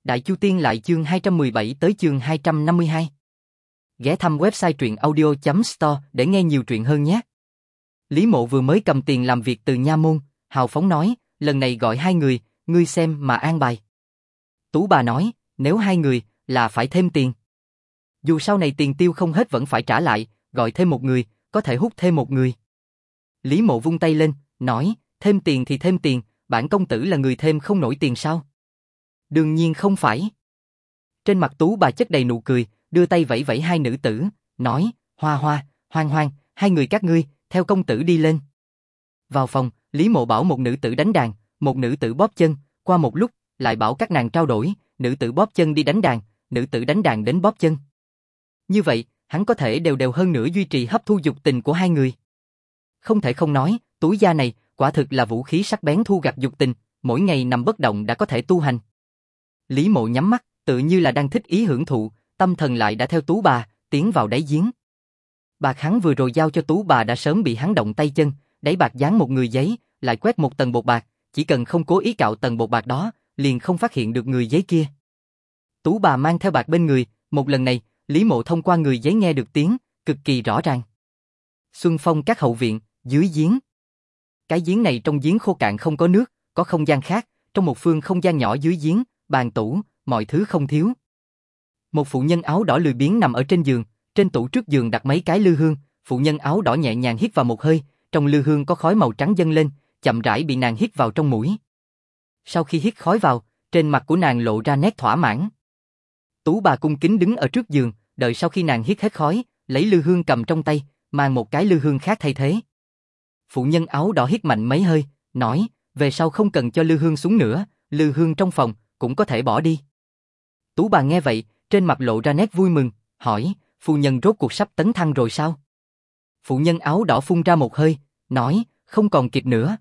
Đại Chu Tiên lại chương 217 tới chương 252. Ghé thăm website truyệnaudio.store để nghe nhiều truyện hơn nhé. Lý Mộ vừa mới cầm tiền làm việc từ nha môn, hào phóng nói, lần này gọi 2 người, ngươi xem mà an bài. Tú bà nói, nếu 2 người, là phải thêm tiền. Dù sau này tiền tiêu không hết vẫn phải trả lại, gọi thêm 1 người, có thể hút thêm 1 người. Lý Mộ vung tay lên, nói, thêm tiền thì thêm tiền, bản công tử là người thêm không nổi tiền sao? Đương nhiên không phải. Trên mặt Tú bà chất đầy nụ cười, đưa tay vẫy vẫy 2 nữ tử, nói, Hoa Hoa, Hoang Hoang, 2 người các ngươi, theo công tử đi lên. Vào phòng, Lý Mộ bảo một nữ tử đánh đàn, một nữ tử bóp chân, qua một lúc, lại bảo các nàng trao đổi, nữ tử bóp chân đi đánh đàn, nữ tử đánh đàn đến bóp chân. Như vậy, hắn có thể đều đều hơn nữa duy trì hấp thu dục tình của 2 người. Không thể không nói, Tú gia này, quả thực là vũ khí sắc bén thu gặt dục tình, mỗi ngày nằm bất động đã có thể tu hành. Lý Mộ nhắm mắt, tự như là đang thích ý hưởng thụ, tâm thần lại đã theo Tú bà, tiến vào đáy giếng. Bạc hắn vừa rồi giao cho Tú bà đã sớm bị hắn động tay chân, đáy bạc dán một người giấy, lại quét một tầng bột bạc, chỉ cần không cố ý cạo tầng bột bạc đó, liền không phát hiện được người giấy kia. Tú bà mang theo bạc bên người, một lần này, Lý Mộ thông qua người giấy nghe được tiếng, cực kỳ rõ ràng. Xuân Phong các hậu viện, dưới giếng. Cái giếng này trong giếng khô cạn không có nước, có không gian khác, trong một phương không gian nhỏ dưới giếng, bàn tủ, mọi thứ không thiếu. Một phụ nhân áo đỏ lười biếng nằm ở trên giường, trên tủ trước giường đặt mấy cái lư hương, phụ nhân áo đỏ nhẹ nhàng hít vào một hơi, trong lư hương có khói màu trắng dâng lên, chậm rãi bị nàng hít vào trong mũi. Sau khi hít khói vào, trên mặt của nàng lộ ra nét thỏa mãn. Tú bà cung kính đứng ở trước giường, đợi sau khi nàng hít hết khói, lấy lư hương cầm trong tay, mang một cái lư hương khác thay thế. Phụ nhân áo đỏ hít mạnh mấy hơi, nói, về sau không cần cho lư hương xuống nữa, lư hương trong phòng cũng có thể bỏ đi. Tú bà nghe vậy, trên mặt lộ ra nét vui mừng, hỏi, phu nhân rốt cuộc sắp tấn thăng rồi sao? Phụ nhân áo đỏ phun ra một hơi, nói, không còn kịp nữa.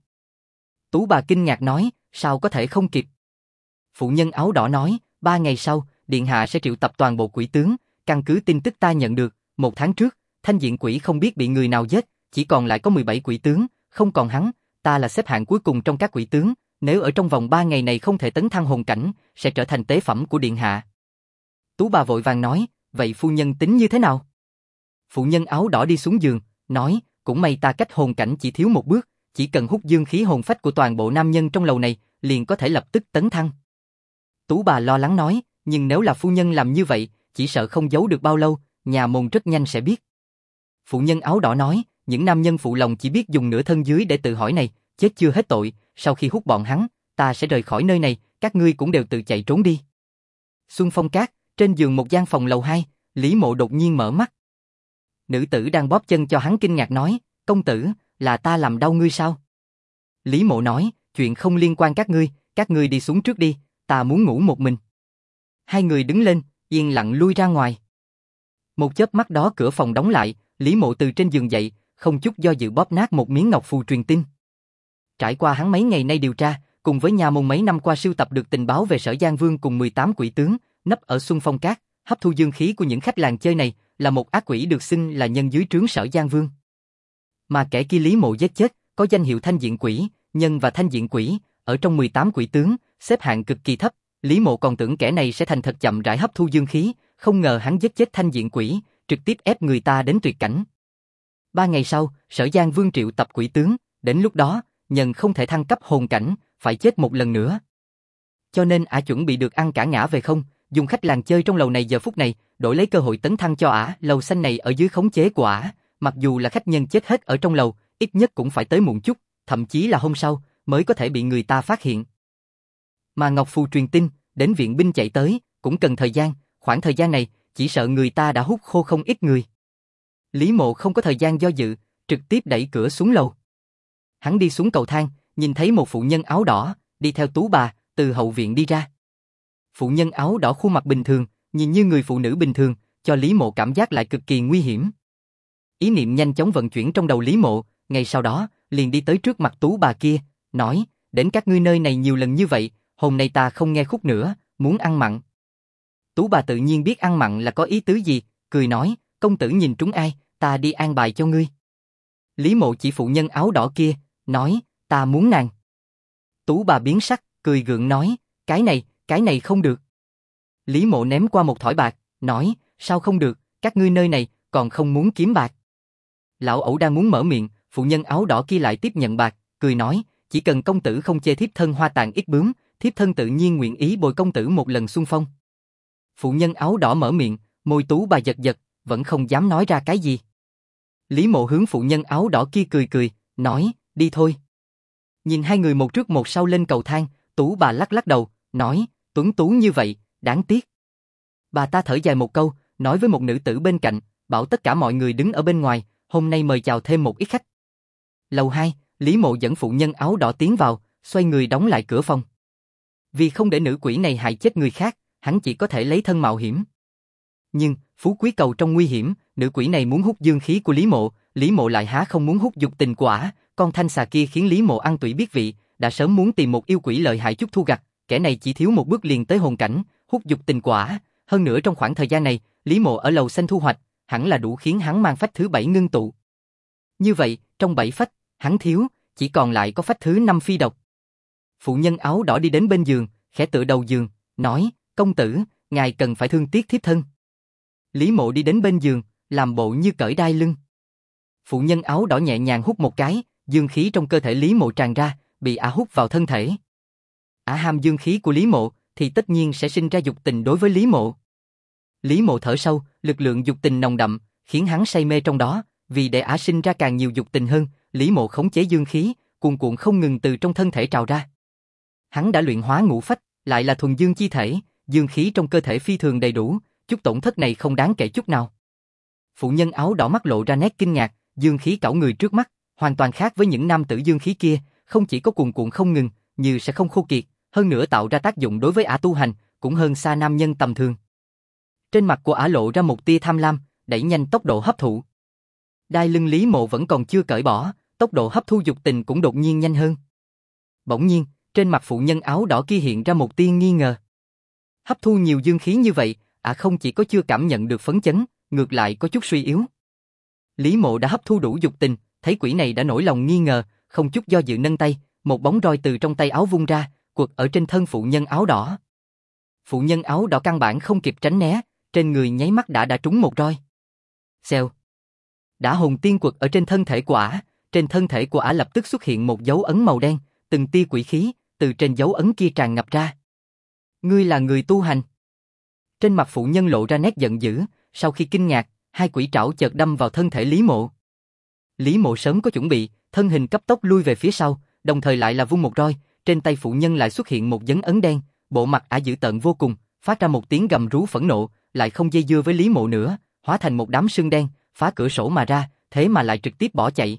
Tú bà kinh ngạc nói, sao có thể không kịp? Phụ nhân áo đỏ nói, 3 ngày sau, điện hạ sẽ triệu tập toàn bộ quỷ tướng, căn cứ tin tức ta nhận được, 1 tháng trước, Thanh Diện Quỷ không biết bị người nào giết, chỉ còn lại có 17 quỷ tướng, không còn hắn, ta là xếp hạng cuối cùng trong các quỷ tướng, nếu ở trong vòng 3 ngày này không thể tấn thăng hồn cảnh, sẽ trở thành tế phẩm của điện hạ. Tú bà vội vàng nói, vậy phu nhân tính như thế nào? Phụ nhân áo đỏ đi xuống giường, nói, cũng may ta cách hồn cảnh chỉ thiếu 1 bước, chỉ cần hút dương khí hồn phách của toàn bộ nam nhân trong lầu này, liền có thể lập tức tấn thăng. Tú bà lo lắng nói, nhưng nếu là phu nhân làm như vậy, chỉ sợ không giấu được bao lâu, nhà môn rất nhanh sẽ biết. Phụ nhân áo đỏ nói, những nam nhân phụ lòng chỉ biết dùng nửa thân dưới để tự hỏi này, chết chưa hết tội, sau khi hút bọn hắn, ta sẽ rời khỏi nơi này, các ngươi cũng đều tự chạy trốn đi. Xuân Phong Các, trên giường một gian phòng lầu 2, Lý Mộ đột nhiên mở mắt. Nữ tử đang bóp chân cho hắn kinh ngạc nói, công tử, là ta làm đau ngươi sao? Lý Mộ nói, chuyện không liên quan các ngươi đi xuống trước đi, ta muốn ngủ một mình. 2 người đứng lên, yên lặng lui ra ngoài. Một chớp mắt đó cửa phòng đóng lại, Lý Mộ từ trên giường dậy, không chút do dự bóp nát một miếng ngọc phù truyền tin. Trải qua hắn mấy ngày nay điều tra, cùng với nhà môn mấy năm qua sưu tập được tình báo về Sở Giang Vương cùng 18 quỷ tướng, nấp ở Xuân Phong Các, hấp thu dương khí của những khách làng chơi này, là một ác quỷ được xưng là nhân dưới trướng Sở Giang Vương. Mà kẻ kia Lý Mộ giết chết, có danh hiệu Thanh Diện Quỷ, nhân và Thanh Diện Quỷ, ở trong 18 quỷ tướng, xếp hạng cực kỳ thấp, Lý Mộ còn tưởng kẻ này sẽ thành thật chậm rãi hấp thu dương khí, không ngờ hắn giết chết Thanh Diện Quỷ, trực tiếp ép người ta đến tuyệt cảnh. 3 ngày sau, Sở Giang Vương triệu tập quỷ tướng, đến lúc đó, nhân không thể thăng cấp hồn cảnh, phải chết một lần nữa. Cho nên ả chuẩn bị được ăn cả ngã về không, dùng khách làng chơi trong lầu này giờ phút này, đổi lấy cơ hội tấn thăng cho ả. Lầu xanh này ở dưới khống chế của ả, mặc dù là khách nhân chết hết ở trong lầu, ít nhất cũng phải tới muộn chút, thậm chí là hôm sau, mới có thể bị người ta phát hiện. Mà Ngọc Phù truyền tin, đến viện binh chạy tới, cũng cần thời gian, khoảng thời gian này, chỉ sợ người ta đã hút khô không ít người. Lý Mộ không có thời gian do dự, trực tiếp đẩy cửa xuống lầu. Hắn đi xuống cầu thang, nhìn thấy một phụ nhân áo đỏ, đi theo Tú bà, từ hậu viện đi ra. Phụ nhân áo đỏ khuôn mặt bình thường, nhìn như người phụ nữ bình thường, cho Lý Mộ cảm giác lại cực kỳ nguy hiểm. Ý niệm nhanh chóng vận chuyển trong đầu Lý Mộ, ngay sau đó, liền đi tới trước mặt Tú bà kia, nói, đến các ngươi nơi này nhiều lần như vậy, hôm nay ta không nghe khúc nữa, muốn ăn mặn. Tú bà tự nhiên biết ăn mặn là có ý tứ gì, cười nói, công tử nhìn trúng ai, ta đi an bài cho ngươi. Lý Mộ chỉ phụ nhân áo đỏ kia, nói, ta muốn nàng. Tú bà biến sắc, cười gượng nói, cái này không được. Lý Mộ ném qua một thỏi bạc, nói, sao không được, các ngươi nơi này, còn không muốn kiếm bạc. Lão ẩu đang muốn mở miệng, phụ nhân áo đỏ kia lại tiếp nhận bạc, cười nói, chỉ cần công tử không chê thiếp thân hoa tàn ít bướm, thiếp thân tự nhiên nguyện ý bồi công tử một lần xung phong. Phụ nhân áo đỏ mở miệng, môi tú bà giật giật, vẫn không dám nói ra cái gì. Lý Mộ hướng phụ nhân áo đỏ kia cười cười, nói, đi thôi. Nhìn hai người một trước một sau lên cầu thang, tú bà lắc lắc đầu, nói, tuấn tú như vậy, đáng tiếc. Bà ta thở dài một câu, nói với một nữ tử bên cạnh, bảo tất cả mọi người đứng ở bên ngoài, hôm nay mời chào thêm một ít khách. Lầu 2, Lý Mộ dẫn phụ nhân áo đỏ tiến vào, xoay người đóng lại cửa phòng. Vì không để nữ quỷ này hại chết người khác, hắn chỉ có thể lấy thân mạo hiểm. Nhưng, phú quý cầu trong nguy hiểm, nữ quỷ này muốn hút dương khí của Lý Mộ lại há không muốn hút dục tình của ả, con thanh xà kia khiến Lý Mộ ăn tủy biết vị, đã sớm muốn tìm một yêu quỷ lợi hại chút thu gặt, kẻ này chỉ thiếu một bước liền tới hồn cảnh, hút dục tình của ả, hơn nữa trong khoảng thời gian này, Lý Mộ ở lầu xanh thu hoạch, hẳn là đủ khiến hắn mang phách thứ 7 ngưng tụ. Như vậy, trong 7 phách, hắn thiếu, chỉ còn lại có phách thứ 5 phi độc. Phụ nhân áo đỏ đi đến bên giường, khẽ tựa đầu giường, nói, công tử, ngài cần phải thương tiếc thiếp thân. Lý Mộ đi đến bên giường, làm bộ như cởi đai lưng. Phụ nhân áo đỏ nhẹ nhàng hút một cái, dương khí trong cơ thể Lý Mộ tràn ra, bị ả hút vào thân thể. Ả ham dương khí của Lý Mộ, thì tất nhiên sẽ sinh ra dục tình đối với Lý Mộ. Lý Mộ thở sâu, lực lượng dục tình nồng đậm, khiến hắn say mê trong đó, vì để ả sinh ra càng nhiều dục tình hơn, Lý Mộ khống chế dương khí, cuồn cuộn không ngừng từ trong thân thể trào ra. Hắn đã luyện hóa ngũ phách, lại là thuần dương chi thể, dương khí trong cơ thể phi thường đầy đủ, chút tổn thất này không đáng kể chút nào. Phụ nhân áo đỏ mắt lộ ra nét kinh ngạc, dương khí cẩu người trước mắt, hoàn toàn khác với những nam tử dương khí kia, không chỉ có cuồn cuộn không ngừng, như sẽ không khô kiệt, hơn nữa tạo ra tác dụng đối với ả tu hành, cũng hơn xa nam nhân tầm thường. Trên mặt của ả lộ ra một tia tham lam, đẩy nhanh tốc độ hấp thụ. Đai lưng Lý Mộ vẫn còn chưa cởi bỏ, tốc độ hấp thu dục tình cũng đột nhiên nhanh hơn. Bỗng nhiên, trên mặt phụ nhân áo đỏ kia hiện ra một tia nghi ngờ. Hấp thu nhiều dương khí như vậy, ả không chỉ có chưa cảm nhận được phấn chấn, ngược lại có chút suy yếu. Lý Mộ đã hấp thu đủ dục tình, thấy quỷ này đã nổi lòng nghi ngờ, không chút do dự nâng tay, một bóng roi từ trong tay áo vung ra, quật ở trên thân phụ nhân áo đỏ. Phụ nhân áo đỏ căn bản không kịp tránh né, trên người nháy mắt đã trúng một roi. Xèo. Đã hồn tiên quật ở trên thân thể của ả, trên thân thể của ả lập tức xuất hiện một dấu ấn màu đen, từng tia quỷ khí từ trên dấu ấn kia tràn ngập ra. Ngươi là người tu hành. Trên mặt phụ nhân lộ ra nét giận dữ, sau khi kinh ngạc, hai quỷ trảo chợt đâm vào thân thể Lý Mộ. Lý Mộ sớm có chuẩn bị, thân hình cấp tốc lui về phía sau, đồng thời lại là vung một roi, trên tay phụ nhân lại xuất hiện một dấu ấn đen, bộ mặt ả dữ tợn vô cùng, phát ra một tiếng gầm rú phẫn nộ, lại không dây dưa với Lý Mộ nữa, hóa thành một đám sương đen, phá cửa sổ mà ra, thế mà lại trực tiếp bỏ chạy.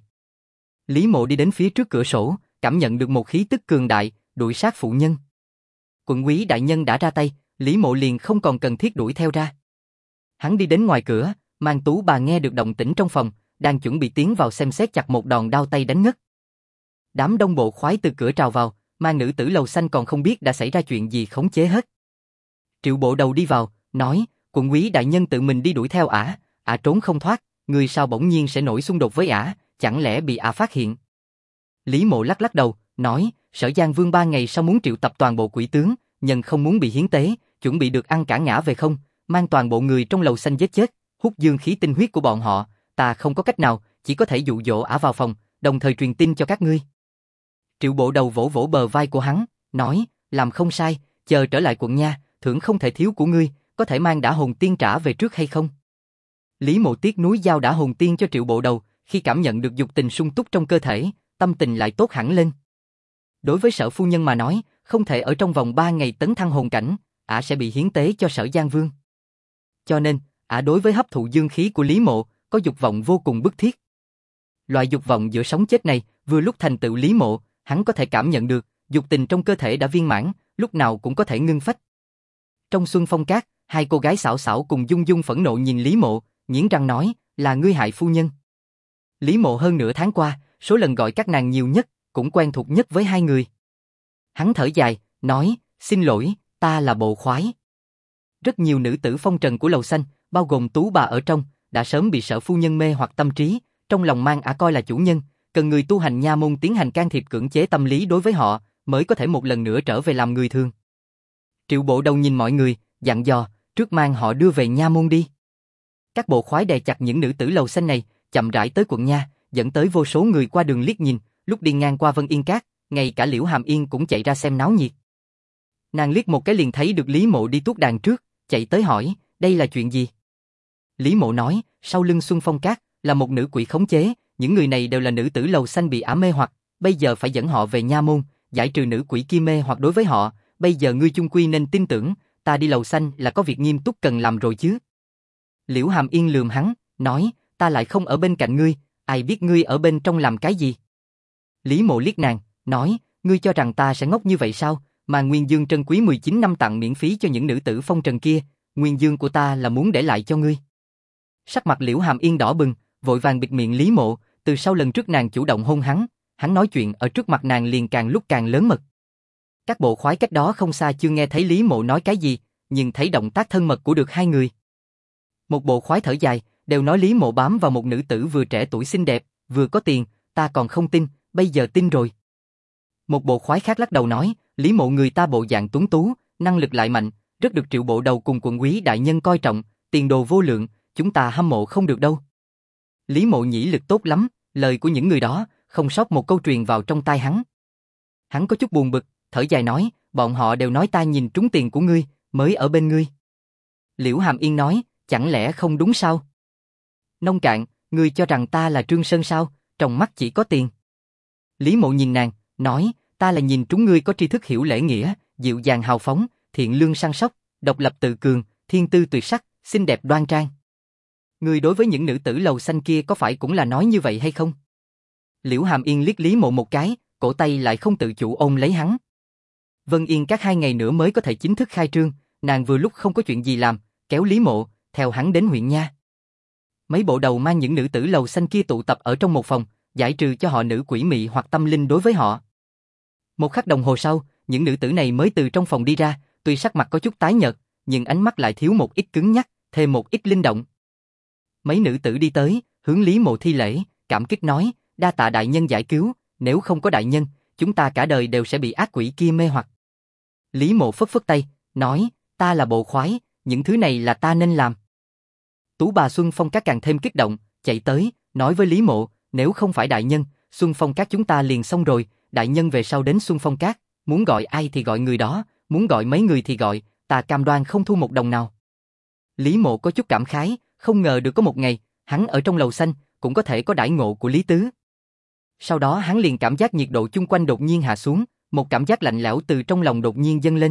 Lý Mộ đi đến phía trước cửa sổ, cảm nhận được một khí tức cường đại, đuổi sát phụ nhân. Quận úy đại nhân đã ra tay, Lý Mộ liền không còn cần thiết đuổi theo ra. Hắn đi đến ngoài cửa, mang tú bà nghe được động tĩnh trong phòng, đang chuẩn bị tiến vào xem xét chặt một đòn đao tay đánh ngất. Đám đông bộ khoái từ cửa trào vào, mang nữ tử lầu xanh còn không biết đã xảy ra chuyện gì khống chế hết. Triệu Bộ Đầu đi vào, nói, quận úy đại nhân tự mình đi đuổi theo ả, ả trốn không thoát, người sao bỗng nhiên sẽ nổi xung đột với ả, chẳng lẽ bị ả phát hiện? Lý Mộ lắc lắc đầu, nói, Sở Giang Vương 3 ngày sau muốn triệu tập toàn bộ quỷ tướng, nhân không muốn bị hiến tế, chuẩn bị được ăn cả ngã về không, mang toàn bộ người trong lầu xanh giết chết, hút dương khí tinh huyết của bọn họ, ta không có cách nào, chỉ có thể dụ dỗ ả vào phòng, đồng thời truyền tin cho các ngươi. Triệu Bộ Đầu vỗ vỗ bờ vai của hắn, nói, làm không sai, chờ trở lại quận nha, thưởng không thể thiếu của ngươi, có thể mang Đả Hồn Tiên trả về trước hay không? Lý Mộ tiếc núi giao Đả Hồn Tiên cho Triệu Bộ Đầu, khi cảm nhận được dục tình sung túc trong cơ thể, tâm tình lại tốt hẳn lên. Đối với Sở phu nhân mà nói, không thể ở trong vòng 3 ngày tấn thăng hồn cảnh, ả sẽ bị hiến tế cho Sở Giang Vương. Cho nên, ả đối với hấp thụ dương khí của Lý Mộ, có dục vọng vô cùng bức thiết. Loại dục vọng giữa sống chết này, vừa lúc thành tựu Lý Mộ, hắn có thể cảm nhận được, dục tình trong cơ thể đã viên mãn, lúc nào cũng có thể ngưng phách. Trong Xuân Phong Cát, hai cô gái xảo xảo cùng Dung Dung phẫn nộ nhìn Lý Mộ, nghiến răng nói, là ngươi hại phu nhân. Lý Mộ hơn nửa tháng qua, số lần gọi các nàng nhiều nhất, cũng quen thuộc nhất với hai người. Hắn thở dài, nói, xin lỗi, ta là bộ khoái. Rất nhiều nữ tử phong trần của lầu xanh, bao gồm tú bà ở trong, đã sớm bị Sở phu nhân mê hoặc tâm trí, trong lòng mang ả coi là chủ nhân, cần người tu hành nha môn tiến hành can thiệp cưỡng chế tâm lý đối với họ, mới có thể một lần nữa trở về làm người thường. Triệu Bộ Đầu nhìn mọi người, dặn dò, trước mang họ đưa về nha môn đi. Các bộ khoái đè chặt những nữ tử lầu xanh này, chậm rãi tới quận nha, dẫn tới vô số người qua đường liếc nhìn, lúc đi ngang qua Vân Yên Các, ngay cả Liễu Hàm Yên cũng chạy ra xem náo nhiệt. Nàng liếc một cái liền thấy được Lý Mộ đi tuốt đàn trước, chạy tới hỏi, đây là chuyện gì? Lý Mộ nói, sau lưng Xuân Phong Các, là một nữ quỷ khống chế, những người này đều là nữ tử lầu xanh bị ả mê hoặc, bây giờ phải dẫn họ về nha môn, giải trừ nữ quỷ kia mê hoặc đối với họ, bây giờ ngươi chung quy nên tin tưởng, ta đi lầu xanh là có việc nghiêm túc cần làm rồi chứ. Liễu Hàm Yên lườm hắn, nói, ta lại không ở bên cạnh ngươi, ai biết ngươi ở bên trong làm cái gì? Lý Mộ liếc nàng, nói, ngươi cho rằng ta sẽ ngốc như vậy sao, mà Nguyên Dương trân quý 19 năm tặng miễn phí cho những nữ tử phong trần kia, Nguyên Dương của ta là muốn để lại cho ngươi. Sắc mặt Liễu Hàm Yên đỏ bừng, vội vàng bịt miệng Lý Mộ, từ sau lần trước nàng chủ động hôn hắn nói chuyện ở trước mặt nàng liền càng lúc càng lớn mật. Các bộ khoái cách đó không xa chưa nghe thấy Lý Mộ nói cái gì, nhưng thấy động tác thân mật của được hai người. Một bộ khoái thở dài, đều nói Lý Mộ bám vào một nữ tử vừa trẻ tuổi xinh đẹp, vừa có tiền, ta còn không tin, bây giờ tin rồi. Một bộ khoái khác lắc đầu nói, Lý Mộ người ta bộ dạng tuấn tú, năng lực lại mạnh, rất được Triệu bộ đầu cùng quận úy đại nhân coi trọng, tiền đồ vô lượng, chúng ta hâm mộ không được đâu. Lý Mộ nhĩ lực tốt lắm, lời của những người đó, không sót một câu truyền vào trong tai hắn. Hắn có chút buồn bực, thở dài nói, bọn họ đều nói ta nhìn trúng tiền của ngươi, mới ở bên ngươi. Liễu Hàm Yên nói, chẳng lẽ không đúng sao? Nông cạn, ngươi cho rằng ta là Trương Sơn sao, trong mắt chỉ có tiền. Lý Mộ nhìn nàng, nói, ta là nhìn trúng ngươi có tri thức hiểu lễ nghĩa, dịu dàng hào phóng, thiện lương săn sóc, độc lập tự cường, thiên tư tuyệt sắc, xinh đẹp đoan trang. Ngươi đối với những nữ tử lầu xanh kia có phải cũng là nói như vậy hay không? Liễu Hàm Yên liếc Lý Mộ một cái, cổ tay lại không tự chủ ôm lấy hắn. Vân Yên Các 2 ngày nữa mới có thể chính thức khai trương, nàng vừa lúc không có chuyện gì làm, kéo Lý Mộ, theo hắn đến huyện nha. Mấy bộ đầu mang những nữ tử lầu xanh kia tụ tập ở trong một phòng, giải trừ cho họ nữ quỷ mị hoặc tâm linh đối với họ. Một khắc đồng hồ sau, những nữ tử này mới từ trong phòng đi ra, tuy sắc mặt có chút tái nhợt, nhưng ánh mắt lại thiếu một ít cứng nhắc, thêm một ít linh động. Mấy nữ tử đi tới, hướng Lý Mộ thi lễ, cảm kích nói, đa tạ đại nhân giải cứu, nếu không có đại nhân, chúng ta cả đời đều sẽ bị ác quỷ kia mê hoặc. Lý Mộ phất phất tay, nói, ta là bộ khoái, những thứ này là ta nên làm. Tú bà Xuân Phong Các càng thêm kích động, chạy tới, nói với Lý Mộ, nếu không phải đại nhân, Xuân Phong Các chúng ta liền xong rồi, đại nhân về sau đến Xuân Phong Các, muốn gọi ai thì gọi người đó, muốn gọi mấy người thì gọi, ta cam đoan không thu một đồng nào. Lý Mộ có chút cảm khái, không ngờ được có một ngày, hắn ở trong lầu xanh, cũng có thể có đãi ngộ của Lý Tứ. Sau đó hắn liền cảm giác nhiệt độ chung quanh đột nhiên hạ xuống, một cảm giác lạnh lẽo từ trong lòng đột nhiên dâng lên.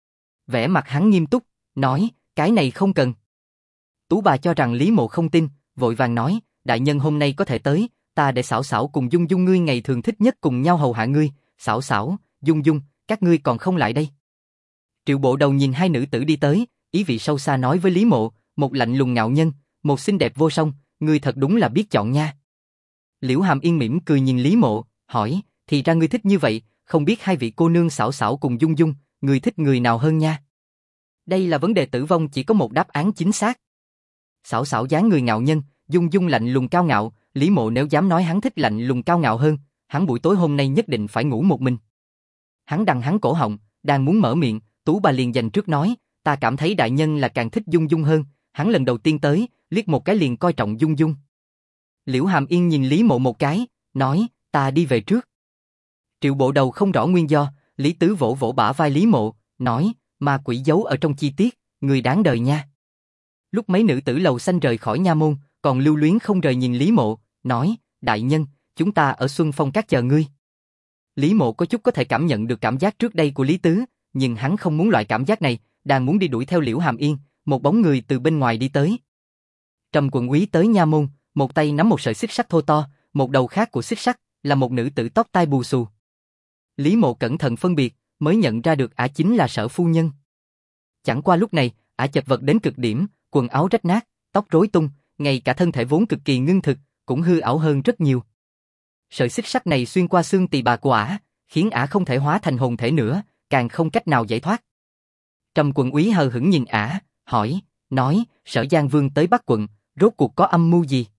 Vẻ mặt hắn nghiêm túc, nói, cái này không cần. Tú bà cho rằng Lý Mộ không tin, vội vàng nói, đại nhân hôm nay có thể tới, ta để Xảo Xảo cùng Dung Dung ngươi ngày thường thích nhất cùng nhau hầu hạ ngươi, Xảo Xảo, Dung Dung, các ngươi còn không lại đây. Triệu bộ đầu nhìn hai nữ tử đi tới, ý vị sâu xa nói với Lý Mộ, một lạnh lùng ngạo nhân, một xinh đẹp vô song, ngươi thật đúng là biết chọn nha. Liễu Hàm Yên mỉm cười nhìn Lý Mộ, hỏi, thì ra ngươi thích như vậy, không biết hai vị cô nương Xảo Xảo cùng Dung Dung, ngươi thích người nào hơn nha? Đây là vấn đề tử vong chỉ có một đáp án chính xác. Xảo Xảo dáng người ngạo nhân, Dung Dung lạnh lùng cao ngạo, Lý Mộ nếu dám nói hắn thích lạnh lùng cao ngạo hơn, hắn buổi tối hôm nay nhất định phải ngủ một mình. Hắn đằng hắn cổ họng, đang muốn mở miệng, Tú bà liền dành trước nói, ta cảm thấy đại nhân là càng thích Dung Dung hơn, hắn lần đầu tiên tới, liếc một cái liền coi trọng Dung Dung. Liễu Hàm Yên nhìn Lý Mộ một cái, nói, ta đi về trước. Triệu bộ đầu không rõ nguyên do, Lý Tứ vỗ vỗ bả vai Lý Mộ, nói, ma quỷ giấu ở trong chi tiết, người đáng đời nha. Lúc mấy nữ tử lầu xanh rời khỏi nha môn, còn lưu luyến không rời nhìn Lý Mộ, nói, đại nhân, chúng ta ở Xuân Phong Các chờ ngươi. Lý Mộ có chút có thể cảm nhận được cảm giác trước đây của Lý Tứ, nhưng hắn không muốn loại cảm giác này, đang muốn đi đuổi theo Liễu Hàm Yên, một bóng người từ bên ngoài đi tới. Trầm quận úy tới nha môn, một tay nắm một sợi xích sắt thô to, một đầu khác của xích sắt là một nữ tử tóc tai bù xù. Lý Mộ cẩn thận phân biệt, mới nhận ra được ả chính là Sở phu nhân. Chẳng qua lúc này, ả chật vật đến cực điểm, quần áo rách nát, tóc rối tung, ngay cả thân thể vốn cực kỳ ngưng thực, cũng hư ảo hơn rất nhiều. Sợi xích sắt này xuyên qua xương tỳ bà của ả, khiến ả không thể hóa thành hồn thể nữa, càng không cách nào giải thoát. Trầm quận úy hờ hững nhìn ả, hỏi, nói, Sở Giang Vương tới Bắc quận, rốt cuộc có âm mưu gì?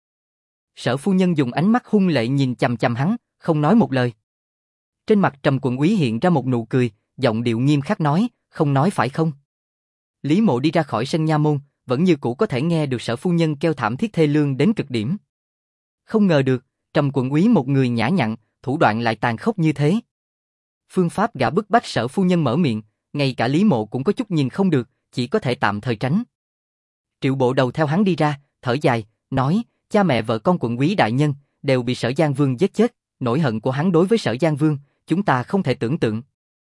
Sở phu nhân dùng ánh mắt hung lệ nhìn chằm chằm hắn, không nói một lời. Trên mặt Trầm quận úy hiện ra một nụ cười, giọng điệu nghiêm khắc nói, không nói phải không? Lý Mộ đi ra khỏi sân nha môn, vẫn như cũ có thể nghe được Sở phu nhân kêu thảm thiết thê lương đến cực điểm. Không ngờ được, Trầm quận úy một người nhã nhặn, thủ đoạn lại tàn khốc như thế. Phương pháp gã bức bách Sở phu nhân mở miệng, ngay cả Lý Mộ cũng có chút nhìn không được, chỉ có thể tạm thời tránh. Triệu Bộ Đầu theo hắn đi ra, thở dài, nói, cha mẹ vợ con quận úy đại nhân đều bị Sở Giang Vương giết chết, nỗi hận của hắn đối với Sở Giang Vương, chúng ta không thể tưởng tượng.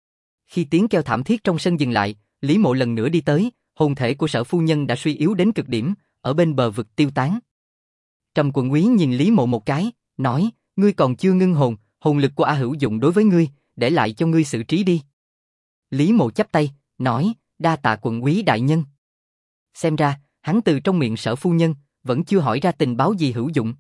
Khi tiếng kêu thảm thiết trong sân dừng lại, Lý Mộ lần nữa đi tới, hồn thể của Sở phu nhân đã suy yếu đến cực điểm, ở bên bờ vực tiêu tán. Trầm quận úy nhìn Lý Mộ một cái, nói, ngươi còn chưa ngưng hồn, hồn lực của A Hữu dụng đối với ngươi, để lại cho ngươi xử trí đi. Lý Mộ chắp tay, nói, đa tạ quận úy đại nhân. Xem ra, hắn từ trong miệng Sở phu nhân, vẫn chưa hỏi ra tình báo gì hữu dụng.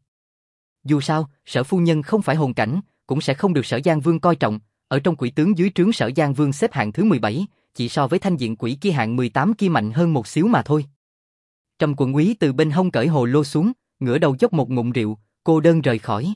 Dù sao, Sở phu nhân không phải hồn cảnh, cũng sẽ không được Sở Giang Vương coi trọng, ở trong quỷ tướng dưới trướng Sở Giang Vương xếp hạng thứ 17, chỉ so với thanh diện quỷ kia hạng 18 kia mạnh hơn một xíu mà thôi. Trầm quận úy từ bên hông cởi hồ lô xuống, ngửa đầu dốc một ngụm rượu, cô đơn rời khỏi.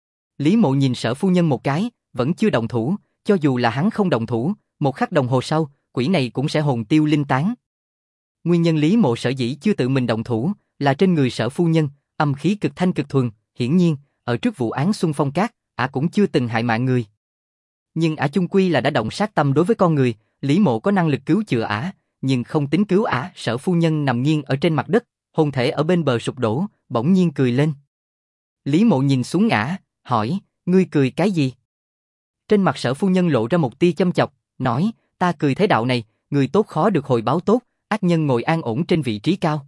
Lý Mộ nhìn Sở phu nhân một cái, vẫn chưa động thủ, cho dù là hắn không động thủ, một khắc đồng hồ sau, quỷ này cũng sẽ hồn tiêu linh tán. Nguyên nhân Lý Mộ sở dĩ chưa tự mình động thủ, là trên người Sở phu nhân, âm khí cực thanh cực thuần, hiển nhiên, ở trước vụ án Xuân Phong Cát, ả cũng chưa từng hại mạng người. Nhưng ả chung quy là đã động sát tâm đối với con người, Lý Mộ có năng lực cứu chữa ả, nhưng không tính cứu ả. Sở phu nhân nằm nghiêng ở trên mặt đất, hồn thể ở bên bờ sụp đổ, bỗng nhiên cười lên. Lý Mộ nhìn xuống ả, hỏi, ngươi cười cái gì? Trên mặt Sở phu nhân lộ ra một tia châm chọc, nói, ta cười thế đạo này, người tốt khó được hồi báo tốt, ác nhân ngồi an ổn trên vị trí cao.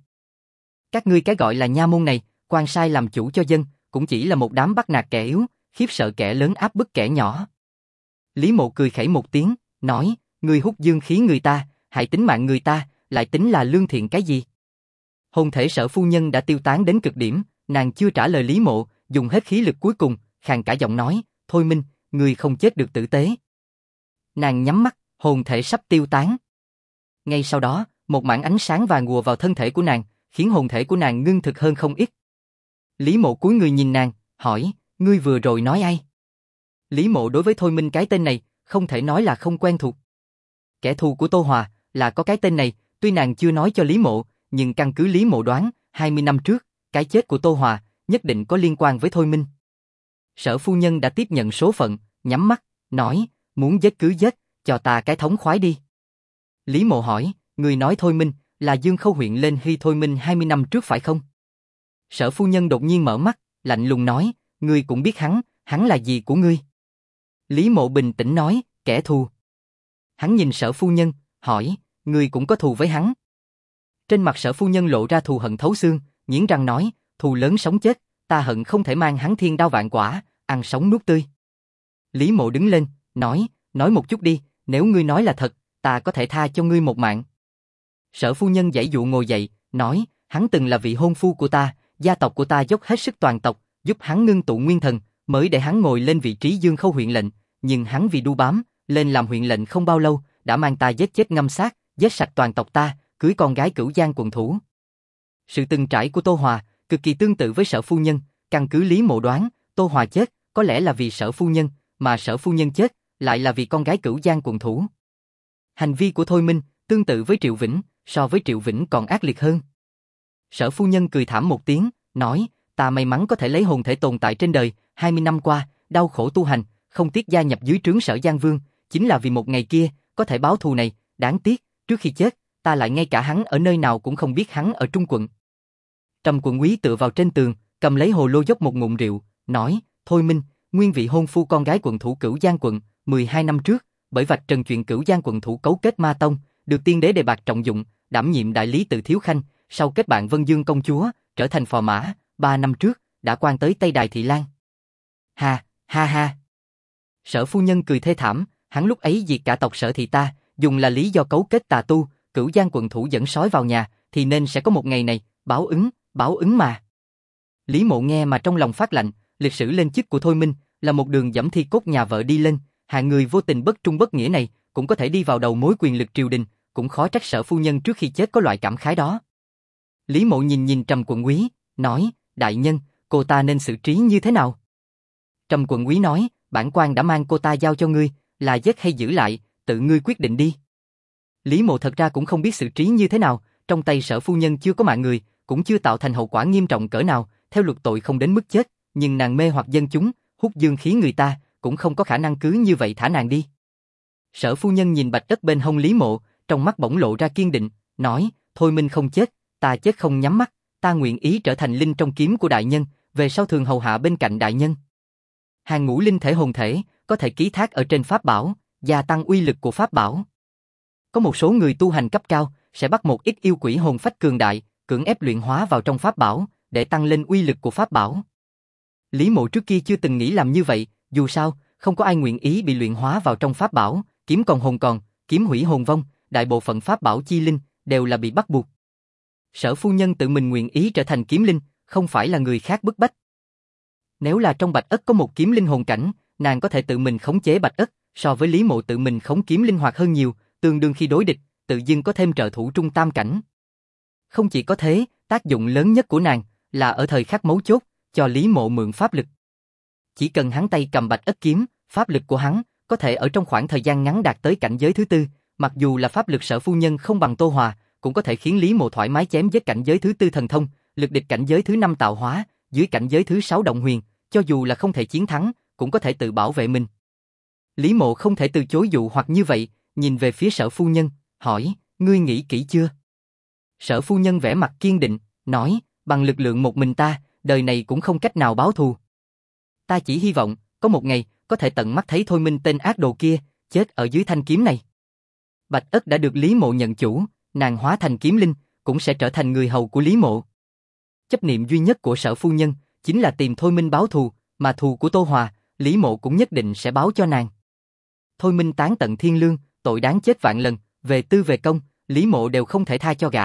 Các ngươi cái gọi là nha môn này, quan sai làm chủ cho dân, cũng chỉ là một đám bắt nạt kẻ yếu, khiếp sợ kẻ lớn áp bức kẻ nhỏ. Lý Mộ cười khẩy một tiếng, nói, ngươi hút dương khí người ta, hại tính mạng người ta, lại tính là lương thiện cái gì? Hồn thể Sở phu nhân đã tiêu tán đến cực điểm, nàng chưa trả lời Lý Mộ, dùng hết khí lực cuối cùng, khàn cả giọng nói, thôi Minh, ngươi không chết được tử tế. Nàng nhắm mắt, hồn thể sắp tiêu tán. Ngay sau đó, một mảng ánh sáng vàng ùa vào thân thể của nàng, khiến hồn thể của nàng ngưng thực hơn không ít. Lý Mộ cúi người nhìn nàng, hỏi, ngươi vừa rồi nói ai? Lý Mộ đối với Thôi Minh cái tên này, không thể nói là không quen thuộc. Kẻ thù của Tô Hòa, là có cái tên này, tuy nàng chưa nói cho Lý Mộ, nhưng căn cứ Lý Mộ đoán, 20 năm trước, cái chết của Tô Hòa, nhất định có liên quan với Thôi Minh. Sở phu nhân đã tiếp nhận số phận, nhắm mắt, nói, muốn giết cứ giết, cho ta cái thống khoái đi. Lý Mộ hỏi, người nói Thôi Minh, là Dương Khâu huyện lên Hy Thôi Minh 20 năm trước phải không? Sở phu nhân đột nhiên mở mắt, lạnh lùng nói, ngươi cũng biết hắn là gì của ngươi? Lý Mộ bình tĩnh nói, kẻ thù. Hắn nhìn Sở phu nhân, hỏi, ngươi cũng có thù với hắn? Trên mặt Sở phu nhân lộ ra thù hận thấu xương, nghiến răng nói, thù lớn sống chết, ta hận không thể mang hắn thiên đao vạn quả, ăn sống nuốt tươi. Lý Mộ đứng lên, nói một chút đi, nếu ngươi nói là thật, ta có thể tha cho ngươi một mạng. Sở phu nhân giãy dụ ngồi dậy, nói, hắn từng là vị hôn phu của ta, gia tộc của ta dốc hết sức toàn tộc, giúp hắn ngưng tụ nguyên thần, mới để hắn ngồi lên vị trí Dương Khâu huyện lệnh, nhưng hắn vì đu bám, lên làm huyện lệnh không bao lâu, đã mang ta giết chết ngâm xác, giết sạch toàn tộc ta, cưới con gái Cửu Giang quận thủ. Sự từng trải của Tô Hòa, cực kỳ tương tự với Sở phu nhân, căn cứ Lý Mộ đoán, Tô Hòa chết, có lẽ là vì Sở phu nhân, mà Sở phu nhân chết, lại là vì con gái Cửu Giang quận thủ. Hành vi của Thôi Minh, tương tự với Triệu Vĩnh, so với Triệu Vĩnh còn ác liệt hơn. Sở phu nhân cười thảm một tiếng, nói, ta may mắn có thể lấy hồn thể tồn tại trên đời, 20 năm qua, đau khổ tu hành, không tiếc gia nhập dưới trướng Sở Giang Vương, chính là vì một ngày kia, có thể báo thù này, đáng tiếc, trước khi chết, ta lại ngay cả hắn ở nơi nào cũng không biết hắn ở Trung quận. Trầm quận úy tựa vào trên tường, cầm lấy hồ lô dốc một ngụm rượu, nói, Thôi Minh, nguyên vị hôn phu con gái quận thủ Cửu Giang quận, 12 năm trước, bởi vạch trần chuyện Cửu Giang quận thủ cấu kết ma tông, được tiên đế đề bạt trọng dụng, đảm nhiệm đại lý tự thiếu khanh, sau kết bạn Vân Dương công chúa, trở thành phò mã, 3 năm trước, đã quan tới Tây Đài Thị Lan. Ha, ha ha. Sở phu nhân cười thê thảm, hắn lúc ấy diệt cả tộc Sở thị ta, dùng là lý do cấu kết tà tu, Cửu Giang quận thủ dẫn sói vào nhà, thì nên sẽ có một ngày này, báo ứng mà. Lý Mộ nghe mà trong lòng phát lạnh, lịch sử lên chức của Thôi Minh, là một đường dẫm thi cốt nhà vợ đi lên, hạng người vô tình bất trung bất nghĩa này, cũng có thể đi vào đầu mối quyền lực triều đình, cũng khó trách Sở phu nhân trước khi chết có loại cảm khái đó. Lý Mộ nhìn Trầm quận úy, nói, đại nhân, cô ta nên xử trí như thế nào? Trầm quận úy nói, bản quan đã mang cô ta giao cho ngươi, là giết hay giữ lại, tự ngươi quyết định đi. Lý Mộ thật ra cũng không biết xử trí như thế nào, trong tay Sở phu nhân chưa có mạng người, cũng chưa tạo thành hậu quả nghiêm trọng cỡ nào, theo luật tội không đến mức chết, nhưng nàng mê hoặc dân chúng, hút dương khí người ta, cũng không có khả năng cứ như vậy thả nàng đi. Sở phu nhân nhìn bạch ất bên hông Lý Mộ, trong mắt bỗng lộ ra kiên định, nói, Thôi Minh không chết, ta chết không nhắm mắt, ta nguyện ý trở thành linh trong kiếm của đại nhân, về sau thường hầu hạ bên cạnh đại nhân. Hàng ngũ linh thể hồn thể, có thể ký thác ở trên pháp bảo, gia tăng uy lực của pháp bảo. Có một số người tu hành cấp cao, sẽ bắt một ít yêu quỷ hồn phách cường đại, cưỡng ép luyện hóa vào trong pháp bảo, để tăng lên uy lực của pháp bảo. Lý Mộ trước kia chưa từng nghĩ làm như vậy, dù sao, không có ai nguyện ý bị luyện hóa vào trong pháp bảo, kiếm còn hồn còn, kiếm hủy hồn vong, đại bộ phận pháp bảo chi linh, đều là bị bắt buộc. Sở phu nhân tự mình nguyện ý trở thành kiếm linh, không phải là người khác bức bách. Nếu là trong bạch ất có một kiếm linh hồn cảnh, nàng có thể tự mình khống chế bạch ất, so với Lý Mộ tự mình khống kiếm linh hoạt hơn nhiều, tương đương khi đối địch, tự dưng có thêm trợ thủ trung tam cảnh. Không chỉ có thế, tác dụng lớn nhất của nàng là ở thời khắc mấu chốt, cho Lý Mộ mượn pháp lực. Chỉ cần hắn tay cầm bạch ất kiếm, pháp lực của hắn có thể ở trong khoảng thời gian ngắn đạt tới cảnh giới thứ tư, mặc dù là pháp lực Sở phu nhân không bằng Tô Hòa, cũng có thể khiến Lý Mộ thoải mái chém giết cảnh giới thứ tư thần thông, lực địch cảnh giới thứ năm tạo hóa, dưới cảnh giới thứ sáu động huyền, cho dù là không thể chiến thắng, cũng có thể tự bảo vệ mình. Lý Mộ không thể từ chối dụ hoặc như vậy, nhìn về phía Sở phu nhân, hỏi, ngươi nghĩ kỹ chưa? Sở phu nhân vẻ mặt kiên định, nói, bằng lực lượng một mình ta, đời này cũng không cách nào báo thù. Ta chỉ hy vọng, có một ngày, có thể tận mắt thấy Thôi Minh tên ác đồ kia, chết ở dưới thanh kiếm này. Bạch ất đã được Lý Mộ nhận chủ, nàng hóa thành kiếm linh, cũng sẽ trở thành người hầu của Lý Mộ. Chấp niệm duy nhất của Sở phu nhân, chính là tìm Thôi Minh báo thù, mà thù của Tô Hòa, Lý Mộ cũng nhất định sẽ báo cho nàng. Thôi Minh tán tận thiên lương, tội đáng chết vạn lần, về tư về công, Lý Mộ đều không thể tha cho gã.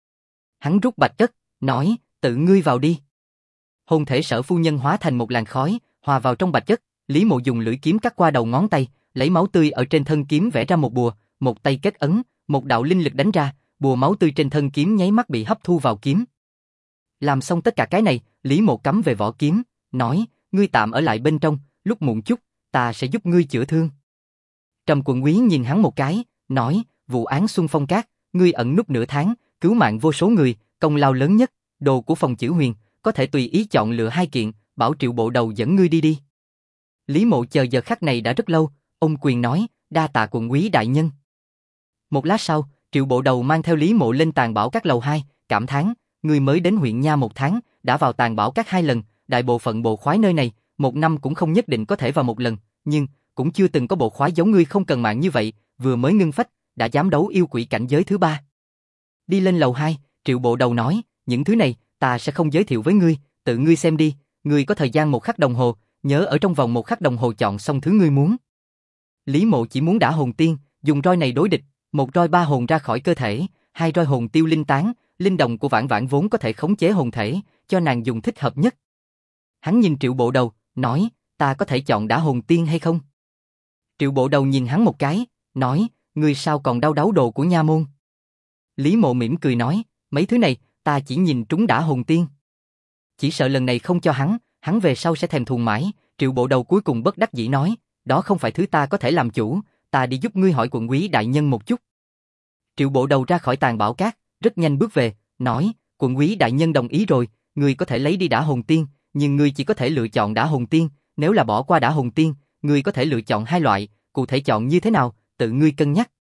Hắn rút bạch ất, nói, tự ngươi vào đi. Hồn thể Sở phu nhân hóa thành một làn khói, hòa vào trong bạch ất, Lý Mộ dùng lưỡi kiếm cắt qua đầu ngón tay, lấy máu tươi ở trên thân kiếm vẽ ra một bùa, một tay kết ấn, một đạo linh lực đánh ra, bùa máu tươi trên thân kiếm nháy mắt bị hấp thu vào kiếm. Làm xong tất cả cái này, Lý Mộ cắm về vỏ kiếm, nói, ngươi tạm ở lại bên trong, lúc muộn chút, ta sẽ giúp ngươi chữa thương. Trầm Quận Quý nhìn hắn một cái, nói, vụ án Xuân Phong Cát, ngươi ẩn núp nửa tháng, cứu mạng vô số người, công lao lớn nhất, đồ của phòng Chữ Huyền, có thể tùy ý chọn lựa 2 kiện, bảo Triệu Bộ Đầu dẫn ngươi đi đi. Lý Mộ chờ giờ khắc này đã rất lâu, ông quyền nói, đa tạ Quận Quý đại nhân. Một lát sau, Triệu Bộ Đầu mang theo Lý Mộ lên Tàn Bảo Các lầu 2, cảm thán, ngươi mới đến huyện Nha 1 tháng, đã vào Tàn Bảo Các 2 lần, đại bộ phận bộ khoái nơi này, 1 năm cũng không nhất định có thể vào 1 lần, nhưng cũng chưa từng có bộ khoái giống ngươi không cần mạng như vậy, vừa mới ngưng phách, đã dám đấu yêu quỷ cảnh giới thứ 3. Đi lên lầu 2, Triệu Bộ Đầu nói, những thứ này ta sẽ không giới thiệu với ngươi, tự ngươi xem đi, ngươi có thời gian 1 khắc đồng hồ, nhớ ở trong vòng 1 khắc đồng hồ chọn xong thứ ngươi muốn. Lý Mộ chỉ muốn đả hồn tiên, dùng roi này đối địch, 1 roi 3 hồn ra khỏi cơ thể, 2 roi hồn tiêu linh tán, linh đồng của Vãn Vãn vốn có thể khống chế hồn thể, cho nàng dùng thích hợp nhất. Hắn nhìn Triệu Bộ Đầu, nói, ta có thể chọn đả hồn tiên hay không? Triệu Bộ Đầu nhìn hắn một cái, nói, ngươi sao còn đau đấu đồ của nha môn? Lý Mộ mỉm cười nói, mấy thứ này, ta chỉ nhìn trúng đả hồn tiên. Chỉ sợ lần này không cho hắn về sau sẽ thèm thuồng mãi. Triệu Bộ Đầu cuối cùng bất đắc dĩ nói, đó không phải thứ ta có thể làm chủ, ta đi giúp ngươi hỏi Quận Quý đại nhân một chút. Triệu Bộ Đầu ra khỏi Tàn Bảo Các, rất nhanh bước về, nói, Quận Quý đại nhân đồng ý rồi, ngươi có thể lấy đi đả hồn tiên, nhưng ngươi chỉ có thể lựa chọn đả hồn tiên, nếu là bỏ qua đả hồn tiên, ngươi có thể lựa chọn 2 loại, cụ thể chọn như thế nào, tự ngươi cân nhắc.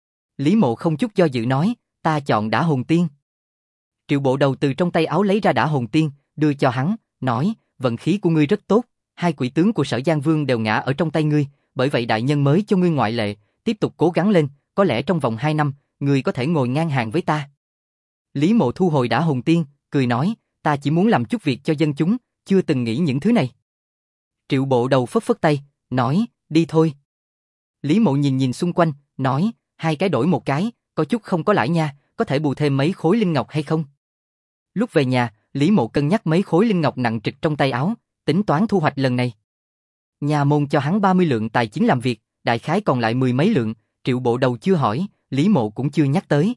Lý Mộ không chút do dự nói, ta chọn đả hồn tiên. Triệu Bộ Đầu từ trong tay áo lấy ra đả hồn tiên, đưa cho hắn, nói, vận khí của ngươi rất tốt, 2 quỷ tướng của Sở Giang Vương đều ngã ở trong tay ngươi, bởi vậy đại nhân mới cho ngươi ngoại lệ, tiếp tục cố gắng lên, có lẽ trong vòng 2 năm, ngươi có thể ngồi ngang hàng với ta. Lý Mộ thu hồi đả hồn tiên, cười nói, ta chỉ muốn làm chút việc cho dân chúng, chưa từng nghĩ những thứ này. Triệu Bộ Đầu phất phất tay, nói, đi thôi. Lý Mộ nhìn nhìn xung quanh, nói, 2 cái đổi 1 cái, có chút không có lãi nha, có thể bù thêm mấy khối linh ngọc hay không? Lúc về nhà, Lý Mộ cân nhắc mấy khối linh ngọc nặng trịch trong tay áo, tính toán thu hoạch lần này. Nhà môn cho hắn 30 lượng tài chính làm việc, đại khái còn lại 10 mấy lượng, Triệu Bộ Đầu chưa hỏi, Lý Mộ cũng chưa nhắc tới.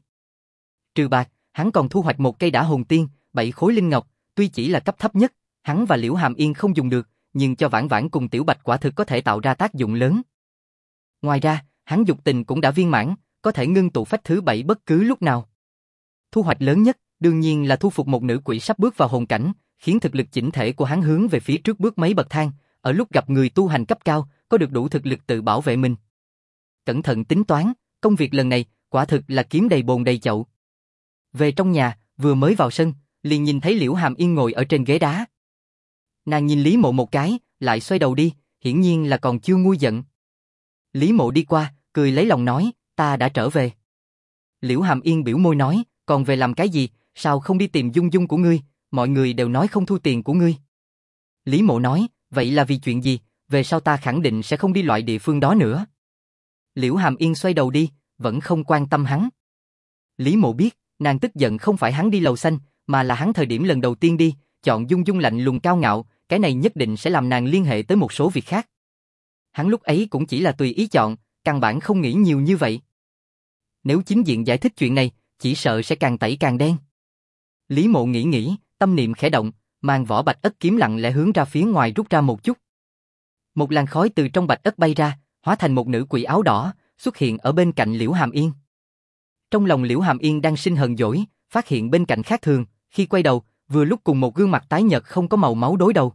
Trừ bạc, hắn còn thu hoạch 1 cây đả hồn tiên, 7 khối linh ngọc, tuy chỉ là cấp thấp nhất, hắn và Liễu Hàm Yên không dùng được, nhưng cho Vãn Vãn cùng Tiểu Bạch quả thực có thể tạo ra tác dụng lớn. Ngoài ra, hắn dục tình cũng đã viên mãn, có thể ngưng tụ phách thứ 7 bất cứ lúc nào. Thu hoạch lớn nhất, đương nhiên là thu phục một nữ quỷ sắp bước vào hồn cảnh, khiến thực lực chỉnh thể của hắn hướng về phía trước bước mấy bậc thang, ở lúc gặp người tu hành cấp cao, có được đủ thực lực tự bảo vệ mình. Cẩn thận tính toán, công việc lần này, quả thực là kiếm đầy bồn đầy chậu. Về trong nhà, vừa mới vào sân, liền nhìn thấy Liễu Hàm Yên ngồi ở trên ghế đá. Nàng nhìn Lý Mộ một cái, lại xoay đầu đi, hiển nhiên là còn chưa nguôi giận. Lý Mộ đi qua, cười lấy lòng nói, ta đã trở về. Liễu Hàm Yên biểu môi nói, còn về làm cái gì, sao không đi tìm Dung Dung của ngươi, mọi người đều nói không thu tiền của ngươi. Lý Mộ nói, vậy là vì chuyện gì, về sau ta khẳng định sẽ không đi loại địa phương đó nữa. Liễu Hàm Yên xoay đầu đi, vẫn không quan tâm hắn. Lý Mộ biết, nàng tức giận không phải hắn đi lầu xanh, mà là hắn thời điểm lần đầu tiên đi, chọn Dung Dung lạnh lùng cao ngạo, cái này nhất định sẽ làm nàng liên hệ tới một số việc khác. Hắn lúc ấy cũng chỉ là tùy ý chọn, căn bản không nghĩ nhiều như vậy. Nếu chính diện giải thích chuyện này, chỉ sợ sẽ càng tẩy càng đen. Lý Mộ nghĩ, tâm niệm khẽ động, mang vỏ bạch ất kiếm lặng lẽ hướng ra phía ngoài rút ra một chút. Một làn khói từ trong bạch ất bay ra, hóa thành một nữ quỷ áo đỏ, xuất hiện ở bên cạnh Liễu Hàm Yên. Trong lòng Liễu Hàm Yên đang sinh hờn dỗi, phát hiện bên cạnh khác thường, khi quay đầu, vừa lúc cùng một gương mặt tái nhợt không có màu máu đối đầu.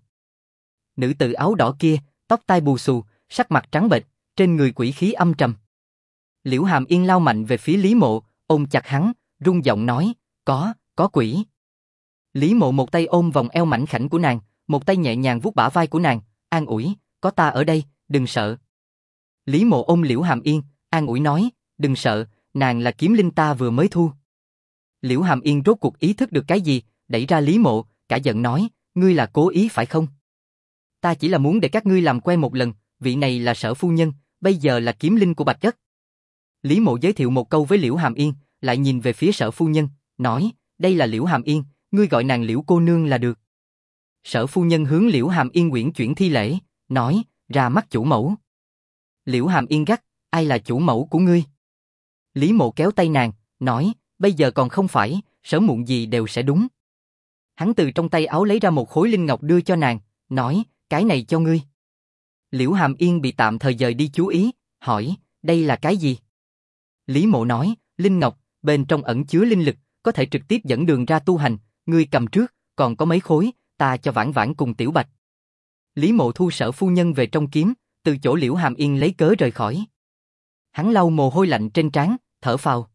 Nữ tử áo đỏ kia, tóc tai bù xù, sắc mặt trắng bệch, trên người quỷ khí âm trầm. Liễu Hàm Yên lao mạnh về phía Lý Mộ, ôm chặt hắn, run giọng nói, có quỷ. Lý Mộ một tay ôm vòng eo mảnh khảnh của nàng, một tay nhẹ nhàng vuốt bả vai của nàng, an ủi, có ta ở đây, đừng sợ. Lý Mộ ôm Liễu Hàm Yên, an ủi nói, đừng sợ, nàng là kiếm linh ta vừa mới thu. Liễu Hàm Yên rốt cuộc ý thức được cái gì, đẩy ra Lý Mộ, cả giận nói, ngươi là cố ý phải không? Ta chỉ là muốn để các ngươi làm quen một lần, vị này là Sở phu nhân, bây giờ là kiếm linh của Bạch Ất. Lý Mộ giới thiệu một câu với Liễu Hàm Yên, lại nhìn về phía Sở phu nhân, nói, đây là Liễu Hàm Yên, ngươi gọi nàng Liễu cô nương là được. Sở phu nhân hướng Liễu Hàm Yên uyển chuyển thi lễ, nói, ra mắt chủ mẫu. Liễu Hàm Yên gắt, ai là chủ mẫu của ngươi? Lý Mộ kéo tay nàng, nói, bây giờ còn không phải, sớm muộn gì đều sẽ đúng. Hắn từ trong tay áo lấy ra một khối linh ngọc đưa cho nàng, nói, cái này cho ngươi. Liễu Hàm Yên bị tạm thời dời đi chú ý, hỏi, đây là cái gì? Lý Mộ nói, linh ngọc, bên trong ẩn chứa linh lực, có thể trực tiếp dẫn đường ra tu hành, ngươi cầm trước, còn có mấy khối, ta cho Vãn Vãn cùng Tiểu Bạch. Lý Mộ thu Sở phu nhân về trong kiếm, từ chỗ Liễu Hàm Yên lấy cớ rời khỏi. Hắn lau mồ hôi lạnh trên trán, thở phào.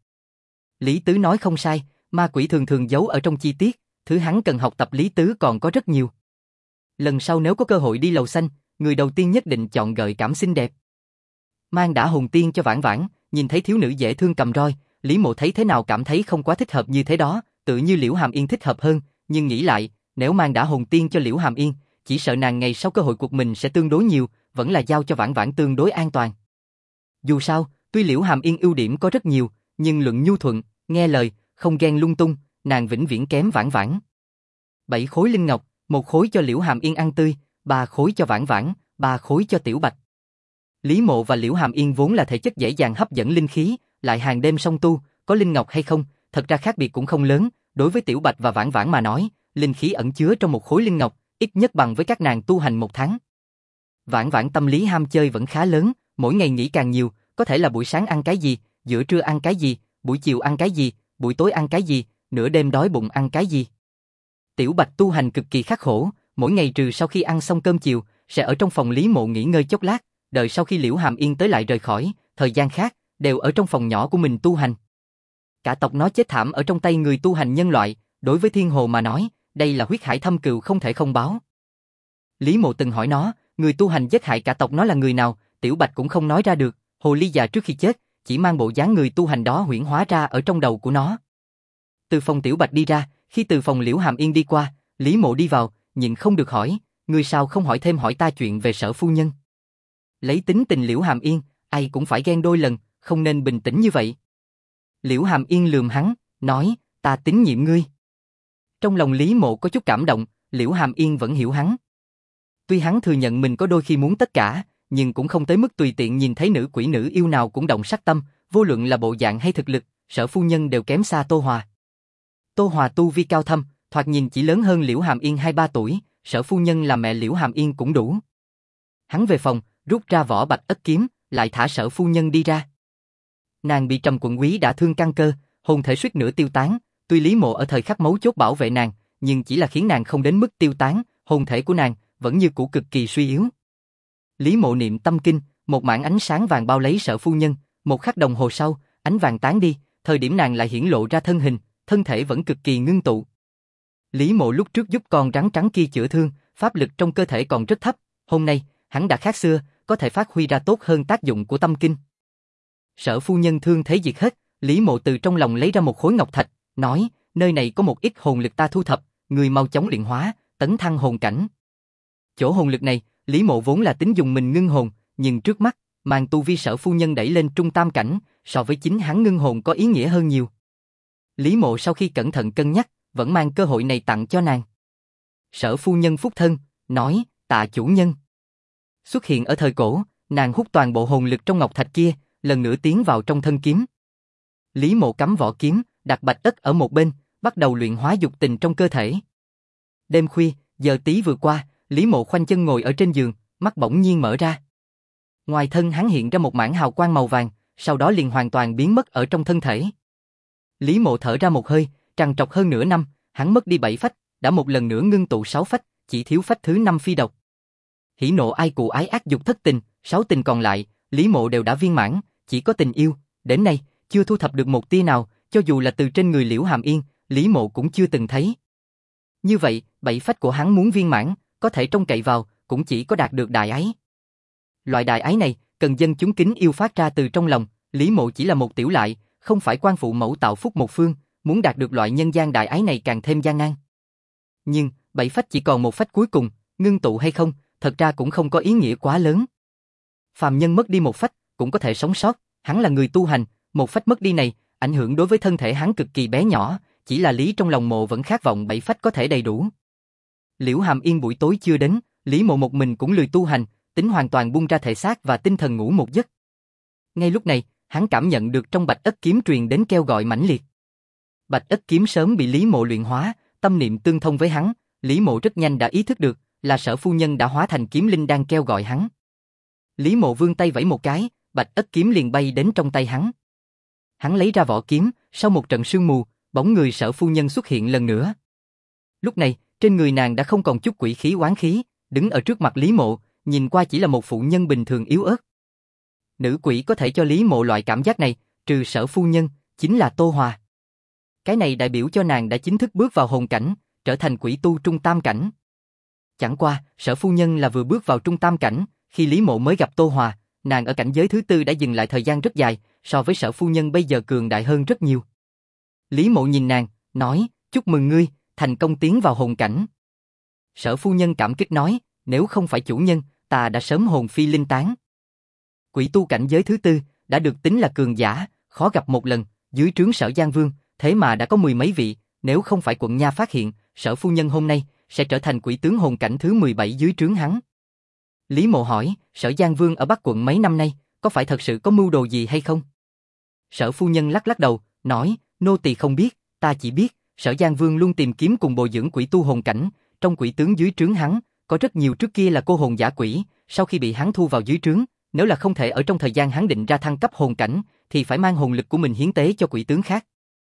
Lý Tứ nói không sai, ma quỷ thường thường giấu ở trong chi tiết, thứ hắn cần học tập Lý Tứ còn có rất nhiều. Lần sau nếu có cơ hội đi lầu xanh, người đầu tiên nhất định chọn gợi cảm xinh đẹp. Mang đã hồn tiên cho Vãn Vãn, nhìn thấy thiếu nữ dễ thương cầm roi, Lý Mộ thấy thế nào cảm thấy không quá thích hợp như thế đó, tự như Liễu Hàm Yên thích hợp hơn, nhưng nghĩ lại, nếu mang đã hồn tiên cho Liễu Hàm Yên, chỉ sợ nàng ngày sau cơ hội cuộc mình sẽ tương đối nhiều, vẫn là giao cho Vãn Vãn tương đối an toàn. Dù sao, tuy Liễu Hàm Yên ưu điểm có rất nhiều, nhưng luận nhu thuận, nghe lời, không ghen lung tung, nàng vĩnh viễn kém Vãn Vãn. 7 khối linh ngọc, 1 khối cho Liễu Hàm Yên ăn tươi, 3 khối cho Vãn Vãn, 3 khối cho Tiểu Bạch. Lý Mộ và Liễu Hàm Yên vốn là thể chất dễ dàng hấp dẫn linh khí, lại hàng đêm song tu, có linh ngọc hay không, thật ra khác biệt cũng không lớn, đối với Tiểu Bạch và Vãn Vãn mà nói, linh khí ẩn chứa trong một khối linh ngọc, ít nhất bằng với các nàng tu hành 1 tháng. Vãn Vãn tâm lý ham chơi vẫn khá lớn, mỗi ngày nghĩ càng nhiều, có thể là buổi sáng ăn cái gì, giữa trưa ăn cái gì, buổi chiều ăn cái gì, buổi tối ăn cái gì, nửa đêm đói bụng ăn cái gì. Tiểu Bạch tu hành cực kỳ khắc khổ, mỗi ngày trừ sau khi ăn xong cơm chiều, sẽ ở trong phòng Lý Mộ nghỉ ngơi chốc lát, đợi sau khi Liễu Hàm Yên tới lại rời khỏi, thời gian khác, đều ở trong phòng nhỏ của mình tu hành. Cả tộc nó chết thảm ở trong tay người tu hành nhân loại, đối với Thiên Hồ mà nói, đây là huyết hải thâm cừu không thể không báo. Lý Mộ từng hỏi nó, người tu hành giết hại cả tộc nó là người nào, Tiểu Bạch cũng không nói ra được, hồ ly già trước khi chết, chỉ mang bộ dáng người tu hành đó huyễn hóa ra ở trong đầu của nó. Từ phòng Tiểu Bạch đi ra, khi từ phòng Liễu Hàm Yên đi qua, Lý Mộ đi vào, nhịn không được hỏi, người sao không hỏi thêm hỏi ta chuyện về Sở phu nhân. Lấy tính tình Liễu Hàm Yên, ai cũng phải ghen đôi lần, không nên bình tĩnh như vậy. Liễu Hàm Yên lườm hắn, nói, ta tín nhiệm ngươi. Trong lòng Lý Mộ có chút cảm động, Liễu Hàm Yên vẫn hiểu hắn. Tuy hắn thừa nhận mình có đôi khi muốn tất cả, nhưng cũng không tới mức tùy tiện nhìn thấy nữ quỷ nữ yêu nào cũng động sát tâm, vô luận là bộ dạng hay thực lực, Sở phu nhân đều kém xa Tô Hòa. Tô Hòa tu vi cao thâm, thoạt nhìn chỉ lớn hơn Liễu Hàm Yên 2-3 tuổi, Sở phu nhân là mẹ Liễu Hàm Yên cũng đủ. Hắn về phòng, rút ra vỏ bạch ất kiếm, lại thả Sở phu nhân đi ra. Nàng bị Trầm Quận Quý đả thương căn cơ, hồn thể suýt nữa tiêu tán, tuy Lý Mộ ở thời khắc mấu chốt bảo vệ nàng, nhưng chỉ là khiến nàng không đến mức tiêu tán, hồn thể của nàng vẫn như cũ cực kỳ suy yếu. Lý Mộ niệm tâm kinh, một mảng ánh sáng vàng bao lấy Sở phu nhân, một khắc đồng hồ sau, ánh vàng tán đi, thời điểm nàng lại hiển lộ ra thân hình, thân thể vẫn cực kỳ ngưng tụ. Lý Mộ lúc trước giúp con rắn trắng kia chữa thương, pháp lực trong cơ thể còn rất thấp, hôm nay, hắn đã khác xưa, có thể phát huy ra tốt hơn tác dụng của tâm kinh. Sở phu nhân thương thế diệt hết, Lý Mộ từ trong lòng lấy ra một khối ngọc thạch, nói, nơi này có một ít hồn lực ta thu thập, người mau chóng luyện hóa, tấn thăng hồn cảnh. Chỗ hồn lực này, Lý Mộ vốn là tính dùng mình ngưng hồn, nhưng trước mắt, màn tu vi Sở phu nhân đẩy lên trung tam cảnh, so với chính hắn ngưng hồn có ý nghĩa hơn nhiều. Lý Mộ sau khi cẩn thận cân nhắc, vẫn mang cơ hội này tặng cho nàng. Sở phu nhân phúc thân, nói, tạ chủ nhân. Xuất hiện ở thời cổ, nàng hút toàn bộ hồn lực trong ngọc thạch kia, lần nữa tiến vào trong thân kiếm. Lý Mộ cắm vỏ kiếm, đặt bạch ất ở một bên, bắt đầu luyện hóa dục tình trong cơ thể. Đêm khuya, giờ tí vừa qua, Lý Mộ khoanh chân ngồi ở trên giường, mắt bỗng nhiên mở ra. Ngoài thân hắn hiện ra một mảng hào quang màu vàng, sau đó liền hoàn toàn biến mất ở trong thân thể. Lý Mộ thở ra một hơi, trằn trọc hơn nửa năm, hắn mất đi 7 phách, đã một lần nữa ngưng tụ 6 phách, chỉ thiếu phách thứ 5 phi độc. Hỉ nộ ai cụ ái ác dục thất tình, 6 tình còn lại, Lý Mộ đều đã viên mãn, chỉ có tình yêu, đến nay, chưa thu thập được một tia nào, cho dù là từ trên người Liễu Hàm Yên, Lý Mộ cũng chưa từng thấy. Như vậy, 7 phách của hắn muốn viên mãn, có thể trông cậy vào, cũng chỉ có đạt được đại ái. Loại đại ái này, cần dân chúng kính yêu phát ra từ trong lòng, Lý Mộ chỉ là một tiểu lại, không phải quan phụ mẫu tạo phúc một phương, muốn đạt được loại nhân gian đại ái này càng thêm gian nan. Nhưng, 7 phách chỉ còn một phách cuối cùng, ngưng tụ hay không, thật ra cũng không có ý nghĩa quá lớn. Phàm nhân mất đi một phách, cũng có thể sống sót, hắn là người tu hành, một phách mất đi này, ảnh hưởng đối với thân thể hắn cực kỳ bé nhỏ, chỉ là Lý trong lòng Mộ vẫn khát vọng 7 phách có thể đầy đủ. Liễu Hàm Yên buổi tối chưa đến, Lý Mộ một mình cũng lười tu hành, tính hoàn toàn buông ra thể xác và tinh thần ngủ một giấc. Ngay lúc này, hắn cảm nhận được trong bạch ất kiếm truyền đến kêu gọi mãnh liệt. Bạch ất kiếm sớm bị Lý Mộ luyện hóa, tâm niệm tương thông với hắn, Lý Mộ rất nhanh đã ý thức được là Sở phu nhân đã hóa thành kiếm linh đang kêu gọi hắn. Lý Mộ vươn tay vẫy một cái, bạch ất kiếm liền bay đến trong tay hắn. Hắn lấy ra vỏ kiếm, sau một trận sương mù, bóng người Sở phu nhân xuất hiện lần nữa. Lúc này, trên người nàng đã không còn chút quỷ khí oán khí, đứng ở trước mặt Lý Mộ, nhìn qua chỉ là một phụ nhân bình thường yếu ớt. Nữ quỷ có thể cho Lý Mộ loại cảm giác này, trừ Sở phu nhân, chính là Tô Hòa. Cái này đại biểu cho nàng đã chính thức bước vào hồn cảnh, trở thành quỷ tu trung tam cảnh. Chẳng qua, Sở phu nhân là vừa bước vào trung tam cảnh, khi Lý Mộ mới gặp Tô Hòa, nàng ở cảnh giới thứ tư đã dừng lại thời gian rất dài, so với Sở phu nhân bây giờ cường đại hơn rất nhiều. Lý Mộ nhìn nàng, nói, chúc mừng ngươi, thành công tiến vào hồn cảnh. Sở phu nhân cảm kích nói, nếu không phải chủ nhân, ta đã sớm hồn phi linh tán. Quỷ tu cảnh giới thứ tư, đã được tính là cường giả, khó gặp một lần, dưới trướng Sở Giang Vương, thế mà đã có 10 mấy vị, nếu không phải quận nha phát hiện, Sở phu nhân hôm nay sẽ trở thành quỷ tướng hồn cảnh thứ 17 dưới trướng hắn. Lý Mộ hỏi, Sở Giang Vương ở Bắc quận mấy năm nay, có phải thật sự có mưu đồ gì hay không? Sở phu nhân lắc lắc đầu, nói, nô tỳ không biết, ta chỉ biết, Sở Giang Vương luôn tìm kiếm cùng bồi dưỡng quỷ tu hồn cảnh, trong quỷ tướng dưới trướng hắn, có rất nhiều trước kia là cô hồn giả quỷ, sau khi bị hắn thu vào dưới trướng, nếu là không thể ở trong thời gian hắn định ra thăng cấp hồn cảnh, thì phải mang hồn lực của mình hiến tế cho quỷ tướng khác.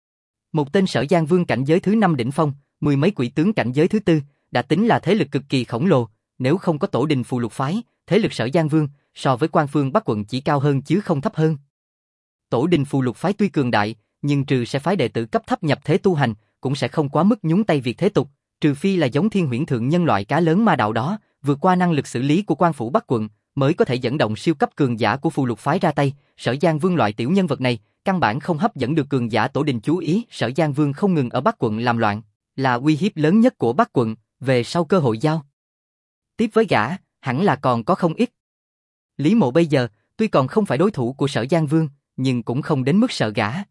Một tên Sở Giang Vương cảnh giới thứ 5 đỉnh phong, 10 mấy quỷ tướng cảnh giới thứ tư, đã tính là thế lực cực kỳ khổng lồ, nếu không có tổ đình phù lục phái, thế lực Sở Giang Vương so với quan phương Bắc quận chỉ cao hơn chứ không thấp hơn. Tổ đình phù lục phái tuy cường đại, nhưng trừ sẽ phái đệ tử cấp thấp nhập thế tu hành, cũng sẽ không quá mức nhúng tay việc thế tục, trừ phi là giống Thiên Huyễn thượng nhân loại cá lớn ma đạo đó, vượt qua năng lực xử lý của quan phủ Bắc quận, mới có thể dẫn động siêu cấp cường giả của phù lục phái ra tay. Sở Giang Vương loại tiểu nhân vật này, căn bản không hấp dẫn được cường giả tổ đình chú ý. Sở Giang Vương không ngừng ở Bắc quận làm loạn, là uy hiếp lớn nhất của Bắc quận, về sau cơ hội giao tiếp với gã, hẳn là còn có không ít. Lý Mộ bây giờ, tuy còn không phải đối thủ của Sở Giang Vương, nhưng cũng không đến mức sợ gã.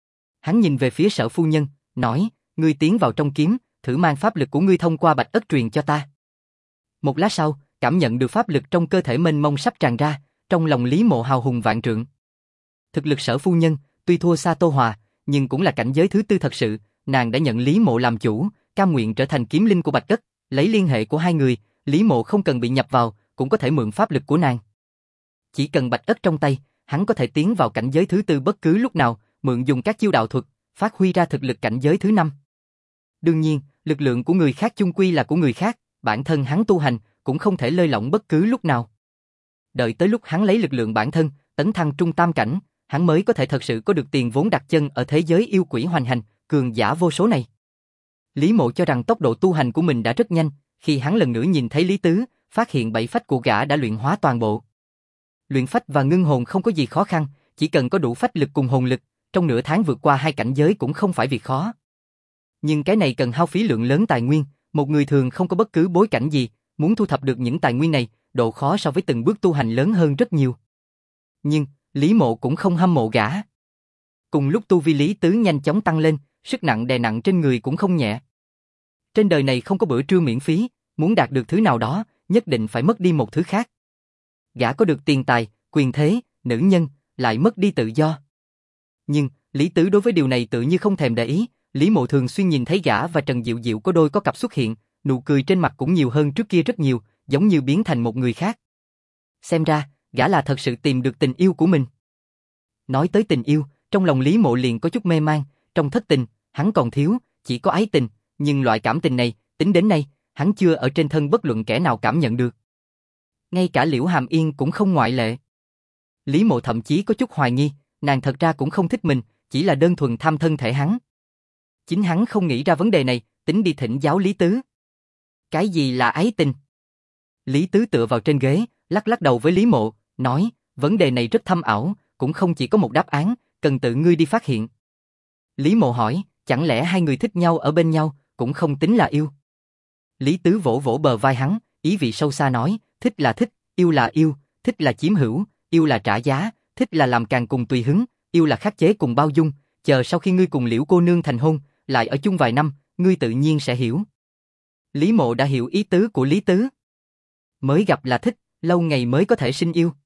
Hắn nhìn về phía Sở phu nhân, nói, ngươi tiến vào trong kiếm, thử mang pháp lực của ngươi thông qua bạch ất truyền cho ta. Một lát sau, cảm nhận được pháp lực trong cơ thể mênh mông sắp tràn ra, trong lòng Lý Mộ hào hùng vạn trượng. Thực lực Sở phu nhân, tuy thua xa Tô Hòa, nhưng cũng là cảnh giới thứ tư thật sự, nàng đã nhận Lý Mộ làm chủ, cam nguyện trở thành kiếm linh của bạch ất, lấy liên hệ của hai người, Lý Mộ không cần bị nhập vào, cũng có thể mượn pháp lực của nàng. Chỉ cần bạch ất trong tay, hắn có thể tiến vào cảnh giới thứ tư bất cứ lúc nào, mượn dùng các chiêu đạo thuật, phát huy ra thực lực cảnh giới thứ năm. Đương nhiên, lực lượng của người khác chung quy là của người khác, bản thân hắn tu hành cũng không thể lơi lỏng bất cứ lúc nào. Đợi tới lúc hắn lấy lực lượng bản thân, tấn thăng trung tam cảnh, hắn mới có thể thật sự có được tiền vốn đặt chân ở thế giới yêu quỷ hoành hành, cường giả vô số này. Lý Mộ cho rằng tốc độ tu hành của mình đã rất nhanh, khi hắn lần nữa nhìn thấy Lý Tứ, phát hiện bảy phách của gã đã luyện hóa toàn bộ. Luyện phách và ngưng hồn không có gì khó khăn, chỉ cần có đủ phách lực cùng hồn lực, trong nửa tháng vượt qua hai cảnh giới cũng không phải việc khó. Nhưng cái này cần hao phí lượng lớn tài nguyên, một người thường không có bất cứ bối cảnh gì, muốn thu thập được những tài nguyên này, độ khó so với từng bước tu hành lớn hơn rất nhiều. Nhưng, Lý Mộ cũng không hâm mộ gã. Cùng lúc tu vi Lý Tứ nhanh chóng tăng lên, sức nặng đè nặng trên người cũng không nhẹ. Trên đời này không có bữa trưa miễn phí, muốn đạt được thứ nào đó, nhất định phải mất đi một thứ khác. Gã có được tiền tài, quyền thế, nữ nhân, lại mất đi tự do. Nhưng, Lý Tứ đối với điều này tự như không thèm để ý, Lý Mộ thường xuyên nhìn thấy gã và Trần Diệu Diệu có đôi có cặp xuất hiện, nụ cười trên mặt cũng nhiều hơn trước kia rất nhiều, giống như biến thành một người khác. Xem ra, gã là thật sự tìm được tình yêu của mình. Nói tới tình yêu, trong lòng Lý Mộ liền có chút mê man, trong thất tình, hắn còn thiếu, chỉ có ái tình, nhưng loại cảm tình này, tính đến nay, hắn chưa ở trên thân bất luận kẻ nào cảm nhận được. Ngay cả Liễu Hàm Yên cũng không ngoại lệ. Lý Mộ thậm chí có chút hoài nghi, nàng thật ra cũng không thích mình, chỉ là đơn thuần tham thân thể hắn. Chính hắn không nghĩ ra vấn đề này, tính đi thỉnh giáo Lý Tứ. Cái gì là ái tình? Lý Tứ tựa vào trên ghế, lắc lắc đầu với Lý Mộ, nói, vấn đề này rất thâm ảo, cũng không chỉ có một đáp án, cần tự ngươi đi phát hiện. Lý Mộ hỏi, chẳng lẽ hai người thích nhau ở bên nhau, cũng không tính là yêu? Lý Tứ vỗ vỗ bờ vai hắn, ý vị sâu xa nói, thích là thích, yêu là yêu, thích là chiếm hữu, yêu là trả giá, thích là làm càng cùng tùy hứng, yêu là khắc chế cùng bao dung, chờ sau khi ngươi cùng Liễu cô nương thành hôn, lại ở chung vài năm, ngươi tự nhiên sẽ hiểu. Lý Mộ đã hiểu ý tứ của Lý Tứ. Mới gặp là thích, lâu ngày mới có thể sinh yêu.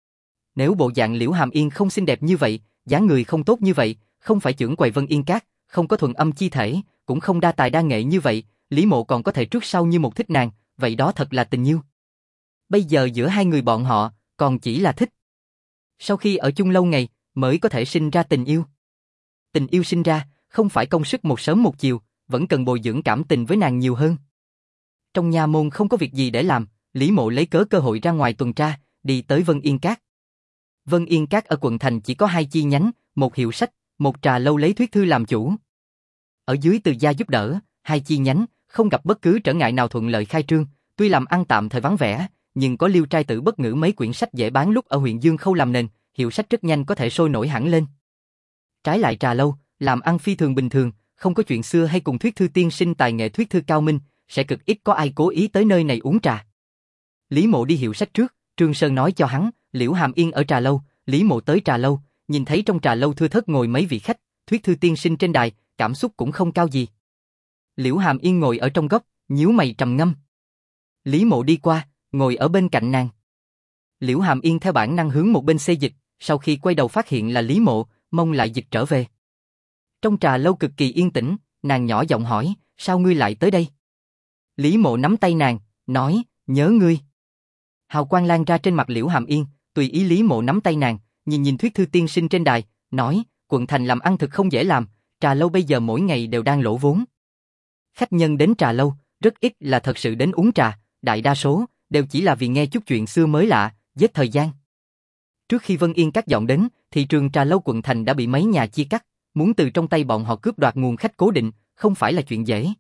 Nếu bộ dạng Liễu Hàm Yên không xinh đẹp như vậy, dáng người không tốt như vậy, không phải chưởng quầy Vân Yên Các, không có thuần âm chi thể, cũng không đa tài đa nghệ như vậy, Lý Mộ còn có thể trước sau như một thích nàng, vậy đó thật là tình yêu. Bây giờ giữa hai người bọn họ, còn chỉ là thích. Sau khi ở chung lâu ngày, mới có thể sinh ra tình yêu. Tình yêu sinh ra, không phải công sức một sớm một chiều, vẫn cần bồi dưỡng cảm tình với nàng nhiều hơn. Trong nha môn không có việc gì để làm, Lý Mộ lấy cơ hội ra ngoài tuần tra, đi tới Vân Yên Các. Vân Yên Các ở quận thành chỉ có hai chi nhánh, một hiệu sách, một trà lâu lấy thuyết thư làm chủ. Ở dưới từ gia giúp đỡ, hai chi nhánh, không gặp bất cứ trở ngại nào thuận lợi khai trương, tuy làm ăn tạm thời vắng vẻ, nhưng có Liêu trai tử bất ngữ mấy quyển sách dễ bán lúc ở huyện Dương Khâu làm nền, hiệu sách rất nhanh có thể sôi nổi hẳn lên. Trái lại trà lâu, làm ăn phi thường bình thường, không có chuyện xưa hay cùng thuyết thư tiên sinh tài nghệ thuyết thư cao minh, sẽ cực ít có ai cố ý tới nơi này uống trà. Lý Mộ đi hiệu sách trước, Trương Sơn nói cho hắn, Liễu Hàm Yên ở trà lâu, Lý Mộ tới trà lâu, nhìn thấy trong trà lâu thưa thớt ngồi mấy vị khách, thuyết thư tiên sinh trên đài, cảm xúc cũng không cao gì. Liễu Hàm Yên ngồi ở trong góc, nhíu mày trầm ngâm. Lý Mộ đi qua, ngồi ở bên cạnh nàng. Liễu Hàm Yên theo bản năng hướng một bên xê dịch, sau khi quay đầu phát hiện là Lý Mộ, mong lại dịch trở về. Trong trà lâu cực kỳ yên tĩnh, nàng nhỏ giọng hỏi, sao ngươi lại tới đây? Lý Mộ nắm tay nàng, nói, nhớ ngươi. Hào quang lan ra trên mặt Liễu Hàm Yên, tùy ý Lý Mộ nắm tay nàng, nhìn thuyết thư tiên sinh trên đài, nói, quận thành làm ăn thực không dễ làm, trà lâu bây giờ mỗi ngày đều đang lỗ vốn. Khách nhân đến trà lâu, rất ít là thật sự đến uống trà, đại đa số đều chỉ là vì nghe chút chuyện xưa mới lạ, giết thời gian. Trước khi Vân Yên Các dọn đến, thị trường trà lâu quận thành đã bị mấy nhà chia cắt, muốn từ trong tay bọn họ cướp đoạt nguồn khách cố định, không phải là chuyện dễ.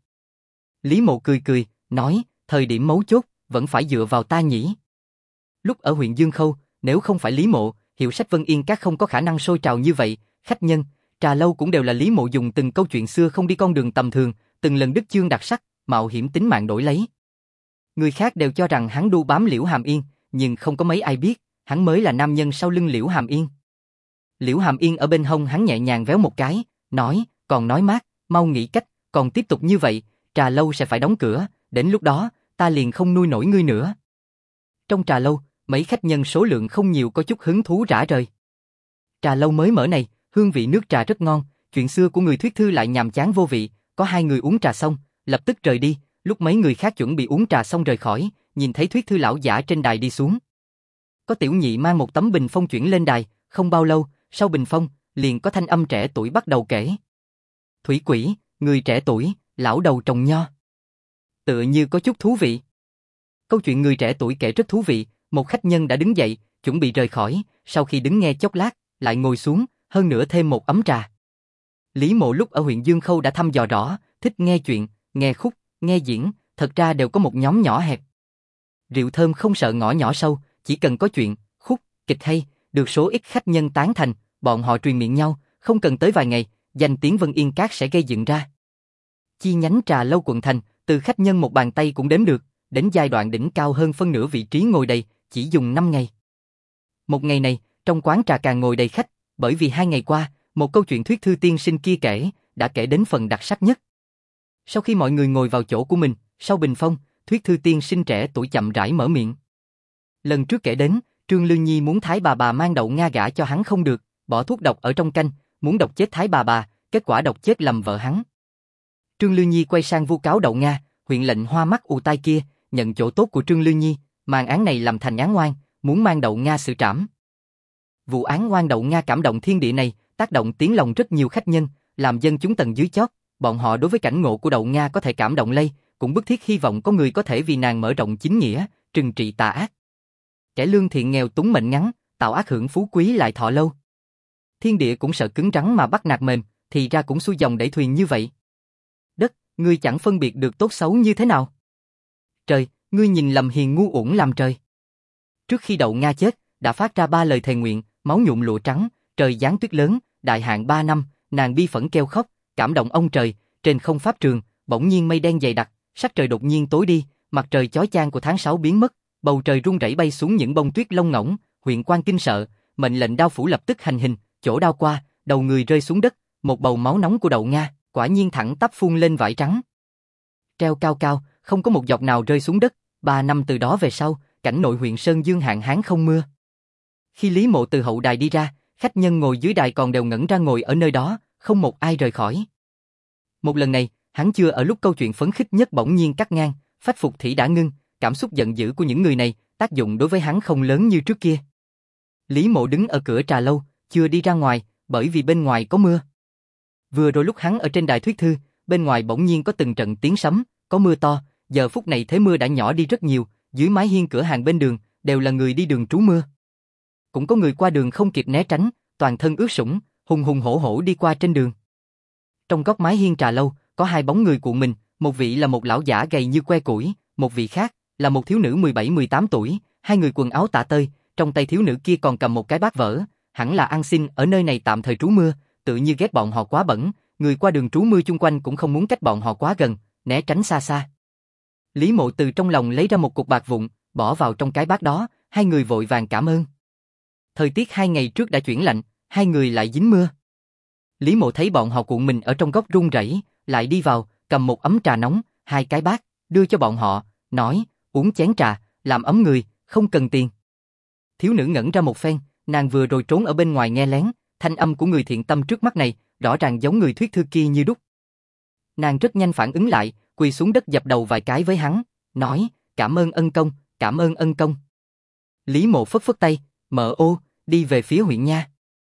Lý Mộ cười cười, nói, thời điểm mấu chốt, vẫn phải dựa vào ta nhỉ. Lúc ở huyện Dương Khâu, nếu không phải Lý Mộ, hiệu sách Vân Yên Các không có khả năng sôi trào như vậy, khách nhân, trà lâu cũng đều là Lý Mộ dùng từng câu chuyện xưa không đi con đường tầm thường, từng lần đức chương đặc sắc, mạo hiểm tính mạng đổi lấy. Người khác đều cho rằng hắn đu bám Liễu Hàm Yên, nhưng không có mấy ai biết, hắn mới là nam nhân sau lưng Liễu Hàm Yên. Liễu Hàm Yên ở bên hông hắn nhẹ nhàng véo một cái, nói, còn nói mát, mau nghĩ cách, còn tiếp tục như vậy, trà lâu sẽ phải đóng cửa, đến lúc đó, ta liền không nuôi nổi ngươi nữa. Trong trà lâu, mấy khách nhân số lượng không nhiều có chút hứng thú rã rời. Trà lâu mới mở này, hương vị nước trà rất ngon, chuyện xưa của người thuyết thư lại nhàm chán vô vị, có hai người uống trà xong, lập tức rời đi, lúc mấy người khác chuẩn bị uống trà xong rời khỏi, nhìn thấy thuyết thư lão giả trên đài đi xuống. Có tiểu nhị mang một tấm bình phong chuyển lên đài, không bao lâu, sau bình phong, liền có thanh âm trẻ tuổi bắt đầu kể. Thủy Quỷ, người trẻ tuổi, lão đầu trồng nho. Tựa như có chút thú vị. Câu chuyện người trẻ tuổi kể rất thú vị, một khách nhân đã đứng dậy, chuẩn bị rời khỏi, sau khi đứng nghe chốc lát, lại ngồi xuống, hơn nữa thêm một ấm trà. Lý Mộ lúc ở huyện Dương Khâu đã thăm dò rõ, thích nghe chuyện, nghe khúc, nghe diễn, thật ra đều có một nhóm nhỏ hẹp. Rượu thơm không sợ ngõ nhỏ sâu, chỉ cần có chuyện, khúc, kịch hay, được số ít khách nhân tán thành, bọn họ truyền miệng nhau, không cần tới vài ngày, danh tiếng Vân Yên Các sẽ gây dựng ra. Chi nhánh trà lâu quận thành, từ khách nhân một bàn tay cũng đếm được, đến giai đoạn đỉnh cao hơn phân nửa vị trí ngồi đầy, chỉ dùng 5 ngày. Một ngày này, trong quán trà càng ngồi đầy khách, bởi vì 2 ngày qua, một câu chuyện Thuyết Thư tiên sinh kia kể, đã kể đến phần đặc sắc nhất. Sau khi mọi người ngồi vào chỗ của mình, sau bình phong, Thuyết Thư tiên sinh trẻ tuổi chậm rãi mở miệng. Lần trước kể đến, Trương Lương Nhi muốn Thái bà mang đậu Nga gả cho hắn không được, bỏ thuốc độc ở trong canh, muốn độc chết Thái bà, kết quả độc chết lầm vợ hắn. Trương Lương Nhi quay sang vu cáo đậu Nga, huyện lệnh hoa mắt ù tai kia, nhận chỗ tốt của Trương Lương Nhi, mang án này làm thành án oan, muốn mang đậu Nga xử trảm. Vụ án oan đậu Nga cảm động thiên địa này, tác động tiếng lòng rất nhiều khách nhân, làm dân chúng tầng dưới chót, bọn họ đối với cảnh ngộ của đậu Nga có thể cảm động lây, cũng bức thiết hy vọng có người có thể vì nàng mở rộng chính nghĩa, trừng trị tà ác. Kẻ lương thiện nghèo túng mệnh ngắn, tạo ác hưởng phú quý lại thọ lâu. Thiên địa cũng sợ cứng rắn mà bắt nạt mềm, thì ra cũng xuôi dòng đẩy thuyền như vậy. Đất, ngươi chẳng phân biệt được tốt xấu như thế nào. Trời, ngươi nhìn lầm hiền ngu uổng làm trời. Trước khi đậu Nga chết, đã phát ra 3 lời thề nguyện, máu nhuộm lụa trắng, trời giáng tuyết lớn, đại hạn 3 năm, nàng bi phẫn kêu khóc, cảm động ông trời, trên không pháp trường, bỗng nhiên mây đen dày đặc, sắc trời đột nhiên tối đi, mặt trời chói chang của tháng 6 biến mất, bầu trời rung rẩy bay xuống những bông tuyết lông ngỗng, huyện quan kinh sợ, mệnh lệnh đao phủ lập tức hành hình, chỗ đao qua, đầu người rơi xuống đất, một bầu máu nóng của đậu Nga, quả nhiên thẳng tắp phun lên vải trắng. Treo cao cao, không có một giọt nào rơi xuống đất, 3 năm từ đó về sau, cảnh nội huyện Sơn Dương hạn hán không mưa. Khi Lý Mộ từ hậu đài đi ra, khách nhân ngồi dưới đài còn đều ngẩn ra ngồi ở nơi đó, không một ai rời khỏi. Một lần này, hắn chưa ở lúc câu chuyện phấn khích nhất bỗng nhiên cắt ngang, phách phục thỉ đã ngưng, cảm xúc giận dữ của những người này, tác dụng đối với hắn không lớn như trước kia. Lý Mộ đứng ở cửa trà lâu, chưa đi ra ngoài, bởi vì bên ngoài có mưa. Vừa rồi lúc hắn ở trên đài thuyết thư, bên ngoài bỗng nhiên có từng trận tiếng sấm, có mưa to, giờ phút này thế mưa đã nhỏ đi rất nhiều, dưới mái hiên cửa hàng bên đường, đều là người đi đường trú mưa. Cũng có người qua đường không kịp né tránh, toàn thân ướt sũng, hùng hùng hổ hổ đi qua trên đường. Trong góc mái hiên trà lâu, có 2 bóng người cuộn mình, một vị là một lão giả gầy như que củi, một vị khác là một thiếu nữ 17-18 tuổi, 2 người quần áo tả tơi, trong tay thiếu nữ kia còn cầm một cái bát vỡ, hẳn là ăn xin ở nơi này tạm thời trú mưa, tự như ghét bọn họ quá bẩn, người qua đường trú mưa chung quanh cũng không muốn cách bọn họ quá gần, né tránh xa xa. Lý Mộ từ trong lòng lấy ra một cục bạc vụn, bỏ vào trong cái bát đó, 2 người vội vàng cảm ơn. Thời tiết 2 ngày trước đã chuyển lạnh, 2 người lại dính mưa. Lý Mộ thấy bọn họ cuộn mình ở trong góc run rẩy, lại đi vào, cầm một ấm trà nóng, 2 cái bát, đưa cho bọn họ, nói, uống chén trà, làm ấm người, không cần tiền. Thiếu nữ ngẩn ra một phen, nàng vừa rồi trốn ở bên ngoài nghe lén, thanh âm của người thiện tâm trước mắt này, rõ ràng giống người thuyết thư kia như đúc. Nàng rất nhanh phản ứng lại, quỳ xuống đất dập đầu vài cái với hắn, nói, cảm ơn ân công, cảm ơn ân công. Lý Mộ phất phất tay, mở ô, đi về phía huyện nha.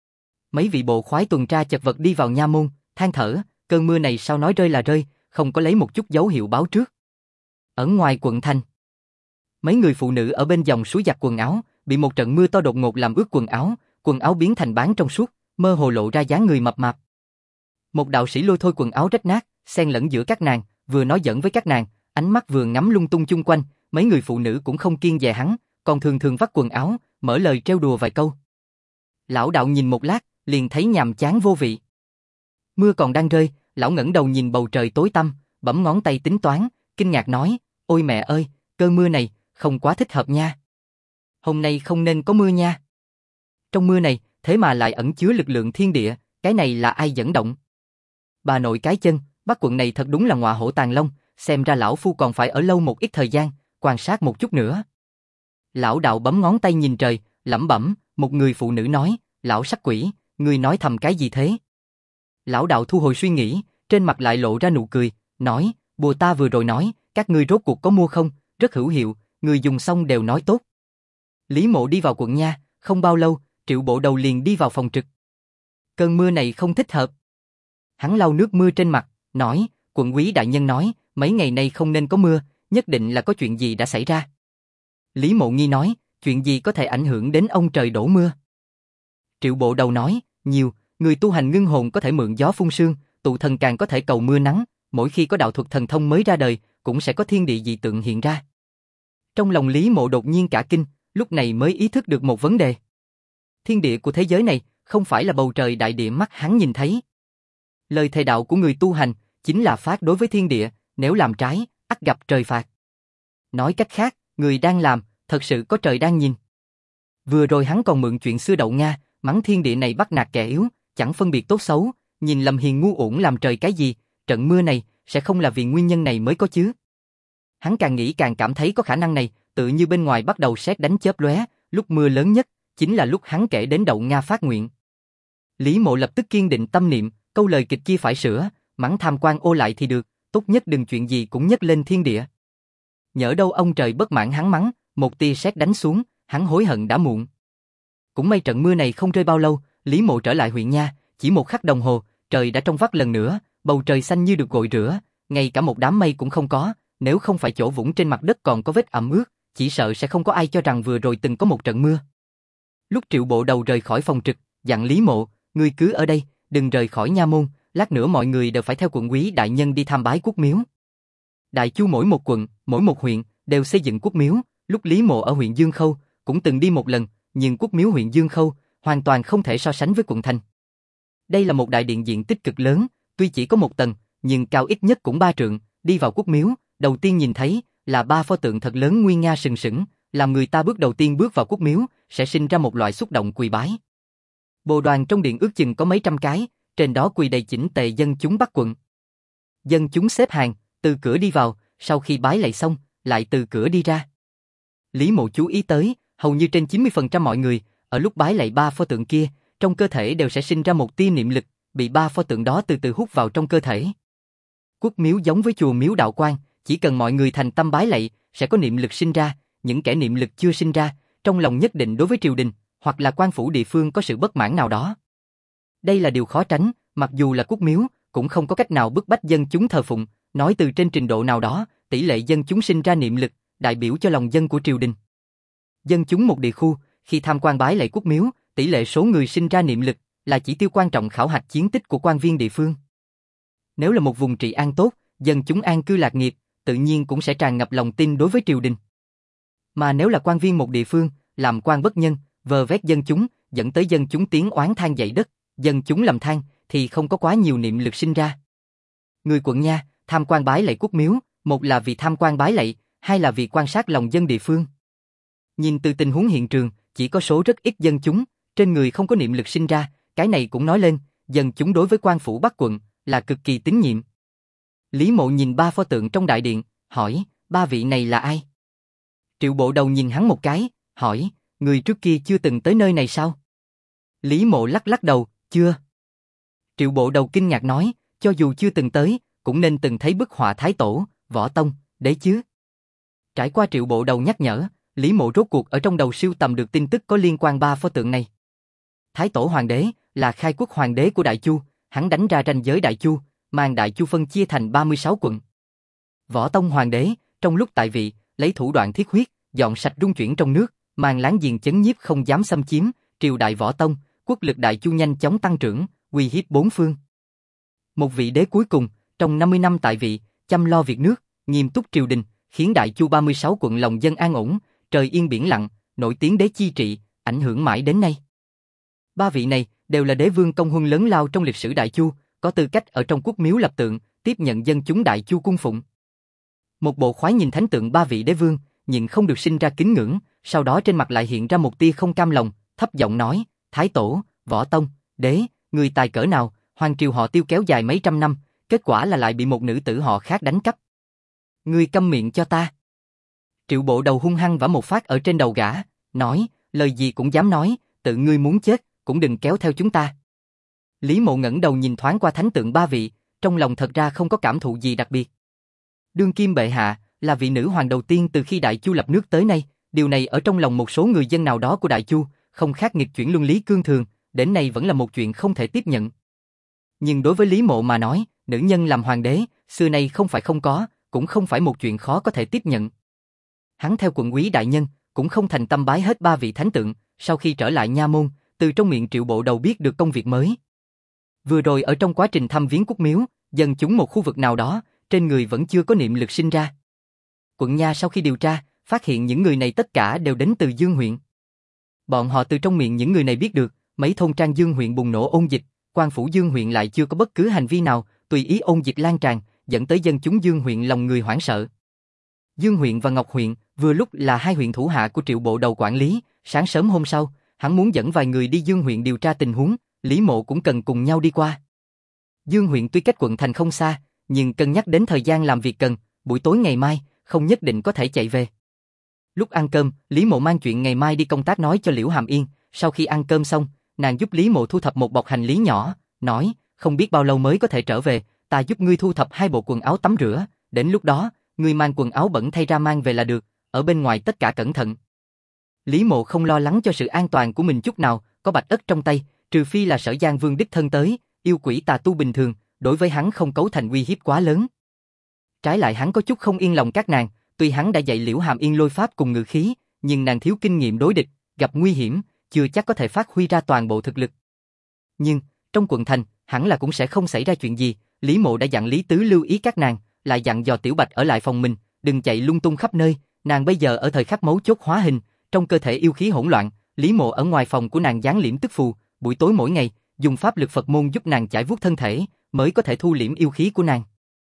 Mấy vị bộ khoái tuần tra chật vật đi vào nha môn, than thở, cơn mưa này sao nói rơi là rơi, không có lấy một chút dấu hiệu báo trước. Ở ngoài quận thành, mấy người phụ nữ ở bên dòng suối giặt quần áo, bị một trận mưa to đột ngột làm ướt quần áo biến thành bán trong suốt, mơ hồ lộ ra dáng người mập mạp. Một đạo sĩ lôi thôi quần áo rách nát, xen lẫn giữa các nàng, vừa nói giỡn với các nàng, ánh mắt vừa ngắm lung tung chung quanh, mấy người phụ nữ cũng không kiêng dè hắn, còn thường thường vắt quần áo, mở lời trêu đùa vài câu. Lão đạo nhìn một lát, liền thấy nhàm chán vô vị. Mưa còn đang rơi, lão ngẩng đầu nhìn bầu trời tối tăm, bấm ngón tay tính toán, kinh ngạc nói, ôi mẹ ơi, cơn mưa này, không quá thích hợp nha. Hôm nay không nên có mưa nha. Trong mưa này, thế mà lại ẩn chứa lực lượng thiên địa, cái này là ai dẫn động? Bà nội cái chân, Bắc quận này thật đúng là ngọa hổ tàng long, xem ra lão phu còn phải ở lâu một ít thời gian, quan sát một chút nữa. Lão đạo bấm ngón tay nhìn trời, lẩm bẩm, một người phụ nữ nói, lão sắc quỷ, ngươi nói thầm cái gì thế? Lão đạo thu hồi suy nghĩ, trên mặt lại lộ ra nụ cười, nói, bùa ta vừa rồi nói, các ngươi rốt cuộc có mua không, rất hữu hiệu, người dùng xong đều nói tốt. Lý Mộ đi vào quận nha, không bao lâu, Triệu Bộ Đầu liền đi vào phòng trực. Cơn mưa này không thích hợp. Hắn lau nước mưa trên mặt, nói, quận úy đại nhân nói, mấy ngày nay không nên có mưa, nhất định là có chuyện gì đã xảy ra. Lý Mộ Nghi nói, chuyện gì có thể ảnh hưởng đến ông trời đổ mưa? Triệu Bộ Đầu nói, nhiều, người tu hành ngưng hồn có thể mượn gió phun sương, tụ thần càng có thể cầu mưa nắng, mỗi khi có đạo thuật thần thông mới ra đời, cũng sẽ có thiên địa dị tượng hiện ra. Trong lòng Lý Mộ đột nhiên cả kinh, lúc này mới ý thức được một vấn đề. Thiên địa của thế giới này, không phải là bầu trời đại địa mắt hắn nhìn thấy. Lời thề đạo của người tu hành, chính là phát đối với thiên địa, nếu làm trái, ắt gặp trời phạt. Nói cách khác, người đang làm, thật sự có trời đang nhìn. Vừa rồi hắn còn mượn chuyện xưa đậu Nga, mắng thiên địa này bắt nạt kẻ yếu, chẳng phân biệt tốt xấu, nhìn lầm hiền ngu uổng làm trời cái gì, trận mưa này, sẽ không là vì nguyên nhân này mới có chứ. Hắn càng nghĩ càng cảm thấy có khả năng này, tự như bên ngoài bắt đầu sét đánh chớp lóe, lúc mưa lớn nhất, chính là lúc hắn kể đến đậu Nga phát nguyện. Lý Mộ lập tức kiên định tâm niệm, câu lời kịch kia phải sửa, mắng tham quan ô lại thì được, tốt nhất đừng chuyện gì cũng nhấc lên thiên địa. Nhỡ đâu ông trời bất mãn hắn mắng, một tia sét đánh xuống, hắn hối hận đã muộn. Cũng may trận mưa này không rơi bao lâu, Lý Mộ trở lại huyện nha, chỉ một khắc đồng hồ, trời đã trong vắt lần nữa, bầu trời xanh như được gội rửa, ngay cả một đám mây cũng không có, nếu không phải chỗ vũng trên mặt đất còn có vết ẩm ướt, chỉ sợ sẽ không có ai cho rằng vừa rồi từng có một trận mưa. Lúc Triệu Bộ Đầu rời khỏi phòng trực, dặn Lý Mộ, ngươi cứ ở đây, đừng rời khỏi nha môn, lát nữa mọi người đều phải theo quận úy đại nhân đi tham bái quốc miếu. Đại Chu mỗi một quận, mỗi một huyện đều xây dựng quốc miếu, lúc Lý Mộ ở huyện Dương Khâu cũng từng đi một lần, nhưng quốc miếu huyện Dương Khâu hoàn toàn không thể so sánh với quận thành. Đây là một đại điện diện tích cực lớn, tuy chỉ có một tầng, nhưng cao ít nhất cũng 3 trượng, đi vào quốc miếu, đầu tiên nhìn thấy là 3 pho tượng thật lớn nguy nga sừng sững, làm người ta bước đầu tiên bước vào quốc miếu sẽ sinh ra một loại xúc động quỳ bái. Bồ đoàn trong điện ước chừng có mấy trăm cái, trên đó quỳ đầy chỉnh tề dân chúng Bắc quận. Dân chúng xếp hàng, từ cửa đi vào, sau khi bái lạy xong, lại từ cửa đi ra. Lý Mộ chú ý tới, hầu như trên 90% mọi người, ở lúc bái lạy 3 pho tượng kia, trong cơ thể đều sẽ sinh ra một tia niệm lực, bị 3 pho tượng đó từ từ hút vào trong cơ thể. Quốc miếu giống với chùa miếu đạo quan, chỉ cần mọi người thành tâm bái lạy, sẽ có niệm lực sinh ra, những kẻ niệm lực chưa sinh ra, trong lòng nhất định đối với triều đình, hoặc là quan phủ địa phương có sự bất mãn nào đó. Đây là điều khó tránh, mặc dù là quốc miếu, cũng không có cách nào bức bách dân chúng thờ phụng, nói từ trên trình độ nào đó, tỷ lệ dân chúng sinh ra niệm lực, đại biểu cho lòng dân của triều đình. Dân chúng một địa khu, khi tham quan bái lạy quốc miếu, tỷ lệ số người sinh ra niệm lực là chỉ tiêu quan trọng khảo hạch chiến tích của quan viên địa phương. Nếu là một vùng trị an tốt, dân chúng an cư lạc nghiệp, tự nhiên cũng sẽ tràn ngập lòng tin đối với triều đình. Mà nếu là quan viên một địa phương, làm quan bất nhân, vờ vét dân chúng, dẫn tới dân chúng tiếng oán than dậy đất, dân chúng lầm than, thì không có quá nhiều niệm lực sinh ra. Người quận nha, tham quan bái lạy quốc miếu, một là vì tham quan bái lạy, hai là vì quan sát lòng dân địa phương. Nhìn từ tình huống hiện trường, chỉ có số rất ít dân chúng, trên người không có niệm lực sinh ra, cái này cũng nói lên, dân chúng đối với quan phủ Bắc quận là cực kỳ tín nhiệm. Lý Mộ nhìn 3 pho tượng trong đại điện, hỏi, 3 vị này là ai? Triệu Bộ Đầu nhìn hắn một cái, hỏi, người trước kia chưa từng tới nơi này sao? Lý Mộ lắc lắc đầu, chưa. Triệu Bộ Đầu kinh ngạc nói, cho dù chưa từng tới, cũng nên từng thấy bức họa Thái Tổ, Võ Tông, đấy chứ. Trải qua Triệu Bộ Đầu nhắc nhở, Lý Mộ rốt cuộc ở trong đầu sưu tầm được tin tức có liên quan 3 pho tượng này. Thái Tổ Hoàng đế là khai quốc hoàng đế của Đại Chu, hắn đánh ra ranh giới Đại Chu, mang Đại Chu phân chia thành 36 quận. Võ Tông Hoàng đế, trong lúc tại vị, lấy thủ đoạn thiết huyết, dọn sạch rung chuyển trong nước, mang láng giềng chấn nhiếp không dám xâm chiếm, triều đại Võ Tông, quốc lực Đại Chu nhanh chóng tăng trưởng, uy hiếp bốn phương. Một vị đế cuối cùng, trong 50 năm tại vị, chăm lo việc nước, nghiêm túc triều đình, khiến Đại Chu 36 quận lòng dân an ổn, trời yên biển lặng, nổi tiếng đế chi trị, ảnh hưởng mãi đến nay. 3 vị này đều là đế vương công huân lớn lao trong lịch sử Đại Chu, có tư cách ở trong quốc miếu lập tượng, tiếp nhận dân chúng Đại Chu cung phụng. Một bộ khoái nhìn thánh tượng 3 vị đế vương, nhưng không được sinh ra kính ngưỡng, sau đó trên mặt lại hiện ra một tia không cam lòng, thấp giọng nói, Thái Tổ, Võ Tông, đế, người tài cỡ nào, hoàng triều họ Tiêu kéo dài mấy trăm năm, kết quả là lại bị một nữ tử họ khác đánh cắp. Ngươi câm miệng cho ta. Triệu Bộ Đầu hung hăng vả một phát ở trên đầu gã, nói, lời gì cũng dám nói, tự ngươi muốn chết, cũng đừng kéo theo chúng ta. Lý Mộ ngẩng đầu nhìn thoáng qua thánh tượng 3 vị, trong lòng thật ra không có cảm thụ gì đặc biệt. Đương kim bệ hạ là vị nữ hoàng đầu tiên từ khi Đại Chu lập nước tới nay, điều này ở trong lòng một số người dân nào đó của Đại Chu không khác nghịch chuyển luân lý cương thường, đến nay vẫn là một chuyện không thể tiếp nhận. Nhưng đối với Lý Mộ mà nói, nữ nhân làm hoàng đế, xưa nay không phải không có, cũng không phải một chuyện khó có thể tiếp nhận. Hắn theo quận úy đại nhân, cũng không thành tâm bái hết 3 vị thánh tượng, sau khi trở lại nha môn, từ trong miệng Triệu Bộ Đầu biết được công việc mới. Vừa rồi ở trong quá trình thăm viếng Cúc Miếu, dần chúng một khu vực nào đó, trên người vẫn chưa có niệm lực sinh ra. Quận nha sau khi điều tra, phát hiện những người này tất cả đều đến từ Dương huyện. Bọn họ từ trong miệng những người này biết được, mấy thôn trang Dương huyện bùng nổ ôn dịch, quan phủ Dương huyện lại chưa có bất cứ hành vi nào, tùy ý ôn dịch lan tràn, dẫn tới dân chúng Dương huyện lòng người hoảng sợ. Dương huyện và Ngọc huyện, vừa lúc là 2 huyện thủ hạ của Triệu Bộ Đầu quản lý, sáng sớm hôm sau, hắn muốn dẫn vài người đi Dương huyện điều tra tình huống, Lý Mộ cũng cần cùng nhau đi qua. Dương huyện tuy cách quận thành không xa, nhưng cân nhắc đến thời gian làm việc cần, buổi tối ngày mai, không nhất định có thể chạy về. Lúc ăn cơm, Lý Mộ mang chuyện ngày mai đi công tác nói cho Liễu Hàm Yên, sau khi ăn cơm xong, nàng giúp Lý Mộ thu thập một bọc hành lý nhỏ, nói, không biết bao lâu mới có thể trở về, ta giúp ngươi thu thập 2 bộ quần áo tắm rửa, đến lúc đó, ngươi mang quần áo bẩn thay ra mang về là được, ở bên ngoài tất cả cẩn thận. Lý Mộ không lo lắng cho sự an toàn của mình chút nào, có bạch ất trong tay, trừ phi là Sở Giang Vương đích thân tới, yêu quỷ tà tu bình thường, đối với hắn không cấu thành uy hiếp quá lớn. Trái lại hắn có chút không yên lòng các nàng, tuy hắn đã dạy Liễu Hàm Yên lôi pháp cùng ngự khí, nhưng nàng thiếu kinh nghiệm đối địch, gặp nguy hiểm, chưa chắc có thể phát huy ra toàn bộ thực lực. Nhưng, trong quận thành, hẳn là cũng sẽ không xảy ra chuyện gì, Lý Mộ đã dặn Lý Tứ lưu ý các nàng, lại dặn dò Tiểu Bạch ở lại phòng mình, đừng chạy lung tung khắp nơi, nàng bây giờ ở thời khắc mấu chốt hóa hình, trong cơ thể yêu khí hỗn loạn, Lý Mộ ở ngoài phòng của nàng giáng liễm tức phù, buổi tối mỗi ngày, dùng pháp lực Phật môn giúp nàng chải vuốt thân thể, mới có thể thu liễm yêu khí của nàng.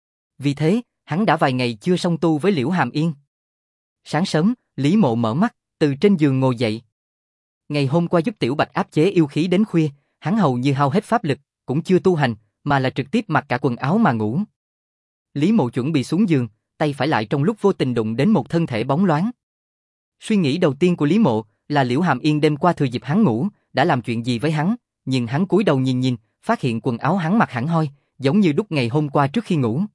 Vì thế, hắn đã vài ngày chưa song tu với Liễu Hàm Yên. Sáng sớm, Lý Mộ mở mắt, từ trên giường ngồi dậy. Ngày hôm qua giúp Tiểu Bạch áp chế yêu khí đến khuya, hắn hầu như hao hết pháp lực, cũng chưa tu hành, mà là trực tiếp mặc cả quần áo mà ngủ. Lý Mộ chuẩn bị xuống giường, tay phải lại trong lúc vô tình đụng đến một thân thể bóng loáng. Suy nghĩ đầu tiên của Lý Mộ là Liễu Hàm Yên đêm qua thừa dịp hắn ngủ, đã làm chuyện gì với hắn, nhưng hắn cúi đầu nhìn, phát hiện quần áo hắn mặc hẳn hoi, giống như đúc ngày hôm qua trước khi ngủ.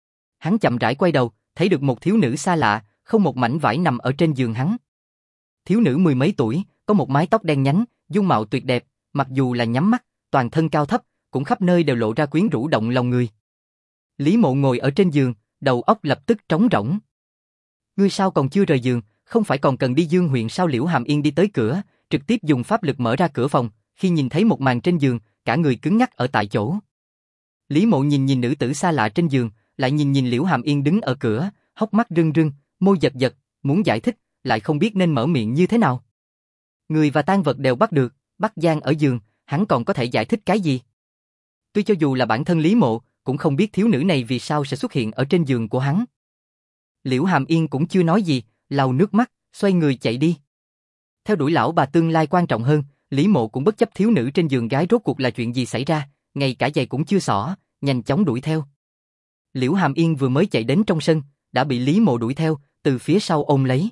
Hắn chậm rãi quay đầu, thấy được một thiếu nữ xa lạ, không một mảnh vải nằm ở trên giường hắn. Thiếu nữ 10 mấy tuổi, có một mái tóc đen nhánh, dung mạo tuyệt đẹp, mặc dù là nhắm mắt, toàn thân cao thấp, cũng khắp nơi đều lộ ra quyến rũ động lòng người. Lý Mộ ngồi ở trên giường, đầu óc lập tức trống rỗng. Ngươi sao còn chưa rời giường, không phải còn cần đi Dương huyện sao? Liễu Hàm Yên đi tới cửa, trực tiếp dùng pháp lực mở ra cửa phòng, khi nhìn thấy một màn trên giường, cả người cứng ngắc ở tại chỗ. Lý Mộ nhìn nữ tử xa lạ trên giường, lại nhìn Liễu Hàm Yên đứng ở cửa, hốc mắt rưng rưng, môi giật giật, muốn giải thích, lại không biết nên mở miệng như thế nào. Người và tang vật đều bắt được, bắt giam ở giường, hắn còn có thể giải thích cái gì? Tuy cho dù là bản thân Lý Mộ, cũng không biết thiếu nữ này vì sao sẽ xuất hiện ở trên giường của hắn. Liễu Hàm Yên cũng chưa nói gì, lau nước mắt, xoay người chạy đi. Theo đuổi lão bà tương lai quan trọng hơn, Lý Mộ cũng bất chấp thiếu nữ trên giường gái rốt cuộc là chuyện gì xảy ra, ngay cả giày cũng chưa xỏ, nhanh chóng đuổi theo. Liễu Hàm Yên vừa mới chạy đến trong sân, đã bị Lý Mộ đuổi theo, từ phía sau ôm lấy.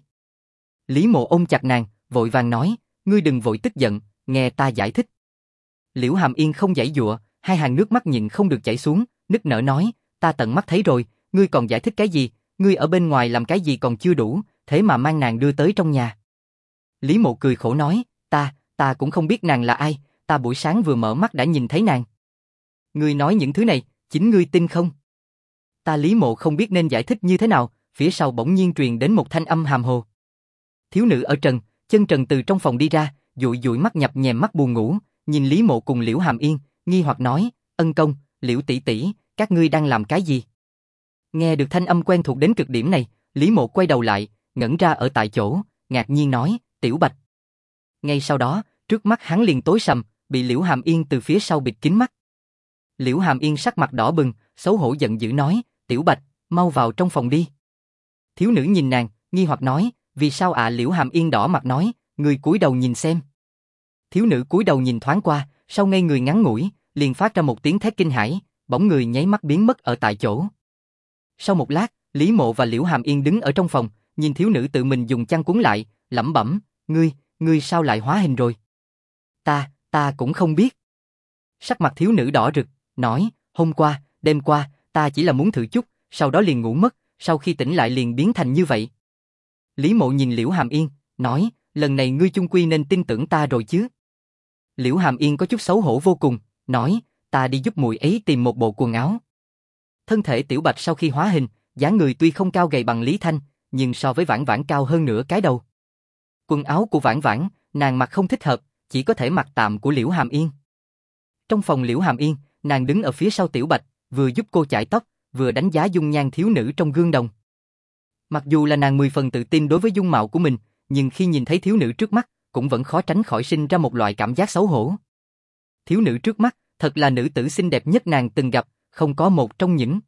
Lý Mộ ôm chặt nàng, vội vàng nói, ngươi đừng vội tức giận, nghe ta giải thích. Liễu Hàm Yên không giãy giụa, 2 hàng nước mắt nhịn không được chảy xuống, nức nở nói, ta tận mắt thấy rồi, ngươi còn giải thích cái gì, ngươi ở bên ngoài làm cái gì còn chưa đủ, thế mà mang nàng đưa tới trong nhà. Lý Mộ cười khổ nói, ta cũng không biết nàng là ai, ta buổi sáng vừa mở mắt đã nhìn thấy nàng. Ngươi nói những thứ này, chính ngươi tin không? Ta Lý Mộ không biết nên giải thích như thế nào, phía sau bỗng nhiên truyền đến một thanh âm hàm hồ. Thiếu nữ ở trần, chân trần từ trong phòng đi ra, dụi dụi mắt nhập nhèm mắt buồn ngủ, nhìn Lý Mộ cùng Liễu Hàm Yên, nghi hoặc nói, ân công, Liễu tỷ tỷ, các ngươi đang làm cái gì? Nghe được thanh âm quen thuộc đến cực điểm này, Lý Mộ quay đầu lại, ngẩn ra ở tại chỗ, ngạc nhiên nói, Tiểu Bạch. Ngay sau đó, trước mắt hắn liền tối sầm, bị Liễu Hàm Yên từ phía sau bịt kín mắt. Liễu Hàm Yên sắc mặt đỏ bừng, xấu hổ giận dữ nói, Tiểu Bạch, mau vào trong phòng đi. Thiếu nữ nhìn nàng, nghi hoặc nói, vì sao ạ? Liễu Hàm Yên đỏ mặt nói, người cúi đầu nhìn xem. Thiếu nữ cúi đầu nhìn thoáng qua, sau ngây người ngắn ngủi, liền phát ra một tiếng thét kinh hãi, bỗng người nháy mắt biến mất ở tại chỗ. Sau một lát, Lý Mộ và Liễu Hàm Yên đứng ở trong phòng, nhìn thiếu nữ tự mình dùng chăn cuốn lại, lẩm bẩm, ngươi sao lại hóa hình rồi? Ta cũng không biết. Sắc mặt thiếu nữ đỏ rực, nói, đêm qua, ta chỉ là muốn thử chút, sau đó liền ngủ mất, sau khi tỉnh lại liền biến thành như vậy. Lý Mộ nhìn Liễu Hàm Yên, nói, lần này ngươi chung quy nên tin tưởng ta rồi chứ. Liễu Hàm Yên có chút xấu hổ vô cùng, nói, ta đi giúp muội ấy tìm một bộ quần áo. Thân thể Tiểu Bạch sau khi hóa hình, dáng người tuy không cao gầy bằng Lý Thanh, nhưng so với Vãn Vãn cao hơn nửa cái đầu. Quần áo của Vãn Vãn, nàng mặc không thích hợp, chỉ có thể mặc tạm của Liễu Hàm Yên. Trong phòng Liễu Hàm Yên, nàng đứng ở phía sau Tiểu Bạch, vừa giúp cô chải tóc, vừa đánh giá dung nhan thiếu nữ trong gương đồng. Mặc dù là nàng 10 phần tự tin đối với dung mạo của mình, nhưng khi nhìn thấy thiếu nữ trước mắt, cũng vẫn khó tránh khỏi sinh ra một loại cảm giác xấu hổ. Thiếu nữ trước mắt, thật là nữ tử xinh đẹp nhất nàng từng gặp, không có một trong những.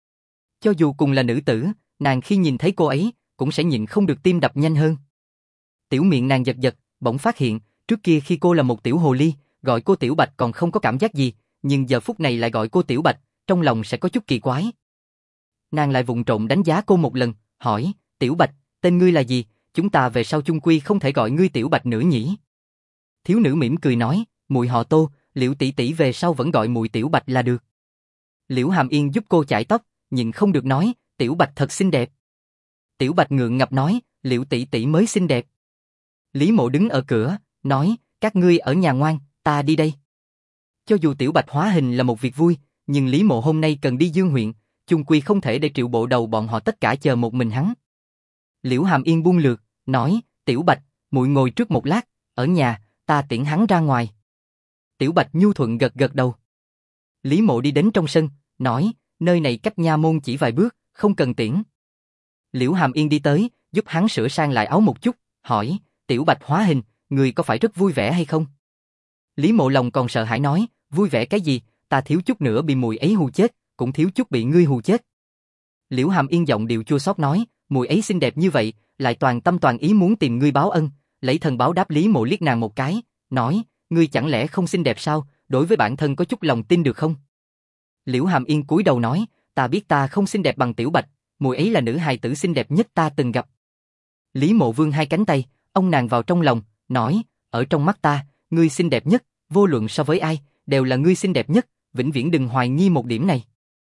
Cho dù cùng là nữ tử, nàng khi nhìn thấy cô ấy, cũng sẽ nhịn không được tim đập nhanh hơn. Tiểu miệng nàng giật giật, bỗng phát hiện, trước kia khi cô là một tiểu hồ ly, gọi cô Tiểu Bạch còn không có cảm giác gì, nhưng giờ phút này lại gọi cô Tiểu Bạch, trong lòng sẽ có chút kỳ quái. Nàng lại vụng trộm đánh giá cô một lần, hỏi, Tiểu Bạch, tên ngươi là gì, chúng ta về sau chung quy không thể gọi ngươi Tiểu Bạch nữa nhỉ? Thiếu nữ mỉm cười nói, muội họ Tô, Liễu tỷ tỷ về sau vẫn gọi muội Tiểu Bạch là được. Liễu Hàm Yên giúp cô chải tóc, nhưng không được nói, Tiểu Bạch thật xinh đẹp. Tiểu Bạch ngượng ngập nói, Liễu tỷ tỷ mới xinh đẹp. Lý Mộ đứng ở cửa, nói, các ngươi ở nhà ngoan, ta đi đây. Cho dù Tiểu Bạch hóa hình là một việc vui, nhưng Lý Mộ hôm nay cần đi Dương huyện, chung quy không thể để Triệu Bộ Đầu bọn họ tất cả chờ một mình hắn. Liễu Hàm Yên buông lược, nói, Tiểu Bạch, muội ngồi trước một lát, ở nhà, ta tiễn hắn ra ngoài. Tiểu Bạch nhu thuận gật gật đầu. Lý Mộ đi đến trong sân, nói, nơi này cách nha môn chỉ vài bước, không cần tiễn. Liễu Hàm Yên đi tới, giúp hắn sửa sang lại áo một chút, hỏi, Tiểu Bạch hóa hình, người có phải rất vui vẻ hay không? Lý Mộ lòng còn sợ hãi nói, vui vẻ cái gì, ta thiếu chút nữa bị muội ấy hù chết, cũng thiếu chút bị ngươi hù chết. Liễu Hàm Yên giọng điệu chua xót nói, muội ấy xinh đẹp như vậy, lại toàn tâm toàn ý muốn tìm ngươi báo ân. Lấy thần báo đáp. Lý Mộ liếc nàng một cái, nói, ngươi chẳng lẽ không xinh đẹp sao, đối với bản thân có chút lòng tin được không? Liễu Hàm Yên cúi đầu nói, ta biết ta không xinh đẹp bằng Tiểu Bạch, muội ấy là nữ hài tử xinh đẹp nhất ta từng gặp. Lý Mộ vươn hai cánh tay, ôm nàng vào trong lòng, nói, ở trong mắt ta, ngươi xinh đẹp nhất, vô luận so với ai, đều là ngươi xinh đẹp nhất, vĩnh viễn đừng hoài nghi một điểm này.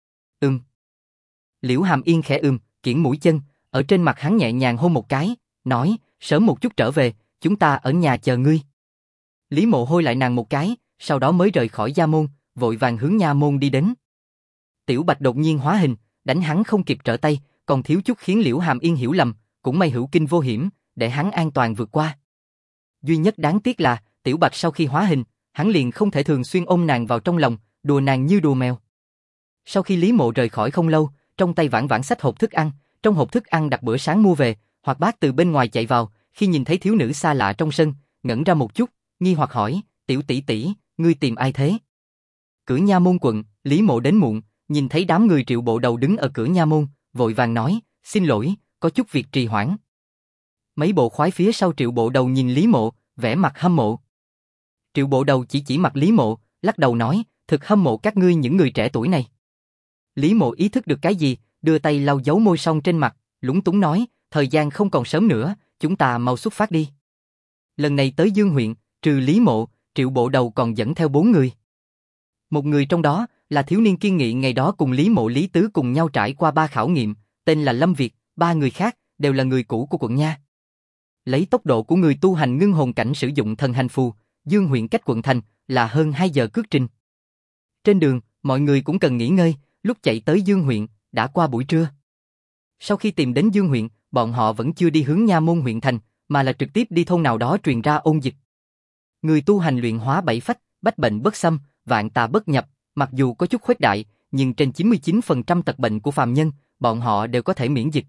Liễu Hàm Yên khẽ kiễng mũi chân, ở trên mặt hắn nhẹ nhàng hôn một cái, nói, sớm một chút trở về, chúng ta ở nhà chờ ngươi. Lý Mộ hôn lại nàng một cái, sau đó mới rời khỏi gia môn, vội vàng hướng nha môn đi đến. Tiểu Bạch đột nhiên hóa hình, đánh hắn không kịp trở tay, còn thiếu chút khiến Liễu Hàm Yên hiểu lầm, cũng may hữu kinh vô hiểm, để hắn an toàn vượt qua. Duy nhất đáng tiếc là, Tiểu Bạch sau khi hóa hình, hắn liền không thể thường xuyên ôm nàng vào trong lòng, đùa nàng như đùa mèo. Sau khi Lý Mộ rời khỏi không lâu, trong tay Vãn Vãn xách hộp thức ăn, trong hộp thức ăn đặt bữa sáng mua về, Hoạt Bát từ bên ngoài chạy vào, khi nhìn thấy thiếu nữ xa lạ trong sân, ngẩn ra một chút, nghi hoặc hỏi, Tiểu tỷ tỷ, ngươi tìm ai thế? Cửa nha môn quận, Lý Mộ đến muộn, nhìn thấy đám người Triệu Bộ Đầu đứng ở cửa nha môn, vội vàng nói, xin lỗi, có chút việc trì hoãn. Mấy bộ khoái phía sau Triệu Bộ Đầu nhìn Lý Mộ, vẻ mặt hâm mộ. Triệu Bộ Đầu chỉ mặt Lý Mộ, lắc đầu nói, thực hâm mộ các ngươi những người trẻ tuổi này. Lý Mộ ý thức được cái gì, đưa tay lau dấu môi son trên mặt, lúng túng nói, thời gian không còn sớm nữa, chúng ta mau xuất phát đi. Lần này tới Dương huyện, trừ Lý Mộ, Triệu Bộ Đầu còn dẫn theo 4 người. Một người trong đó là thiếu niên kiên nghị ngày đó cùng Lý Mộ Lý Tứ cùng nhau trải qua 3 khảo nghiệm, tên là Lâm Việt, 3 người khác đều là người cũ của quận nha. Lấy tốc độ của người tu hành ngưng hồn cảnh sử dụng thần hành phù, Dương huyện cách quận thành là hơn 2 giờ cước trình. Trên đường, mọi người cũng cần nghỉ ngơi, lúc chạy tới Dương huyện, đã qua buổi trưa. Sau khi tìm đến Dương huyện, bọn họ vẫn chưa đi hướng nha môn huyện thành, mà là trực tiếp đi thôn nào đó truyền ra ôn dịch. Người tu hành luyện hóa 7 phách, bách bệnh bất xâm, vạn tà bất nhập, mặc dù có chút khuếch đại, nhưng trên 99% tật bệnh của phàm nhân, bọn họ đều có thể miễn dịch.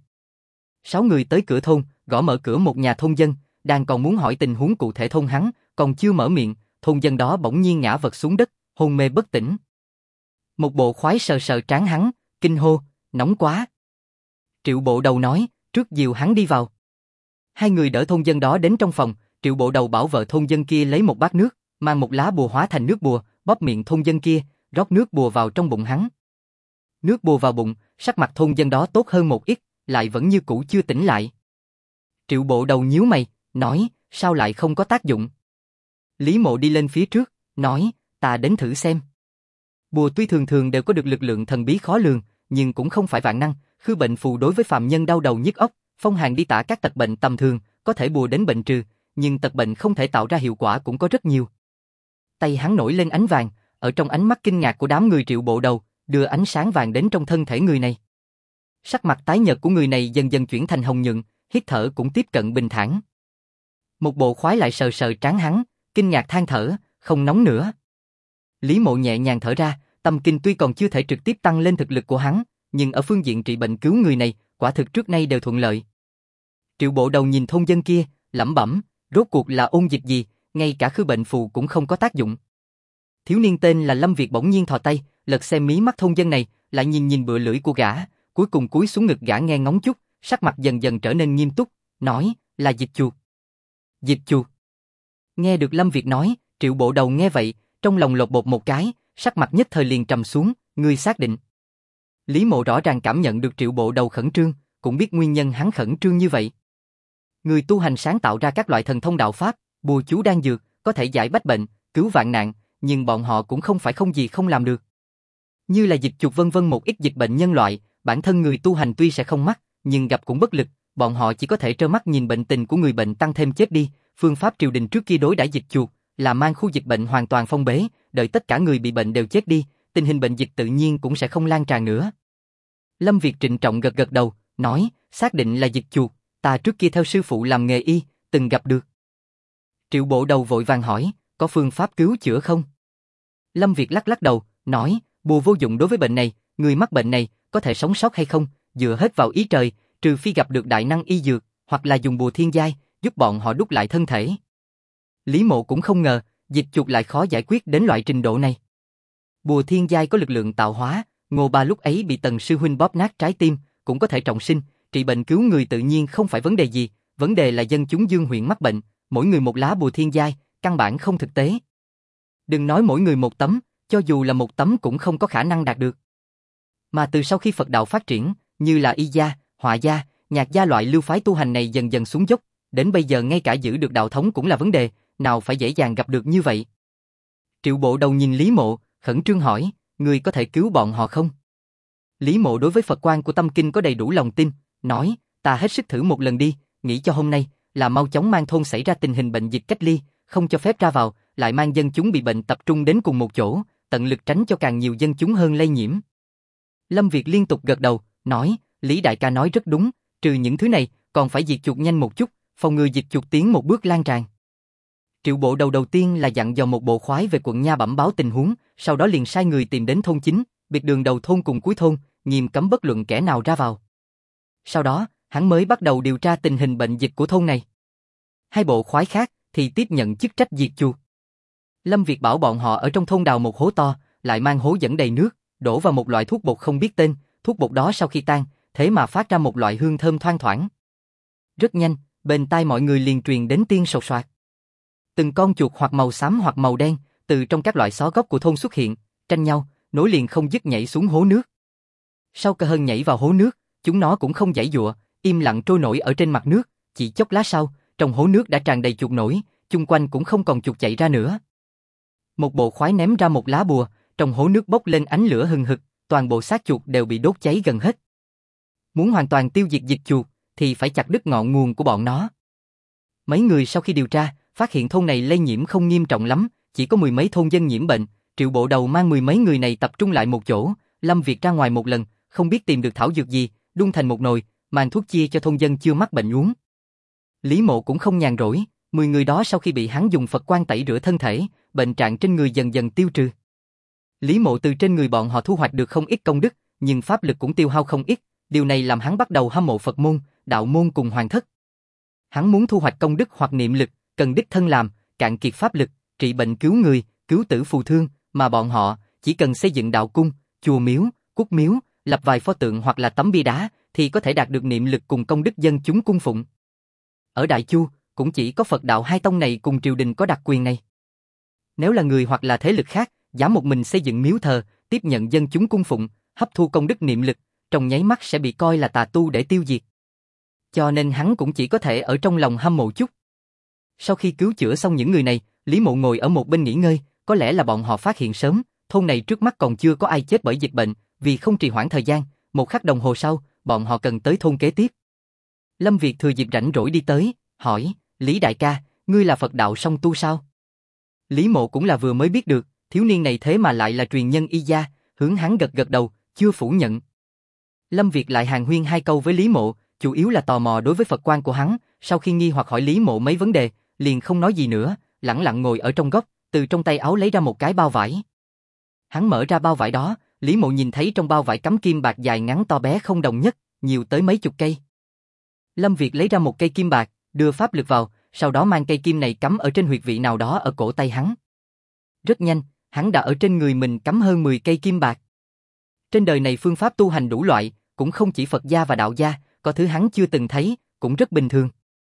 6 người tới cửa thôn, gõ mở cửa một nhà thôn dân, đang còn muốn hỏi tình huống cụ thể thôn hắn, còn chưa mở miệng, thôn dân đó bỗng nhiên ngã vật xuống đất, hôn mê bất tỉnh. Một bộ khoái sờ sờ trán hắn, kinh hô, nóng quá. Triệu Bộ Đầu nói, trước dìu hắn đi vào. 2 người đỡ thôn dân đó đến trong phòng, Triệu Bộ Đầu bảo vợ thôn dân kia lấy một bát nước, mang một lá bùa hóa thành nước bùa, bóp miệng thôn dân kia, rót nước bùa vào trong bụng hắn. Nước bùa vào bụng, sắc mặt thôn dân đó tốt hơn một ít, lại vẫn như cũ chưa tỉnh lại. Triệu Bộ Đầu nhíu mày, nói, sao lại không có tác dụng? Lý Mộ đi lên phía trước, nói, ta đến thử xem. Bùa tuy thường thường đều có được lực lượng thần bí khó lường, nhưng cũng không phải vạn năng, khư bệnh phù đối với phàm nhân đau đầu nhức óc, phong hàn đi tả các tật bệnh tầm thường, có thể bùa đến bệnh trừ, nhưng tật bệnh không thể tạo ra hiệu quả cũng có rất nhiều. Tay hắn nổi lên ánh vàng, ở trong ánh mắt kinh ngạc của đám người Triệu Bộ Đầu, đưa ánh sáng vàng đến trong thân thể người này. Sắc mặt tái nhợt của người này dần dần chuyển thành hồng nhuận, hít thở cũng tiếp cận bình thản. Một bộ khoái lại sờ sờ trán hắn, kinh ngạc than thở, không nóng nữa. Lý Mộ nhẹ nhàng thở ra, tâm kinh tuy còn chưa thể trực tiếp tăng lên thực lực của hắn, nhưng ở phương diện trị bệnh cứu người này, quả thực trước nay đều thuận lợi. Triệu Bộ Đầu nhìn thôn dân kia, lẩm bẩm, rốt cuộc là ôn dịch gì, ngay cả khư bệnh phù cũng không có tác dụng. Thiếu niên tên là Lâm Việt bỗng nhiên thò tay, lật xem mí mắt thôn dân này, lại nhìn nhìn bựa lưỡi của gã, cuối cùng cúi xuống ngực gã nghe ngóng chút, sắc mặt dần dần trở nên nghiêm túc, nói, là dịch chuột. Dịch chuột. Nghe được Lâm Việt nói, Triệu Bộ Đầu nghe vậy, trong lòng lột bột một cái, sắc mặt nhất thời liền trầm xuống, ngươi xác định. Lý Mộ rõ ràng cảm nhận được Triệu Bộ Đầu khẩn trương, cũng biết nguyên nhân hắn khẩn trương như vậy. Người tu hành sáng tạo ra các loại thần thông đạo pháp, bùa chú đan dược, có thể giải bách bệnh, cứu vạn nạn, nhưng bọn họ cũng không phải không gì không làm được. Như là dịch chuột vân vân một ít dịch bệnh nhân loại, bản thân người tu hành tuy sẽ không mắc, nhưng gặp cũng bất lực, bọn họ chỉ có thể trơ mắt nhìn bệnh tình của người bệnh tăng thêm chết đi. Phương pháp triều đình trước kia đối đãi dịch chuột là mang khu dịch bệnh hoàn toàn phong bế, đợi tất cả người bị bệnh đều chết đi, tình hình bệnh dịch tự nhiên cũng sẽ không lan tràn nữa. Lâm Việt trịnh trọng gật gật đầu, nói, xác định là dịch chuột, ta trước kia theo sư phụ làm nghề y, từng gặp được. Triệu Bộ Đầu vội vàng hỏi, có phương pháp cứu chữa không? Lâm Việt lắc lắc đầu, nói, bùa vô dụng đối với bệnh này, người mắc bệnh này, có thể sống sót hay không, dựa hết vào ý trời, trừ phi gặp được đại năng y dược, hoặc là dùng bùa thiên giai, giúp bọn họ đúc lại thân thể. Lý Mộ cũng không ngờ, dịch chuột lại khó giải quyết đến loại trình độ này. Bùa thiên giai có lực lượng tạo hóa, Ngô Ba lúc ấy bị Tần sư huynh bóp nát trái tim, cũng có thể trọng sinh, trị bệnh cứu người tự nhiên không phải vấn đề gì, vấn đề là dân chúng Dương huyện mắc bệnh, mỗi người một lá bùa thiên giai, căn bản không thực tế. Đừng nói mỗi người một tấm, cho dù là một tấm cũng không có khả năng đạt được. Mà từ sau khi Phật đạo phát triển, như là y gia, họa gia, nhạc gia loại lưu phái tu hành này dần dần xuống dốc, đến bây giờ ngay cả giữ được đạo thống cũng là vấn đề, nào phải dễ dàng gặp được như vậy. Triệu Bộ Đầu nhìn Lý Mộ, khẩn trương hỏi, người có thể cứu bọn họ không? Lý Mộ đối với Phật quan của tâm kinh có đầy đủ lòng tin, nói, ta hết sức thử một lần đi, nghĩ cho hôm nay, là mau chóng mang thôn xảy ra tình hình bệnh dịch cách ly, không cho phép ra vào, lại mang dân chúng bị bệnh tập trung đến cùng một chỗ, tận lực tránh cho càng nhiều dân chúng hơn lây nhiễm. Lâm Việt liên tục gật đầu, nói, Lý đại ca nói rất đúng, trừ những thứ này, còn phải diệt chuột nhanh một chút, phòng ngừa dịch chuột tiến một bước lan tràn. Triệu Bộ Đầu đầu tiên là dặn dò một bộ khoái về quận nha bẩm báo tình huống, sau đó liền sai người tìm đến thôn chính, biệt đường đầu thôn cùng cuối thôn, nghiêm cấm bất luận kẻ nào ra vào. Sau đó, hắn mới bắt đầu điều tra tình hình bệnh dịch của thôn này. Hai bộ khoái khác thì tiếp nhận chức trách diệt chuột. Lâm Việt bảo bọn họ ở trong thôn đào một hố to, lại mang hố dẫn đầy nước, đổ vào một loại thuốc bột không biết tên, thuốc bột đó sau khi tan, thế mà phát ra một loại hương thơm thoang thoảng. Rất nhanh, bên tai mọi người liền truyền đến tiếng sột soạt. Từng con chuột hoặc màu xám hoặc màu đen, từ trong các loại xó gốc của thôn xuất hiện, tranh nhau, nối liền không dứt nhảy xuống hố nước. Sau cơ hân nhảy vào hố nước, chúng nó cũng không giãy giụa, im lặng trôi nổi ở trên mặt nước, chỉ chốc lát sau, trong hố nước đã tràn đầy chuột nổi, chung quanh cũng không còn chuột chạy ra nữa. Một bộ khoái ném ra một lá bùa, trong hố nước bốc lên ánh lửa hừng hực, toàn bộ xác chuột đều bị đốt cháy gần hết. Muốn hoàn toàn tiêu diệt dịch chuột, thì phải chặt đứt ngọn nguồn của bọn nó. Mấy người sau khi điều tra, phát hiện thôn này lây nhiễm không nghiêm trọng lắm, chỉ có 10 mấy thôn dân nhiễm bệnh. Triệu Bộ Đầu mang 10 mấy người này tập trung lại một chỗ, Lâm Việt ra ngoài một lần, không biết tìm được thảo dược gì, đun thành một nồi, mang thuốc chia cho thôn dân chưa mắc bệnh uống. Lý Mộ cũng không nhàn rỗi, 10 người đó sau khi bị hắn dùng Phật quan tẩy rửa thân thể, bệnh trạng trên người dần dần tiêu trừ. Lý Mộ từ trên người bọn họ thu hoạch được không ít công đức, nhưng pháp lực cũng tiêu hao không ít, điều này làm hắn bắt đầu hâm mộ Phật môn, đạo môn cùng hoàng thất. Hắn muốn thu hoạch công đức hoặc niệm lực, cần đích thân làm, cạn kiệt pháp lực, trị bệnh cứu người, cứu tử phù thương, mà bọn họ chỉ cần xây dựng đạo cung, chùa miếu, cúc miếu, lập vài pho tượng hoặc là tấm bia đá, thì có thể đạt được niệm lực cùng công đức dân chúng cung phụng. Ở Đại Chu, cũng chỉ có Phật đạo hai tông này cùng triều đình có đặc quyền này. Nếu là người hoặc là thế lực khác, dám một mình xây dựng miếu thờ, tiếp nhận dân chúng cung phụng, hấp thu công đức niệm lực, trong nháy mắt sẽ bị coi là tà tu để tiêu diệt. Cho nên hắn cũng chỉ có thể ở trong lòng hâm mộ chút. Sau khi cứu chữa xong những người này, Lý Mộ ngồi ở một bên nghỉ ngơi, có lẽ là bọn họ phát hiện sớm, thôn này trước mắt còn chưa có ai chết bởi dịch bệnh, vì không trì hoãn thời gian, một khắc đồng hồ sau, bọn họ cần tới thôn kế tiếp. Lâm Việt thừa dịp rảnh rỗi đi tới, hỏi, Lý đại ca, ngươi là Phật đạo song tu sao? Lý Mộ cũng là vừa mới biết được, thiếu niên này thế mà lại là truyền nhân Y gia, hướng hắn gật gật đầu, chưa phủ nhận. Lâm Việt lại hàn huyên 2 câu với Lý Mộ, chủ yếu là tò mò đối với Phật quan của hắn, sau khi nghi hoặc hỏi Lý Mộ mấy vấn đề, liền không nói gì nữa, lẳng lặng ngồi ở trong góc, từ trong tay áo lấy ra một cái bao vải. Hắn mở ra bao vải đó, Lý Mộ nhìn thấy trong bao vải cắm kim bạc dài ngắn to bé không đồng nhất, nhiều tới mấy chục cây. Lâm Việt lấy ra một cây kim bạc, đưa pháp lực vào, sau đó mang cây kim này cắm ở trên huyệt vị nào đó ở cổ tay hắn. Rất nhanh, hắn đã ở trên người mình cắm hơn 10 cây kim bạc. Trên đời này phương pháp tu hành đủ loại, cũng không chỉ Phật gia và đạo gia, có thứ hắn chưa từng thấy, cũng rất bình thường.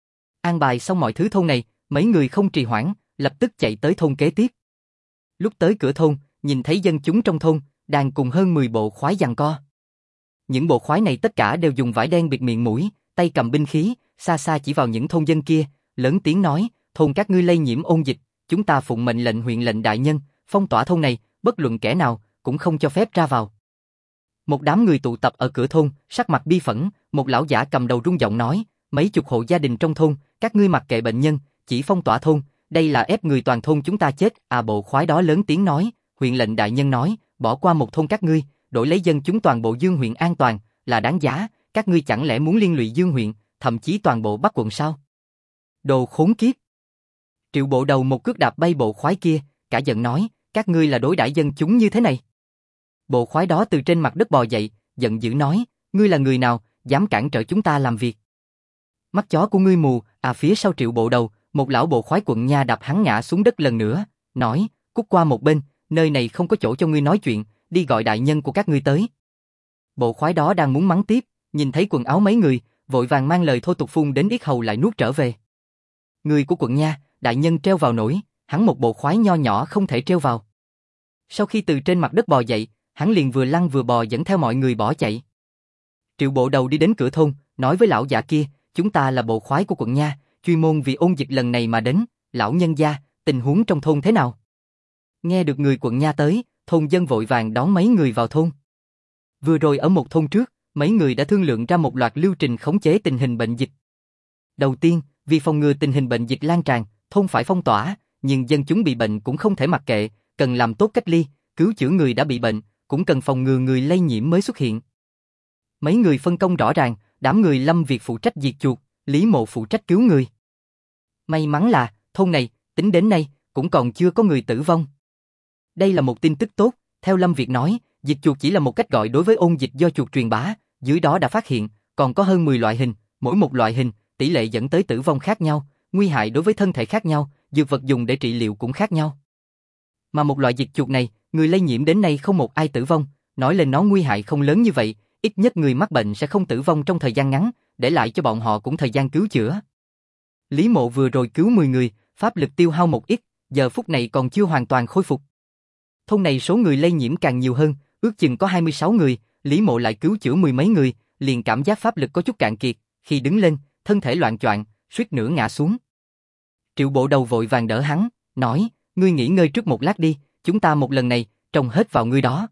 An bài xong mọi thứ thôn này, mấy người không trì hoãn, lập tức chạy tới thôn kế tiếp. Lúc tới cửa thôn, nhìn thấy dân chúng trong thôn, đang cùng hơn 10 bộ khoái giằng co. Những bộ khoái này tất cả đều dùng vải đen bịt miệng mũi, tay cầm binh khí, xa xa chỉ vào những thôn dân kia, lớn tiếng nói, thôn các ngươi lây nhiễm ôn dịch, chúng ta phụng mệnh lệnh huyện lệnh đại nhân, phong tỏa thôn này, bất luận kẻ nào, cũng không cho phép ra vào. Một đám người tụ tập ở cửa thôn, sắc mặt bi phẫn, một lão giả cầm đầu rung giọng nói, mấy chục hộ gia đình trong thôn, các ngươi mặc kệ bệnh nhân, chỉ phong tỏa thôn, đây là ép người toàn thôn chúng ta chết. Bộ khoái đó lớn tiếng nói, huyện lệnh đại nhân nói, bỏ qua một thôn các ngươi, đổi lấy dân chúng toàn bộ Dương huyện an toàn, là đáng giá, các ngươi chẳng lẽ muốn liên lụy Dương huyện, thậm chí toàn bộ Bắc quận sao? Đồ khốn kiếp! Triệu Bộ Đầu một cước đạp bay bộ khoái kia, cả giận nói, các ngươi là đối đãi dân chúng như thế này. Bộ khoái đó từ trên mặt đất bò dậy, giận dữ nói, ngươi là người nào, dám cản trở chúng ta làm việc? Mắt chó của ngươi mù. Phía sau Triệu Bộ Đầu, một lão bộ khoái quận nha đạp hắn ngã xuống đất lần nữa, nói, cút qua một bên, nơi này không có chỗ cho ngươi nói chuyện, đi gọi đại nhân của các ngươi tới. Bộ khoái đó đang muốn mắng tiếp, nhìn thấy quần áo mấy người, vội vàng mang lời thô tục phun đến yết hầu lại nuốt trở về. Người của quận nha, đại nhân treo vào nổi, hắn một bộ khoái nho nhỏ không thể treo vào. Sau khi từ trên mặt đất bò dậy, hắn liền vừa lăn vừa bò dẫn theo mọi người bỏ chạy. Triệu Bộ Đầu đi đến cửa thôn, nói với lão giả kia, chúng ta là bộ khoái của quận nha, chuyên môn vì ôn dịch lần này mà đến, lão nhân gia, tình huống trong thôn thế nào? Nghe được người quận nha tới, thôn dân vội vàng đón mấy người vào thôn. Vừa rồi ở một thôn trước, mấy người đã thương lượng ra một loạt lưu trình khống chế tình hình bệnh dịch. Đầu tiên, vì phòng ngừa tình hình bệnh dịch lan tràn, thôn phải phong tỏa, nhưng dân chúng bị bệnh cũng không thể mặc kệ, cần làm tốt cách ly, cứu chữa người đã bị bệnh, cũng cần phòng ngừa người lây nhiễm mới xuất hiện. Mấy người phân công rõ ràng, đám người Lâm Việt phụ trách diệt chuột, Lý Mộ phụ trách cứu người. May mắn là, thôn này, tính đến nay, cũng còn chưa có người tử vong. Đây là một tin tức tốt, theo Lâm Việt nói, diệt chuột chỉ là một cách gọi đối với ôn dịch do chuột truyền bá, dưới đó đã phát hiện, còn có hơn 10 loại hình, mỗi một loại hình, tỷ lệ dẫn tới tử vong khác nhau, nguy hại đối với thân thể khác nhau, dược vật dùng để trị liệu cũng khác nhau. Mà một loại diệt chuột này, người lây nhiễm đến nay không một ai tử vong, nói lên nó nguy hại không lớn như vậy, ít nhất người mắc bệnh sẽ không tử vong trong thời gian ngắn, để lại cho bọn họ cũng thời gian cứu chữa. Lý Mộ vừa rồi cứu 10 người, pháp lực tiêu hao một ít, giờ phút này còn chưa hoàn toàn khôi phục. Thôn này số người lây nhiễm càng nhiều hơn, ước chừng có 26 người, Lý Mộ lại cứu chữa 10 mấy người, liền cảm giác pháp lực có chút cạn kiệt, khi đứng lên, thân thể loạng choạng, suýt nữa ngã xuống. Triệu Bộ Đầu vội vàng đỡ hắn, nói, ngươi nghỉ ngơi trước một lát đi, chúng ta một lần này, trông hết vào ngươi đó.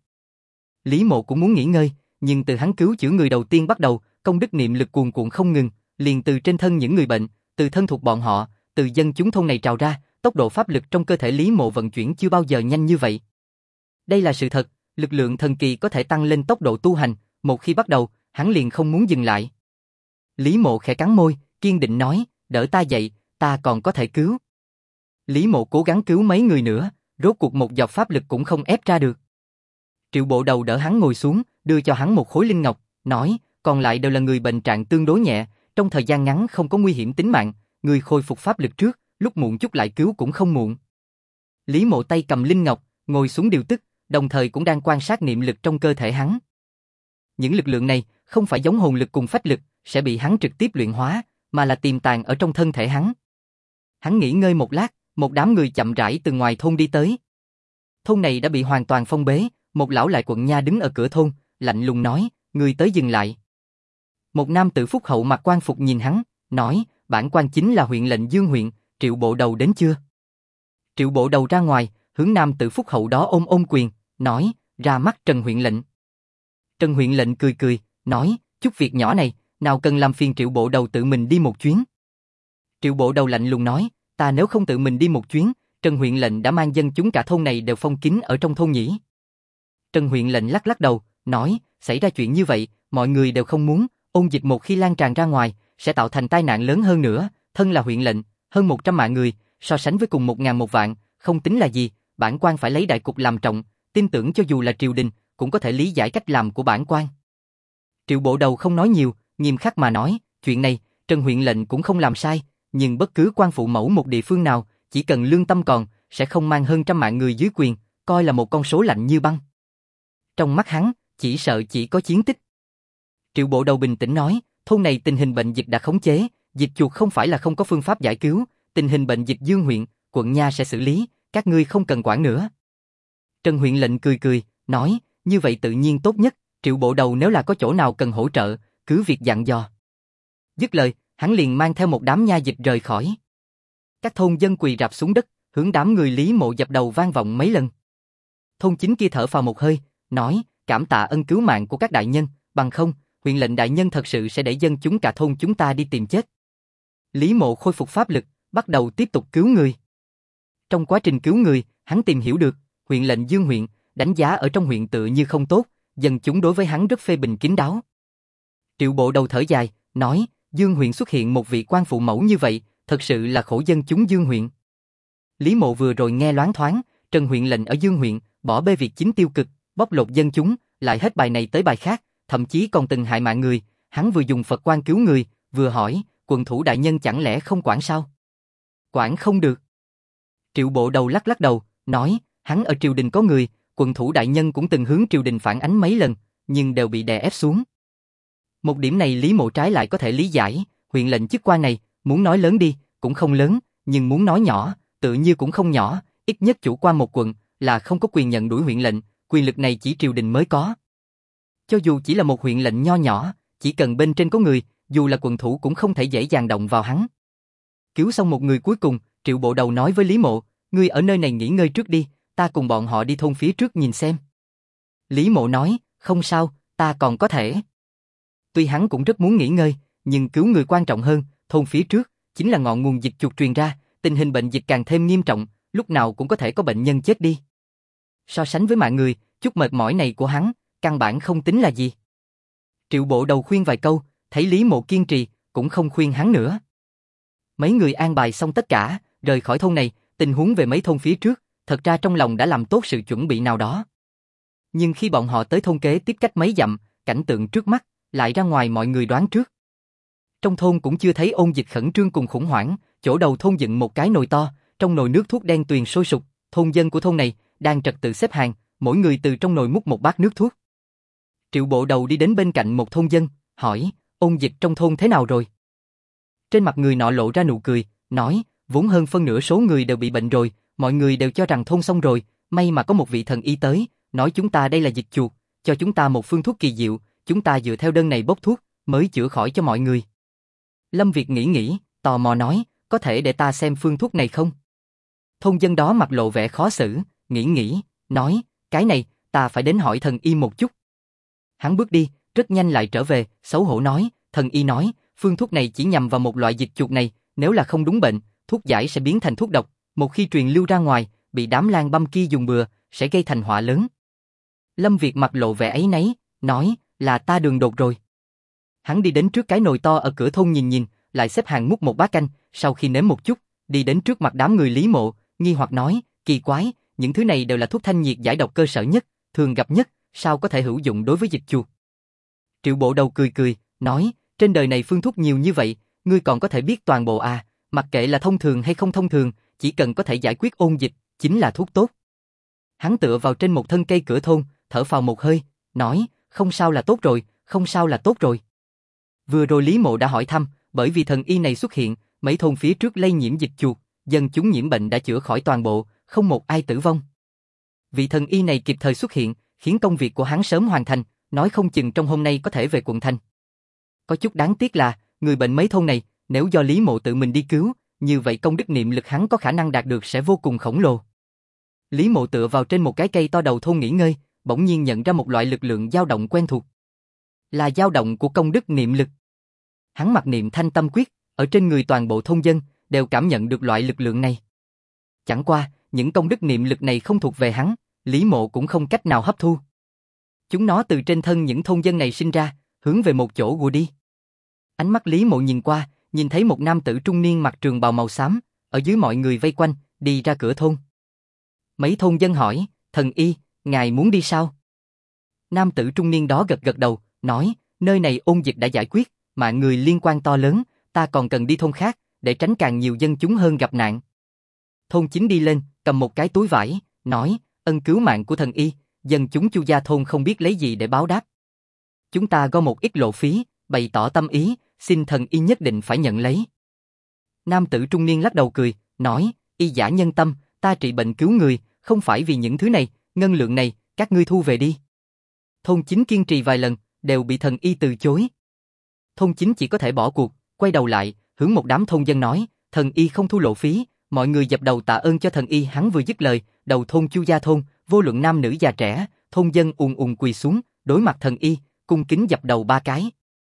Lý Mộ cũng muốn nghỉ ngơi, nhưng từ hắn cứu chữa người đầu tiên bắt đầu, công đức niệm lực cuồn cuộn không ngừng, liền từ trên thân những người bệnh, từ thân thuộc bọn họ, từ dân chúng thôn này trào ra, tốc độ pháp lực trong cơ thể Lý Mộ vận chuyển chưa bao giờ nhanh như vậy. Đây là sự thật, lực lượng thần kỳ có thể tăng lên tốc độ tu hành, một khi bắt đầu, hắn liền không muốn dừng lại. Lý Mộ khẽ cắn môi, kiên định nói, đỡ ta dậy, ta còn có thể cứu. Lý Mộ cố gắng cứu mấy người nữa, rốt cuộc một giọt pháp lực cũng không ép ra được. Triệu Bộ Đầu đỡ hắn ngồi xuống, đưa cho hắn một khối linh ngọc, nói, còn lại đều là người bệnh trạng tương đối nhẹ, trong thời gian ngắn không có nguy hiểm tính mạng, người khôi phục pháp lực trước, lúc muộn chút lại cứu cũng không muộn. Lý Mộ tay cầm linh ngọc, ngồi xuống điều tức, đồng thời cũng đang quan sát niệm lực trong cơ thể hắn. Những lực lượng này không phải giống hồn lực cùng phách lực, sẽ bị hắn trực tiếp luyện hóa, mà là tiềm tàng ở trong thân thể hắn. Hắn nghỉ ngơi một lát, một đám người chậm rãi từ ngoài thôn đi tới. Thôn này đã bị hoàn toàn phong bế, một lão lại quận nha đứng ở cửa thôn, lạnh lùng nói, người tới dừng lại. Một nam tử phúc hậu mặc quan phục nhìn hắn, nói, bản quan chính là huyện lệnh Dương huyện, Triệu Bộ Đầu đến chưa? Triệu Bộ Đầu ra ngoài, hướng nam tử phúc hậu đó ôm quyền, nói, ra mắt Trần huyện lệnh. Trần huyện lệnh cười cười, nói, chút việc nhỏ này, nào cần làm phiền Triệu Bộ Đầu tự mình đi một chuyến. Triệu Bộ Đầu lạnh lùng nói, ta nếu không tự mình đi một chuyến, Trần huyện lệnh đã mang dân chúng cả thôn này đều phong kín ở trong thôn nhỉ? Trần huyện lệnh lắc lắc đầu, nói, xảy ra chuyện như vậy, mọi người đều không muốn, ôn dịch một khi lan tràn ra ngoài, sẽ tạo thành tai nạn lớn hơn nữa, thân là huyện lệnh, hơn 100 mạng người, so sánh với cùng 1.000 một vạn, không tính là gì, bản quan phải lấy đại cục làm trọng, tin tưởng cho dù là triều đình, cũng có thể lý giải cách làm của bản quan. Triệu Bộ Đầu không nói nhiều, nghiêm khắc mà nói, chuyện này, Trần huyện lệnh cũng không làm sai, nhưng bất cứ quan phụ mẫu một địa phương nào, chỉ cần lương tâm còn, sẽ không mang hơn 100 mạng người dưới quyền, coi là một con số lạnh như băng. Trong mắt hắn, chỉ sợ chỉ có chiến tích. Triệu Bộ Đầu bình tĩnh nói, thôn này tình hình bệnh dịch đã khống chế, dịch chuột không phải là không có phương pháp giải cứu, tình hình bệnh dịch Dương huyện, quận nha sẽ xử lý, các ngươi không cần quản nữa. Trần huyện lệnh cười cười, nói, như vậy tự nhiên tốt nhất, Triệu Bộ Đầu nếu là có chỗ nào cần hỗ trợ, cứ việc dặn dò. Dứt lời, hắn liền mang theo một đám nha dịch rời khỏi. Các thôn dân quỳ rạp xuống đất, hướng đám người Lý Mộ dập đầu vang vọng mấy lần. Thôn chính kia thở phào một hơi, nói, cảm tạ ân cứu mạng của các đại nhân, bằng không, huyện lệnh đại nhân thật sự sẽ để dân chúng cả thôn chúng ta đi tìm chết. Lý Mộ khôi phục pháp lực, bắt đầu tiếp tục cứu người. Trong quá trình cứu người, hắn tìm hiểu được, huyện lệnh Dương huyện, đánh giá ở trong huyện tự như không tốt, dân chúng đối với hắn rất phê bình kín đáo. Triệu Bộ Đầu thở dài, nói, Dương huyện xuất hiện một vị quan phụ mẫu như vậy, thật sự là khổ dân chúng Dương huyện. Lý Mộ vừa rồi nghe loáng thoáng, Trần huyện lệnh ở Dương huyện, bỏ bê việc chính tiêu cực, bóc lột dân chúng, lại hết bài này tới bài khác, thậm chí còn từng hại mạng người, hắn vừa dùng Phật quan cứu người, vừa hỏi, quận thủ đại nhân chẳng lẽ không quản sao? Quản không được. Triệu Bộ Đầu lắc lắc đầu, nói, hắn ở triều đình có người, quận thủ đại nhân cũng từng hướng triều đình phản ánh mấy lần, nhưng đều bị đè ép xuống. Một điểm này Lý Mộ trái lại có thể lý giải, huyện lệnh chức quan này, muốn nói lớn đi, cũng không lớn, nhưng muốn nói nhỏ, tự như cũng không nhỏ, ít nhất chủ quan một quận, là không có quyền nhận đuổi huyện lệnh, quyền lực này chỉ triều đình mới có. Cho dù chỉ là một huyện lệnh nho nhỏ, chỉ cần bên trên có người, dù là quận thủ cũng không thể dễ dàng động vào hắn. Cứu xong một người cuối cùng, Triệu Bộ Đầu nói với Lý Mộ, ngươi ở nơi này nghỉ ngơi trước đi, ta cùng bọn họ đi thôn phía trước nhìn xem. Lý Mộ nói, không sao, ta còn có thể. Tuy hắn cũng rất muốn nghỉ ngơi, nhưng cứu người quan trọng hơn, thôn phía trước, chính là ngọn nguồn dịch chuột truyền ra, tình hình bệnh dịch càng thêm nghiêm trọng, lúc nào cũng có thể có bệnh nhân chết đi. So sánh với mạng người, chút mệt mỏi này của hắn, căn bản không tính là gì. Triệu Bộ Đầu khuyên vài câu, thấy Lý Mộ kiên trì, cũng không khuyên hắn nữa. Mấy người an bài xong tất cả, rời khỏi thôn này, tình huống về mấy thôn phía trước, thật ra trong lòng đã làm tốt sự chuẩn bị nào đó. Nhưng khi bọn họ tới thôn kế tiếp cách mấy dặm, cảnh tượng trước mắt, lại ra ngoài mọi người đoán trước. Trong thôn cũng chưa thấy ôn dịch khẩn trương cùng khủng hoảng, chỗ đầu thôn dựng một cái nồi to, trong nồi nước thuốc đen tuyền sôi sục, thôn dân của thôn này đang trật tự xếp hàng, mỗi người từ trong nồi múc một bát nước thuốc. Triệu Bộ Đầu đi đến bên cạnh một thôn dân, hỏi, ôn dịch trong thôn thế nào rồi? Trên mặt người nọ lộ ra nụ cười, nói, vốn hơn phân nửa số người đều bị bệnh rồi, mọi người đều cho rằng thôn xong rồi, may mà có một vị thần y tới, nói chúng ta đây là dịch chuột, cho chúng ta một phương thuốc kỳ diệu, chúng ta dựa theo đơn này bốc thuốc, mới chữa khỏi cho mọi người. Lâm Việt nghĩ, tò mò nói, có thể để ta xem phương thuốc này không? Thôn dân đó mặt lộ vẻ khó xử, nghĩ, nói, cái này, ta phải đến hỏi thần y một chút. Hắn bước đi, rất nhanh lại trở về, xấu hổ nói, thần y nói, phương thuốc này chỉ nhằm vào một loại dịch chuột này, nếu là không đúng bệnh, thuốc giải sẽ biến thành thuốc độc, một khi truyền lưu ra ngoài, bị đám lang băm kia dùng bừa, sẽ gây thành họa lớn. Lâm Việt mặt lộ vẻ áy náy, nói, là ta đường đột rồi. Hắn đi đến trước cái nồi to ở cửa thôn nhìn, lại xếp hàng múc một bát canh, sau khi nếm một chút, đi đến trước mặt đám người Lý Mộ, nghi hoặc nói, kỳ quái, những thứ này đều là thuốc thanh nhiệt giải độc cơ sở nhất, thường gặp nhất, sao có thể hữu dụng đối với dịch chuột? Triệu Bộ Đầu cười, nói, trên đời này phương thuốc nhiều như vậy, ngươi còn có thể biết toàn bộ à, mặc kệ là thông thường hay không thông thường, chỉ cần có thể giải quyết ôn dịch, chính là thuốc tốt. Hắn tựa vào trên một thân cây cửa thôn, thở phào một hơi, nói, không sao là tốt rồi, không sao là tốt rồi. Vừa rồi Lý Mộ đã hỏi thăm, bởi vì thần y này xuất hiện, mấy thôn phía trước lây nhiễm dịch chuột, dân chúng nhiễm bệnh đã chữa khỏi toàn bộ, không một ai tử vong. Vị thần y này kịp thời xuất hiện, khiến công việc của hắn sớm hoàn thành, nói không chừng trong hôm nay có thể về quận thành. Có chút đáng tiếc là, người bệnh mấy thôn này, nếu do Lý Mộ tự mình đi cứu, như vậy công đức niệm lực hắn có khả năng đạt được sẽ vô cùng khổng lồ. Lý Mộ tựa vào trên một cái cây to đầu thôn nghỉ ngơi, bỗng nhiên nhận ra một loại lực lượng dao động quen thuộc. Là dao động của công đức niệm lực. Hắn mặc niệm thanh tâm quyết, ở trên người toàn bộ thôn dân, đều cảm nhận được loại lực lượng này. Chẳng qua, những công đức niệm lực này không thuộc về hắn, Lý Mộ cũng không cách nào hấp thu. Chúng nó từ trên thân những thôn dân này sinh ra, hướng về một chỗ gùa đi. Ánh mắt Lý Mộ nhìn qua, nhìn thấy một nam tử trung niên mặc trường bào màu xám, ở dưới mọi người vây quanh, đi ra cửa thôn. Mấy thôn dân hỏi, thần y, ngài muốn đi sao? Nam tử trung niên đó gật gật đầu, nói, nơi này ôn dịch đã giải quyết, mạng người liên quan to lớn, ta còn cần đi thôn khác, để tránh càng nhiều dân chúng hơn gặp nạn. Thôn chính đi lên, cầm một cái túi vải, nói, ân cứu mạng của thần y, dân chúng Chu gia thôn không biết lấy gì để báo đáp. Chúng ta gom một ít lộ phí, bày tỏ tâm ý, xin thần y nhất định phải nhận lấy. Nam tử trung niên lắc đầu cười, nói, y giả nhân tâm, ta trị bệnh cứu người, không phải vì những thứ này, ngân lượng này, các ngươi thu về đi. Thôn chính kiên trì vài lần, đều bị thần y từ chối. Thôn chính chỉ có thể bỏ cuộc, quay đầu lại, hướng một đám thôn dân nói, thần y không thu lộ phí, mọi người dập đầu tạ ơn cho thần y. Hắn vừa dứt lời, đầu thôn Chu gia thôn, vô luận nam nữ già trẻ, thôn dân ùn ùn quỳ xuống, đối mặt thần y, cung kính dập đầu 3 cái.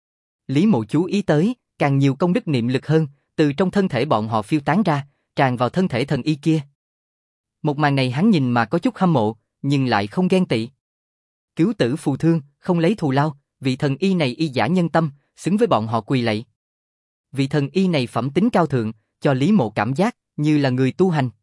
Lý Mộ chú ý tới, càng nhiều công đức niệm lực hơn, từ trong thân thể bọn họ phiêu tán ra, tràn vào thân thể thần y kia. Một màn này hắn nhìn mà có chút hâm mộ, nhưng lại không ghen tị. Cứu tử phù thương, không lấy thù lao, vị thần y này y giả nhân tâm, xứng với bọn họ quỳ lạy. Vị thần y này phẩm tính cao thượng, cho Lý Mộ cảm giác như là người tu hành.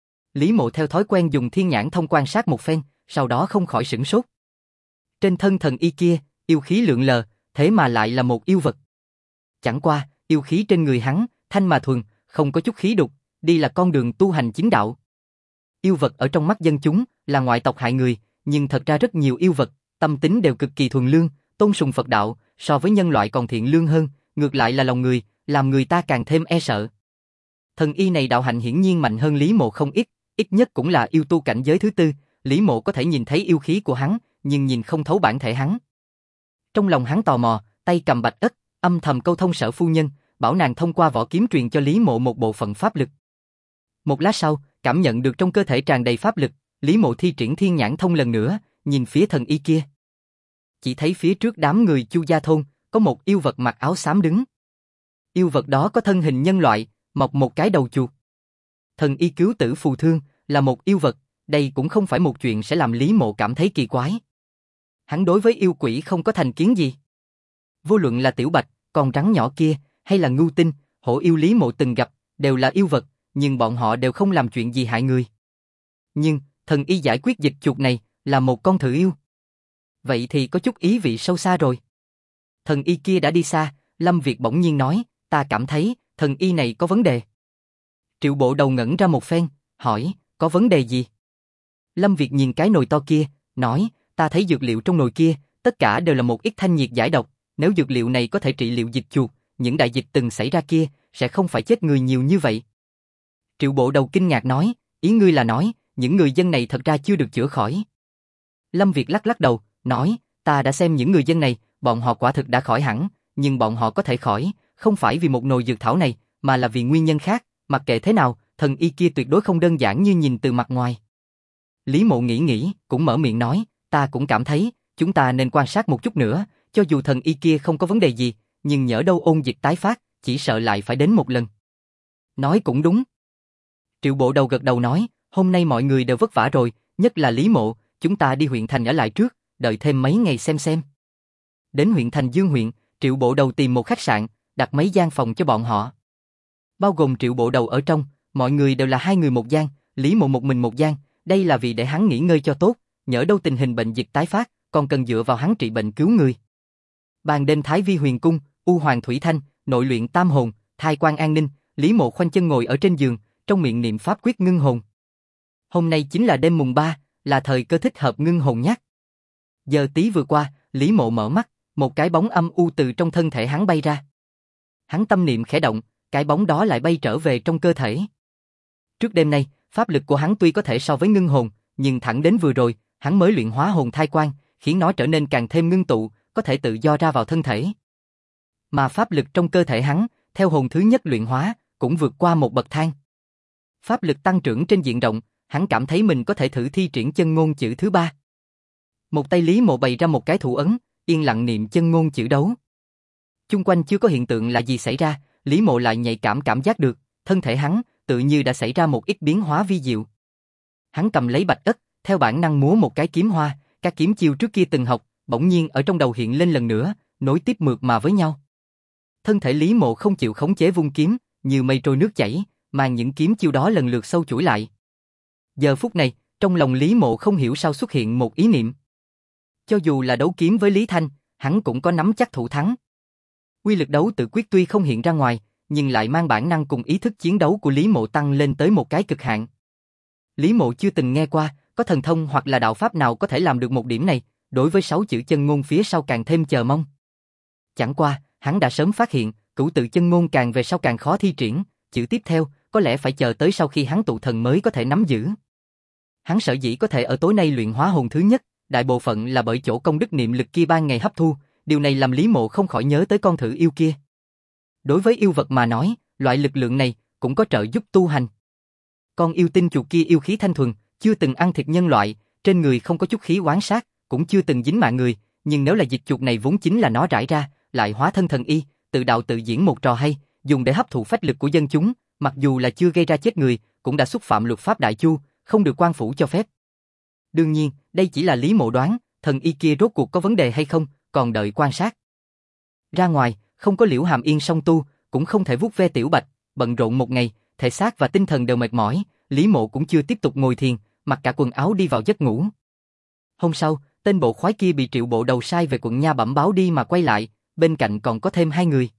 Lý Mộ theo thói quen dùng thiên nhãn thông quan sát một phen, sau đó không khỏi sửng sốt. Trên thân thần y kia, yêu khí lượn lờ, thế mà lại là một yêu vật. Chẳng qua, yêu khí trên người hắn, thanh mà thuần, không có chút khí đục, đi là con đường tu hành chính đạo. Yêu vật ở trong mắt dân chúng là ngoại tộc hại người, nhưng thật ra rất nhiều yêu vật, tâm tính đều cực kỳ thuần lương, tôn sùng Phật đạo, so với nhân loại còn thiện lương hơn, ngược lại là lòng người, làm người ta càng thêm e sợ. Thần y này đạo hạnh hiển nhiên mạnh hơn Lý Mộ không ít, ít nhất cũng là yêu tu cảnh giới thứ tư, Lý Mộ có thể nhìn thấy yêu khí của hắn, nhưng nhìn không thấu bản thể hắn. Trong lòng hắn tò mò, tay cầm bạch ất, âm thầm câu thông Sở phu nhân, bảo nàng thông qua vỏ kiếm truyền cho Lý Mộ một bộ phận pháp lực. Một lát sau, cảm nhận được trong cơ thể tràn đầy pháp lực, Lý Mộ thi triển thiên nhãn thông lần nữa, nhìn phía thần y kia. Chỉ thấy phía trước đám người Chu gia thôn, có một yêu vật mặc áo xám đứng. Yêu vật đó có thân hình nhân loại, mọc một cái đầu chuột. Thần y cứu tử phù thương, là một yêu vật, đây cũng không phải một chuyện sẽ làm Lý Mộ cảm thấy kỳ quái. Hắn đối với yêu quỷ không có thành kiến gì. Vô luận là tiểu bạch, con rắn nhỏ kia, hay là ngưu tinh, hổ yêu Lý Mộ từng gặp, đều là yêu vật, nhưng bọn họ đều không làm chuyện gì hại người. Nhưng, thần y giải quyết dịch chuột này, là một con thử yêu. Vậy thì có chút ý vị sâu xa rồi. Thần y kia đã đi xa, Lâm Việt bỗng nhiên nói, ta cảm thấy, thần y này có vấn đề. Triệu Bộ Đầu ngẩn ra một phen, hỏi, có vấn đề gì? Lâm Việt nhìn cái nồi to kia, nói, ta thấy dược liệu trong nồi kia, tất cả đều là một ít thanh nhiệt giải độc, nếu dược liệu này có thể trị liệu dịch chuột, những đại dịch từng xảy ra kia, sẽ không phải chết người nhiều như vậy. Triệu Bộ Đầu kinh ngạc nói, ý ngươi là nói, những người dân này thật ra chưa được chữa khỏi. Lâm Việt lắc lắc đầu, nói, ta đã xem những người dân này, bọn họ quả thực đã khỏi hẳn, nhưng bọn họ có thể khỏi, không phải vì một nồi dược thảo này, mà là vì nguyên nhân khác, mặc kệ thế nào, thần y kia tuyệt đối không đơn giản như nhìn từ mặt ngoài. Lý Mộ nghĩ, cũng mở miệng nói, ta cũng cảm thấy, chúng ta nên quan sát một chút nữa, cho dù thần y kia không có vấn đề gì, nhưng nhỡ đâu ôn dịch tái phát, chỉ sợ lại phải đến một lần. Nói cũng đúng. Triệu Bộ Đầu gật đầu nói, hôm nay mọi người đều vất vả rồi, nhất là Lý Mộ, chúng ta đi huyện thành ở lại trước, đợi thêm mấy ngày xem. Đến huyện thành Dương huyện, Triệu Bộ Đầu tìm một khách sạn, đặt mấy gian phòng cho bọn họ. Bao gồm Triệu Bộ Đầu ở trong, mọi người đều là 2 người một gian, Lý Mộ một mình một gian, đây là vì để hắn nghỉ ngơi cho tốt, nhỡ đâu tình hình bệnh dịch tái phát, còn cần dựa vào hắn trị bệnh cứu người. Ban đêm Thái Vi Huyền Cung, U Hoàng Thủy Thanh, nội luyện tam hồn, thai quan an ninh, Lý Mộ khoanh chân ngồi ở trên giường, trong miệng niệm pháp quyết ngưng hồn. Hôm nay chính là đêm mùng 3, là thời cơ thích hợp ngưng hồn nhất. Giờ tí vừa qua, Lý Mộ mở mắt, một cái bóng âm u từ trong thân thể hắn bay ra. Hắn tâm niệm khẽ động, cái bóng đó lại bay trở về trong cơ thể. Trước đêm nay, pháp lực của hắn tuy có thể so với ngưng hồn, nhưng thẳng đến vừa rồi, hắn mới luyện hóa hồn thai quan, khiến nó trở nên càng thêm ngưng tụ, có thể tự do ra vào thân thể. Mà pháp lực trong cơ thể hắn, theo hồn thứ nhất luyện hóa, cũng vượt qua một bậc thang. Pháp lực tăng trưởng trên diện rộng, hắn cảm thấy mình có thể thử thi triển chân ngôn chữ thứ 3. Một tay Lý Mộ bày ra một cái thủ ấn, yên lặng niệm chân ngôn chữ đấu. Chung quanh chưa có hiện tượng là gì xảy ra, Lý Mộ lại nhạy cảm giác được, thân thể hắn tự như đã xảy ra một ít biến hóa vi diệu. Hắn cầm lấy bạch ất, theo bản năng múa một cái kiếm hoa, các kiếm chiêu trước kia từng học, bỗng nhiên ở trong đầu hiện lên lần nữa, nối tiếp mượt mà với nhau. Thân thể Lý Mộ không chịu khống chế vung kiếm, như mây trôi nước chảy, mang những kiếm chiêu đó lần lượt sâu chuỗi lại. Giờ phút này, trong lòng Lý Mộ không hiểu sao xuất hiện một ý niệm. Cho dù là đấu kiếm với Lý Thanh, hắn cũng có nắm chắc thủ thắng. Quy lực đấu tự quyết tuy không hiện ra ngoài, nhưng lại mang bản năng cùng ý thức chiến đấu của Lý Mộ tăng lên tới một cái cực hạn. Lý Mộ chưa từng nghe qua, có thần thông hoặc là đạo pháp nào có thể làm được một điểm này, đối với 6 chữ chân ngôn phía sau càng thêm chờ mong. Chẳng qua, hắn đã sớm phát hiện, cửu tự chân ngôn càng về sau càng khó thi triển, chữ tiếp theo, có lẽ phải chờ tới sau khi hắn tụ thần mới có thể nắm giữ. Hắn sở dĩ có thể ở tối nay luyện hóa hồn thứ nhất, đại bộ phận là bởi chỗ công đức niệm lực kia ban ngày hấp thu, điều này làm Lý Mộ không khỏi nhớ tới con thử yêu kia. Đối với yêu vật mà nói, loại lực lượng này cũng có trợ giúp tu hành. Con yêu tinh chuột kia yêu khí thanh thuần, chưa từng ăn thịt nhân loại, trên người không có chút khí oán sát, cũng chưa từng dính mạng người, nhưng nếu là dịch chuột này vốn chính là nó rải ra, lại hóa thân thần y, tự đạo tự diễn một trò hay, dùng để hấp thụ phách lực của dân chúng, mặc dù là chưa gây ra chết người, cũng đã xúc phạm luật pháp Đại Chu, không được quan phủ cho phép. Đương nhiên, đây chỉ là Lý Mộ đoán, thần y kia rốt cuộc có vấn đề hay không, còn đợi quan sát. Ra ngoài, không có Liễu Hàm Yên song tu, cũng không thể vuốt ve Tiểu Bạch, bận rộn một ngày, thể xác và tinh thần đều mệt mỏi, Lý Mộ cũng chưa tiếp tục ngồi thiền, mặc cả quần áo đi vào giấc ngủ. Hôm sau, tên bộ khoái kia bị Triệu Bộ Đầu sai về quận Nha bẩm báo đi mà quay lại, bên cạnh còn có thêm 2 người.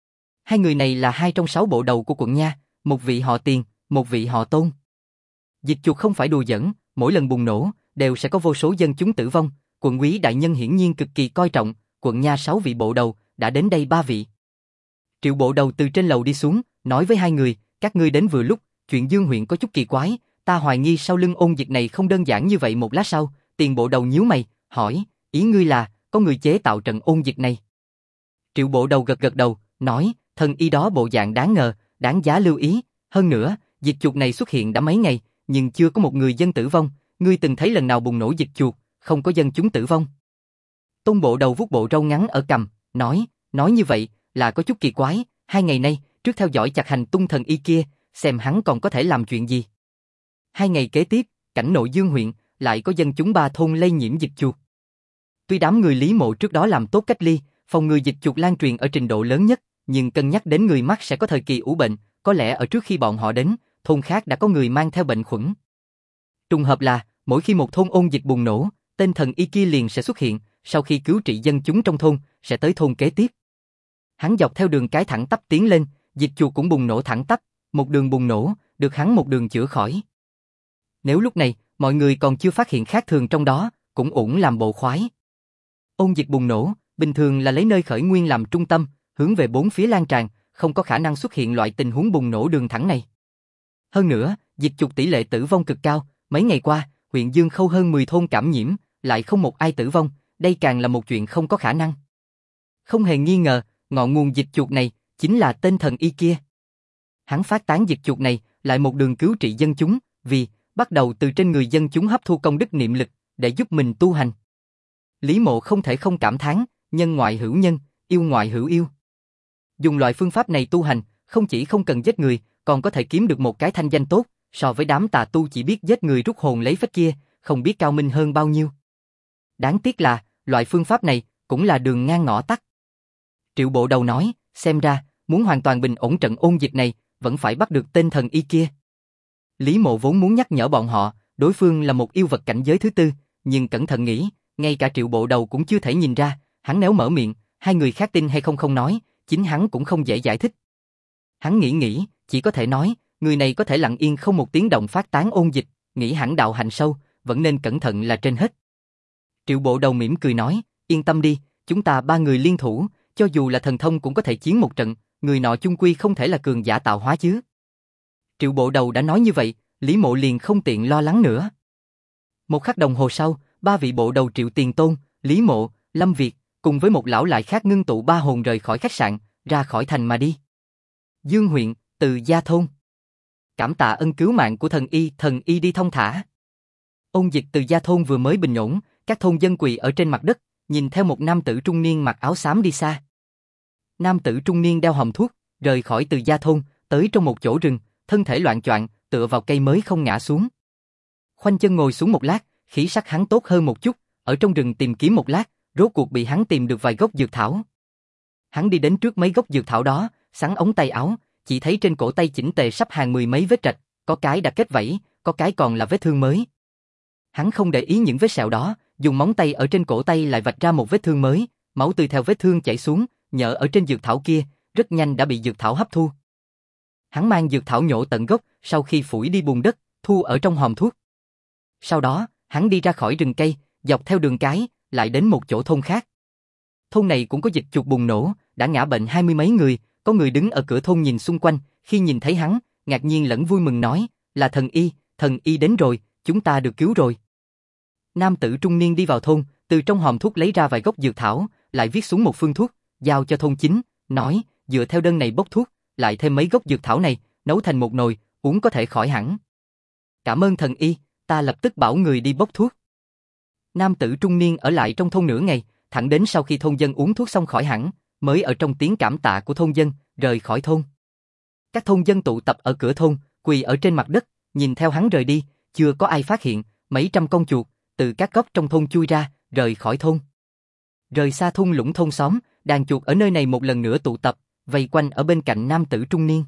2 người này là 2 trong 6 bộ đầu của quận Nha, một vị họ Tiền, một vị họ Tôn. Dịch chuột không phải đùa giỡn, mỗi lần bùng nổ, đều sẽ có vô số dân chúng tử vong, quận úy đại nhân hiển nhiên cực kỳ coi trọng, quận Nha 6 vị bộ đầu, đã đến đây 3 vị. Triệu Bộ Đầu từ trên lầu đi xuống, nói với 2 người, các ngươi đến vừa lúc, chuyện Dương huyện có chút kỳ quái, ta hoài nghi sau lưng ôn dịch này không đơn giản như vậy. Một lát sau, Tiền Bộ Đầu nhíu mày, hỏi, ý ngươi là, có người chế tạo trận ôn dịch này? Triệu Bộ Đầu gật gật đầu, nói, thần y đó bộ dạng đáng ngờ, đáng giá lưu ý, hơn nữa, dịch chuột này xuất hiện đã mấy ngày, nhưng chưa có một người dân tử vong, ngươi từng thấy lần nào bùng nổ dịch chuột, không có dân chúng tử vong? Tôn Bộ Đầu vuốt bộ râu ngắn ở cằm, nói như vậy, là có chút kỳ quái, 2 ngày nay, trước theo dõi chặt hành tung thần y kia, xem hắn còn có thể làm chuyện gì. 2 ngày kế tiếp, cảnh nội Dương huyện, lại có dân chúng 3 thôn lây nhiễm dịch chuột. Tuy đám người Lý Mộ trước đó làm tốt cách ly, phòng ngừa dịch chuột lan truyền ở trình độ lớn nhất, nhưng cân nhắc đến người mắc sẽ có thời kỳ ủ bệnh, có lẽ ở trước khi bọn họ đến, thôn khác đã có người mang theo bệnh khuẩn. Trùng hợp là, mỗi khi một thôn ôn dịch bùng nổ, tên thần y kia liền sẽ xuất hiện, sau khi cứu trị dân chúng trong thôn, sẽ tới thôn kế tiếp. Hắn dọc theo đường cái thẳng tắp tiến lên, dịch chuột cũng bùng nổ thẳng tắp, một đường bùng nổ, được hắn một đường chữa khỏi. Nếu lúc này, mọi người còn chưa phát hiện khác thường trong đó, cũng ổn làm bộ khoái. Ôn dịch bùng nổ, bình thường là lấy nơi khởi nguyên làm trung tâm, hướng về 4 phía lan tràn, không có khả năng xuất hiện loại tình huống bùng nổ đường thẳng này. Hơn nữa, dịch chuột tỷ lệ tử vong cực cao, mấy ngày qua, huyện Dương Khâu hơn 10 thôn cảm nhiễm, lại không một ai tử vong, đây càng là một chuyện không có khả năng. Không hề nghi ngờ, ngọn nguồn dịch chuột này chính là tên thần y kia. Hắn phát tán dịch chuột này lại một đường cứu trị dân chúng, vì bắt đầu từ trên người dân chúng hấp thu công đức niệm lực để giúp mình tu hành. Lý Mộ không thể không cảm thán, nhân ngoại hữu nhân, yêu ngoại hữu yêu. Dùng loại phương pháp này tu hành, không chỉ không cần giết người, còn có thể kiếm được một cái thanh danh tốt, so với đám tà tu chỉ biết giết người rút hồn lấy phách kia, không biết cao minh hơn bao nhiêu. Đáng tiếc là, loại phương pháp này cũng là đường ngang ngõ tắt. Triệu Bộ Đầu nói, xem ra, muốn hoàn toàn bình ổn trận ôn dịch này, vẫn phải bắt được tên thần y kia. Lý Mộ vốn muốn nhắc nhở bọn họ, đối phương là một yêu vật cảnh giới thứ 4, nhưng cẩn thận nghĩ, ngay cả Triệu Bộ Đầu cũng chưa thể nhìn ra, hắn nếu mở miệng, 2 người khác tin hay không nói, chính hắn cũng không dễ giải thích. Hắn nghĩ, chỉ có thể nói, người này có thể lặng yên không một tiếng động phát tán ôn dịch, nghĩ hẳn đạo hành sâu, vẫn nên cẩn thận là trên hết. Triệu Bộ Đầu mỉm cười nói, yên tâm đi, chúng ta 3 người liên thủ, cho dù là thần thông cũng có thể chiến một trận, người nọ chung quy không thể là cường giả tạo hóa chứ. Triệu Bộ Đầu đã nói như vậy, Lý Mộ liền không tiện lo lắng nữa. Một khắc đồng hồ sau, 3 vị bộ đầu Triệu Tiền Tôn, Lý Mộ, Lâm Việt, cùng với một lão lại khác ngưng tụ 3 hồn rời khỏi khách sạn, ra khỏi thành mà đi. Dương huyện, Từ Gia thôn. Cảm tạ ân cứu mạng của thần y đi thông thả. Ôn dịch Từ Gia thôn vừa mới bình ổn, các thôn dân quỳ ở trên mặt đất, nhìn theo một nam tử trung niên mặc áo xám đi xa. Nam tử trung niên đeo hòm thuốc, rời khỏi Từ Gia thôn, tới trong một chỗ rừng, thân thể loạng choạng, tựa vào cây mới không ngã xuống. Khoanh chân ngồi xuống một lát, khí sắc hắn tốt hơn một chút, ở trong rừng tìm kiếm một lát, rốt cuộc bị hắn tìm được vài gốc dược thảo. Hắn đi đến trước mấy gốc dược thảo đó, xắn ống tay áo, chỉ thấy trên cổ tay chỉnh tề sắp hàng 10 mấy vết rạch, có cái đã kết vảy, có cái còn là vết thương mới. Hắn không để ý những vết sẹo đó, dùng móng tay ở trên cổ tay lại vạch ra một vết thương mới, máu tươi theo vết thương chảy xuống, nhờ ở trên dược thảo kia, rất nhanh đã bị dược thảo hấp thu. Hắn mang dược thảo nhổ tận gốc, sau khi phủi đi bùn đất, thu ở trong hòm thuốc. Sau đó, hắn đi ra khỏi rừng cây, dọc theo đường cái, lại đến một chỗ thôn khác. Thôn này cũng có dịch chuột bùng nổ, đã ngã bệnh 20 mấy người, có người đứng ở cửa thôn nhìn xung quanh, khi nhìn thấy hắn, ngạc nhiên lẫn vui mừng nói, là thần y đến rồi, chúng ta được cứu rồi. Nam tử trung niên đi vào thôn, từ trong hòm thuốc lấy ra vài gốc dược thảo, lại viết xuống một phương thuốc, giao cho thôn chính, nói, dựa theo đơn này bốc thuốc, lại thêm mấy gốc dược thảo này, nấu thành một nồi, uống có thể khỏi hẳn. Cảm ơn thần y, ta lập tức bảo người đi bốc thuốc. Nam tử trung niên ở lại trong thôn nửa ngày, thẳng đến sau khi thôn dân uống thuốc xong khỏi hẳn, mới ở trong tiếng cảm tạ của thôn dân, rời khỏi thôn. Các thôn dân tụ tập ở cửa thôn, quỳ ở trên mặt đất, nhìn theo hắn rời đi, chưa có ai phát hiện, mấy trăm con chuột, từ các góc trong thôn chui ra, rời khỏi thôn. Rời xa thung lũng thôn xóm, đàn chuột ở nơi này một lần nữa tụ tập, vây quanh ở bên cạnh nam tử trung niên.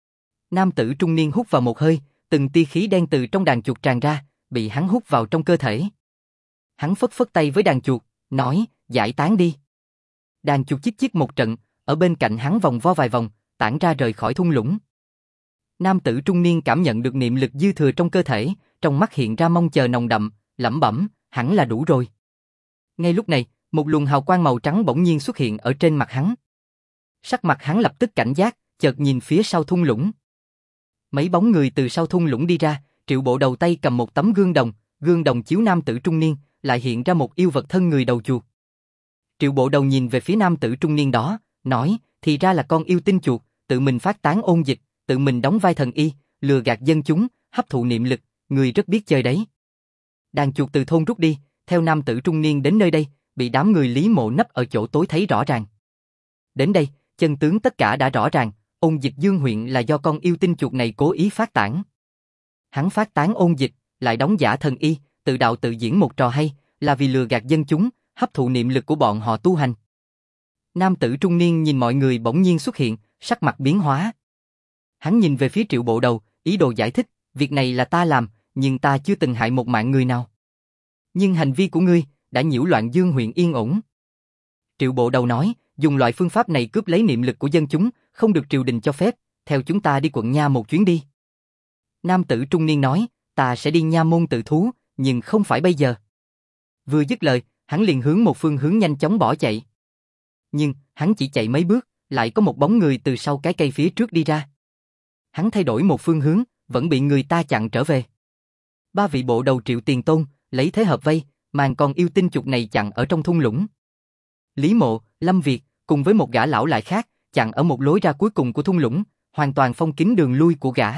Nam tử trung niên hút vào một hơi, từng tia khí đen từ trong đàn chuột tràn ra, bị hắn hút vào trong cơ thể. Hắn phất phất tay với đàn chuột, nói, giải tán đi. Đàn chuột chích chích một trận, ở bên cạnh hắn vòng vo vài vòng, tản ra rời khỏi thung lũng. Nam tử trung niên cảm nhận được niệm lực dư thừa trong cơ thể, trong mắt hiện ra mong chờ nồng đậm, lẩm bẩm, hẳn là đủ rồi. Ngay lúc này, một luồng hào quang màu trắng bỗng nhiên xuất hiện ở trên mặt hắn. Sắc mặt hắn lập tức cảnh giác, chợt nhìn phía sau thung lũng. Mấy bóng người từ sau thung lũng đi ra, Triệu Bộ đầu tay cầm một tấm gương đồng chiếu nam tử trung niên, lại hiện ra một yêu vật thân người đầu chuột. Triệu Bộ đầu nhìn về phía nam tử trung niên đó, nói, thì ra là con yêu tinh chuột, tự mình phát tán ôn dịch, tự mình đóng vai thần y, lừa gạt dân chúng, hấp thụ niệm lực, người rất biết chơi đấy. Đàn chuột từ thôn rút đi, theo nam tử trung niên đến nơi đây, bị đám người Lý Mộ nấp ở chỗ tối thấy rõ ràng. Đến đây, chân tướng tất cả đã rõ ràng, ôn dịch Dương huyện là do con yêu tinh chuột này cố ý phát tán. Hắn phát tán ôn dịch, lại đóng giả thần y, tự đạo tự diễn một trò hay, là vì lừa gạt dân chúng, hấp thụ niệm lực của bọn họ tu hành. Nam tử trung niên nhìn mọi người bỗng nhiên xuất hiện, sắc mặt biến hóa. Hắn nhìn về phía Triệu Bộ đầu, ý đồ giải thích, việc này là ta làm, nhưng ta chưa từng hại một mạng người nào. Nhưng hành vi của ngươi đã nhiễu loạn Dương huyện yên ổn. Triệu Bộ đầu nói, dùng loại phương pháp này cướp lấy niệm lực của dân chúng, không được triều đình cho phép, theo chúng ta đi quận Nha một chuyến đi. Nam tử trung niên nói, ta sẽ đi Nha môn tự thú, nhưng không phải bây giờ. Vừa dứt lời, hắn liền hướng một phương hướng nhanh chóng bỏ chạy. Nhưng, hắn chỉ chạy mấy bước, lại có một bóng người từ sau cái cây phía trước đi ra. Hắn thay đổi một phương hướng, vẫn bị người ta chặn trở về. Ba vị bộ đầu Triệu Tiền Tôn, lấy thế hợp vây, mang con yêu tinh chuột này chặn ở trong thung lũng. Lý Mộ, Lâm Việt, cùng với một gã lão lại khác, chặn ở một lối ra cuối cùng của thung lũng, hoàn toàn phong kín đường lui của gã.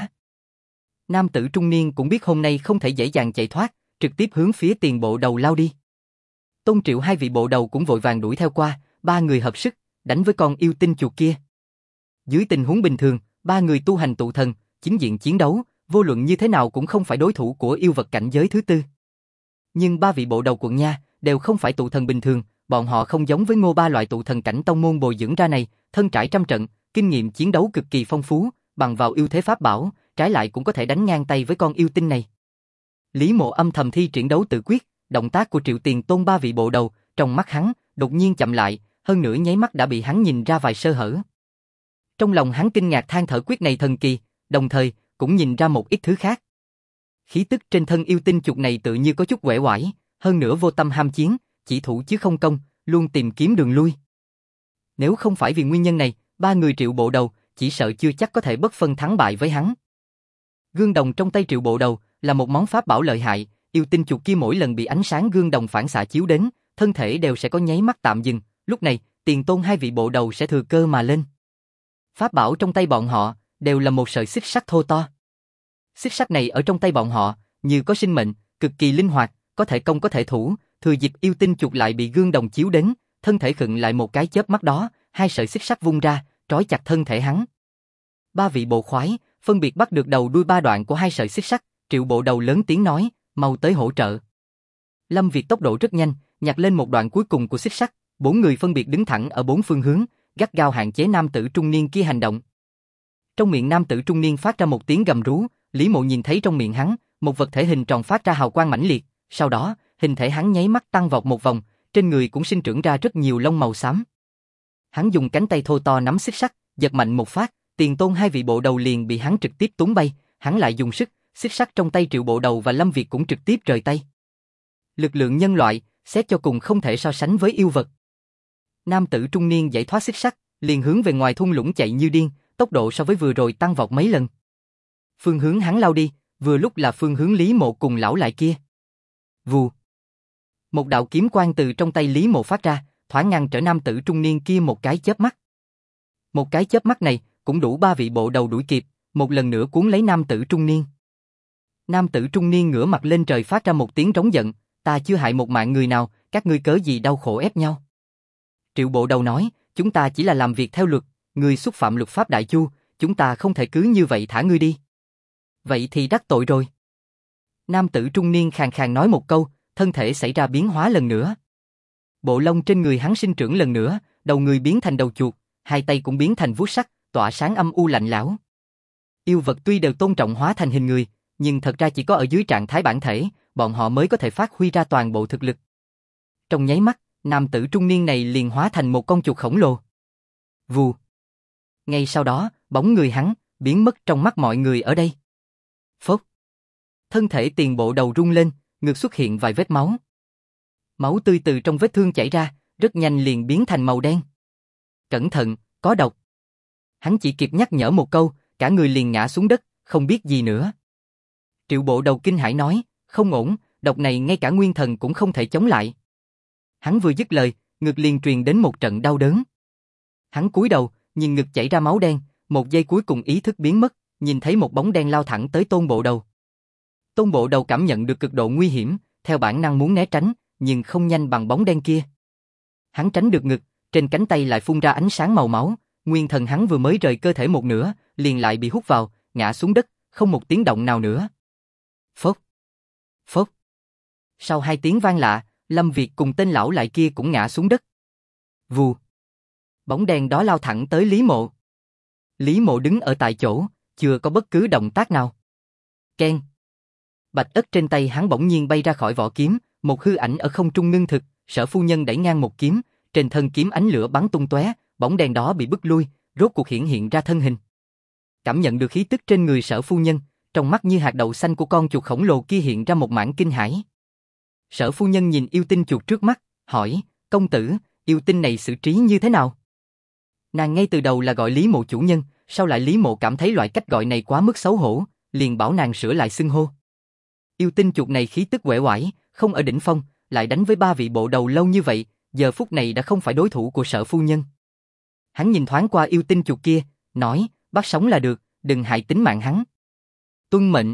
Nam tử trung niên cũng biết hôm nay không thể dễ dàng chạy thoát, trực tiếp hướng phía Tiền bộ đầu lao đi. Tôn Triệu hai vị bộ đầu cũng vội vàng đuổi theo qua, ba người hợp sức, đánh với con yêu tinh chuột kia. Dưới tình huống bình thường, ba người tu hành tụ thần, chính diện chiến đấu, vô luận như thế nào cũng không phải đối thủ của yêu vật cảnh giới thứ tư. Nhưng ba vị bộ đầu quận Nha đều không phải tụ thần bình thường, bọn họ không giống với Ngô Ba loại tụ thần cảnh tông môn bồi dưỡng ra này, thân trải trăm trận, kinh nghiệm chiến đấu cực kỳ phong phú, bằng vào yêu thế pháp bảo, trái lại cũng có thể đánh ngang tay với con yêu tinh này. Lý Mộ âm thầm thi triển đấu tự quyết, động tác của Triệu Tiền Tôn ba vị bộ đầu, trong mắt hắn đột nhiên chậm lại, hơn nữa nháy mắt đã bị hắn nhìn ra vài sơ hở. Trong lòng hắn kinh ngạc than thở quyết này thần kỳ, đồng thời cũng nhìn ra một ít thứ khác. Khí tức trên thân yêu tinh chuột này tự như có chút uể oải, hơn nữa vô tâm ham chiến, chỉ thủ chứ không công, luôn tìm kiếm đường lui. Nếu không phải vì nguyên nhân này, ba người Triệu bộ đầu chỉ sợ chưa chắc có thể bất phân thắng bại với hắn. Gương đồng trong tay Triệu bộ đầu là một món pháp bảo lợi hại, yêu tinh chuột kia mỗi lần bị ánh sáng gương đồng phản xạ chiếu đến, thân thể đều sẽ có nháy mắt tạm dừng, lúc này, Tiền Tôn hai vị bộ đầu sẽ thừa cơ mà lên. Pháp bảo trong tay bọn họ đều là một sợi xích sắt thô to. Xích sắt này ở trong tay bọn họ như có sinh mệnh, cực kỳ linh hoạt, có thể công có thể thủ, thừa dịp yêu tinh chuột lại bị gương đồng chiếu đến, thân thể khựng lại một cái chớp mắt đó, hai sợi xích sắt vung ra, trói chặt thân thể hắn. Ba vị bộ khoái, phân biệt bắt được đầu đuôi ba đoạn của hai sợi xích sắt, Triệu Bộ Đầu lớn tiếng nói, mau tới hỗ trợ. Lâm Việt tốc độ rất nhanh, nhặt lên một đoạn cuối cùng của xích sắt, bốn người phân biệt đứng thẳng ở bốn phương hướng, gắt gao hạn chế nam tử trung niên kia hành động. Trong miệng nam tử trung niên phát ra một tiếng gầm rú, Lý Mộ nhìn thấy trong miệng hắn, một vật thể hình tròn phát ra hào quang mãnh liệt, sau đó, hình thể hắn nháy mắt tăng vọt một vòng, trên người cũng sinh trưởng ra rất nhiều lông màu xám. Hắn dùng cánh tay thô to nắm xích sắt, giật mạnh một phát, Tiền Tôn hai vị bộ đầu liền bị hắn trực tiếp túm bay, hắn lại dùng sức, xích sắt trong tay Triệu Bộ Đầu và Lâm Việt cũng trực tiếp rời tay. Lực lượng nhân loại, xét cho cùng không thể so sánh với yêu vật. Nam tử trung niên giải thoát xích sắt, liền hướng về ngoài thung lũng chạy như điên, tốc độ so với vừa rồi tăng vọt mấy lần. Phương hướng hắn lao đi, vừa lúc là phương hướng Lý Mộ cùng lão lại kia. Vù. Một đạo kiếm quang từ trong tay Lý Mộ phát ra, thoáng ngăn trở nam tử trung niên kia một cái chớp mắt. Một cái chớp mắt này cũng đủ ba vị bộ đầu đuổi kịp, một lần nữa cuốn lấy nam tử trung niên. Nam tử trung niên ngửa mặt lên trời phát ra một tiếng rống giận, ta chưa hại một mạng người nào, các ngươi cớ gì đau khổ ép nhau. Triệu Bộ Đầu nói, chúng ta chỉ là làm việc theo luật, ngươi xúc phạm luật pháp Đại Chu, chúng ta không thể cứ như vậy thả ngươi đi. Vậy thì đắc tội rồi. Nam tử trung niên khàn khàn nói một câu, thân thể xảy ra biến hóa lần nữa. Bộ lông trên người hắn sinh trưởng lần nữa, đầu người biến thành đầu chuột, hai tay cũng biến thành vuốt sắt, tỏa sáng âm u lạnh lẽo. Yêu vật tuy đều tôn trọng hóa thành hình người, nhưng thật ra chỉ có ở dưới trạng thái bản thể, bọn họ mới có thể phát huy ra toàn bộ thực lực. Trong nháy mắt, nam tử trung niên này liền hóa thành một con chuột khổng lồ. Vù. Ngay sau đó, bóng người hắn biến mất trong mắt mọi người ở đây. Phốc. Thân thể Tiền Bộ Đầu rung lên, ngực xuất hiện vài vết máu. Máu tươi từ trong vết thương chảy ra, rất nhanh liền biến thành màu đen. Cẩn thận, có độc. Hắn chỉ kịp nhắc nhở một câu, cả người liền ngã xuống đất, không biết gì nữa. Triệu Bộ Đầu kinh hãi nói, không ổn, độc này ngay cả nguyên thần cũng không thể chống lại. Hắn vừa dứt lời, ngực liền truyền đến một trận đau đớn. Hắn cúi đầu, nhìn ngực chảy ra máu đen, một giây cuối cùng ý thức biến mất, nhìn thấy một bóng đen lao thẳng tới Tôn Bộ Đầu. Tôn Bộ Đầu cảm nhận được cực độ nguy hiểm, theo bản năng muốn né tránh, nhưng không nhanh bằng bóng đen kia. Hắn tránh được ngực, trên cánh tay lại phun ra ánh sáng màu máu, nguyên thần hắn vừa mới rời cơ thể một nửa, liền lại bị hút vào, ngã xuống đất, không một tiếng động nào nữa. Phốc, phốc. Sau hai tiếng vang lạ, Lâm Việt cùng tên lão lại kia cũng ngã xuống đất. Vù. Bóng đen đó lao thẳng tới Lý Mộ. Lý Mộ đứng ở tại chỗ, chưa có bất cứ động tác nào. Keng. Bạch ất trên tay hắn bỗng nhiên bay ra khỏi vỏ kiếm, một hư ảnh ở không trung ngưng thực, Sở phu nhân đẩy ngang một kiếm, trên thân kiếm ánh lửa bắn tung tóe, bóng đen đó bị bức lui, rốt cuộc hiện ra thân hình. Cảm nhận được khí tức trên người Sở phu nhân, trong mắt như hạt đậu xanh của con chuột khổng lồ kia hiện ra một mảng kinh hãi. Sở phu nhân nhìn yêu tinh chuột trước mắt, hỏi, công tử, yêu tinh này xử trí như thế nào? Nàng ngay từ đầu là gọi Lý Mộ chủ nhân, sau lại Lý Mộ cảm thấy loại cách gọi này quá mức xấu hổ, liền bảo nàng sửa lại xưng hô. Yêu tinh chuột này khí tức uể oải, không ở đỉnh phong, lại đánh với ba vị bộ đầu lâu như vậy, giờ phút này đã không phải đối thủ của Sở phu nhân. Hắn nhìn thoáng qua yêu tinh chuột kia, nói, bắt sống là được, đừng hại tính mạng hắn. Tuân mệnh.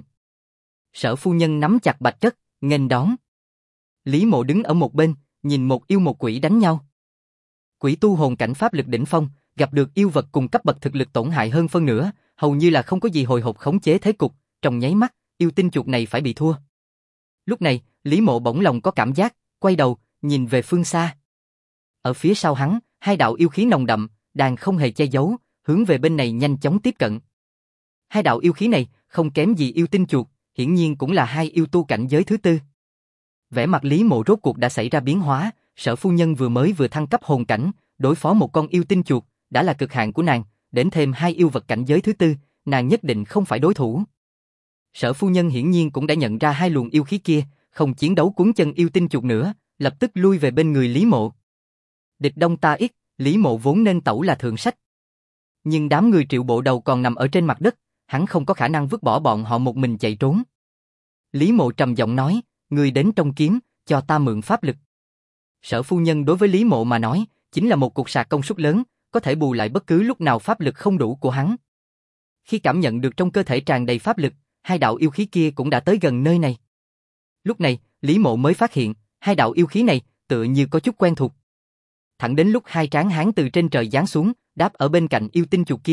Sở phu nhân nắm chặt bạch chất, nghênh đón. Lý Mộ đứng ở một bên, nhìn một yêu một quỷ đánh nhau. Quỷ tu hồn cảnh pháp lực đỉnh phong, gặp được yêu vật cùng cấp bậc thực lực tổn hại hơn phân nửa, hầu như là không có gì hồi hộp khống chế thế cục, trong nháy mắt, yêu tinh chuột này phải bị thua. Lúc này, Lý Mộ bỗng lòng có cảm giác, quay đầu, nhìn về phương xa. Ở phía sau hắn, hai đạo yêu khí nồng đậm, đang không hề che giấu, hướng về bên này nhanh chóng tiếp cận. Hai đạo yêu khí này, không kém gì yêu tinh chuột, hiển nhiên cũng là hai yêu tu cảnh giới thứ tư. Vẻ mặt Lý Mộ rốt cuộc đã xảy ra biến hóa, Sở phu nhân vừa thăng cấp hồn cảnh, đối phó một con yêu tinh chuột, đã là cực hạn của nàng, đến thêm hai yêu vật cảnh giới thứ tư, nàng nhất định không phải đối thủ. Sở phu nhân hiển nhiên cũng đã nhận ra hai luồng yêu khí kia, không chiến đấu cuốn chân yêu tinh chuột nữa, lập tức lui về bên người Lý Mộ. Địch đông ta ít, Lý Mộ vốn nên tẩu là thượng sách. Nhưng đám người Triệu Bộ Đầu còn nằm ở trên mặt đất, hắn không có khả năng vứt bỏ bọn họ một mình chạy trốn. Lý Mộ trầm giọng nói, người đến trong kiếm, cho ta mượn pháp lực. Sở phu nhân đối với Lý Mộ mà nói, chính là một cục sạc công suất lớn, có thể bù lại bất cứ lúc nào pháp lực không đủ của hắn. Khi cảm nhận được trong cơ thể tràn đầy pháp lực, hai đạo yêu khí kia cũng đã tới gần nơi này. Lúc này, Lý Mộ mới phát hiện, hai đạo yêu khí này tựa như có chút quen thuộc. Thẳng đến lúc hai tráng hán từ trên trời giáng xuống, đáp ở bên cạnh yêu tinh chuột kia,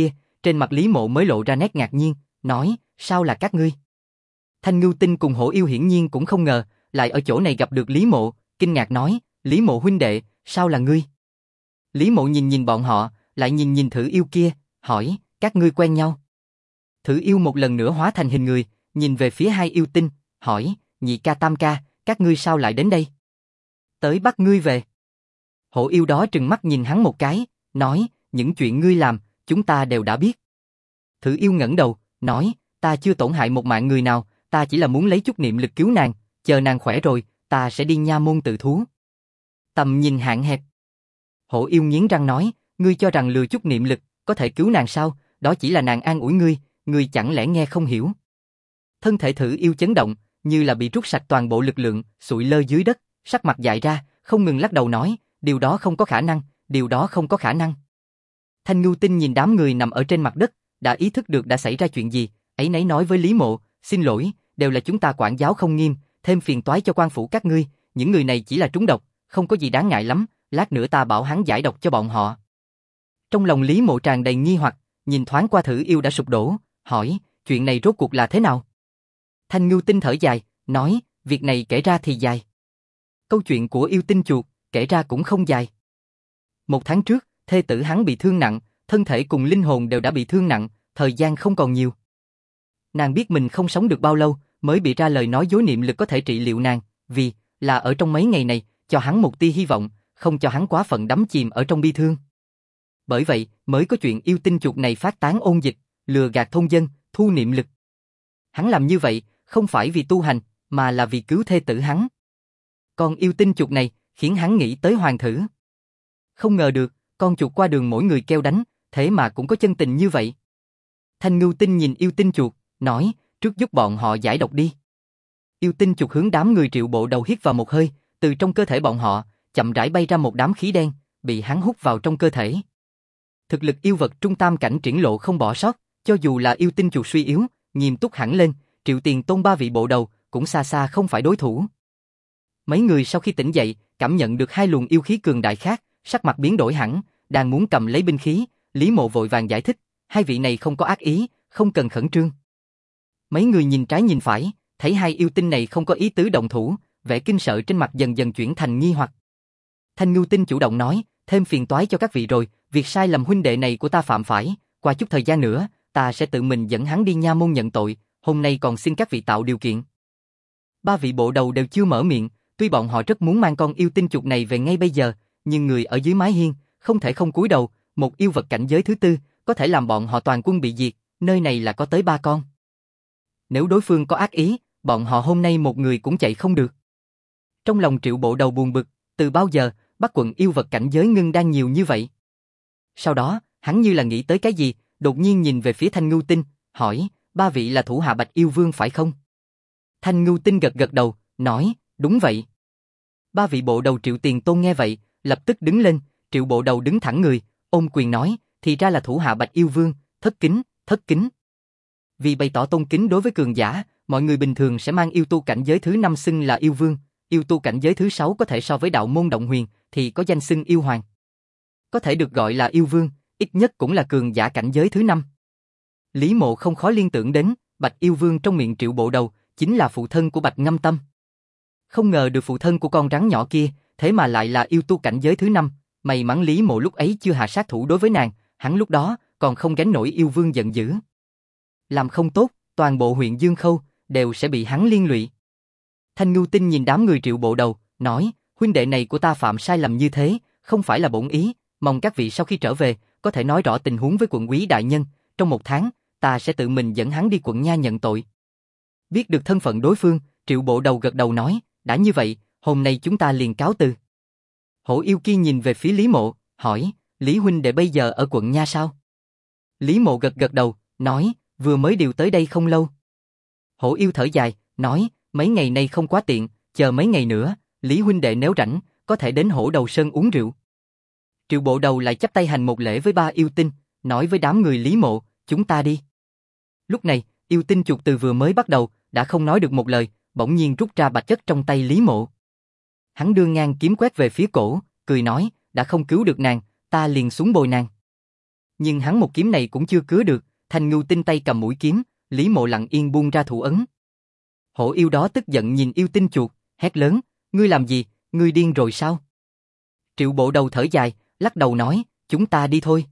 trên mặt Lý Mộ mới lộ ra nét ngạc nhiên, nói, sao là các ngươi? Thanh Ngưu Tinh cùng Hổ Yêu hiển nhiên cũng không ngờ, lại ở chỗ này gặp được Lý Mộ, kinh ngạc nói, Lý Mộ huynh đệ, sao là ngươi? Lý Mộ nhìn nhìn bọn họ, lại nhìn nhìn Thử Yêu kia, hỏi, các ngươi quen nhau? Thử Yêu một lần nữa hóa thành hình người, nhìn về phía hai yêu tinh, hỏi, nhị ca tam ca, các ngươi sao lại đến đây? Tới bắt ngươi về. Hổ Yêu đó trừng mắt nhìn hắn một cái, nói, những chuyện ngươi làm, chúng ta đều đã biết. Thử Yêu ngẩng đầu, nói, ta chưa tổn hại một mạng người nào, ta chỉ là muốn lấy chút niệm lực cứu nàng, chờ nàng khỏe rồi, ta sẽ đi nha môn tự thú. Tầm nhìn hạn hẹp. Hổ Yêu nghiến răng nói, ngươi cho rằng lừa chút niệm lực, có thể cứu nàng sao, đó chỉ là nàng an ủi ngươi chẳng lẽ nghe không hiểu. Thân thể Thử Yêu chấn động, như là bị rút sạch toàn bộ lực lượng, sụi lơ dưới đất, sắc mặt dại ra, không ngừng lắc đầu nói, điều đó không có khả năng, điều đó không có khả năng. Thanh Ngưu Tinh nhìn đám người nằm ở trên mặt đất, đã ý thức được đã xảy ra chuyện gì, ấy nấy nói với Lý Mộ, xin lỗi, đều là chúng ta quản giáo không nghiêm, thêm phiền toái cho quan phủ các ngươi, những người này chỉ là trúng độc, không có gì đáng ngại lắm, lát nữa ta bảo hắn giải độc cho bọn họ. Trong lòng Lý Mộ tràn đầy nghi hoặc, nhìn thoáng qua Thử Yêu đã sụp đổ, hỏi, chuyện này rốt cuộc là thế nào? Thanh Ngưu Tinh thở dài, nói, việc này kể ra thì dài. Câu chuyện của yêu tinh chuột, kể ra cũng không dài. 1 tháng trước, thê tử hắn bị thương nặng, thân thể cùng linh hồn đều đã bị thương nặng, thời gian không còn nhiều. Nàng biết mình không sống được bao lâu, mới bị ra lời nói dối niệm lực có thể trị liệu nàng, vì là ở trong mấy ngày này, cho hắn một tia hy vọng, không cho hắn quá phận đắm chìm ở trong bi thương. Bởi vậy, mới có chuyện yêu tinh chuột này phát tán ôn dịch, lừa gạt thôn dân, thu niệm lực. Hắn làm như vậy, không phải vì tu hành, mà là vì cứu thê tử hắn. Con yêu tinh chuột này, khiến hắn nghĩ tới hoàng thử. Không ngờ được, con chuột qua đường mỗi người kêu đánh, thế mà cũng có chân tình như vậy. Thanh Ngưu Tinh nhìn yêu tinh chuột, nói, trước giúp bọn họ giải độc đi. Yêu tinh chuột hướng đám người Triệu Bộ Đầu hít vào một hơi, từ trong cơ thể bọn họ, chậm rãi bay ra một đám khí đen, bị hắn hút vào trong cơ thể. Thực lực yêu vật trung tam cảnh triển lộ không bỏ sót, cho dù là yêu tinh chuột suy yếu, nghiêm túc hẳn lên, Triệu Tiền Tôn 3 vị bộ đầu, cũng xa xa không phải đối thủ. Mấy người sau khi tỉnh dậy, cảm nhận được 2 luồng yêu khí cường đại khác, sắc mặt biến đổi hẳn, đang muốn cầm lấy binh khí, Lý Mộ vội vàng giải thích, 2 vị này không có ác ý, không cần khẩn trương. Mấy người nhìn trái nhìn phải, thấy 2 yêu tinh này không có ý tứ động thủ, vẻ kinh sợ trên mặt dần dần chuyển thành nghi hoặc. Thanh Ngưu Tinh chủ động nói, thêm phiền toái cho các vị rồi, việc sai lầm huynh đệ này của ta phạm phải, qua chút thời gian nữa, ta sẽ tự mình dẫn hắn đi nha môn nhận tội, hôm nay còn xin các vị tạo điều kiện. 3 vị bộ đầu đều chưa mở miệng, tuy bọn họ rất muốn mang con yêu tinh chuột này về ngay bây giờ, nhưng người ở dưới mái hiên, không thể không cúi đầu, một yêu vật cảnh giới thứ 4, có thể làm bọn họ toàn quân bị diệt, nơi này là có tới 3 con. Nếu đối phương có ác ý, bọn họ hôm nay một người cũng chạy không được. Trong lòng Triệu Bộ Đầu buồn bực, từ bao giờ, Bắc quận yêu vật cảnh giới ngưng đang nhiều như vậy. Sau đó, hắn như là nghĩ tới cái gì, đột nhiên nhìn về phía Thanh Ngưu Tinh, hỏi, 3 vị là thủ hạ Bạch Yêu Vương phải không? Thanh Ngưu Tinh gật gật đầu, nói, đúng vậy. 3 vị bộ đầu Triệu Tiền Tôn nghe vậy, lập tức đứng lên, Triệu Bộ Đầu đứng thẳng người, ôm quyền nói, thì ra là thủ hạ Bạch Yêu Vương, thất kính, thất kính. Vì bày tỏ tôn kính đối với cường giả, mọi người bình thường sẽ mang yêu tu cảnh giới thứ 5 xưng là yêu vương, yêu tu cảnh giới thứ 6 có thể so với đạo môn động huyền, thì có danh xưng yêu hoàng. Có thể được gọi là yêu vương, ít nhất cũng là cường giả cảnh giới thứ 5. Lý Mộ không khó liên tưởng đến, Bạch Yêu Vương trong miệng Triệu Bộ Đầu, chính là phụ thân của Bạch Ngâm Tâm. Không ngờ được phụ thân của con rắn nhỏ kia, thế mà lại là yêu tu cảnh giới thứ 5, may mắn Lý Mộ lúc ấy chưa hạ sát thủ đối với nàng, hắn lúc đó còn không gánh nổi yêu vương giận dữ. Làm không tốt, toàn bộ huyện Dương Khâu đều sẽ bị hắn liên lụy. Thanh Ngưu Tinh nhìn đám người Triệu Bộ Đầu, nói, huynh đệ này của ta phạm sai lầm như thế, không phải là bổn ý, mong các vị sau khi trở về, có thể nói rõ tình huống với quận úy đại nhân, trong 1 tháng, ta sẽ tự mình dẫn hắn đi quận nha nhận tội. Biết được thân phận đối phương, Triệu Bộ Đầu gật đầu nói, đã như vậy, hôm nay chúng ta liền cáo từ. Hổ yêu kia nhìn về phía Lý Mộ, hỏi, Lý huynh đệ bây giờ ở quận nha sao? Lý Mộ gật gật đầu, nói, vừa mới điều tới đây không lâu. Hổ yêu thở dài, nói, mấy ngày nay không quá tiện, chờ mấy ngày nữa, Lý huynh đệ nếu rảnh, có thể đến Hổ Đầu Sơn uống rượu. Triệu Bộ Đầu lại chắp tay hành một lễ với 3 yêu tinh, nói với đám người Lý Mộ, chúng ta đi. Lúc này, yêu tinh chuột từ vừa mới bắt đầu, đã không nói được một lời, bỗng nhiên rút ra bạch chất trong tay Lý Mộ. Hắn đưa ngang kiếm quét về phía cổ, cười nói, đã không cứu được nàng, ta liền xuống bồi nàng. Nhưng hắn một kiếm này cũng chưa cứa được, Thanh Ngưu Tinh tay cầm mũi kiếm, Lý Mộ lặng yên buông ra thủ ấn. Hổ yêu đó tức giận nhìn yêu tinh chuột, hét lớn, ngươi làm gì, ngươi điên rồi sao? Triệu Bộ Đầu thở dài, lắc đầu nói, chúng ta đi thôi.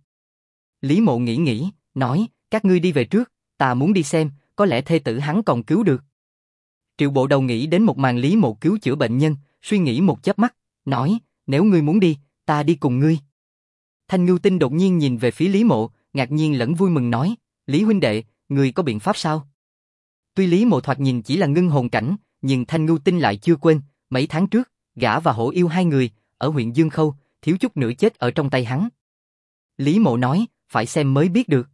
Lý Mộ nghĩ, nói, các ngươi đi về trước, ta muốn đi xem, có lẽ thê tử hắn còn cứu được. Triệu Bộ Đầu nghĩ đến một màn Lý Mộ cứu chữa bệnh nhân, suy nghĩ một chớp mắt, nói, nếu ngươi muốn đi, ta đi cùng ngươi. Thanh Ngưu Tinh đột nhiên nhìn về phía Lý Mộ, ngạc nhiên lẫn vui mừng nói, Lý huynh đệ, ngươi có biện pháp sao? Tuy Lý Mộ thoạt nhìn chỉ là ngưng hồn cảnh, nhưng Thanh Ngưu Tinh lại chưa quên, mấy tháng trước, gã và Hổ yêu hai người, ở huyện Dương Khâu, thiếu chút nữa chết ở trong tay hắn. Lý Mộ nói, phải xem mới biết được.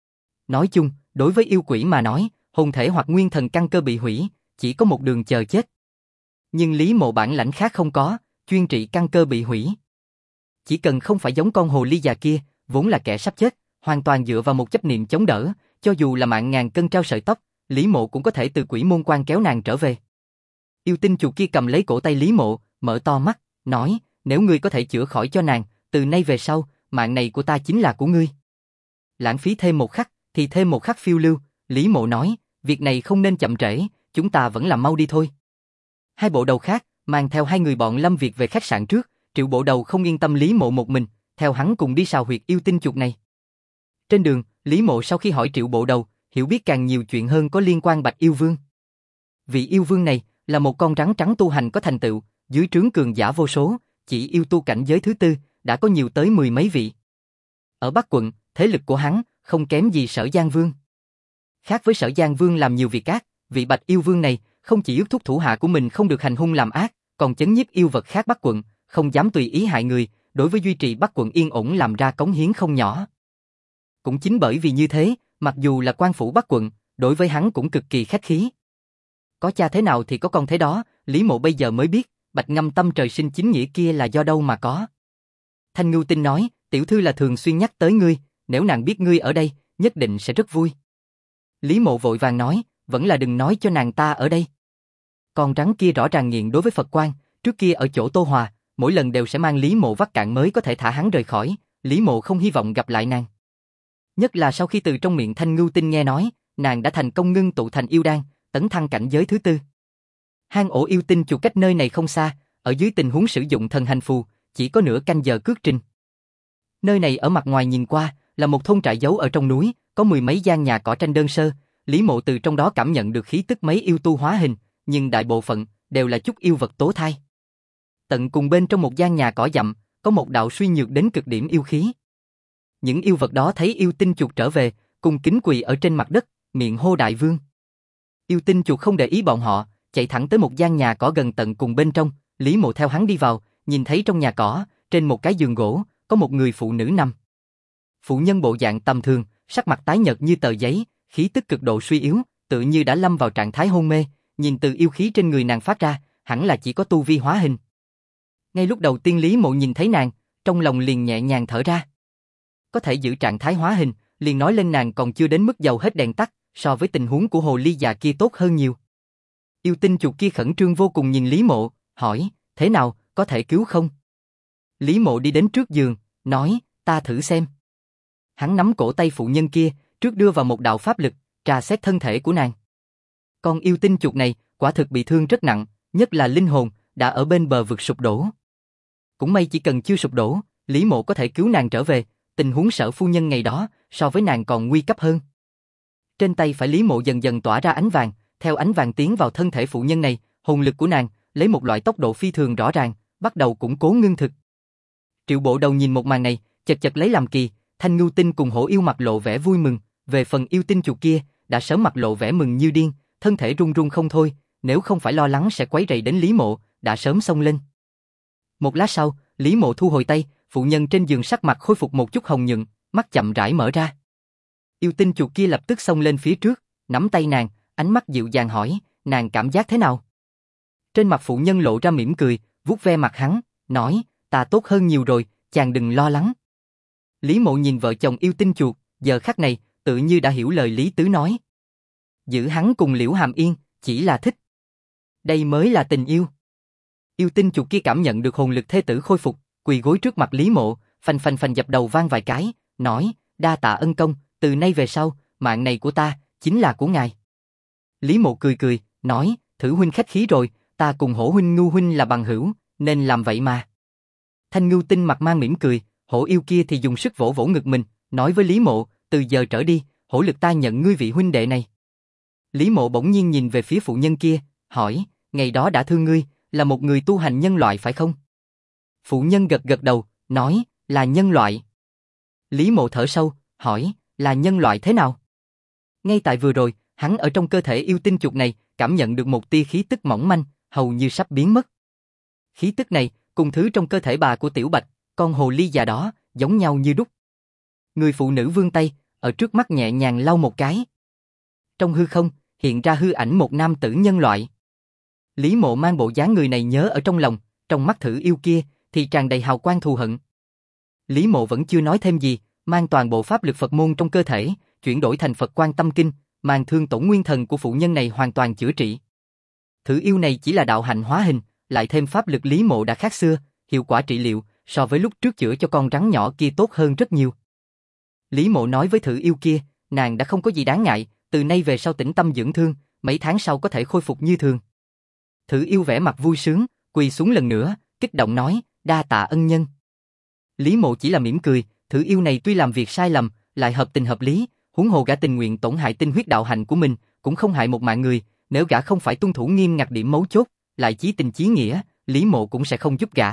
Nói chung, đối với yêu quỷ mà nói, hồn thể hoặc nguyên thần căn cơ bị hủy, chỉ có một đường chờ chết. Nhưng Lý Mộ bản lãnh khác không có, chuyên trị căn cơ bị hủy. Chỉ cần không phải giống con hồ ly già kia, vốn là kẻ sắp chết, hoàn toàn dựa vào một chấp niệm chống đỡ, cho dù là mạng ngàn cân treo sợi tóc, Lý Mộ cũng có thể từ quỷ môn quan kéo nàng trở về. Yêu tinh chuột kia cầm lấy cổ tay Lý Mộ, mở to mắt, nói, nếu ngươi có thể chữa khỏi cho nàng, từ nay về sau, mạng này của ta chính là của ngươi. Lãng phí thêm một khắc, thì thêm một khắc phiêu lưu, Lý Mộ nói, việc này không nên chậm trễ, chúng ta vẫn làm mau đi thôi. Hai bộ đầu khác, mang theo hai người bọn Lâm Việt về khách sạn trước, Triệu Bộ Đầu không yên tâm Lý Mộ một mình, theo hắn cùng đi sào huyệt yêu tinh chuột này. Trên đường, Lý Mộ sau khi hỏi Triệu Bộ Đầu, hiểu biết càng nhiều chuyện hơn có liên quan Bạch Yêu Vương. Vị yêu vương này là một con rắn trắng tu hành có thành tựu, dưới trướng cường giả vô số, chỉ yêu tu cảnh giới thứ tư, đã có nhiều tới mười mấy vị. Ở Bắc quận, thế lực của hắn không kém gì Sở Giang Vương. Khác với Sở Giang Vương làm nhiều việc ác, vị Bạch Yêu Vương này không chỉ ước thúc thủ hạ của mình không được hành hung làm ác, còn chấn nhiếp yêu vật khác Bắc quận, không dám tùy ý hại người, đối với duy trì Bắc quận yên ổn làm ra cống hiến không nhỏ. Cũng chính bởi vì như thế, mặc dù là quan phủ Bắc quận, đối với hắn cũng cực kỳ khách khí. Có cha thế nào thì có con thế đó, Lý Mộ bây giờ mới biết, Bạch Ngâm Tâm trời sinh chính nghĩa kia là do đâu mà có. Thanh Ngưu Tinh nói, tiểu thư là thường xuyên nhắc tới ngươi, nếu nàng biết ngươi ở đây, nhất định sẽ rất vui. Lý Mộ vội vàng nói, vẫn là đừng nói cho nàng ta ở đây. Con rắn kia rõ ràng nghiện đối với Phật quan, trước kia ở chỗ Tô Hòa, mỗi lần đều sẽ mang Lý Mộ vắt cạn mới có thể thả hắn rời khỏi, Lý Mộ không hy vọng gặp lại nàng. Nhất là sau khi từ trong miệng Thanh Ngưu Tinh nghe nói, nàng đã thành công ngưng tụ thành yêu đan, tấn thăng cảnh giới thứ tư. Hang ổ yêu tinh chuột cách nơi này không xa, ở dưới tình huống sử dụng thần hành phù, chỉ có nửa canh giờ cước trình. Nơi này ở mặt ngoài nhìn qua là một thôn trại giấu ở trong núi, có mười mấy gian nhà cỏ tranh đơn sơ, Lý Mộ từ trong đó cảm nhận được khí tức mấy yêu tu hóa hình, nhưng đại bộ phận đều là chút yêu vật tố thai. Tận cùng bên trong một gian nhà cỏ dặm, có một đạo suy nhược đến cực điểm yêu khí. Những yêu vật đó thấy yêu tinh chuột trở về, cùng kính quỳ ở trên mặt đất, miệng hô đại vương. Yêu tinh chuột không để ý bọn họ, chạy thẳng tới một gian nhà cỏ gần tận cùng bên trong, Lý Mộ theo hắn đi vào, nhìn thấy trong nhà cỏ, trên một cái giường gỗ, có một người phụ nữ nằm. Phụ nhân bộ dạng tầm thường, sắc mặt tái nhợt như tờ giấy, khí tức cực độ suy yếu, tự như đã lâm vào trạng thái hôn mê, nhìn từ yêu khí trên người nàng phát ra, hẳn là chỉ có tu vi hóa hình. Ngay lúc đầu tiên Lý Mộ nhìn thấy nàng, trong lòng liền nhẹ nhàng thở ra. Có thể giữ trạng thái hóa hình, liền nói lên nàng còn chưa đến mức dầu hết đèn tắt, so với tình huống của hồ ly già kia tốt hơn nhiều. Yêu tinh chuột kia khẩn trương vô cùng nhìn Lý Mộ, hỏi, thế nào, có thể cứu không? Lý Mộ đi đến trước giường, nói, ta thử xem. Hắn nắm cổ tay phụ nhân kia, trước đưa vào một đạo pháp lực, trà xét thân thể của nàng. Con yêu tinh chuột này, quả thực bị thương rất nặng, nhất là linh hồn, đã ở bên bờ vực sụp đổ. Cũng may chỉ cần chưa sụp đổ, Lý Mộ có thể cứu nàng trở về, tình huống Sở phu nhân ngày đó, so với nàng còn nguy cấp hơn. Trên tay phải Lý Mộ dần dần tỏa ra ánh vàng, theo ánh vàng tiến vào thân thể phụ nhân này, hồn lực của nàng, lấy một loại tốc độ phi thường rõ ràng, bắt đầu củng cố ngưng thực. Triệu Bộ Đầu nhìn một màn này, chật chật lấy làm kỳ, Thanh Ngưu Tinh cùng Hổ yêu mặt lộ vẻ vui mừng, về phần yêu tinh chuột kia, đã sớm mặt lộ vẻ mừng như điên, thân thể run run không thôi, nếu không phải lo lắng sẽ quấy rầy đến Lý Mộ, đã sớm xông lên. Một lát sau, Lý Mộ thu hồi tay, phụ nhân trên giường sắc mặt khôi phục một chút hồng nhuận, mắt chậm rãi mở ra. Yêu tinh chuột kia lập tức xông lên phía trước, nắm tay nàng, ánh mắt dịu dàng hỏi, nàng cảm giác thế nào? Trên mặt phụ nhân lộ ra mỉm cười, vuốt ve mặt hắn, nói, ta tốt hơn nhiều rồi, chàng đừng lo lắng. Lý Mộ nhìn vợ chồng yêu tinh chuột, giờ khắc này, tự như đã hiểu lời Lý Tứ nói. Giữ hắn cùng Liễu Hàm Yên, chỉ là thích. Đây mới là tình yêu. Yêu tinh chuột kia cảm nhận được hồn lực thê tử khôi phục, quỳ gối trước mặt Lý Mộ, phanh phanh phanh dập đầu vang vài cái, nói, đa tạ ân công, từ nay về sau, mạng này của ta, chính là của ngài. Lý Mộ cười cười, nói, Thử huynh khách khí rồi, ta cùng Hổ huynh Ngưu huynh là bằng hữu, nên làm vậy mà. Thanh Ngưu Tinh mặt mang mỉm cười, Hổ yêu kia thì dùng sức vỗ vỗ ngực mình, nói với Lý Mộ, từ giờ trở đi, Hổ lực ta nhận ngươi vị huynh đệ này. Lý Mộ bỗng nhiên nhìn về phía phụ nhân kia, hỏi, ngày đó đã thương ngươi, là một người tu hành nhân loại phải không? Phụ nhân gật gật đầu, nói, là nhân loại. Lý Mộ thở sâu, hỏi, là nhân loại thế nào? Ngay tại vừa rồi, hắn ở trong cơ thể yêu tinh chuột này, cảm nhận được một tia khí tức mỏng manh, hầu như sắp biến mất. Khí tức này, cùng thứ trong cơ thể bà của Tiểu Bạch, con hồ ly già đó, giống nhau như đúc. Người phụ nữ vươn tay, ở trước mắt nhẹ nhàng lau một cái. Trong hư không, hiện ra hư ảnh một nam tử nhân loại. Lý Mộ mang bộ dáng người này nhớ ở trong lòng, trong mắt Thử yêu kia, thì tràn đầy hào quang thù hận. Lý Mộ vẫn chưa nói thêm gì, mang toàn bộ pháp lực Phật môn trong cơ thể, chuyển đổi thành Phật Quan Tâm Kinh, mang thương tổn nguyên thần của phụ nhân này hoàn toàn chữa trị. Thử yêu này chỉ là đạo hạnh hóa hình, lại thêm pháp lực Lý Mộ đã khác xưa, hiệu quả trị liệu so với lúc trước chữa cho con rắn nhỏ kia tốt hơn rất nhiều. Lý Mộ nói với Thử yêu kia, nàng đã không có gì đáng ngại, từ nay về sau tĩnh tâm dưỡng thương, mấy tháng sau có thể khôi phục như thường. Thử yêu vẻ mặt vui sướng, quỳ xuống lần nữa, kích động nói, đa tạ ân nhân. Lý Mộ chỉ là mỉm cười, Thử yêu này tuy làm việc sai lầm, lại hợp tình hợp lý, huống hồ gã tình nguyện tổn hại tinh huyết đạo hạnh của mình, cũng không hại một mạng người, nếu gã không phải tuân thủ nghiêm ngặt điểm mấu chốt, lại chí tình chí nghĩa, Lý Mộ cũng sẽ không giúp gã.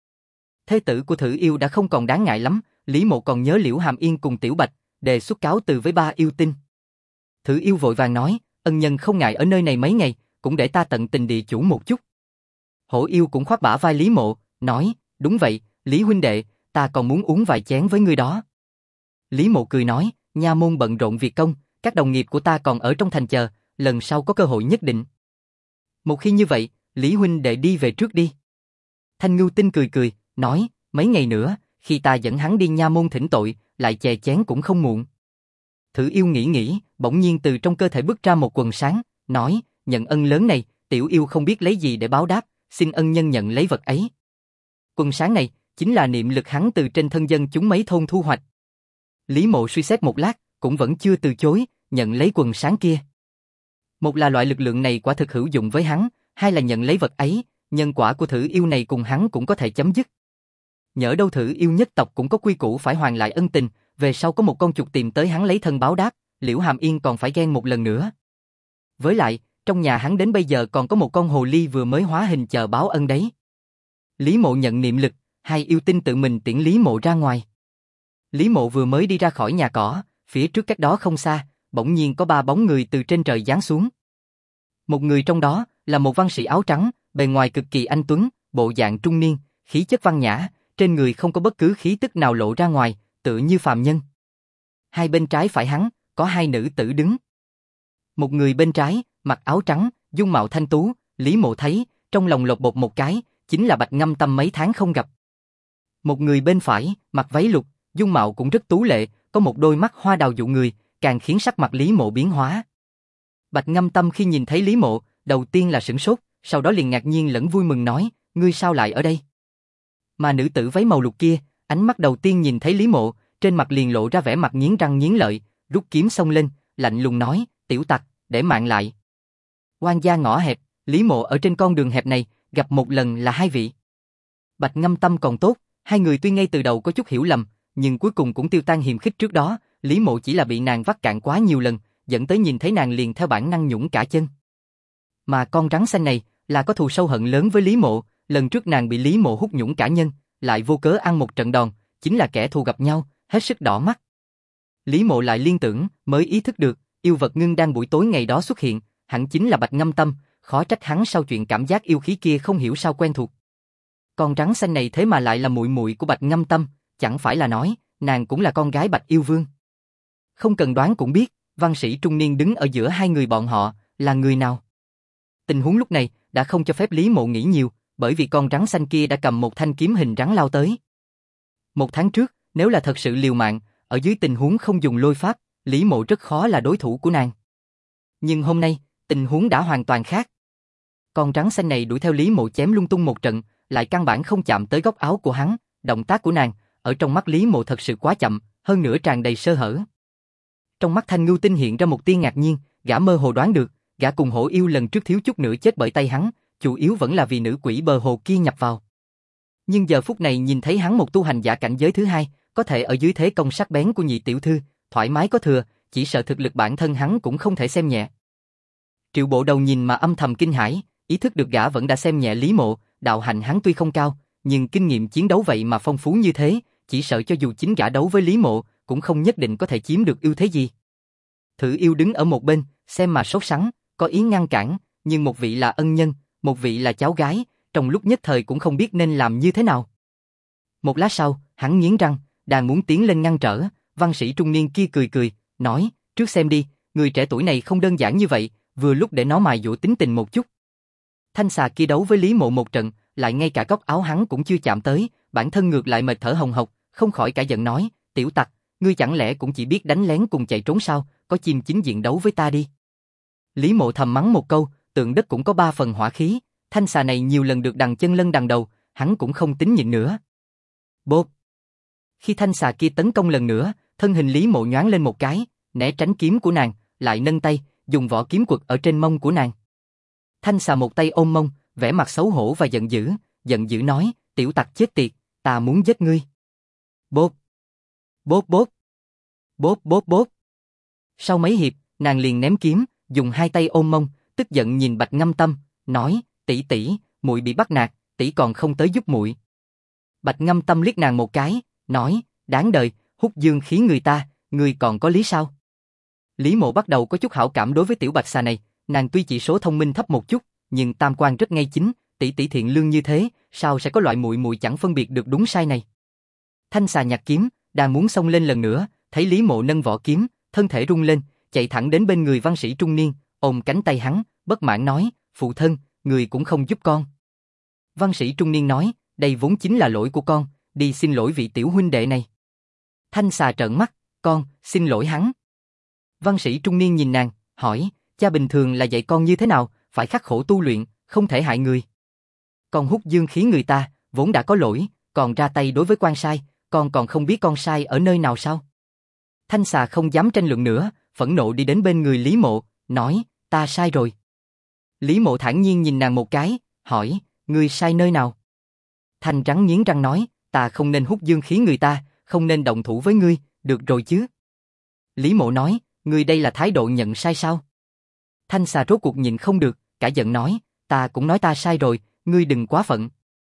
Thế tử của Thử yêu đã không còn đáng ngại lắm, Lý Mộ còn nhớ Liễu Hàm Yên cùng Tiểu Bạch, đề xuất cáo từ với ba yêu tinh. Thử yêu vội vàng nói, ân nhân không ngại ở nơi này mấy ngày, cũng để ta tận tình địa chủ một chút. Hổ yêu cũng khoác bả vai Lý Mộ, nói, đúng vậy, Lý huynh đệ, ta còn muốn uống vài chén với ngươi đó. Lý Mộ cười nói, nha môn bận rộn việc công, các đồng nghiệp của ta còn ở trong thành chờ, lần sau có cơ hội nhất định. Một khi như vậy, Lý huynh đệ đi về trước đi. Thanh Ngưu Tinh cười cười, nói, mấy ngày nữa, khi ta dẫn hắn đi nha môn thỉnh tội, lại chè chén cũng không muộn. Thử yêu nghĩ, bỗng nhiên từ trong cơ thể bước ra một quần sáng, nói, nhận ân lớn này, tiểu yêu không biết lấy gì để báo đáp, xin ân nhân nhận lấy vật ấy. Quần sáng này, chính là niệm lực hắn từ trên thân dân chúng mấy thôn thu hoạch. Lý Mộ suy xét một lát, cũng vẫn chưa từ chối, nhận lấy quần sáng kia. Một là loại lực lượng này quả thực hữu dụng với hắn, hai là nhận lấy vật ấy, nhân quả của Thử yêu này cùng hắn cũng có thể chấm dứt. Nhỡ đâu Thử yêu nhất tộc cũng có quy củ phải hoàn lại ân tình, về sau có một con chuột tìm tới hắn lấy thân báo đáp, Liễu Hàm Yên còn phải ghen một lần nữa. Với lại, trong nhà hắn đến bây giờ còn có một con hồ ly vừa mới hóa hình chờ báo ân đấy. Lý Mộ nhận niệm lực, hai yêu tinh tự mình tiễn Lý Mộ ra ngoài. Lý Mộ vừa mới đi ra khỏi nhà cỏ, phía trước cách đó không xa, bỗng nhiên có ba bóng người từ trên trời giáng xuống. Một người trong đó là một văn sĩ áo trắng, bề ngoài cực kỳ anh tuấn, bộ dạng trung niên, khí chất văn nhã, trên người không có bất cứ khí tức nào lộ ra ngoài, tựa như phàm nhân. Hai bên trái phải hắn, có hai nữ tử đứng. Một người bên trái, mặc áo trắng, dung mạo thanh tú, Lý Mộ thấy, trong lòng lột bột một cái, chính là Bạch Ngâm Tâm mấy tháng không gặp. Một người bên phải, mặc váy lục, dung mạo cũng rất tú lệ, có một đôi mắt hoa đào dụ người, càng khiến sắc mặt Lý Mộ biến hóa. Bạch Ngâm Tâm khi nhìn thấy Lý Mộ, đầu tiên là sửng sốt, sau đó liền ngạc nhiên lẫn vui mừng nói, ngươi sao lại ở đây? Mà nữ tử váy màu lục kia, ánh mắt đầu tiên nhìn thấy Lý Mộ, trên mặt liền lộ ra vẻ mặt nghiến răng nghiến lợi, rút kiếm xông lên, lạnh lùng nói, tiểu tặc, để mạng lại. Oan gia ngõ hẹp, Lý Mộ ở trên con đường hẹp này, gặp một lần là hai vị. Bạch Ngâm Tâm còn tốt, hai người tuy ngay từ đầu có chút hiểu lầm, nhưng cuối cùng cũng tiêu tan hiềm khích trước đó, Lý Mộ chỉ là bị nàng vắt cạn quá nhiều lần, dẫn tới nhìn thấy nàng liền theo bản năng nhũng cả chân. Mà con rắn xanh này, là có thù sâu hận lớn với Lý Mộ, lần trước nàng bị Lý Mộ hút nhũng cả nhân, lại vô cớ ăn một trận đòn, chính là kẻ thù gặp nhau, hết sức đỏ mắt. Lý Mộ lại liên tưởng, mới ý thức được, yêu vật ngưng đang buổi tối ngày đó xuất hiện, hẳn chính là Bạch Ngâm Tâm, khó trách hắn sau chuyện cảm giác yêu khí kia không hiểu sao quen thuộc. Con rắn xanh này thế mà lại là muội muội của Bạch Ngâm Tâm, chẳng phải là nói, nàng cũng là con gái Bạch Yêu Vương. Không cần đoán cũng biết, văn sĩ trung niên đứng ở giữa hai người bọn họ, là người nào. Tình huống lúc này, đã không cho phép Lý Mộ nghĩ nhiều, bởi vì con rắn xanh kia đã cầm một thanh kiếm hình rắn lao tới. Một tháng trước, nếu là thật sự liều mạng, ở dưới tình huống không dùng lôi pháp, Lý Mộ rất khó là đối thủ của nàng. Nhưng hôm nay, tình huống đã hoàn toàn khác. Con rắn xanh này đuổi theo Lý Mộ chém lung tung một trận, lại căn bản không chạm tới góc áo của hắn, động tác của nàng, ở trong mắt Lý Mộ thật sự quá chậm, hơn nữa tràn đầy sơ hở. Trong mắt Thanh Ngưu Tinh hiện ra một tia ngạc nhiên, gã mơ hồ đoán được, gã cùng hổ yêu lần trước thiếu chút nữa chết bởi tay hắn, chủ yếu vẫn là vì nữ quỷ bờ hồ kia nhập vào. Nhưng giờ phút này nhìn thấy hắn một tu hành giả cảnh giới thứ hai, có thể ở dưới thế công sắc bén của nhị tiểu thư, thoải mái có thừa, chỉ sợ thực lực bản thân hắn cũng không thể xem nhẹ. Triệu Bộ Đầu nhìn mà âm thầm kinh hãi, ý thức được gã vẫn đã xem nhẹ Lý Mộ, đạo hạnh hắn tuy không cao, nhưng kinh nghiệm chiến đấu vậy mà phong phú như thế, chỉ sợ cho dù chính gã đấu với Lý Mộ, cũng không nhất định có thể chiếm được ưu thế gì. Thử Yêu đứng ở một bên, xem mà sốt sắng, có ý ngăn cản, nhưng một vị là ân nhân, một vị là cháu gái, trong lúc nhất thời cũng không biết nên làm như thế nào. Một lát sau, hắn nghiến răng, đang muốn tiến lên ngăn trở, văn sĩ trung niên kia cười cười, nói, trước xem đi, người trẻ tuổi này không đơn giản như vậy, vừa lúc để nó mài dũa tính tình một chút. Thanh xà kia đấu với Lý Mộ một trận, lại ngay cả góc áo hắn cũng chưa chạm tới, bản thân ngược lại mệt thở hồng hộc, không khỏi cả giận nói, tiểu tặc, ngươi chẳng lẽ cũng chỉ biết đánh lén cùng chạy trốn sao, có chim chính diện đấu với ta đi. Lý Mộ thầm mắng một câu, tượng đất cũng có 3 phần hỏa khí, thanh xà này nhiều lần được đằng chân lân đằng đầu, hắn cũng không tính nhịn nữa. Bốp! Khi thanh xà kia tấn công lần nữa, thân hình Lý Mộ nhoáng lên một cái, né tránh kiếm của nàng, lại nâng tay, dùng vỏ kiếm quật ở trên mông của nàng. Thanh xà một tay ôm mông, vẻ mặt xấu hổ và giận dữ nói, tiểu tặc chết tiệt, ta muốn giết ngươi. Bốp! Bốp bốp! Bốp bốp bốp! Sau mấy hiệp, nàng liền ném kiếm, dùng 2 tay ôm mông, tức giận nhìn Bạch Ngâm Tâm, nói, tỷ tỷ, muội bị bắt nạt, tỷ còn không tới giúp muội. Bạch Ngâm Tâm liếc nàng một cái, nói, đáng đời, hút dương khí người ta, ngươi còn có lý sao? Lý Mộ bắt đầu có chút hảo cảm đối với tiểu bạch xà này, nàng tuy chỉ số thông minh thấp một chút, nhưng tam quan rất ngay chính, tỷ tỷ thiện lương như thế, sao sẽ có loại muội muội chẳng phân biệt được đúng sai này? Thanh xà nhặt kiếm, đang muốn xông lên lần nữa, thấy Lý Mộ nâng vỏ kiếm, thân thể rung lên, chạy thẳng đến bên người văn sĩ trung niên, ôm cánh tay hắn, bất mãn nói, phụ thân, người cũng không giúp con. Văn sĩ trung niên nói, đây vốn chính là lỗi của con, đi xin lỗi vị tiểu huynh đệ này. Thanh xà trợn mắt, con, xin lỗi hắn. Văn sĩ trung niên nhìn nàng, hỏi, cha bình thường là dạy con như thế nào, phải khắc khổ tu luyện, không thể hại người. Con hút dương khí người ta, vốn đã có lỗi, còn ra tay đối với quan sai, con còn không biết con sai ở nơi nào sao? Thanh xà không dám tranh luận nữa, phẫn nộ đi đến bên người Lý Mộ, nói, ta sai rồi. Lý Mộ thản nhiên nhìn nàng một cái, hỏi, ngươi sai nơi nào? Thanh rắn nghiến răng nói, ta không nên hút dương khí người ta, không nên động thủ với ngươi, được rồi chứ? Lý Mộ nói, ngươi đây là thái độ nhận sai sao? Thanh xà rốt cuộc nhịn không được, cả giận nói, ta cũng nói ta sai rồi, ngươi đừng quá phận.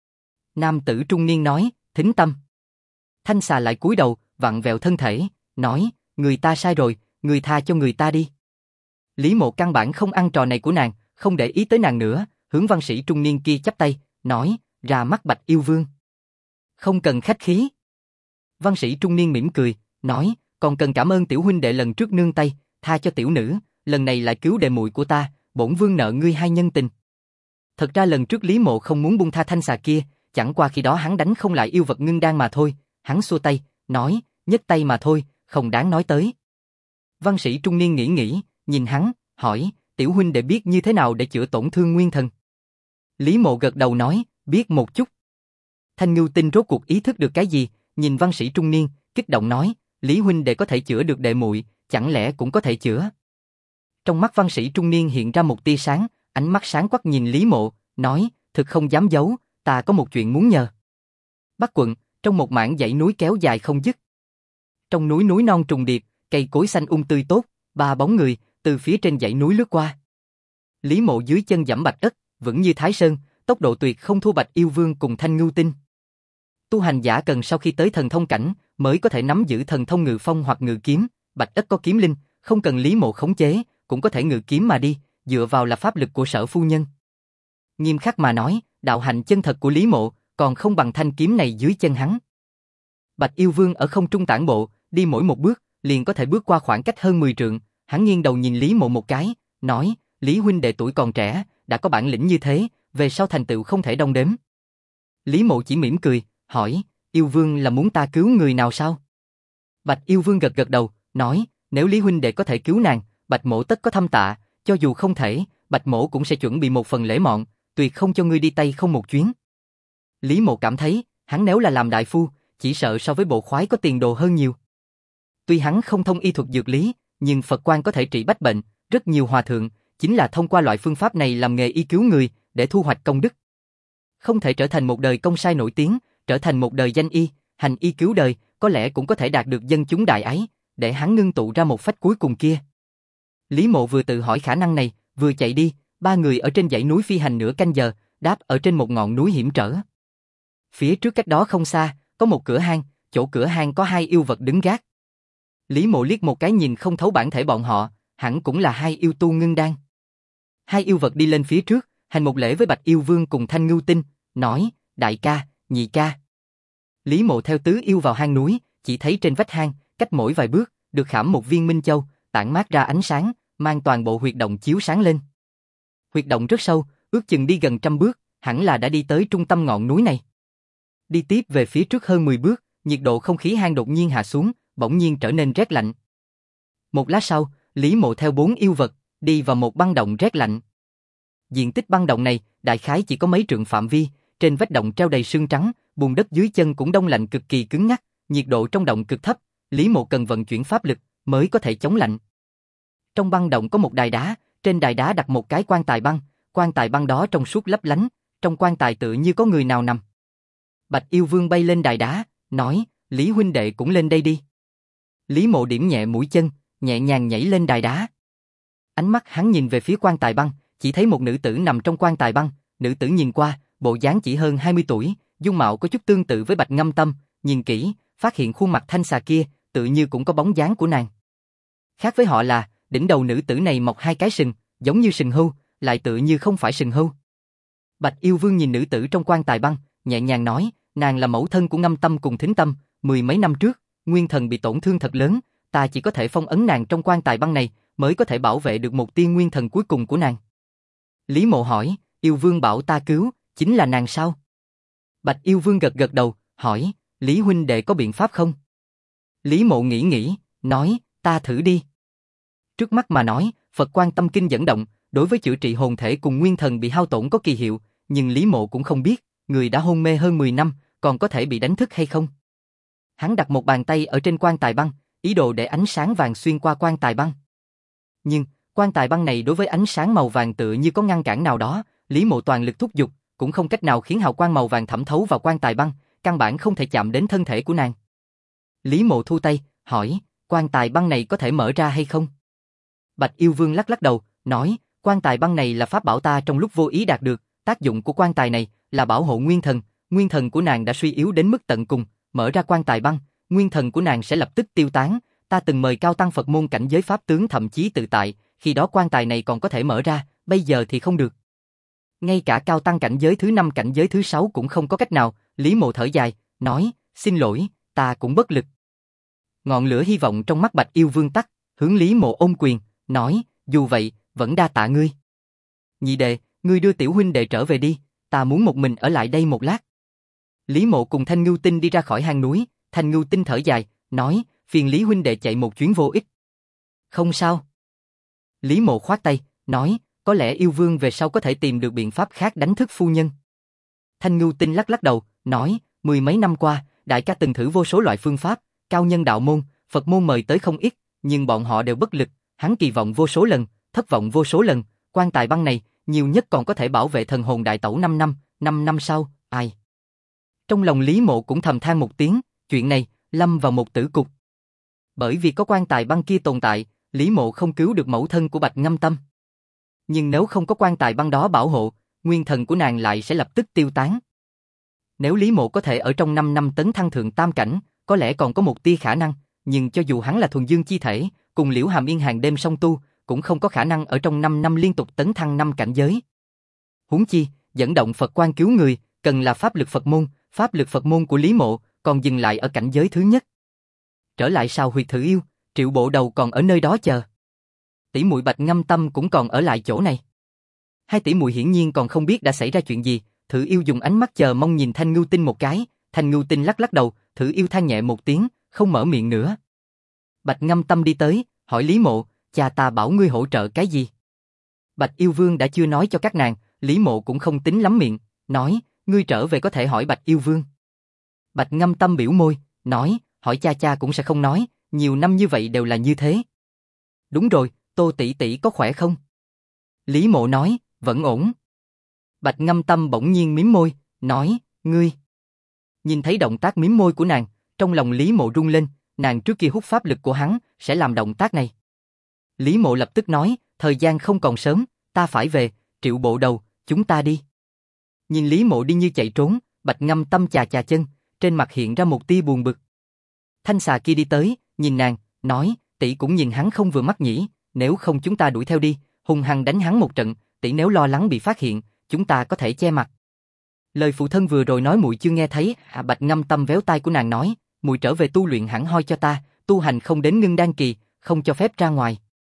Nam tử trung niên nói, thính tâm. Thanh xà lại cúi đầu, vặn vẹo thân thể, nói, người ta sai rồi, người tha cho người ta đi. Lý Mộ căn bản không ăn trò này của nàng, không để ý tới nàng nữa, hướng văn sĩ trung niên kia chắp tay, nói, ra mắt Bạch Yêu Vương. Không cần khách khí. Văn sĩ trung niên mỉm cười, nói, còn cần cảm ơn tiểu huynh đệ lần trước nương tay, tha cho tiểu nữ, lần này lại cứu đệ muội của ta, bổn vương nợ ngươi 2 nhân tình. Thật ra lần trước Lý Mộ không muốn buông tha thanh xà kia, chẳng qua khi đó hắn đánh không lại yêu vật ngưng đan mà thôi, hắn xua tay, nói, nhấc tay mà thôi, không đáng nói tới. Văn sĩ trung niên nghĩ, nhìn hắn, hỏi, tiểu huynh đệ biết như thế nào để chữa tổn thương nguyên thần? Lý Mộ gật đầu nói, biết một chút. Thanh Ngưu Tinh rốt cuộc ý thức được cái gì, nhìn văn sĩ trung niên, kích động nói, Lý huynh đệ có thể chữa được đệ muội, chẳng lẽ cũng có thể chữa? Trong mắt văn sĩ trung niên hiện ra một tia sáng, ánh mắt sáng quắc nhìn Lý Mộ, nói, thực không dám giấu, ta có một chuyện muốn nhờ. Bắc quận, trong một mảng dãy núi kéo dài không dứt. Trong núi non trùng điệp, cây cối xanh tươi tốt, 3 bóng người từ phía trên dãy núi lướt qua. Lý Mộ dưới chân giẫm bạch ất, vững như Thái Sơn, tốc độ tuyệt không thua Bạch Yêu Vương cùng Thanh Ngưu Tinh. Tu hành giả cần sau khi tới thần thông cảnh mới có thể nắm giữ thần thông ngự phong hoặc ngự kiếm, bạch ất có kiếm linh, không cần Lý Mộ khống chế, cũng có thể ngự kiếm mà đi, dựa vào là pháp lực của Sở phu nhân. Nghiêm khắc mà nói, đạo hạnh chân thật của Lý Mộ còn không bằng thanh kiếm này dưới chân hắn. Bạch Yêu Vương ở không trung tản bộ, đi mỗi một bước liền có thể bước qua khoảng cách hơn 10 trượng, hắn nghiêng đầu nhìn Lý Mộ một cái, nói, Lý huynh đệ tuổi còn trẻ, đã có bản lĩnh như thế, về sau thành tựu không thể đong đếm. Lý Mộ chỉ mỉm cười, hỏi, Yêu Vương là muốn ta cứu người nào sao? Bạch Yêu Vương gật đầu, nói, nếu Lý huynh đệ có thể cứu nàng, Bạch mỗ tất có thâm tạ, cho dù không thể, Bạch mỗ cũng sẽ chuẩn bị một phần lễ mọn, tuyệt không cho ngươi đi tay không một chuyến. Lý Mộ cảm thấy, hắn nếu là làm đại phu, chỉ sợ so với bộ khoái có tiền đồ hơn nhiều. Tuy hắn không thông y thuật dược lý, nhưng Phật quan có thể trị bách bệnh, rất nhiều hòa thượng chính là thông qua loại phương pháp này làm nghề y cứu người để thu hoạch công đức. Không thể trở thành một đời công sai nổi tiếng, trở thành một đời danh y, hành y cứu đời, có lẽ cũng có thể đạt được dân chúng đại ái, để hắn ngưng tụ ra một phách cuối cùng kia. Lý Mộ vừa tự hỏi khả năng này, vừa chạy đi, ba người ở trên dãy núi phi hành nửa canh giờ, đáp ở trên một ngọn núi hiểm trở. Phía trước cách đó không xa, có một cửa hang, chỗ cửa hang có hai yêu vật đứng gác. Lý Mộ liếc một cái nhìn không thấu bản thể bọn họ, hẳn cũng là hai yêu tu ngưng đan. Hai yêu vật đi lên phía trước, hành một lễ với Bạch Yêu Vương cùng Thanh Ngưu Tinh, nói, đại ca, nhị ca. Lý Mộ theo tứ yêu vào hang núi, chỉ thấy trên vách hang, cách mỗi vài bước, được khảm một viên minh châu, tản mát ra ánh sáng, mang toàn bộ huyệt động chiếu sáng lên. Huyệt động rất sâu, ước chừng đi gần 100 bước, hẳn là đã đi tới trung tâm ngọn núi này. Đi tiếp về phía trước hơn 10 bước, nhiệt độ không khí hang đột nhiên hạ xuống, bỗng nhiên trở nên rét lạnh. Một lát sau, Lý Mộ theo 4 yêu vật, đi vào một băng động rét lạnh. Diện tích băng động này, đại khái chỉ có mấy trượng phạm vi, trên vách động treo đầy sương trắng, bùn đất dưới chân cũng đông lạnh cực kỳ cứng ngắc, nhiệt độ trong động cực thấp, Lý Mộ cần vận chuyển pháp lực mới có thể chống lạnh. Trong băng động có một đài đá, trên đài đá đặt một cái quan tài băng đó trong suốt lấp lánh, trong quan tài tựa như có người nào nằm. Bạch Yêu Vương bay lên đài đá, nói, Lý huynh đệ cũng lên đây đi. Lý Mộ điểm nhẹ mũi chân, nhẹ nhàng nhảy lên đài đá. Ánh mắt hắn nhìn về phía quan tài băng, chỉ thấy một nữ tử nằm trong quan tài băng, nữ tử nhìn qua, bộ dáng chỉ hơn 20 tuổi, dung mạo có chút tương tự với Bạch Ngâm Tâm, nhìn kỹ, phát hiện khuôn mặt thanh xà kia, tự như cũng có bóng dáng của nàng. Khác với họ là, đỉnh đầu nữ tử này mọc hai cái sừng, giống như sừng hươu, lại tự như không phải sừng hươu. Bạch Yêu Vương nhìn nữ tử trong quan tài băng, nhẹ nhàng nói, nàng là mẫu thân của Ngâm Tâm cùng Thính Tâm, 10 mấy năm trước, nguyên thần bị tổn thương thật lớn, ta chỉ có thể phong ấn nàng trong quan tài băng này, mới có thể bảo vệ được một tia nguyên thần cuối cùng của nàng. Lý Mộ hỏi, Yêu Vương bảo ta cứu, chính là nàng sao? Bạch Yêu Vương gật gật đầu, hỏi, Lý huynh đệ có biện pháp không? Lý Mộ nghĩ, nói, ta thử đi. Trước mắt mà nói, Phật Quan Tâm Kinh dẫn động, đối với chữa trị hồn thể cùng nguyên thần bị hao tổn có kỳ hiệu, nhưng Lý Mộ cũng không biết, người đã hôn mê hơn 10 năm, còn có thể bị đánh thức hay không. Hắn đặt một bàn tay ở trên quan tài băng, ý đồ để ánh sáng vàng xuyên qua quan tài băng. Nhưng, quan tài băng này đối với ánh sáng màu vàng tựa như có ngăn cản nào đó, Lý Mộ toàn lực thúc giục, cũng không cách nào khiến hào quang màu vàng thẩm thấu vào quan tài băng, căn bản không thể chạm đến thân thể của nàng. Lý Mộ thu tay, hỏi, quan tài băng này có thể mở ra hay không? Bạch Yêu Vương lắc lắc đầu, nói, quan tài băng này là pháp bảo ta trong lúc vô ý đạt được, tác dụng của quan tài này là bảo hộ nguyên thần của nàng đã suy yếu đến mức tận cùng, mở ra quan tài băng, nguyên thần của nàng sẽ lập tức tiêu tán, ta từng mời cao tăng Phật môn cảnh giới pháp tướng thậm chí tự tại, khi đó quan tài này còn có thể mở ra, bây giờ thì không được. Ngay cả cao tăng cảnh giới thứ 5 cảnh giới thứ 6 cũng không có cách nào, Lý Mộ thở dài, nói, xin lỗi, ta cũng bất lực. Ngọn lửa hy vọng trong mắt Bạch Yêu Vương tắt, hướng Lý Mộ ôm quyền, nói, dù vậy, vẫn đa tạ ngươi. Nhị đệ, ngươi đưa tiểu huynh đệ trở về đi, ta muốn một mình ở lại đây một lát. Lý Mộ cùng Thanh Ngưu Tinh đi ra khỏi hang núi, Thanh Ngưu Tinh thở dài, nói, phiền Lý huynh đệ chạy một chuyến vô ích. Không sao. Lý Mộ khoát tay, nói, có lẽ Yêu Vương về sau có thể tìm được biện pháp khác đánh thức phu nhân. Thanh Ngưu Tinh lắc lắc đầu, nói, 10 mấy năm qua, đại ca từng thử vô số loại phương pháp, cao nhân đạo môn, Phật môn mời tới không ít, nhưng bọn họ đều bất lực, hắn kỳ vọng vô số lần, thất vọng vô số lần, quan tài băng này, nhiều nhất còn có thể bảo vệ thần hồn đại tẩu 5 năm, 5 năm sau, ai? Trong lòng Lý Mộ cũng thầm than một tiếng, chuyện này, lâm vào một tử cục. Bởi vì có quan tài băng kia tồn tại, Lý Mộ không cứu được mẫu thân của Bạch Ngâm Tâm. Nhưng nếu không có quan tài băng đó bảo hộ, nguyên thần của nàng lại sẽ lập tức tiêu tán. Nếu Lý Mộ có thể ở trong 5 năm tấn thăng thượng tam cảnh, có lẽ còn có một tia khả năng, nhưng cho dù hắn là thuần dương chi thể, cùng Liễu Hàm Yên hàng đêm song tu, cũng không có khả năng ở trong 5 năm liên tục tấn thăng 5 cảnh giới. Huống chi, dẫn động Phật quan cứu người, cần là pháp lực Phật môn của Lý Mộ, còn dừng lại ở cảnh giới thứ nhất. Trở lại sau huyệt Thử Yêu, Triệu Bộ Đầu còn ở nơi đó chờ. Tỷ muội Bạch Ngâm Tâm cũng còn ở lại chỗ này. Hai tỷ muội hiển nhiên còn không biết đã xảy ra chuyện gì, Thử Yêu dùng ánh mắt chờ mong nhìn Thanh Ngưu Tinh một cái, Thanh Ngưu Tinh lắc lắc đầu, Thử Yêu than nhẹ một tiếng, không mở miệng nữa. Bạch Ngâm Tâm đi tới, hỏi Lý Mộ, cha ta bảo ngươi hỗ trợ cái gì? Bạch Yêu Vương đã chưa nói cho các nàng, Lý Mộ cũng không tính lắm miệng, nói, ngươi trở về có thể hỏi Bạch Yêu Vương. Bạch Ngâm Tâm biểu môi, nói, hỏi cha cha cũng sẽ không nói, nhiều năm như vậy đều là như thế. Đúng rồi, Tô tỷ tỷ có khỏe không? Lý Mộ nói, vẫn ổn. Bạch Ngâm Tâm bỗng nhiên mím môi, nói, ngươi. Nhìn thấy động tác mím môi của nàng, trong lòng Lý Mộ rung lên, nàng trước kia hút pháp lực của hắn, sẽ làm động tác này. Lý Mộ lập tức nói, thời gian không còn sớm, ta phải về, Triệu Bộ Đầu, chúng ta đi. Nhìn Lý Mộ đi như chạy trốn, Bạch Ngâm Tâm chà chà chân, trên mặt hiện ra một tia buồn bực. Thanh xà kia đi tới, nhìn nàng, nói, tỷ cũng nhìn hắn không vừa mắt nhỉ, nếu không chúng ta đuổi theo đi, hung hăng đánh hắn một trận, tỷ nếu lo lắng bị phát hiện, chúng ta có thể che mặt. Lời phụ thân vừa rồi nói muội chưa nghe thấy, Bạch Ngâm Tâm véo tai của nàng nói, muội trở về tu luyện hẳn hoi cho ta, tu hành không đến ngưng đan kỳ, không cho phép ra ngoài.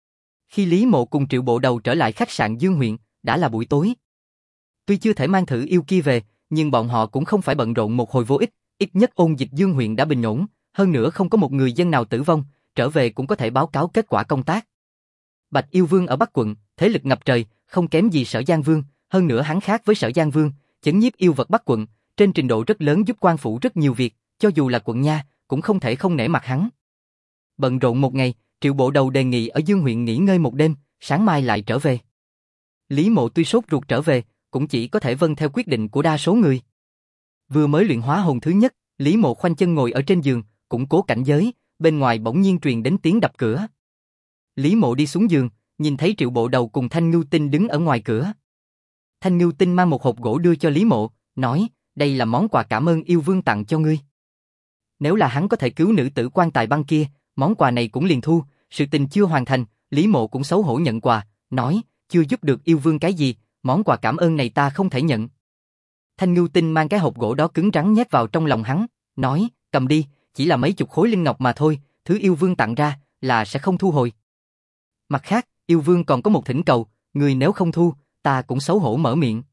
Khi Lý Mộ cùng Triệu Bộ Đầu trở lại khách sạn Dương huyện, đã là buổi tối. Tuy chưa thể mang thử yêu kia về, nhưng bọn họ cũng không phải bận rộn một hồi vô ích, ít nhất ôn dịch Dương huyện đã bình ổn, hơn nữa không có một người dân nào tử vong, trở về cũng có thể báo cáo kết quả công tác. Bạch Yêu Vương ở Bắc quận, thế lực ngập trời, không kém gì Sở Giang Vương, hơn nữa hắn khác với Sở Giang Vương, chấn nhiếp yêu vật Bắc quận, trên trình độ rất lớn giúp quan phủ rất nhiều việc, cho dù là quận nha, cũng không thể không nể mặt hắn. Bận rộn một ngày, Triệu Bộ Đầu đề nghị ở Dương huyện nghỉ ngơi một đêm, sáng mai lại trở về. Lý Mộ tuy sốt ruột trở về, cũng chỉ có thể vâng theo quyết định của đa số người. Vừa mới luyện hóa hồn thứ nhất, Lý Mộ khoanh chân ngồi ở trên giường, củng cố cảnh giới, bên ngoài bỗng nhiên truyền đến tiếng đập cửa. Lý Mộ đi xuống giường, nhìn thấy Triệu Bộ Đầu cùng Thanh Ngưu Tinh đứng ở ngoài cửa. Thanh Ngưu Tinh mang một hộp gỗ đưa cho Lý Mộ, nói, đây là món quà cảm ơn yêu vương tặng cho ngươi. Nếu là hắn có thể cứu nữ tử quan tài băng kia, món quà này cũng liền thu, sự tình chưa hoàn thành, Lý Mộ cũng xấu hổ nhận quà, nói, chưa giúp được yêu vương cái gì, món quà cảm ơn này ta không thể nhận. Thanh Ngưu Tinh mang cái hộp gỗ đó cứng rắn nhét vào trong lòng hắn, nói, cầm đi, chỉ là mấy chục khối linh ngọc mà thôi, thứ yêu vương tặng ra, là sẽ không thu hồi. Mặt khác, yêu vương còn có một thỉnh cầu, người nếu không thu, ta cũng xấu hổ mở miệng.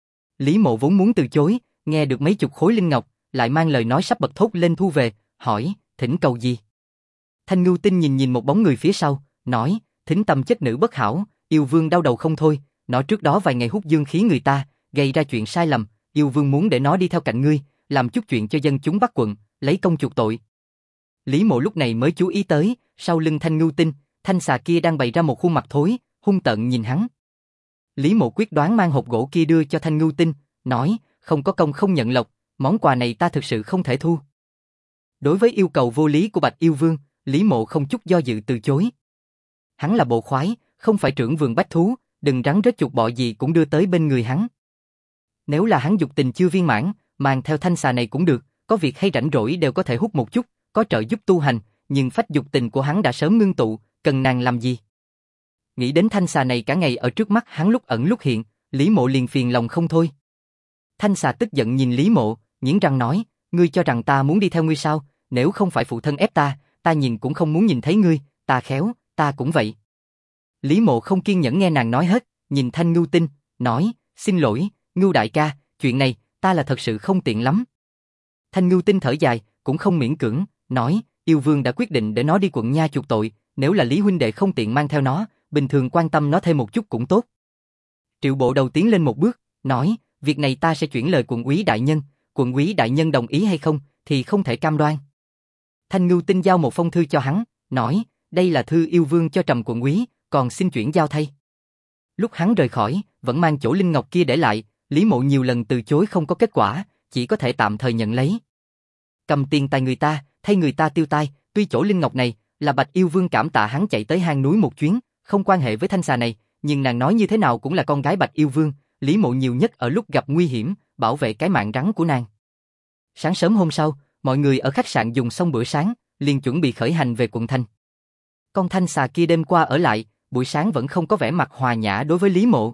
Lý Mộ vốn muốn từ chối, nghe được mấy chục khối linh ngọc, lại mang lời nói sắp bật thốt lên thu về, hỏi, thỉnh cầu gì? Thanh Ngưu Tinh nhìn một bóng người phía sau, nói, thính tâm chất nữ bất hảo, yêu vương đau đầu không thôi, nó trước đó vài ngày hút dương khí người ta, gây ra chuyện sai lầm, yêu vương muốn để nó đi theo cạnh ngươi, làm chút chuyện cho dân chúng Bắc quận, lấy công chuộc tội. Lý Mộ lúc này mới chú ý tới, sau lưng Thanh Ngưu Tinh, thanh xà kia đang bày ra một khuôn mặt thối, hung tợn nhìn hắn. Lý Mộ quyết đoán mang hộp gỗ kia đưa cho Thanh Ngưu Tinh, nói, không có công không nhận lộc, món quà này ta thực sự không thể thu. Đối với yêu cầu vô lý của Bạch Yêu Vương, Lý Mộ không chút do dự từ chối. Hắn là bộ khoái, không phải trưởng vườn bách thú, đừng rắn rết chuột bọ gì cũng đưa tới bên người hắn. Nếu là hắn dục tình chưa viên mãn, mang theo thanh xà này cũng được, có việc hay rảnh rỗi đều có thể hút một chút, có trợ giúp tu hành, nhưng phách dục tình của hắn đã sớm ngưng tụ, cần nàng làm gì? Nghĩ đến thanh xà này cả ngày ở trước mắt hắn lúc ẩn lúc hiện, Lý Mộ liền phiền lòng không thôi. Thanh xà tức giận nhìn Lý Mộ, nghiến răng nói, ngươi cho rằng ta muốn đi theo ngươi sao? Nếu không phải phụ thân ép ta nhìn cũng không muốn nhìn thấy ngươi, ta khéo, ta cũng vậy. Lý Mộ không kiên nhẫn nghe nàng nói hết, nhìn Thanh Ngưu Tinh, nói, xin lỗi, Ngưu đại ca, chuyện này, ta là thật sự không tiện lắm. Thanh Ngưu Tinh thở dài, cũng không miễn cưỡng, nói, yêu vương đã quyết định để nó đi quận nha chuộc tội, nếu là Lý huynh đệ không tiện mang theo nó, bình thường quan tâm nó thêm một chút cũng tốt. Triệu Bộ Đầu tiến lên một bước, nói, việc này ta sẽ chuyển lời quận úy đại nhân, quận úy đại nhân đồng ý hay không, thì không thể cam đoan. Thanh Ngưu Tinh giao một phong thư cho hắn, nói, đây là thư yêu vương cho Trầm quận úy, còn xin chuyển giao thay. Lúc hắn rời khỏi, vẫn mang chỗ linh ngọc kia để lại, Lý Mộ nhiều lần từ chối không có kết quả, chỉ có thể tạm thời nhận lấy. Cầm tiền tài người ta, thay người ta tiêu tai, tuy chỗ linh ngọc này là Bạch Yêu Vương cảm tạ hắn chạy tới hang núi một chuyến, không quan hệ với thanh xà này, nhưng nàng nói như thế nào cũng là con gái Bạch Yêu Vương, Lý Mộ nhiều nhất ở lúc gặp nguy hiểm, bảo vệ cái mạng rắn của nàng. Sáng sớm hôm sau, mọi người ở khách sạn dùng xong bữa sáng, liền chuẩn bị khởi hành về quận thành. Con thanh xà kia đêm qua ở lại, buổi sáng vẫn không có vẻ mặt hòa nhã đối với Lý Mộ.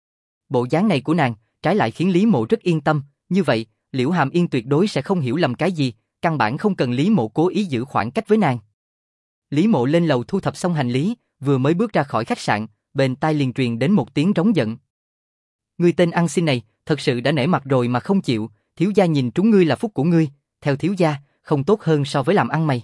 Bộ dáng này của nàng, trái lại khiến Lý Mộ rất yên tâm, như vậy, Liễu Hàm Yên tuyệt đối sẽ không hiểu lầm cái gì, căn bản không cần Lý Mộ cố ý giữ khoảng cách với nàng. Lý Mộ lên lầu thu thập xong hành lý, vừa mới bước ra khỏi khách sạn, bên tai liền truyền đến một tiếng rống giận. Ngươi tên ăn xin này, thật sự đã nể mặt rồi mà không chịu, thiếu gia nhìn trúng ngươi là phúc của ngươi, theo thiếu gia, không tốt hơn so với làm ăn mày.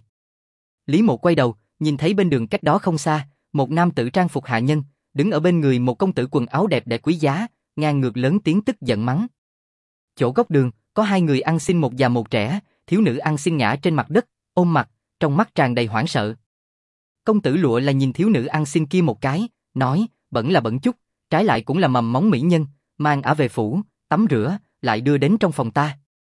Lý Mộ quay đầu, nhìn thấy bên đường cách đó không xa, một nam tử trang phục hạ nhân, đứng ở bên người một công tử quần áo đẹp đẽ quý giá, ngang ngược lớn tiếng tức giận mắng. Chỗ góc đường, có hai người ăn xin một già một trẻ, thiếu nữ ăn xin ngã trên mặt đất, ôm mặt, trong mắt tràn đầy hoảng sợ. Công tử Lụa là nhìn thiếu nữ ăn xin kia một cái, nói, bẩn là bẩn chút, trái lại cũng là mầm móng mỹ nhân, mang ả về phủ, tắm rửa, lại đưa đến trong phòng ta.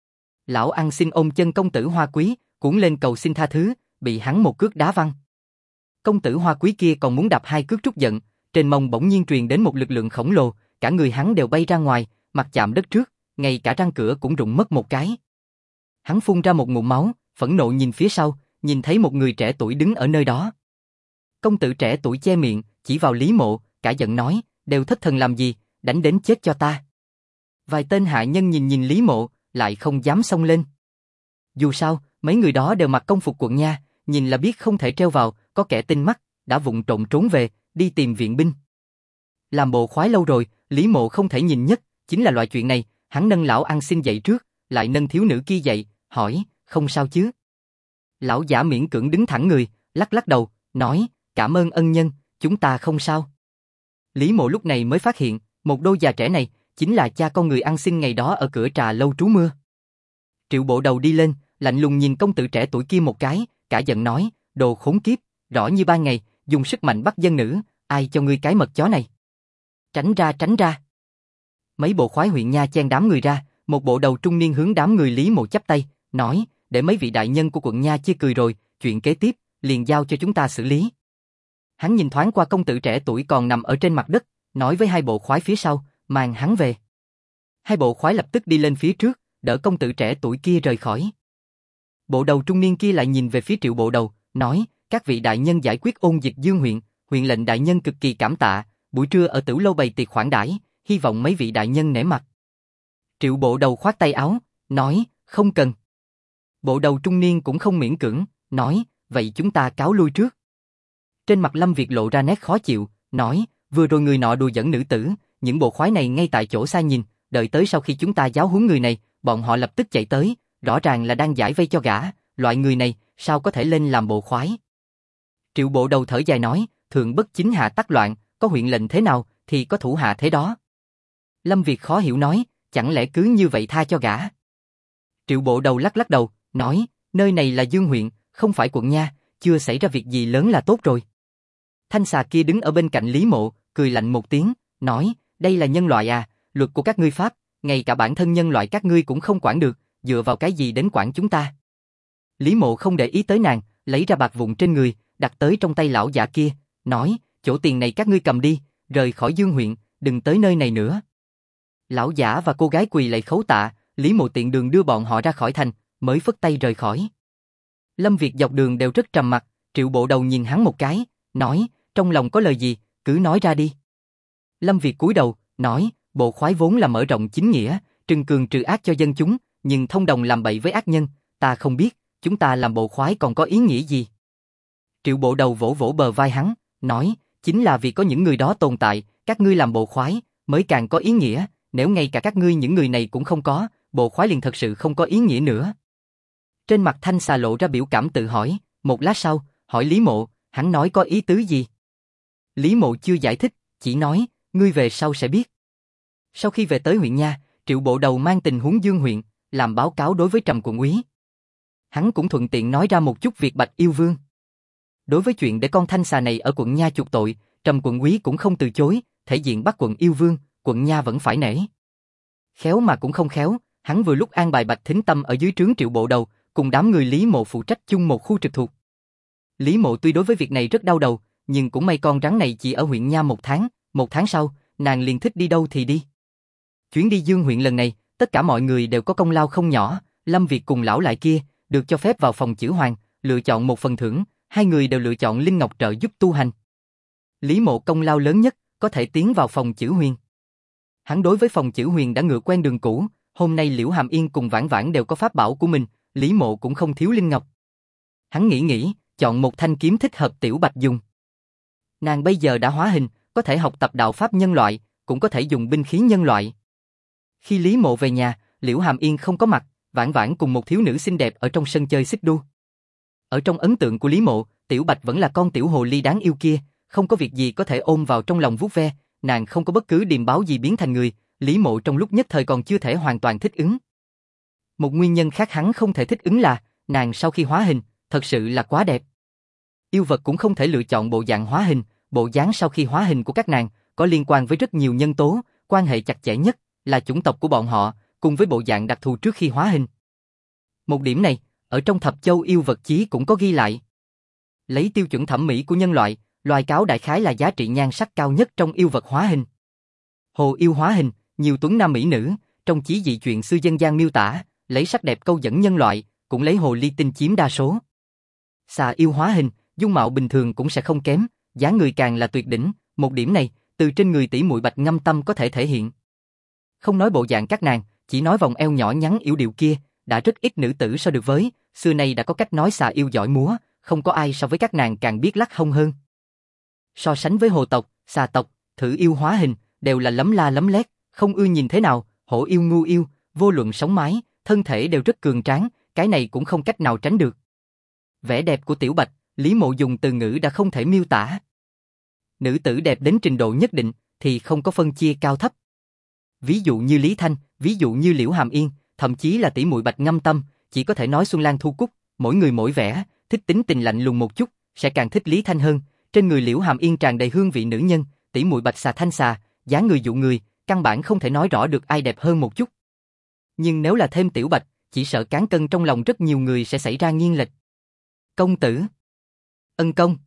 Lão ăn xin ôm chân công tử Hoa Quý, cuống lên cầu xin tha thứ, bị hắn một cước đá văng. Công tử Hoa Quý kia còn muốn đạp hai cước trút giận, trên mông bỗng nhiên truyền đến một lực lượng khổng lồ, cả người hắn đều bay ra ngoài, mặt chạm đất trước, ngay cả răng cửa cũng rụng mất một cái. Hắn phun ra một ngụm máu, phẫn nộ nhìn phía sau, nhìn thấy một người trẻ tuổi đứng ở nơi đó. Công tử trẻ tuổi che miệng, chỉ vào Lý Mộ, cả giận nói, đều thất thần làm gì, đánh đến chết cho ta. Vài tên hạ nhân nhìn Lý Mộ, lại không dám xông lên. Dù sao, mấy người đó đều mặc công phục quận nha, nhìn là biết không thể treo vào, có kẻ tinh mắt, đã vụng trộm trốn về, đi tìm viện binh. Làm bộ khoái lâu rồi, Lý Mộ không thể nhìn nhất, chính là loại chuyện này, hắn nâng lão ăn xin dậy trước, lại nâng thiếu nữ kia dậy, hỏi, không sao chứ? Lão giả miễn cưỡng đứng thẳng người, lắc lắc đầu, nói, cảm ơn ân nhân, chúng ta không sao. Lý Mộ lúc này mới phát hiện, một đôi già trẻ này, chính là cha con người ăn xin ngày đó ở cửa trà lâu trú mưa. Triệu Bộ Đầu đi lên, lạnh lùng nhìn công tử trẻ tuổi kia một cái, cả giận nói, đồ khốn kiếp, rõ như ban ngày, dùng sức mạnh bắt dân nữ, ai cho ngươi cái mật chó này? Tránh ra, tránh ra. Mấy bộ khoái huyện nha chen đám người ra, một bộ đầu trung niên hướng đám người Lý Mộ chắp tay, nói, để mấy vị đại nhân của quận nha chia cười rồi, chuyện kế tiếp, liền giao cho chúng ta xử lý. Hắn nhìn thoáng qua công tử trẻ tuổi còn nằm ở trên mặt đất, nói với hai bộ khoái phía sau, mang hắn về. Hai bộ khoái lập tức đi lên phía trước, đỡ công tử trẻ tuổi kia rời khỏi. Bộ đầu trung niên kia lại nhìn về phía Triệu Bộ Đầu, nói, các vị đại nhân giải quyết ôn dịch Dương huyện, huyện lệnh đại nhân cực kỳ cảm tạ, buổi trưa ở Tử Lâu bày tiệc khoản đãi, hy vọng mấy vị đại nhân nể mặt. Triệu Bộ Đầu khoát tay áo, nói, không cần. Bộ đầu trung niên cũng không miễn cưỡng, nói, vậy chúng ta cáo lui trước. Trên mặt Lâm Việt lộ ra nét khó chịu, nói, vừa rồi người nọ đùa giỡn nữ tử, những bộ khoái này ngay tại chỗ xa nhìn, đợi tới sau khi chúng ta giáo huấn người này, bọn họ lập tức chạy tới, rõ ràng là đang giải vây cho gã, loại người này, sao có thể lên làm bộ khoái. Triệu Bộ Đầu thở dài nói, thượng bất chính hạ tắc loạn, có huyện lệnh thế nào, thì có thủ hạ thế đó. Lâm Việt khó hiểu nói, chẳng lẽ cứ như vậy tha cho gã. Triệu Bộ Đầu lắc lắc đầu, nói, nơi này là Dương huyện, không phải quận nha, chưa xảy ra việc gì lớn là tốt rồi. Thanh xà kia đứng ở bên cạnh Lý Mộ, cười lạnh một tiếng, nói, đây là nhân loại à, luật của các ngươi pháp, ngay cả bản thân nhân loại các ngươi cũng không quản được, dựa vào cái gì đến quản chúng ta. Lý Mộ không để ý tới nàng, lấy ra bạc vụn trên người, đặt tới trong tay lão giả kia, nói, chỗ tiền này các ngươi cầm đi, rời khỏi Dương huyện, đừng tới nơi này nữa. Lão giả và cô gái quỳ lạy khấu tạ, Lý Mộ tiện đường đưa bọn họ ra khỏi thành, mới phất tay rời khỏi. Lâm Việt dọc đường đều rất trầm mặc, Triệu Bộ Đầu nhìn hắn một cái, nói, trong lòng có lời gì, cứ nói ra đi. Lâm Việt cúi đầu, nói, bộ khoái vốn là mở rộng chính nghĩa, trừng cường trừ ác cho dân chúng, nhưng thông đồng làm bậy với ác nhân, ta không biết, chúng ta làm bộ khoái còn có ý nghĩa gì. Triệu Bộ Đầu vỗ vỗ bờ vai hắn, nói, chính là vì có những người đó tồn tại, các ngươi làm bộ khoái, mới càng có ý nghĩa, nếu ngay cả các ngươi những người này cũng không có, bộ khoái liền thật sự không có ý nghĩa nữa. Trên mặt Thanh xà lộ ra biểu cảm tự hỏi, một lát sau, hỏi Lý Mộ, hắn nói có ý tứ gì? Lý Mộ chưa giải thích, chỉ nói, ngươi về sau sẽ biết. Sau khi về tới huyện nha, Triệu Bộ Đầu mang tình huống Dương huyện, làm báo cáo đối với Trầm quận úy. Hắn cũng thuận tiện nói ra một chút việc Bạch Yêu Vương. Đối với chuyện để con Thanh xà này ở quận nha chuộc tội, Trầm quận úy cũng không từ chối, thể diện bắt quận Yêu Vương, quận nha vẫn phải nể. Khéo mà cũng không khéo, hắn vừa lúc an bài Bạch Thính Tâm ở dưới trướng Triệu Bộ Đầu, cùng đám người Lý Mộ phụ trách chung một khu trực thuộc. Lý Mộ tuy đối với việc này rất đau đầu, nhưng cũng may con rắn này chỉ ở huyện nha một tháng sau, nàng liền thích đi đâu thì đi. Chuyến đi Dương huyện lần này, tất cả mọi người đều có công lao không nhỏ, Lâm Việt cùng lão lại kia, được cho phép vào phòng chữ hoàng, lựa chọn một phần thưởng, hai người đều lựa chọn Linh Ngọc trợ giúp tu hành. Lý Mộ công lao lớn nhất, có thể tiến vào phòng chữ huyền. Hắn đối với phòng chữ huyền đã ngựa quen đường cũ, hôm nay Liễu Hàm Yên cùng Vãn Vãn đều có pháp bảo của mình, Lý Mộ cũng không thiếu Linh Ngọc. Hắn nghĩ, chọn một thanh kiếm thích hợp Tiểu Bạch dùng. Nàng bây giờ đã hóa hình, có thể học tập đạo pháp nhân loại, cũng có thể dùng binh khí nhân loại. Khi Lý Mộ về nhà, Liễu Hàm Yên không có mặt, Vãn Vãn cùng một thiếu nữ xinh đẹp ở trong sân chơi xích đu. Ở trong ấn tượng của Lý Mộ, Tiểu Bạch vẫn là con tiểu hồ ly đáng yêu kia, không có việc gì có thể ôm vào trong lòng vuốt ve, nàng không có bất cứ điềm báo gì biến thành người, Lý Mộ trong lúc nhất thời còn chưa thể hoàn toàn thích ứng. Một nguyên nhân khác hắn không thể thích ứng là, nàng sau khi hóa hình, thật sự là quá đẹp. Yêu vật cũng không thể lựa chọn bộ dạng hóa hình, bộ dáng sau khi hóa hình của các nàng có liên quan với rất nhiều nhân tố, quan hệ chặt chẽ nhất là chủng tộc của bọn họ, cùng với bộ dạng đặc thù trước khi hóa hình. Một điểm này, ở trong Thập Châu Yêu Vật Chí cũng có ghi lại. Lấy tiêu chuẩn thẩm mỹ của nhân loại, loài cáo đại khái là giá trị nhan sắc cao nhất trong yêu vật hóa hình. Hồ yêu hóa hình, nhiều tuấn nam mỹ nữ, trong chí dị chuyện xưa dân gian miêu tả, lấy sắc đẹp câu dẫn nhân loại, cũng lấy hồ ly tinh chiếm đa số. Xà yêu hóa hình, dung mạo bình thường cũng sẽ không kém, dáng người càng là tuyệt đỉnh, một điểm này, từ trên người tỷ muội Bạch Ngâm Tâm có thể thể hiện. Không nói bộ dạng các nàng, chỉ nói vòng eo nhỏ nhắn yểu điệu kia, đã rất ít nữ tử so được với, xưa nay đã có cách nói xà yêu giỏi múa, không có ai so với các nàng càng biết lắc hông hơn. So sánh với hồ tộc, xà tộc, thử yêu hóa hình, đều là lấm la lấm lét, không ưa nhìn thế nào, hổ yêu ngu yêu, vô luận sống mái, thân thể đều rất cường tráng, cái này cũng không cách nào tránh được. Vẻ đẹp của Tiểu Bạch, Lý Mộ dùng từ ngữ đã không thể miêu tả. Nữ tử đẹp đến trình độ nhất định, thì không có phân chia cao thấp. Ví dụ như Lý Thanh, ví dụ như Liễu Hàm Yên, thậm chí là tỷ muội Bạch Ngâm Tâm, chỉ có thể nói Xuân Lan Thu Cúc, mỗi người mỗi vẻ, thích tính tình lạnh lùng một chút, sẽ càng thích Lý Thanh hơn. Trên người Liễu Hàm Yên tràn đầy hương vị nữ nhân, tỷ muội Bạch Xà Thanh Xà, dáng người dụ người, căn bản không thể nói rõ được ai đẹp hơn một chút. Nhưng nếu là thêm Tiểu Bạch, chỉ sợ cán cân trong lòng rất nhiều người sẽ xảy ra nghiêng lệch. Công tử, Ân công.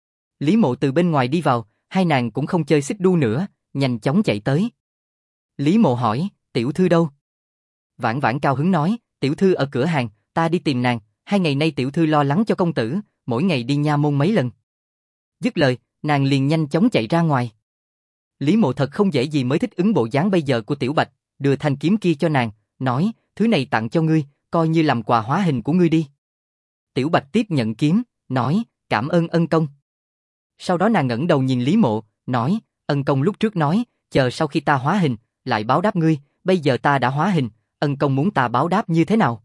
Lý Mộ từ bên ngoài đi vào, hai nàng cũng không chơi xích đu nữa, nhanh chóng chạy tới. Lý Mộ hỏi, tiểu thư đâu? Vãn Vãn cao hứng nói, tiểu thư ở cửa hàng, ta đi tìm nàng, 2 ngày nay tiểu thư lo lắng cho công tử, mỗi ngày đi nha môn mấy lần. Dứt lời, nàng liền nhanh chóng chạy ra ngoài. Lý Mộ thật không dễ gì mới thích ứng bộ dáng bây giờ của Tiểu Bạch, đưa thanh kiếm kia cho nàng, nói, thứ này tặng cho ngươi, coi như làm quà hóa hình của ngươi đi. Tiểu Bạch tiếp nhận kiếm, nói, cảm ơn ân công. Sau đó nàng ngẩng đầu nhìn Lý Mộ, nói, ân công lúc trước nói, chờ sau khi ta hóa hình, lại báo đáp ngươi, bây giờ ta đã hóa hình, ân công muốn ta báo đáp như thế nào?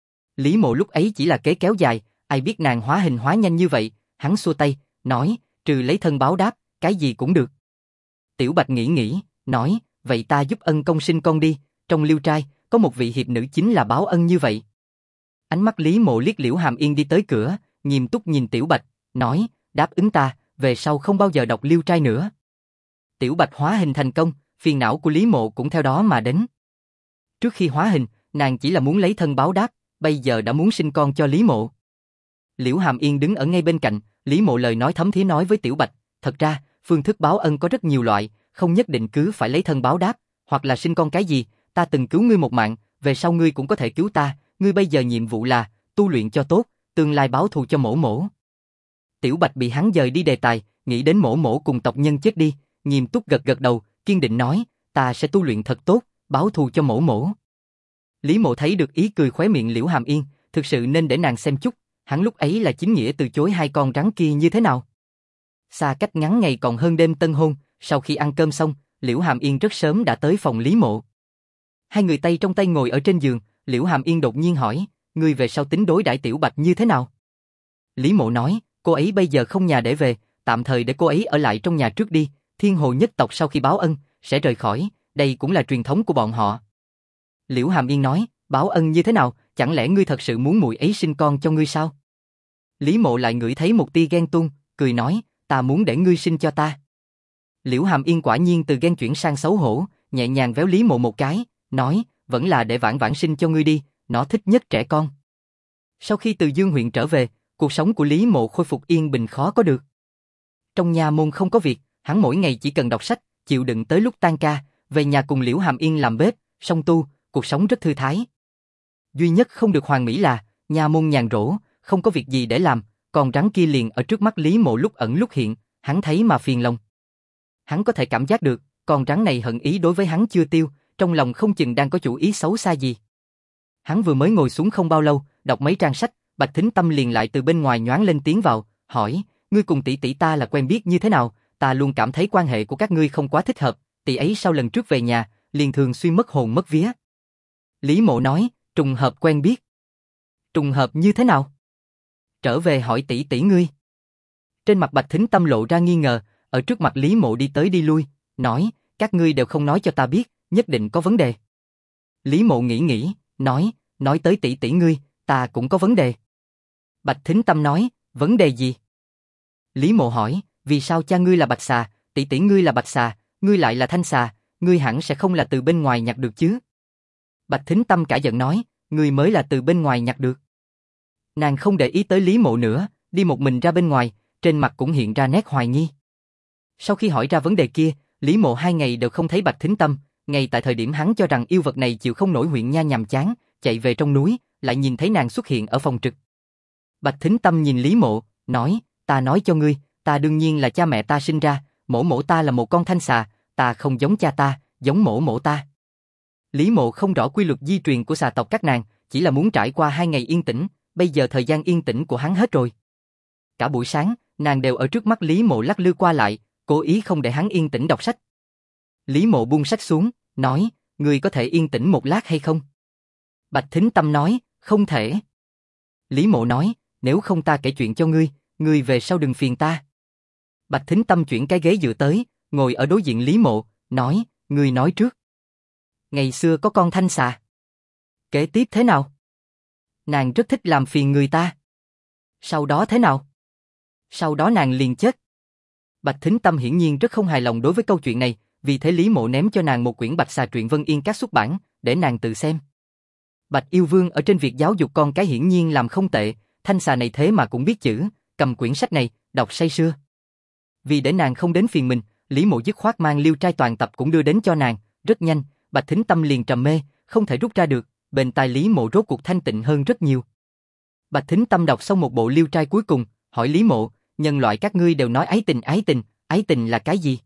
Lý Mộ lúc ấy chỉ là kế kéo dài, ai biết nàng hóa hình hóa nhanh như vậy, hắn xua tay, nói, trừ lấy thân báo đáp, cái gì cũng được. Tiểu Bạch nghĩ, nói, vậy ta giúp ân công sinh con đi, trong Liêu trai, có một vị hiệp nữ chính là báo ân như vậy. Ánh mắt Lý Mộ liếc Liễu Hàm Yên đi tới cửa, nghiêm túc nhìn Tiểu Bạch, nói, đáp ứng ta, về sau không bao giờ đọc Liêu trai nữa. Tiểu Bạch hóa hình thành công, phiền não của Lý Mộ cũng theo đó mà đến. Trước khi hóa hình, nàng chỉ là muốn lấy thân báo đáp, bây giờ đã muốn sinh con cho Lý Mộ. Liễu Hàm Yên đứng ở ngay bên cạnh, Lý Mộ lời nói thấm thía nói với Tiểu Bạch, thật ra, phương thức báo ân có rất nhiều loại, không nhất định cứ phải lấy thân báo đáp, hoặc là sinh con cái gì, ta từng cứu ngươi một mạng, về sau ngươi cũng có thể cứu ta, ngươi bây giờ nhiệm vụ là tu luyện cho tốt, tương lai báo thù cho mỗ mỗ. Tiểu Bạch bị hắn dời đi đề tài, nghĩ đến mỗ mỗ cùng tộc nhân chết đi, nghiêm túc gật gật đầu, kiên định nói, ta sẽ tu luyện thật tốt, báo thù cho mỗ mỗ. Lý Mộ thấy được ý cười khóe miệng Liễu Hàm Yên, thực sự nên để nàng xem chút, hắn lúc ấy là chính nghĩa từ chối 2 con rắn kia như thế nào. Xa cách ngắn ngày còn hơn đêm tân hôn, sau khi ăn cơm xong, Liễu Hàm Yên rất sớm đã tới phòng Lý Mộ. 2 người tay trong tay ngồi ở trên giường, Liễu Hàm Yên đột nhiên hỏi, ngươi về sau tính đối đãi Tiểu Bạch như thế nào? Lý Mộ nói, cô ấy bây giờ không nhà để về, tạm thời để cô ấy ở lại trong nhà trước đi, Thiên Hồ nhất tộc sau khi báo ân, sẽ rời khỏi, đây cũng là truyền thống của bọn họ. Liễu Hàm Yên nói, báo ân như thế nào, chẳng lẽ ngươi thật sự muốn muội ấy sinh con cho ngươi sao? Lý Mộ lại ngửi thấy một tia ghen tuông, cười nói, ta muốn để ngươi sinh cho ta. Liễu Hàm Yên quả nhiên từ ghen chuyển sang xấu hổ, nhẹ nhàng véo Lý Mộ một cái, nói, vẫn là để Vãn Vãn sinh cho ngươi đi, nó thích nhất trẻ con. Sau khi từ Dương huyện trở về, cuộc sống của Lý Mộ khôi phục yên bình khó có được. Trong nhà môn không có việc, hắn mỗi ngày chỉ cần đọc sách, chịu đựng tới lúc tan ca, về nhà cùng Liễu Hàm Yên làm bếp, song tu, cuộc sống rất thư thái. Duy nhất không được hoàn mỹ là, nhà môn nhàn rỗi, không có việc gì để làm, còn rắn kia liền ở trước mắt Lý Mộ lúc ẩn lúc hiện, hắn thấy mà phiền lòng. Hắn có thể cảm giác được, con rắn này hận ý đối với hắn chưa tiêu, trong lòng không chừng đang có chủ ý xấu xa gì. Hắn vừa mới ngồi xuống không bao lâu, đọc mấy trang sách, Bạch Thính Tâm liền lại từ bên ngoài nhoáng lên tiếng vào, hỏi, ngươi cùng tỷ tỷ ta là quen biết như thế nào, ta luôn cảm thấy quan hệ của các ngươi không quá thích hợp, tỷ ấy sau lần trước về nhà, liền thường xuyên mất hồn mất vía. Lý Mộ nói, trùng hợp quen biết. Trùng hợp như thế nào? Trở về hỏi tỷ tỷ ngươi. Trên mặt Bạch Thính Tâm lộ ra nghi ngờ, ở trước mặt Lý Mộ đi tới đi lui, nói, các ngươi đều không nói cho ta biết, nhất định có vấn đề. Lý Mộ nghĩ, nói tới tỷ tỷ ngươi, ta cũng có vấn đề. Bạch Thính Tâm nói, vấn đề gì? Lý Mộ hỏi, vì sao cha ngươi là bạch xà, tỷ tỷ ngươi là bạch xà, ngươi lại là thanh xà, ngươi hẳn sẽ không là từ bên ngoài nhặt được chứ? Bạch Thính Tâm cả giận nói, ngươi mới là từ bên ngoài nhặt được. Nàng không để ý tới Lý Mộ nữa, đi một mình ra bên ngoài, trên mặt cũng hiện ra nét hoài nghi. Sau khi hỏi ra vấn đề kia, Lý Mộ 2 ngày đều không thấy Bạch Thính Tâm, ngay tại thời điểm hắn cho rằng yêu vật này chịu không nổi huyện nha nhàm chán, chạy về trong núi, lại nhìn thấy nàng xuất hiện ở phòng trực. Bạch Thính Tâm nhìn Lý Mộ, nói, ta nói cho ngươi, ta đương nhiên là cha mẹ ta sinh ra, mổ mổ ta là một con thanh xà, ta không giống cha ta, giống mổ mổ ta. Lý Mộ không rõ quy luật di truyền của xà tộc các nàng, chỉ là muốn trải qua 2 ngày yên tĩnh, bây giờ thời gian yên tĩnh của hắn hết rồi. Cả buổi sáng, nàng đều ở trước mắt Lý Mộ lắc lư qua lại, cố ý không để hắn yên tĩnh đọc sách. Lý Mộ buông sách xuống, nói, ngươi có thể yên tĩnh một lát hay không? Bạch Thính Tâm nói, không thể. Lý Mộ nói, nếu không ta kể chuyện cho ngươi về sau đừng phiền ta. Bạch Thính Tâm chuyển cái ghế dựa tới, ngồi ở đối diện Lý Mộ, nói, ngươi nói trước. Ngày xưa có con thanh xà. Kế tiếp thế nào? Nàng rất thích làm phiền người ta. Sau đó thế nào? Sau đó nàng liền chết. Bạch Thính Tâm hiển nhiên rất không hài lòng đối với câu chuyện này, vì thế Lý Mộ ném cho nàng một quyển Bạch Xà truyện Vân Yên Các xuất bản, để nàng tự xem. Bạch Yêu Vương ở trên việc giáo dục con cái hiển nhiên làm không tệ, thanh xà này thế mà cũng biết chữ, cầm quyển sách này, đọc say sưa. Vì để nàng không đến phiền mình, Lý Mộ dứt khoát mang Liêu Trai toàn tập cũng đưa đến cho nàng, rất nhanh, Bạch Thính Tâm liền trầm mê, không thể rút ra được, bên tai Lý Mộ rốt cuộc thanh tịnh hơn rất nhiều. Bạch Thính Tâm đọc xong một bộ Liêu Trai cuối cùng, hỏi Lý Mộ, nhân loại các ngươi đều nói ái tình là cái gì?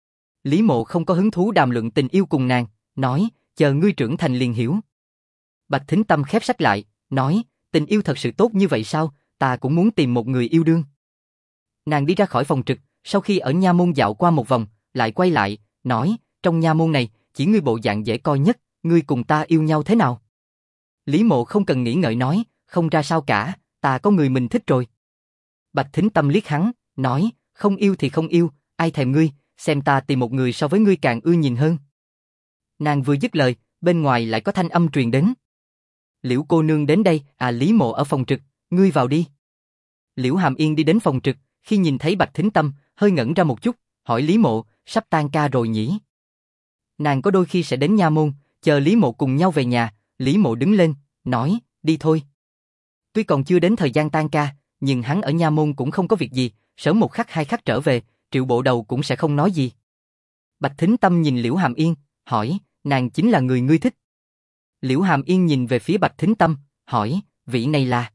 Lý Mộ không có hứng thú đàm luận tình yêu cùng nàng, nói, chờ ngươi trưởng thành liền hiểu. Bạch Thính Tâm khép sách lại, nói, tình yêu thật sự tốt như vậy sao, ta cũng muốn tìm một người yêu đương. Nàng đi ra khỏi phòng trực, sau khi ở nha môn dạo qua một vòng, lại quay lại, nói, trong nha môn này, chỉ ngươi bộ dạng dễ coi nhất, ngươi cùng ta yêu nhau thế nào? Lý Mộ không cần nghĩ ngợi nói, không ra sao cả, ta có người mình thích rồi. Bạch Thính Tâm liếc hắn, nói, không yêu thì không yêu, ai thèm ngươi, xem ta tìm một người so với ngươi càng ưa nhìn hơn. Nàng vừa dứt lời, bên ngoài lại có thanh âm truyền đến. Liễu cô nương đến đây, Lý Mộ ở phòng trực, ngươi vào đi. Liễu Hàm Yên đi đến phòng trực, khi nhìn thấy Bạch Thính Tâm, hơi ngẩn ra một chút, hỏi Lý Mộ, sắp tan ca rồi nhỉ? Nàng có đôi khi sẽ đến nha môn, chờ Lý Mộ cùng nhau về nhà, Lý Mộ đứng lên, nói, đi thôi. Tuy còn chưa đến thời gian tan ca, nhưng hắn ở nha môn cũng không có việc gì, sớm một khắc hai khắc trở về, Triệu Bộ Đầu cũng sẽ không nói gì. Bạch Thính Tâm nhìn Liễu Hàm Yên, hỏi, nàng chính là người ngươi thích. Liễu Hàm Yên nhìn về phía Bạch Thính Tâm, hỏi, vị này là?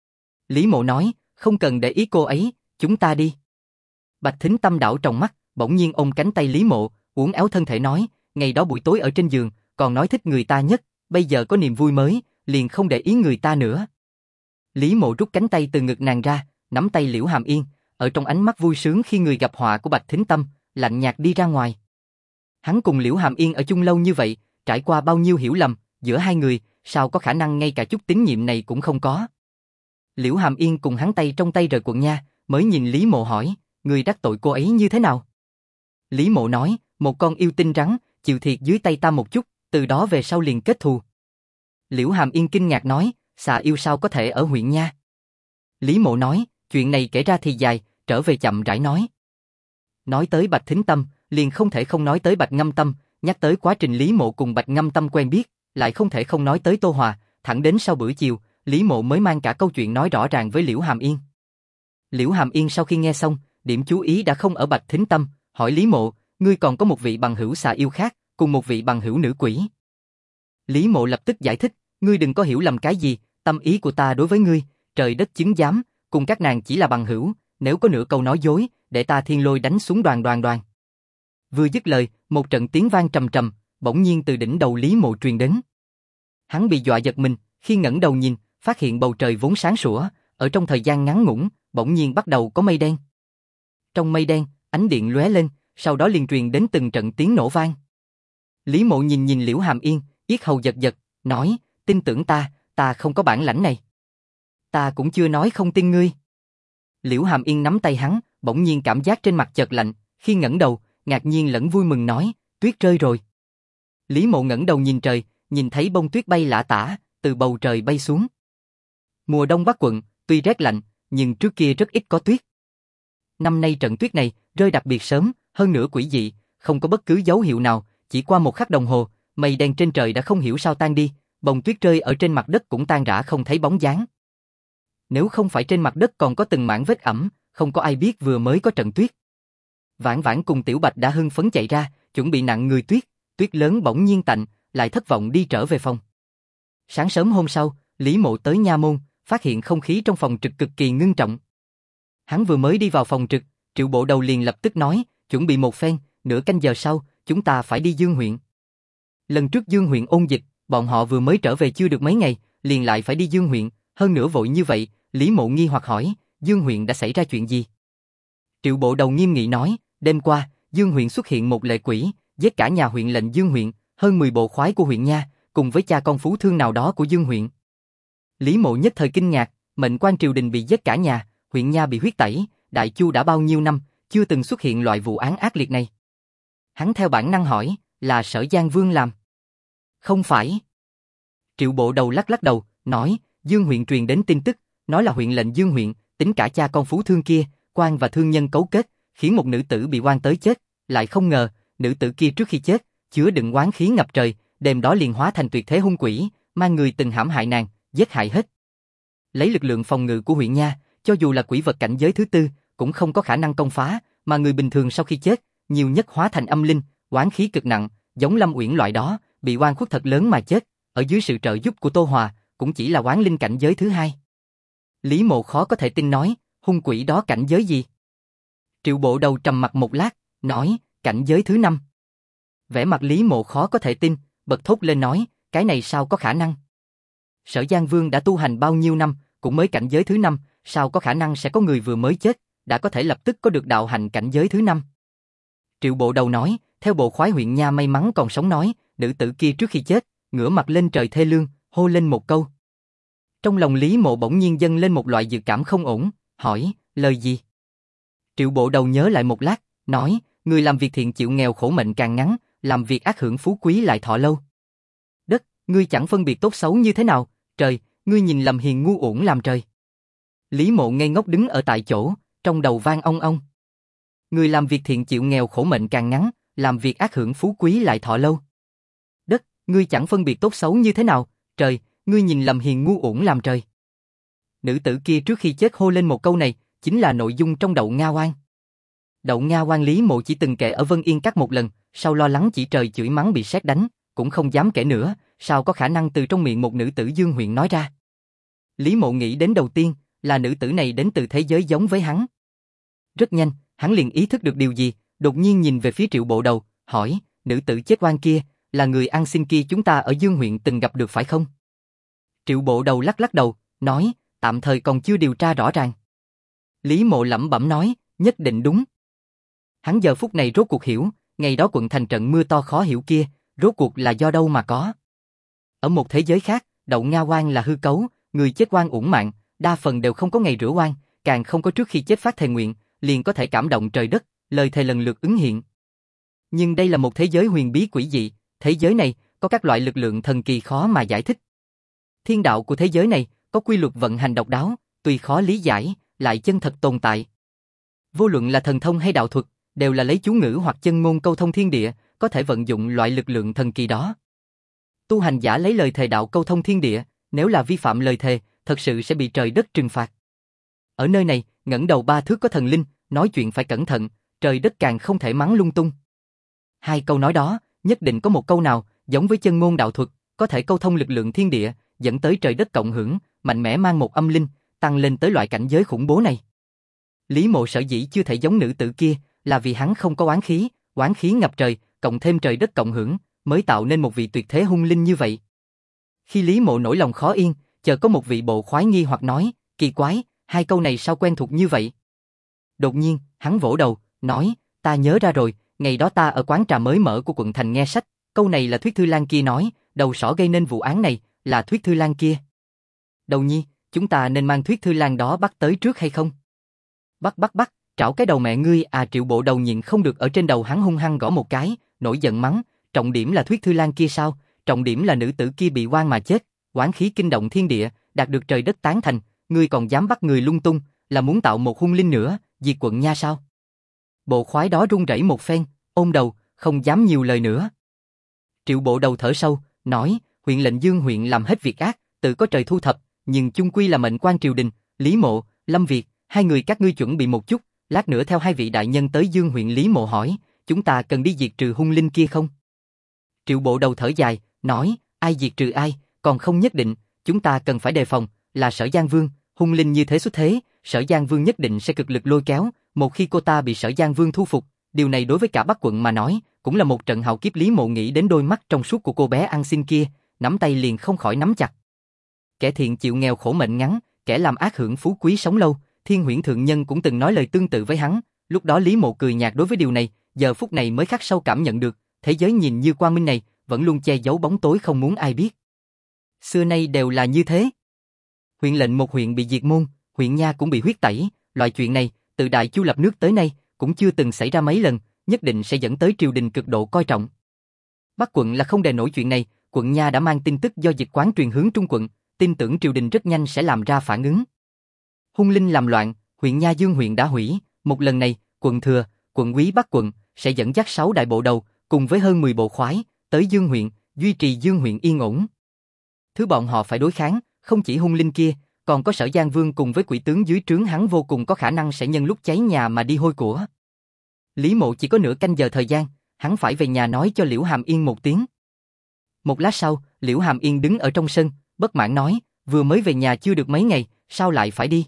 Lý Mộ nói, không cần để ý cô ấy, chúng ta đi. Bạch Thính Tâm đảo tròng mắt, bỗng nhiên ôm cánh tay Lý Mộ, uốn éo thân thể nói, ngày đó buổi tối ở trên giường, còn nói thích người ta nhất, bây giờ có niềm vui mới, liền không để ý người ta nữa. Lý Mộ rút cánh tay từ ngực nàng ra, nắm tay Liễu Hàm Yên, ở trong ánh mắt vui sướng khi người gặp họa của Bạch Thính Tâm, lạnh nhạt đi ra ngoài. Hắn cùng Liễu Hàm Yên ở chung lâu như vậy, trải qua bao nhiêu hiểu lầm, giữa hai người, sao có khả năng ngay cả chút tín nhiệm này cũng không có. Liễu Hàm Yên cùng hắn tay trong tay rời quận nha, mới nhìn Lý Mộ hỏi, người đắc tội cô ấy như thế nào? Lý Mộ nói, một con yêu tinh rắn, chịu thiệt dưới tay ta một chút, từ đó về sau liền kết thù. Liễu Hàm Yên kinh ngạc nói, xà yêu sao có thể ở huyện nha? Lý Mộ nói, chuyện này kể ra thì dài, trở về chậm rãi nói. Nói tới Bạch Thính Tâm, liền không thể không nói tới Bạch Ngâm Tâm, nhắc tới quá trình Lý Mộ cùng Bạch Ngâm Tâm quen biết, lại không thể không nói tới Tô Hòa, thẳng đến sau bữa chiều, Lý Mộ mới mang cả câu chuyện nói rõ ràng với Liễu Hàm Yên. Liễu Hàm Yên sau khi nghe xong, điểm chú ý đã không ở Bạch Thính Tâm, hỏi Lý Mộ, ngươi còn có một vị bằng hữu xà yêu khác, cùng một vị bằng hữu nữ quỷ. Lý Mộ lập tức giải thích, ngươi đừng có hiểu lầm cái gì, tâm ý của ta đối với ngươi, trời đất chứng giám, cùng các nàng chỉ là bằng hữu, nếu có nửa câu nói dối, để ta thiên lôi đánh xuống đoàn. Vừa dứt lời, một trận tiếng vang trầm trầm, bỗng nhiên từ đỉnh đầu Lý Mộ truyền đến. Hắn bị dọa giật mình, khi ngẩng đầu nhìn, phát hiện bầu trời vốn sáng sủa, ở trong thời gian ngắn ngủn, bỗng nhiên bắt đầu có mây đen. Trong mây đen, ánh điện lóe lên, sau đó liền truyền đến từng trận tiếng nổ vang. Lý Mộ nhìn Liễu Hàm Yên, yết hầu giật giật, nói, tin tưởng ta không có bản lãnh này. Ta cũng chưa nói không tin ngươi. Liễu Hàm Yên nắm tay hắn, bỗng nhiên cảm giác trên mặt chợt lạnh, khi ngẩng đầu, ngạc nhiên lẫn vui mừng nói, tuyết rơi rồi. Lý Mộ ngẩng đầu nhìn trời, nhìn thấy bông tuyết bay lả tả, từ bầu trời bay xuống. Mùa đông Bắc quận, tuy rét lạnh, nhưng trước kia rất ít có tuyết. Năm nay trận tuyết này rơi đặc biệt sớm, hơn nữa quỷ dị, không có bất cứ dấu hiệu nào, chỉ qua một khắc đồng hồ, mây đen trên trời đã không hiểu sao tan đi, bông tuyết rơi ở trên mặt đất cũng tan rã không thấy bóng dáng. Nếu không phải trên mặt đất còn có từng mảng vết ẩm, không có ai biết vừa mới có trận tuyết. Vãn Vãn cùng Tiểu Bạch đã hưng phấn chạy ra, chuẩn bị nặn người tuyết, tuyết lớn bỗng nhiên tạnh, lại thất vọng đi trở về phòng. Sáng sớm hôm sau, Lý Mộ tới nha môn, phát hiện không khí trong phòng trực cực kỳ ngưng trọng. Hắn vừa mới đi vào phòng trực, Triệu Bộ Đầu liền lập tức nói, chuẩn bị một phen, nửa canh giờ sau, chúng ta phải đi Dương huyện. Lần trước Dương huyện ôn dịch, bọn họ vừa mới trở về chưa được mấy ngày, liền lại phải đi Dương huyện, hơn nữa vội như vậy, Lý Mộ nghi hoặc hỏi, Dương huyện đã xảy ra chuyện gì? Triệu Bộ Đầu nghiêm nghị nói, đêm qua, Dương huyện xuất hiện một lệ quỷ, giết cả nhà huyện lệnh Dương huyện, hơn 10 bộ khoái của huyện nha, cùng với cha con phú thương nào đó của Dương huyện. Lý Mộ nhất thời kinh ngạc, mệnh quan triều đình bị giết cả nhà, huyện nha bị huyết tẩy, Đại Chu đã bao nhiêu năm, chưa từng xuất hiện loại vụ án ác liệt này. Hắn theo bản năng hỏi, là Sở Giang Vương làm? Không phải. Triệu Bộ Đầu lắc lắc đầu, nói, Dương huyện truyền đến tin tức, nói là huyện lệnh Dương huyện, tính cả cha con phú thương kia, quan và thương nhân cấu kết, khiến một nữ tử bị oan tới chết, lại không ngờ, nữ tử kia trước khi chết, chứa đựng oán khí ngập trời, đêm đó liền hóa thành tuyệt thế hung quỷ, mang người từng hãm hại nàng, giết hại hết. Lấy lực lượng phòng ngự của huyện nha, cho dù là quỷ vật cảnh giới thứ tư, cũng không có khả năng công phá, mà người bình thường sau khi chết, nhiều nhất hóa thành âm linh, oán khí cực nặng, giống Lâm Uyển loại đó, bị oan khuất thật lớn mà chết, ở dưới sự trợ giúp của Tô Hòa, cũng chỉ là oán linh cảnh giới thứ hai. Lý Mộ khó có thể tin nói, hung quỷ đó cảnh giới gì? Triệu Bộ Đầu trầm mặt một lát, nói, cảnh giới thứ 5. Vẻ mặt Lý Mộ khó có thể tin, bật thốt lên nói, cái này sao có khả năng? Sở Giang Vương đã tu hành bao nhiêu năm, cũng mới cảnh giới thứ 5, sao có khả năng sẽ có người vừa mới chết, đã có thể lập tức có được đạo hạnh cảnh giới thứ 5? Triệu Bộ Đầu nói, theo bộ khoái huyện nha may mắn còn sống nói, nữ tử kia trước khi chết, ngửa mặt lên trời thê lương, hô lên một câu. Trong lòng Lý Mộ bỗng nhiên dâng lên một loại dự cảm không ổn, hỏi, lời gì? Triệu Bộ Đầu nhớ lại một lát, nói, người làm việc thiện chịu nghèo khổ mệnh càng ngắn, làm việc ác hưởng phú quý lại thọ lâu. Đất, ngươi chẳng phân biệt tốt xấu như thế nào, trời, ngươi nhìn lầm hiền ngu uổng làm trời. Lý Mộ ngây ngốc đứng ở tại chỗ, trong đầu vang ong ong. Người làm việc thiện chịu nghèo khổ mệnh càng ngắn, làm việc ác hưởng phú quý lại thọ lâu. Đất, ngươi chẳng phân biệt tốt xấu như thế nào, trời, ngươi nhìn lầm hiền ngu uổng làm trời. Nữ tử kia trước khi chết hô lên một câu này, chính là nội dung trong Đậu Nga Oan. Đậu Nga Oan Lý Mộ chỉ từng kể ở Vân Yên Các một lần, sau lo lắng chỉ trời chửi mắng bị sét đánh, cũng không dám kể nữa, sao có khả năng từ trong miệng một nữ tử Dương huyện nói ra. Lý Mộ nghĩ đến đầu tiên, là nữ tử này đến từ thế giới giống với hắn. Rất nhanh, hắn liền ý thức được điều gì, đột nhiên nhìn về phía Triệu Bộ Đầu, hỏi, nữ tử chết oan kia, là người ăn xin kia chúng ta ở Dương huyện từng gặp được phải không? Triệu Bộ Đầu lắc lắc đầu, nói, tạm thời còn chưa điều tra rõ ràng. Lý Mộ lẩm bẩm nói, nhất định đúng. Hắn giờ phút này rốt cuộc hiểu, ngày đó quận thành trận mưa to khó hiểu kia, rốt cuộc là do đâu mà có. Ở một thế giới khác, Đậu Nga Oan là hư cấu, người chết oan uổng mạng, đa phần đều không có ngày rửa oan, càng không có trước khi chết phát thề nguyện, liền có thể cảm động trời đất, lời thề lần lượt ứng hiện. Nhưng đây là một thế giới huyền bí quỷ dị, thế giới này có các loại lực lượng thần kỳ khó mà giải thích. Thiên đạo của thế giới này có quy luật vận hành độc đáo, tuy khó lý giải, lại chân thật tồn tại. Vô luận là thần thông hay đạo thuật, đều là lấy chú ngữ hoặc chân ngôn câu thông thiên địa, có thể vận dụng loại lực lượng thần kỳ đó. Tu hành giả lấy lời thề đạo câu thông thiên địa, nếu là vi phạm lời thề, thật sự sẽ bị trời đất trừng phạt. Ở nơi này, ngẩng đầu 3 thước có thần linh, nói chuyện phải cẩn thận, trời đất càng không thể mắng lung tung. Hai câu nói đó, nhất định có một câu nào, giống với chân ngôn đạo thuật, có thể câu thông lực lượng thiên địa, dẫn tới trời đất cộng hưởng, mạnh mẽ mang một âm linh, tăng lên tới loại cảnh giới khủng bố này. Lý Mộ sở dĩ chưa thể giống nữ tử kia, là vì hắn không có oán khí ngập trời, cộng thêm trời đất cộng hưởng, mới tạo nên một vị tuyệt thế hung linh như vậy. Khi Lý Mộ nổi lòng khó yên, chợt có một vị bộ khoái nghi hoặc nói, kỳ quái, hai câu này sao quen thuộc như vậy? Đột nhiên, hắn vỗ đầu, nói, ta nhớ ra rồi, ngày đó ta ở quán trà mới mở của quận thành nghe sách, câu này là Thuyết Thư Lan kia nói, đầu sỏ gây nên vụ án này, là Thuyết Thư Lan kia. Đầu nhi, chúng ta nên mang Thuyết Thư Lan đó bắt tới trước hay không? Bắt, trảo cái đầu mẹ ngươi à. Triệu Bộ Đầu nhịn không được ở trên đầu hắn hung hăng gõ một cái, nổi giận mắng, trọng điểm là Thuyết Thư Lan kia sao, trọng điểm là nữ tử kia bị oan mà chết, oán khí kinh động thiên địa, đạt được trời đất tán thành, ngươi còn dám bắt người lung tung, là muốn tạo một hung linh nữa, diệt quận nha sao? Bộ khoái đó run rẩy một phen, ôm đầu, không dám nhiều lời nữa. Triệu Bộ Đầu thở sâu, nói, huyện lệnh Dương huyện làm hết việc ác, tự có trời thu thập, nhưng chung quy là mệnh quan triều đình, Lý Mộ, Lâm Việt, hai người các ngươi chuẩn bị một chút, lát nữa theo hai vị đại nhân tới Dương huyện. Lý Mộ hỏi, chúng ta cần đi diệt trừ hung linh kia không? Triệu Bộ Đầu thở dài, nói, ai diệt trừ ai, còn không nhất định, chúng ta cần phải đề phòng, là Sở Giang Vương, hung linh như thế xuất thế, Sở Giang Vương nhất định sẽ cực lực lôi kéo, một khi cô ta bị Sở Giang Vương thu phục, điều này đối với cả Bắc quận mà nói, cũng là một trận hạo kiếp. Lý Mộ nghĩ đến đôi mắt trong suốt của cô bé ăn xin kia, nắm tay liền không khỏi nắm chặt. Kẻ thiện chịu nghèo khổ mệnh ngắn, kẻ làm ác hưởng phú quý sống lâu, Thiên Huyễn Thượng Nhân cũng từng nói lời tương tự với hắn, lúc đó Lý Mộ cười nhạt đối với điều này, giờ phút này mới khắc sâu cảm nhận được, thế giới nhìn như quang minh này, vẫn luôn che giấu bóng tối không muốn ai biết. Xưa nay đều là như thế. Huyện lệnh một huyện bị diệt môn, huyện nha cũng bị huyết tẩy, loại chuyện này, từ Đại Chu lập nước tới nay, cũng chưa từng xảy ra mấy lần, nhất định sẽ dẫn tới triều đình cực độ coi trọng. Bắc quận là không đè nổi chuyện này, quận nha đã mang tin tức do dịch quán truyền hướng Trung quận, tin tưởng triều đình rất nhanh sẽ làm ra phản ứng. Hung linh làm loạn, huyện nha Dương huyện đã hủy, một lần này, quận thừa, quận úy Bắc quận sẽ dẫn dắt 6 đại bộ đầu cùng với hơn 10 bộ khoái tới Dương huyện, duy trì Dương huyện yên ổn. Thứ bọn họ phải đối kháng, không chỉ hung linh kia, còn có Sở Giang Vương cùng với quỷ tướng dưới trướng hắn vô cùng có khả năng sẽ nhân lúc cháy nhà mà đi hôi của. Lý Mộ chỉ có nửa canh giờ thời gian, hắn phải về nhà nói cho Liễu Hàm Yên một tiếng. Một lát sau, Liễu Hàm Yên đứng ở trong sân, bất mãn nói, vừa mới về nhà chưa được mấy ngày, sao lại phải đi?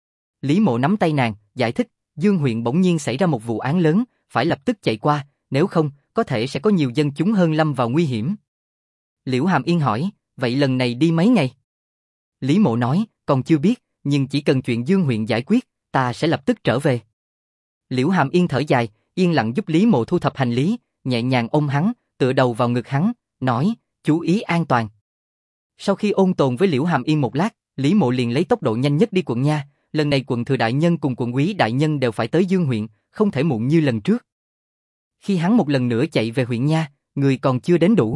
Lý Mộ nắm tay nàng, giải thích, Dương huyện bỗng nhiên xảy ra một vụ án lớn, phải lập tức chạy qua, nếu không, có thể sẽ có nhiều dân chúng hơn lâm vào nguy hiểm. Liễu Hàm Yên hỏi, vậy lần này đi mấy ngày? Lý Mộ nói, còn chưa biết, nhưng chỉ cần chuyện Dương huyện giải quyết, ta sẽ lập tức trở về. Liễu Hàm Yên thở dài, yên lặng giúp Lý Mộ thu thập hành lý, nhẹ nhàng ôm hắn, tựa đầu vào ngực hắn, nói, chú ý an toàn. Sau khi ôn tồn với Liễu Hàm Yên một lát, Lý Mộ liền lấy tốc độ nhanh nhất đi quận nha, lần này quận thừa đại nhân cùng quận úy đại nhân đều phải tới Dương huyện, không thể muộn như lần trước. Khi hắn một lần nữa chạy về huyện nha, người còn chưa đến đủ.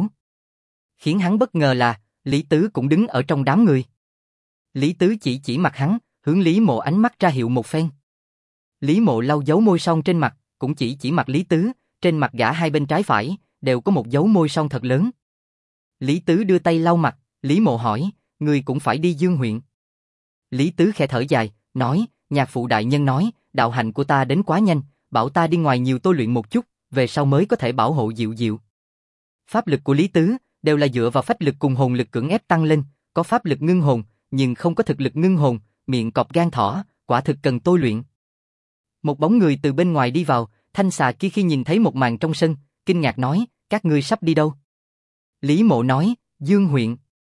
Khiến hắn bất ngờ là, Lý Tứ cũng đứng ở trong đám người. Lý Tứ chỉ mặt hắn, hướng Lý Mộ ánh mắt ra hiệu một phen. Lý Mộ lau dấu môi son trên mặt, cũng chỉ mặt Lý Tứ, trên mặt gã hai bên trái phải, đều có một dấu môi son thật lớn. Lý Tứ đưa tay lau mặt, Lý Mộ hỏi, người cũng phải đi Dương huyện. Lý Tứ khẽ thở dài, nói, nhạc phụ đại nhân nói, đạo hạnh của ta đến quá nhanh, bảo ta đi ngoài nhiều tôi luyện một chút, về sau mới có thể bảo hộ Diệu Diệu. Pháp lực của Lý Tứ đều là dựa vào phách lực cùng hồn lực cưỡng ép tăng lên, có pháp lực ngưng hồn, nhưng không có thực lực ngưng hồn, miệng cọp gan thỏ, quả thực cần tôi luyện. Một bóng người từ bên ngoài đi vào, thanh xà kia khi nhìn thấy một màn trong sân, kinh ngạc nói, các ngươi sắp đi đâu? Lý Mộ nói, Dương huyện.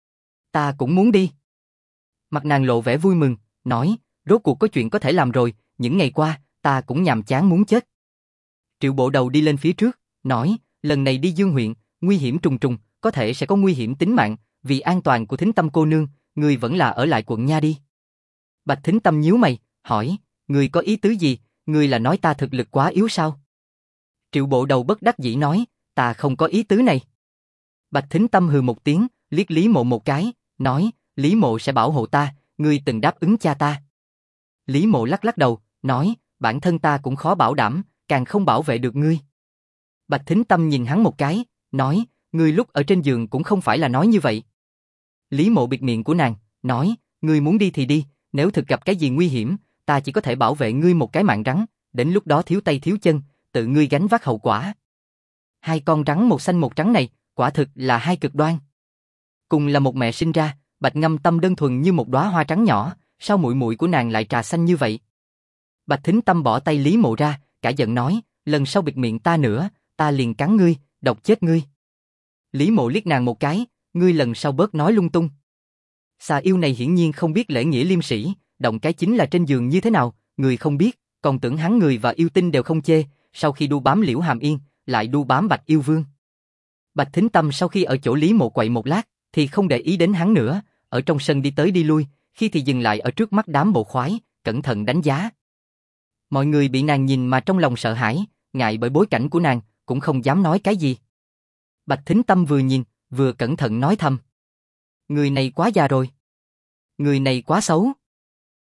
Ta cũng muốn đi. Mặt nàng lộ vẻ vui mừng, nói, rốt cuộc có chuyện có thể làm rồi, những ngày qua, ta cũng nhàm chán muốn chết. Triệu Bộ Đầu đi lên phía trước, nói, lần này đi Dương huyện, nguy hiểm trùng trùng, có thể sẽ có nguy hiểm tính mạng, vì an toàn của Thính Tâm cô nương, ngươi vẫn là ở lại quận nha đi. Bạch Thính Tâm nhíu mày, hỏi, ngươi có ý tứ gì, ngươi là nói ta thực lực quá yếu sao? Triệu Bộ Đầu bất đắc dĩ nói, ta không có ý tứ này. Bạch Thính Tâm hừ một tiếng, liếc Lý Mộ một cái, nói, Lý Mộ sẽ bảo hộ ta, ngươi từng đáp ứng cha ta. Lý Mộ lắc lắc đầu, nói, bản thân ta cũng khó bảo đảm, càng không bảo vệ được ngươi. Bạch Thính Tâm nhìn hắn một cái, nói, ngươi lúc ở trên giường cũng không phải là nói như vậy. Lý Mộ bịt miệng của nàng, nói, ngươi muốn đi thì đi, nếu thực gặp cái gì nguy hiểm, ta chỉ có thể bảo vệ ngươi một cái mạng rắn, đến lúc đó thiếu tay thiếu chân, tự ngươi gánh vác hậu quả. Hai con rắn một xanh một trắng này, quả thực là hai cực đoan. Cùng là một mẹ sinh ra, Bạch Ngâm Tâm đơn thuần như một đóa hoa trắng nhỏ, sao muội muội của nàng lại trà xanh như vậy? Bạch Thính Tâm bỏ tay Lý Mộ ra, cả giận nói, lần sau bịt miệng ta nữa, ta liền cắn ngươi, độc chết ngươi. Lý Mộ liếc nàng một cái, ngươi lần sau bớt nói lung tung. Xà yêu này hiển nhiên không biết lễ nghĩa liêm sĩ, động cái chính là trên giường như thế nào, người không biết, còn tưởng hắn người và yêu tinh đều không chê, sau khi đu bám Liễu Hàm Yên, lại đu bám Bạch Yêu Vương. Bạch Thính Tâm sau khi ở chỗ Lý Mộ quậy một lát, thì không để ý đến hắn nữa, ở trong sân đi tới đi lui, khi thì dừng lại ở trước mắt đám bộ khoái, cẩn thận đánh giá. Mọi người bị nàng nhìn mà trong lòng sợ hãi, ngại bởi bối cảnh của nàng, cũng không dám nói cái gì. Bạch Thính Tâm vừa nhìn, vừa cẩn thận nói thầm. Người này quá già rồi. Người này quá xấu.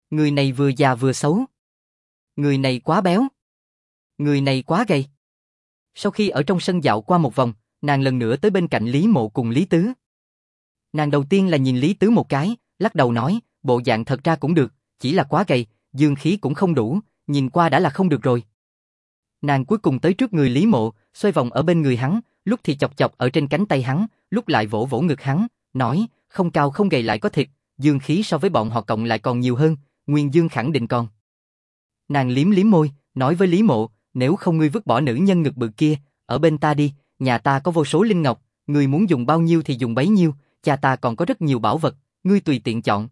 Người này vừa già vừa xấu. Người này quá béo. Người này quá gầy. Sau khi ở trong sân dạo qua một vòng, nàng lần nữa tới bên cạnh Lý Mộ cùng Lý Tứ. Nàng đầu tiên là nhìn Lý Tứ một cái, lắc đầu nói, bộ dạng thật ra cũng được, chỉ là quá gầy, dương khí cũng không đủ, nhìn qua đã là không được rồi. Nàng cuối cùng tới trước người Lý Mộ, xoay vòng ở bên người hắn, lúc thì chọc chọc ở trên cánh tay hắn, lúc lại vỗ vỗ ngực hắn, nói, không cao không gầy lại có thịt, dương khí so với bọn họ cộng lại còn nhiều hơn, nguyên dương khẳng định còn. Nàng liếm liếm môi, nói với Lý Mộ, nếu không ngươi vứt bỏ nữ nhân ngực bự kia, ở bên ta đi, nhà ta có vô số linh ngọc, ngươi muốn dùng bao nhiêu thì dùng bấy nhiêu, cha ta còn có rất nhiều bảo vật, ngươi tùy tiện chọn.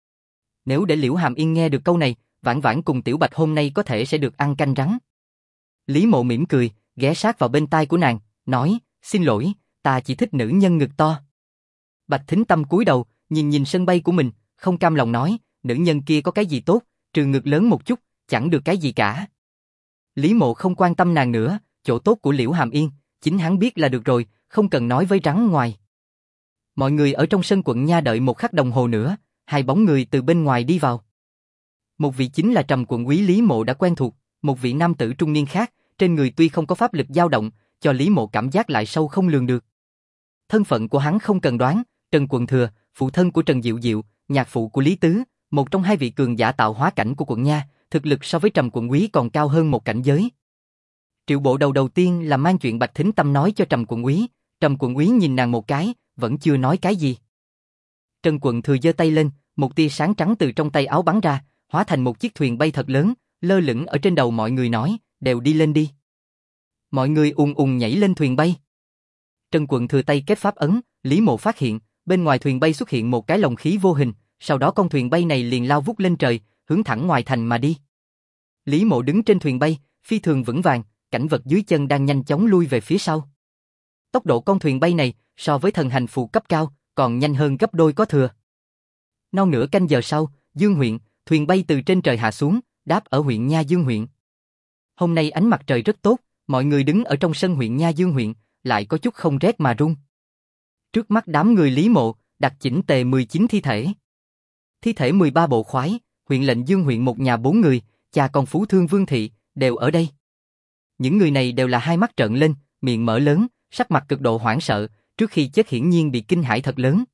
Nếu để Liễu Hàm Yên nghe được câu này, Vãn Vãn cùng Tiểu Bạch hôm nay có thể sẽ được ăn canh rắn. Lý Mộ mỉm cười, ghé sát vào bên tai của nàng, nói, xin lỗi, ta chỉ thích nữ nhân ngực to. Bạch Thính Tâm cúi đầu, nhìn nhìn sân bay của mình, không cam lòng nói, nữ nhân kia có cái gì tốt, trừ ngực lớn một chút, chẳng được cái gì cả. Lý Mộ không quan tâm nàng nữa, chỗ tốt của Liễu Hàm Yên, chính hắn biết là được rồi, không cần nói với rắn ngoài. Mọi người ở trong sân quận nha đợi một khắc đồng hồ nữa, hai bóng người từ bên ngoài đi vào. Một vị chính là Trầm quận úy Lý Mộ đã quen thuộc, một vị nam tử trung niên khác, trên người tuy không có pháp lực dao động, cho Lý Mộ cảm giác lại sâu không lường được. Thân phận của hắn không cần đoán, Trần Quận Thừa, phụ thân của Trần Diệu Diệu, nhạc phụ của Lý Tứ, một trong hai vị cường giả tạo hóa cảnh của quận nha, thực lực so với Trầm quận úy còn cao hơn một cảnh giới. Triệu Bộ đầu tiên là mang chuyện Bạch Thính Tâm nói cho Trầm quận úy, Trầm quận úy nhìn nàng một cái, vẫn chưa nói cái gì. Trần Quận Thừa giơ tay lên, một tia sáng trắng từ trong tay áo bắn ra, hóa thành một chiếc thuyền bay thật lớn, lơ lửng ở trên đầu mọi người nói, đều đi lên đi. Mọi người ùn ùn nhảy lên thuyền bay. Trần Quận Thừa tay kết pháp ấn, Lý Mộ phát hiện, bên ngoài thuyền bay xuất hiện một cái lồng khí vô hình, sau đó con thuyền bay này liền lao vút lên trời, hướng thẳng ngoài thành mà đi. Lý Mộ đứng trên thuyền bay, phi thường vững vàng, cảnh vật dưới chân đang nhanh chóng lui về phía sau. Tốc độ con thuyền bay này so với thần hành phù cấp cao còn nhanh hơn gấp đôi có thừa. Non nửa canh giờ sau, Dương huyện, thuyền bay từ trên trời hạ xuống, đáp ở huyện Nha Dương huyện. Hôm nay ánh mặt trời rất tốt, mọi người đứng ở trong sân huyện Nha Dương huyện, lại có chút không rét mà run. Trước mắt đám người Lý Mộ, đặt chỉnh tề 19 thi thể. Thi thể 13 bộ khoái, huyện lệnh Dương huyện một nhà 4 người, cha con Phú Thương Vương Thị, đều ở đây. Những người này đều là hai mắt trợn lên, miệng mở lớn, sắc mặt cực độ hoảng sợ, trước khi chết hiển nhiên bị kinh hãi thật lớn.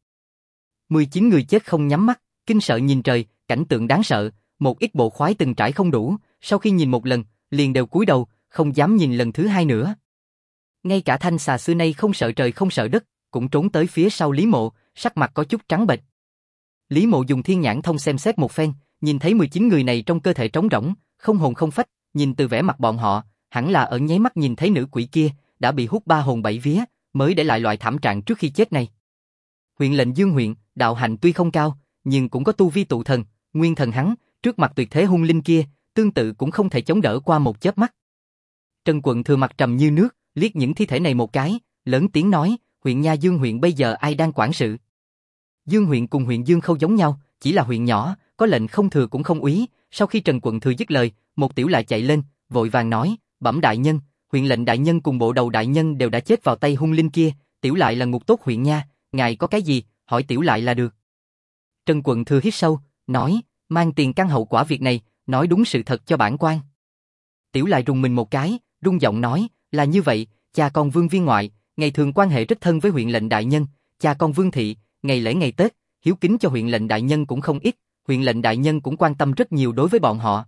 19 người chết không nhắm mắt, kinh sợ nhìn trời, cảnh tượng đáng sợ, một ít bộ khoái từng trải không đủ, sau khi nhìn một lần, liền đều cúi đầu, không dám nhìn lần thứ hai nữa. Ngay cả Thanh Xà xưa nay không sợ trời không sợ đất, cũng trốn tới phía sau Lý Mộ, sắc mặt có chút trắng bệch. Lý Mộ dùng thiên nhãn thông xem xét một phen, nhìn thấy 19 người này trong cơ thể trống rỗng, không hồn không phách, nhìn từ vẻ mặt bọn họ, hẳn là ở nháy mắt nhìn thấy nữ quỷ kia, đã bị hút ba hồn bảy vía, mới để lại loại thảm trạng trước khi chết này. Huyện lệnh Dương huyện, đạo hạnh tuy không cao, nhưng cũng có tu vi tụ thần, nguyên thần hắn, trước mặt tuyệt thế hung linh kia, tương tự cũng không thể chống đỡ qua một chớp mắt. Trần Quận Thừa mặt trầm như nước, liếc những thi thể này một cái, lớn tiếng nói, huyện Nha Dương huyện bây giờ ai đang quản sự? Dương huyện cùng huyện Dương Khâu giống nhau, chỉ là huyện nhỏ, có lệnh không thừa cũng không úy. Sau khi Trần Quận Thừa dứt lời, một tiểu lại chạy lên, vội vàng nói, bẩm đại nhân, huyện lệnh đại nhân cùng bộ đầu đại nhân đều đã chết vào tay hung linh kia, tiểu lại là ngục tốt huyện Nha, ngài có cái gì, hỏi tiểu lại là được. Trần Quận Thừa hít sâu, nói, mang tiền căn hậu quả việc này, nói đúng sự thật cho bản quan. Tiểu lại rùng mình một cái, rung giọng nói, là như vậy, cha con Vương viên ngoại, ngày thường quan hệ rất thân với huyện lệnh đại nhân, cha con Vương thị, ngày lễ ngày Tết, hiếu kính cho huyện lệnh đại nhân cũng không ít, huyện lệnh đại nhân cũng quan tâm rất nhiều đối với bọn họ.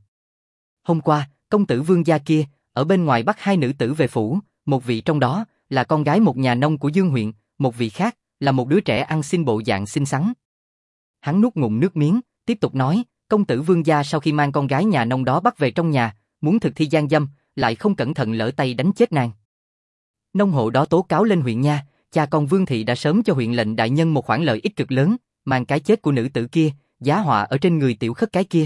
Hôm qua, công tử Vương gia kia, ở bên ngoài bắt hai nữ tử về phủ, một vị trong đó là con gái một nhà nông của Dương huyện, một vị khác là một đứa trẻ ăn xin bộ dạng xinh xắn. Hắn nuốt ngụm nước miếng, tiếp tục nói, công tử Vương gia sau khi mang con gái nhà nông đó bắt về trong nhà, muốn thực thi gian dâm, lại không cẩn thận lỡ tay đánh chết nàng. Nông hộ đó tố cáo lên huyện Nha, cha con Vương thị đã sớm cho huyện lệnh đại nhân một khoản lợi ích cực lớn, mang cái chết của nữ tử kia, giá họa ở trên người tiểu khất cái kia.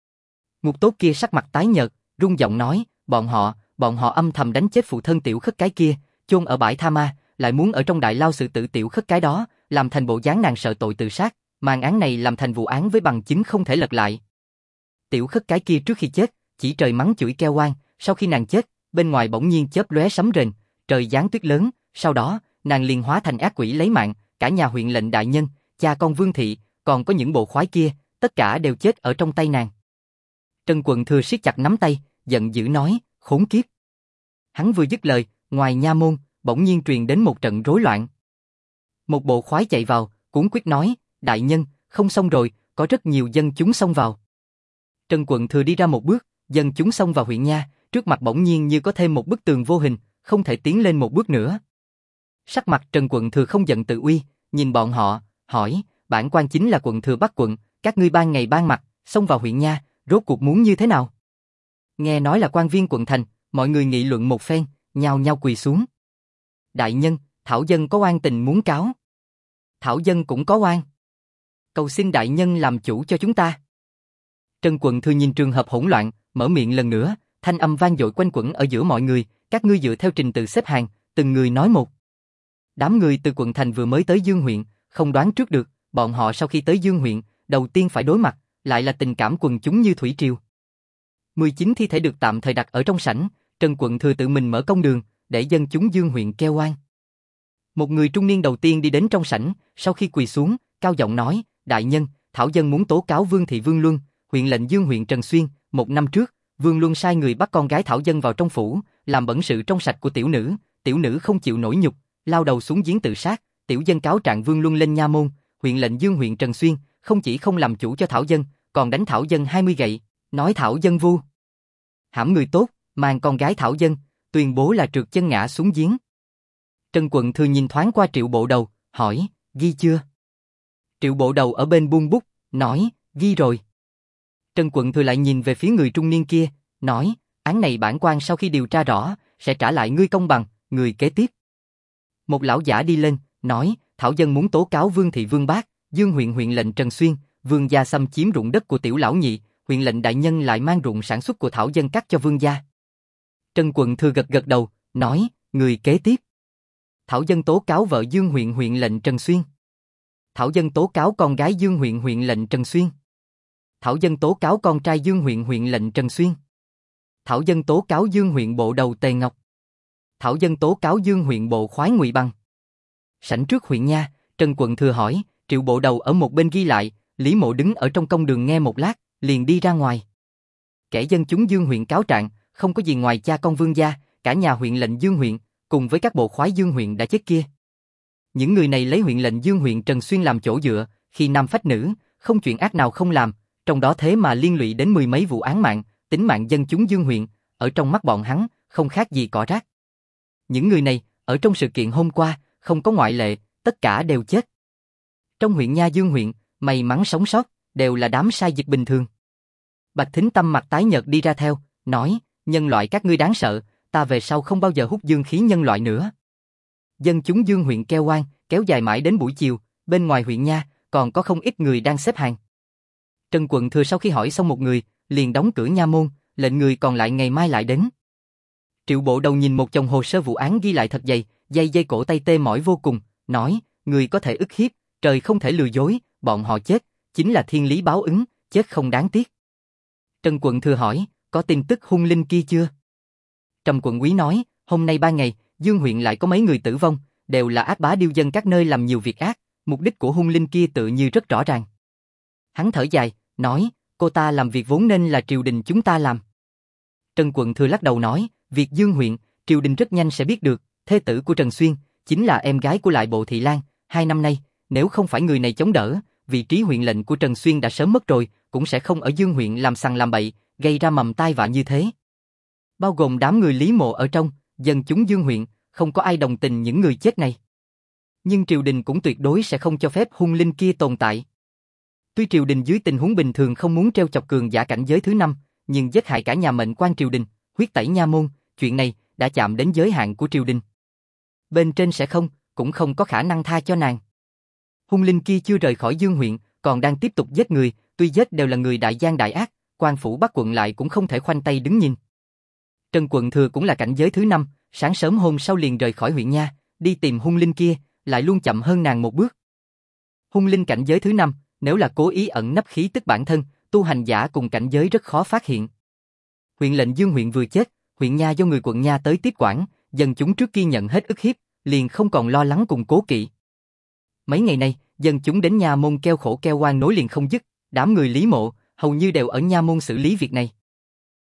Ngục tốt kia sắc mặt tái nhợt, run giọng nói, bọn họ âm thầm đánh chết phụ thân tiểu khất cái kia, chôn ở bãi tha ma, lại muốn ở trong đại lao xử tử tiểu khất cái đó, làm thành bộ dáng nàng sợ tội tự sát, màn án này làm thành vụ án với bằng chứng không thể lật lại. Tiểu khất cái kia trước khi chết, chỉ trời mắng chửi keo oan, sau khi nàng chết, bên ngoài bỗng nhiên chớp lóe sấm rền, trời giáng tuyết lớn, sau đó, nàng liền hóa thành ác quỷ lấy mạng, cả nhà huyện lệnh đại nhân, cha con Vương thị, còn có những bộ khoái kia, tất cả đều chết ở trong tay nàng. Trần Quận Thừa siết chặt nắm tay, giận dữ nói, khốn kiếp. Hắn vừa dứt lời, ngoài nha môn, bỗng nhiên truyền đến một trận rối loạn. Một bộ khoái chạy vào, cuống quýt nói, đại nhân, không xong rồi, có rất nhiều dân chúng xông vào. Trần Quận Thừa đi ra một bước, dân chúng xông vào huyện nha, trước mặt bỗng nhiên như có thêm một bức tường vô hình, không thể tiến lên một bước nữa. Sắc mặt Trần Quận Thừa không giận tự uy, nhìn bọn họ, hỏi, bản quan chính là quận thừa Bắc quận, các ngươi ban ngày ban mặt, xông vào huyện nha, rốt cuộc muốn như thế nào? Nghe nói là quan viên quận thành, mọi người nghị luận một phen, nhao nhao quỳ xuống. Đại nhân, thảo dân có oan tình muốn cáo. Thảo dân cũng có oan. Cầu xin đại nhân làm chủ cho chúng ta. Trần Quận Thừa nhìn trường hợp hỗn loạn, mở miệng lần nữa, thanh âm vang dội quanh quẩn ở giữa mọi người, các ngươi dựa theo trình tự xếp hàng, từng người nói một. Đám người từ quận thành vừa mới tới Dương huyện, không đoán trước được, bọn họ sau khi tới Dương huyện, đầu tiên phải đối mặt, lại là tình cảm quần chúng như thủy triều. 19 thi thể được tạm thời đặt ở trong sảnh, Trần Quận Thừa tự mình mở công đường, để dân chúng Dương huyện kêu oan. Một người trung niên đầu tiên đi đến trong sảnh, sau khi quỳ xuống, cao giọng nói, đại nhân, thảo dân muốn tố cáo Vương thị Vương Luân, huyện lệnh Dương huyện Trần Xuyên, 1 năm trước, Vương Luân sai người bắt con gái thảo dân vào trong phủ, làm bẩn sự trong sạch của tiểu nữ không chịu nổi nhục, lao đầu xuống giếng tự sát, tiểu dân cáo trạng Vương Luân lên nha môn, huyện lệnh Dương huyện Trần Xuyên, không chỉ không làm chủ cho thảo dân, còn đánh thảo dân 20 gậy, nói thảo dân vu hãm người tốt, mang con gái thảo dân, tuyên bố là trượt chân ngã xuống giếng. Trần Quận Thừa nhìn thoáng qua Triệu Bộ Đầu, hỏi, ghi chưa? Triệu Bộ Đầu ở bên buông bút, nói, ghi rồi. Trần Quận Thừa lại nhìn về phía người trung niên kia, nói, án này bản quan sau khi điều tra rõ, sẽ trả lại ngươi công bằng, người kế tiếp. Một lão giả đi lên, nói, thảo dân muốn tố cáo Vương thị Vương Bác, Dương huyện huyện lệnh Trần Xuyên, Vương gia xâm chiếm ruộng đất của tiểu lão nhị, huyện lệnh đại nhân lại mang ruộng sản xuất của thảo dân cắt cho Vương gia. Trần Quận Thừa gật gật đầu, nói, người kế tiếp. Thảo dân tố cáo vợ Dương huyện huyện lệnh Trần Xuyên. Thảo dân tố cáo con gái Dương huyện huyện lệnh Trần Xuyên. Thảo dân tố cáo con trai Dương huyện huyện lệnh Trần Xuyên. Thảo dân tố cáo Dương huyện bộ đầu Tề Ngọc. Thảo dân tố cáo Dương huyện bộ khoái Ngụy Bằng. Sảnh trước huyện nha, Trần Quận Thừa hỏi, Triệu Bộ Đầu ở một bên ghi lại, Lý Mộ đứng ở trong công đường nghe một lát, liền đi ra ngoài. Kẻ dân chúng Dương huyện cáo trạng, không có gì ngoài cha con Vương gia, cả nhà huyện lệnh Dương huyện, cùng với các bộ khoái Dương huyện đã chết kia. Những người này lấy huyện lệnh Dương huyện Trần Xuyên làm chỗ dựa, khi nam phách nữ, không chuyện ác nào không làm, trong đó thế mà liên lụy đến 10 mấy vụ án mạng, tính mạng dân chúng Dương huyện, ở trong mắt bọn hắn, không khác gì cỏ rác. Những người này, ở trong sự kiện hôm qua, không có ngoại lệ, tất cả đều chết. Trong huyện nha Dương huyện, may mắn sống sót, đều là đám sai dịch bình thường. Bạch Thính Tâm mặt tái nhợt đi ra theo, nói, nhân loại các ngươi đáng sợ, ta về sau không bao giờ hút dương khí nhân loại nữa. Dân chúng Dương huyện kêu oan, kéo dài mãi đến buổi chiều, bên ngoài huyện nha, còn có không ít người đang xếp hàng. Trần Quận Thừa sau khi hỏi xong một người, liền đóng cửa nha môn, lệnh người còn lại ngày mai lại đến. Triệu Bộ Đầu nhìn một chồng hồ sơ vụ án ghi lại thật dày, dây cổ tay tê mỏi vô cùng, nói, người có thể ức hiếp, trời không thể lừa dối, bọn họ chết, chính là thiên lý báo ứng, chết không đáng tiếc. Trần Quận Thừa hỏi, có tin tức hung linh kia chưa? Trầm Quận Quý nói, hôm nay 3 ngày, Dương huyện lại có mấy người tử vong, đều là ác bá điêu dân các nơi làm nhiều việc ác, mục đích của hung linh kia tự như rất rõ ràng. Hắn thở dài, nói, cô ta làm việc vốn nên là triều đình chúng ta làm. Trần Quận Thừa lắc đầu nói, việc Dương huyện, triều đình rất nhanh sẽ biết được, thê tử của Trần Xuyên, chính là em gái của Lại Bộ Thị Lan, 2 năm nay, nếu không phải người này chống đỡ, vị trí huyện lệnh của Trần Xuyên đã sớm mất rồi, cũng sẽ không ở Dương huyện làm sằng làm bậy, gây ra mầm tai vạ như thế. Bao gồm đám người Lý Mộ ở trong, dân chúng Dương huyện, không có ai đồng tình những người chết này. Nhưng triều đình cũng tuyệt đối sẽ không cho phép hung linh kia tồn tại. Tuy triều đình dưới tình huống bình thường không muốn treo chọc cường giả cảnh giới thứ 5, nhưng giết hại cả nhà mệnh quan triều đình, huyết tẩy nha môn, chuyện này đã chạm đến giới hạn của triều đình. Bên trên sẽ không, cũng không có khả năng tha cho nàng. Hung linh kia chưa rời khỏi Dương huyện, còn đang tiếp tục giết người, tuy giết đều là người đại gian đại ác, quan phủ Bắc quận lại cũng không thể khoanh tay đứng nhìn. Trần Quận Thừa cũng là cảnh giới thứ 5, sáng sớm hôm sau liền rời khỏi huyện nha, đi tìm hung linh kia, lại luôn chậm hơn nàng một bước. Hung linh cảnh giới thứ 5, nếu là cố ý ẩn nấp khí tức bản thân, tu hành giả cùng cảnh giới rất khó phát hiện. Huyện lệnh Dương huyện vừa chết, huyện nha do người quận nha tới tiếp quản, dân chúng trước kia nhận hết ức hiếp, liền không còn lo lắng cùng cố kỵ. Mấy ngày nay, dân chúng đến nha môn kêu khổ kêu oan nối liền không dứt, đám người Lý Mộ hầu như đều ở nha môn xử lý việc này.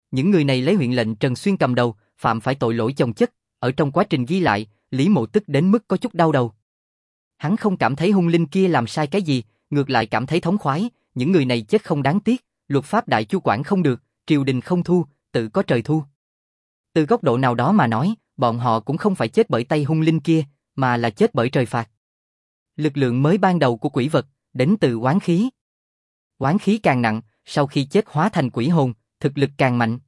Những người này lấy huyện lệnh Trần Xuyên cầm đầu, phạm phải tội lỗi chồng chất, ở trong quá trình ghi lại, Lý Mộ tức đến mức có chút đau đầu. Hắn không cảm thấy hung linh kia làm sai cái gì, ngược lại cảm thấy thống khoái, những người này chết không đáng tiếc, luật pháp đại chu quản không được, triều đình không thu, tự có trời thu. Từ góc độ nào đó mà nói, bọn họ cũng không phải chết bởi tay hung linh kia, mà là chết bởi trời phạt. Lực lượng mới ban đầu của quỷ vật, đến từ oán khí. Oán khí càng nặng, sau khi chết hóa thành quỷ hồn, thực lực càng mạnh.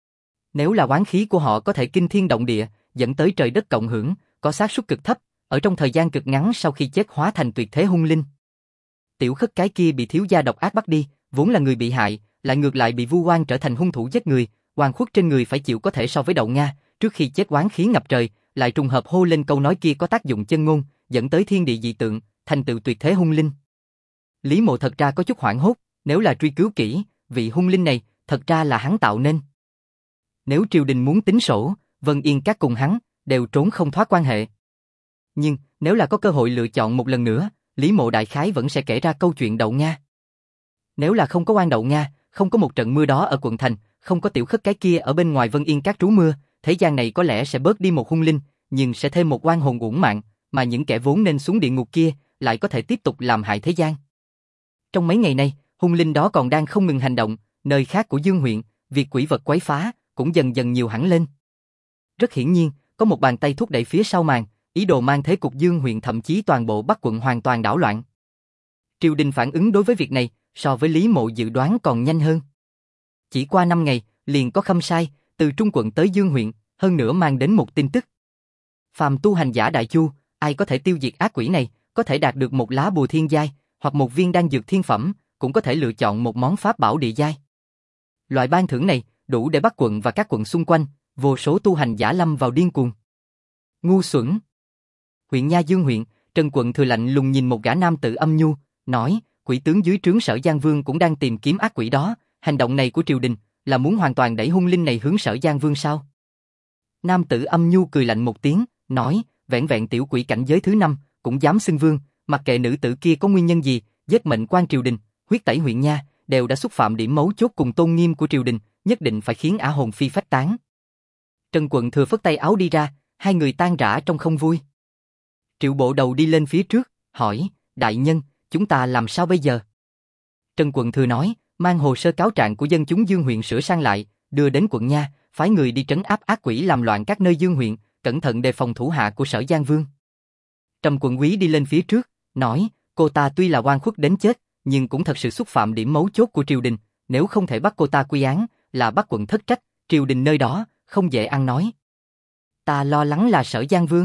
Nếu là oán khí của họ có thể kinh thiên động địa, dẫn tới trời đất cộng hưởng, có xác suất cực thấp, ở trong thời gian cực ngắn sau khi chết hóa thành tuyệt thế hung linh. Tiểu Khất cái kia bị thiếu gia độc ác bắt đi, vốn là người bị hại, lại ngược lại bị vu oan trở thành hung thủ giết người, oan khuất trên người phải chịu có thể so với đậu Nga, trước khi chết oán khí ngập trời, lại trùng hợp hô lên câu nói kia có tác dụng chân ngôn, dẫn tới thiên địa dị tượng, thành tựu tuyệt thế hung linh. Lý Mộ thật ra có chút hoảng hốt, nếu là truy cứu kỹ, vị hung linh này, thật ra là hắn tạo nên. Nếu triều đình muốn tính sổ, Vân Yên Các cùng hắn, đều trốn không thoát quan hệ. Nhưng, nếu là có cơ hội lựa chọn một lần nữa, Lý Mộ đại khái vẫn sẽ kể ra câu chuyện đậu Nga. Nếu là không có oan đậu Nga, không có một trận mưa đó ở quận thành, không có Tiểu Khất cái kia ở bên ngoài Vân Yên Các trú mưa, thế gian này có lẽ sẽ bớt đi một hung linh, nhưng sẽ thêm một oan hồn uổng mạng, mà những kẻ vốn nên xuống địa ngục kia, lại có thể tiếp tục làm hại thế gian. Trong mấy ngày nay, hung linh đó còn đang không ngừng hành động, nơi khác của Dương huyện, việc quỷ vật quấy phá, cũng dần dần nhiều hẳn lên. Rất hiển nhiên, có một bàn tay thúc đẩy phía sau màn, ý đồ mang thế cục Dương huyện thậm chí toàn bộ Bắc quận hoàn toàn đảo loạn. Triều đình phản ứng đối với việc này, so với Lý Mộ dự đoán còn nhanh hơn. Chỉ qua 5 ngày, liền có khâm sai, từ Trung quận tới Dương huyện, hơn nữa mang đến một tin tức. Phàm tu hành giả đại chu, ai có thể tiêu diệt ác quỷ này, có thể đạt được một lá bùa thiên giai, hoặc một viên đan dược thiên phẩm, cũng có thể lựa chọn một món pháp bảo địa giai. Loại ban thưởng này, đủ để Bắc quận và các quận xung quanh, vô số tu hành giả lâm vào điên cuồng. Ngu xuẩn. Huyện Nha Dương huyện, Trần quận thừa lạnh lùng nhìn một gã nam tử âm nhu, nói, quỷ tướng dưới trướng Sở Giang Vương cũng đang tìm kiếm ác quỷ đó, hành động này của triều đình, là muốn hoàn toàn đẩy hung linh này hướng Sở Giang Vương sao? Nam tử âm nhu cười lạnh một tiếng, nói, vẻn vẹn tiểu quỷ cảnh giới thứ 5, cũng dám xưng vương, mặc kệ nữ tử kia có nguyên nhân gì, giết mệnh quan triều đình, huyết tẩy huyện Nha, đều đã xúc phạm điểm mấu chốt cùng tôn nghiêm của triều đình, nhất định phải khiến ả hồn phi phách tán. Trần quận thừa phất tay áo đi ra, hai người tan rã trong không vui. Triệu bộ đầu đi lên phía trước, hỏi, đại nhân, chúng ta làm sao bây giờ? Trần quận thừa nói, mang hồ sơ cáo trạng của dân chúng Dương huyện sửa sang lại, đưa đến quận Nha, phái người đi trấn áp ác quỷ làm loạn các nơi Dương huyện, cẩn thận đề phòng thủ hạ của Sở Giang Vương. Trầm quận úy đi lên phía trước, nói, cô ta tuy là oan khuất đến chết, nhưng cũng thật sự xúc phạm điểm mấu chốt của triều đình, nếu không thể bắt cô ta quy án, là bắt quận thất trách, triều đình nơi đó, không dễ ăn nói. Ta lo lắng là Sở Giang Vương.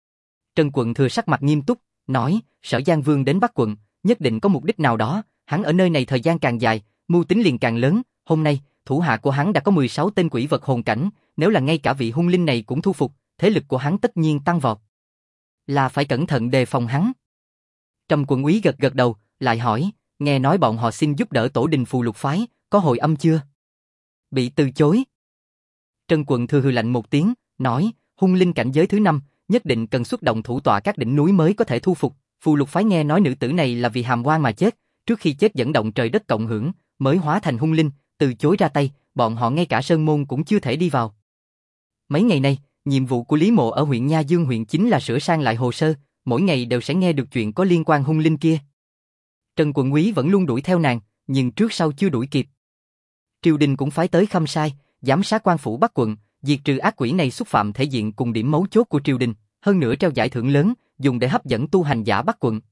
Trần quận thừa sắc mặt nghiêm túc, nói, Sở Giang Vương đến Bắc quận, nhất định có mục đích nào đó, hắn ở nơi này thời gian càng dài, mưu tính liền càng lớn, hôm nay, thủ hạ của hắn đã có 16 tên quỷ vật hồn cảnh, nếu là ngay cả vị hung linh này cũng thu phục, thế lực của hắn tất nhiên tăng vọt. Là phải cẩn thận đề phòng hắn. Trầm quận úy gật gật đầu, lại hỏi, nghe nói bọn họ xin giúp đỡ tổ đình Phù Lục phái, có hồi âm chưa? Bị từ chối. Trần quận thừa hừ lạnh một tiếng, nói, hung linh cảnh giới thứ 5, nhất định cần xuất động thủ tọa các đỉnh núi mới có thể thu phục. Phù Lục phái nghe nói nữ tử này là vì hàm oan mà chết, trước khi chết dẫn động trời đất cộng hưởng, mới hóa thành hung linh, từ chối ra tay, bọn họ ngay cả sơn môn cũng chưa thể đi vào. Mấy ngày nay, nhiệm vụ của Lý Mộ ở huyện Nha Dương huyện chính là sửa sang lại hồ sơ, mỗi ngày đều sẽ nghe được chuyện có liên quan hung linh kia. Trần quận úy vẫn luôn đuổi theo nàng, nhưng trước sau chưa đuổi kịp. Triều đình cũng phái tới khâm sai, giám sát quan phủ Bắc quận, diệt trừ ác quỷ này xúc phạm thể diện cùng điểm mấu chốt của triều đình, hơn nữa treo giải thưởng lớn, dùng để hấp dẫn tu hành giả Bắc quận.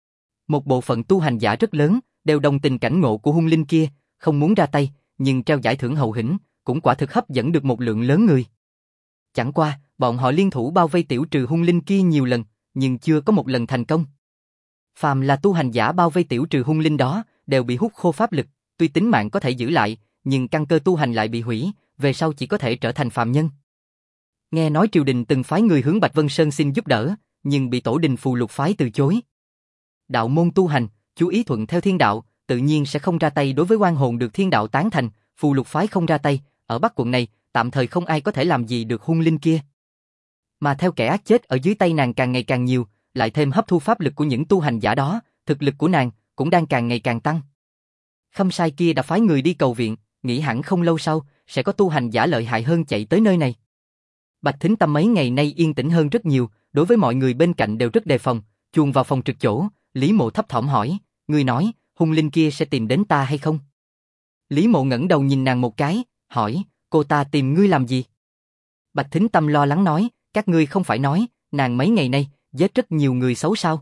Một bộ phận tu hành giả rất lớn, đều đồng tình cảnh ngộ của hung linh kia, không muốn ra tay, nhưng treo giải thưởng hậu hĩnh, cũng quả thực hấp dẫn được một lượng lớn người. Chẳng qua, bọn họ liên thủ bao vây tiểu trừ hung linh kia nhiều lần, nhưng chưa có một lần thành công. Phàm là tu hành giả bao vây tiểu trừ hung linh đó, đều bị hút khô pháp lực, tuy tính mạng có thể giữ lại, nhưng căn cơ tu hành lại bị hủy, về sau chỉ có thể trở thành phàm nhân. Nghe nói triều đình từng phái người hướng Bạch Vân Sơn xin giúp đỡ, nhưng bị tổ đình Phù Lục phái từ chối. Đạo môn tu hành, chú ý thuận theo thiên đạo, tự nhiên sẽ không ra tay đối với oan hồn được thiên đạo tán thành, Phù Lục phái không ra tay, ở Bắc quận này, tạm thời không ai có thể làm gì được hung linh kia. Mà theo kẻ ác chết ở dưới tay nàng càng ngày càng nhiều, lại thêm hấp thu pháp lực của những tu hành giả đó, thực lực của nàng cũng đang càng ngày càng tăng. Khâm sai kia đã phái người đi cầu viện, nghĩ hẳn không lâu sau sẽ có tu hành giả lợi hại hơn chạy tới nơi này. Bạch Thính Tâm mấy ngày nay yên tĩnh hơn rất nhiều, đối với mọi người bên cạnh đều rất đề phòng, chuồn vào phòng trực chỗ, Lý Mộ thấp thỏm hỏi, ngươi nói, hung linh kia sẽ tìm đến ta hay không? Lý Mộ ngẩng đầu nhìn nàng một cái, hỏi, cô ta tìm ngươi làm gì? Bạch Thính Tâm lo lắng nói, các ngươi không phải nói, nàng mấy ngày nay, giết rất nhiều người xấu sao?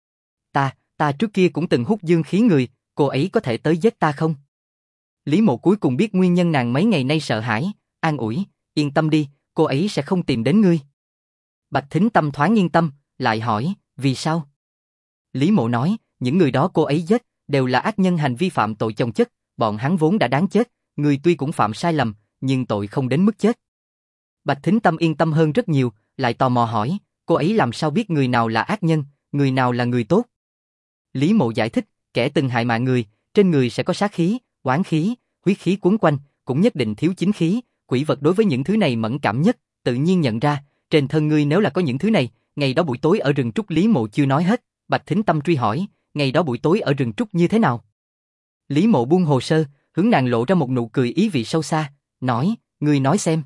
Ta trước kia cũng từng hút dương khí người, cô ấy có thể tới giết ta không? Lý Mộ cuối cùng biết nguyên nhân nàng mấy ngày nay sợ hãi, an ủi, yên tâm đi, cô ấy sẽ không tìm đến ngươi. Bạch Thính Tâm thoáng yên tâm, lại hỏi, vì sao? Lý Mộ nói, những người đó cô ấy giết, đều là ác nhân hành vi phạm tội chồng chất, bọn hắn vốn đã đáng chết, người tuy cũng phạm sai lầm, nhưng tội không đến mức chết. Bạch Thính Tâm yên tâm hơn rất nhiều, lại tò mò hỏi, cô ấy làm sao biết người nào là ác nhân, người nào là người tốt? Lý Mộ giải thích, kẻ từng hại mạng người, trên người sẽ có sát khí, oán khí, huyết khí quấn quanh, cũng nhất định thiếu chính khí, quỷ vật đối với những thứ này mẫn cảm nhất, tự nhiên nhận ra, trên thân ngươi nếu là có những thứ này, ngày đó buổi tối ở rừng trúc. Lý Mộ chưa nói hết, Bạch Thính Tâm truy hỏi, ngày đó buổi tối ở rừng trúc như thế nào? Lý Mộ buông hồ sơ, hướng nàng lộ ra một nụ cười ý vị sâu xa, nói, ngươi nói xem.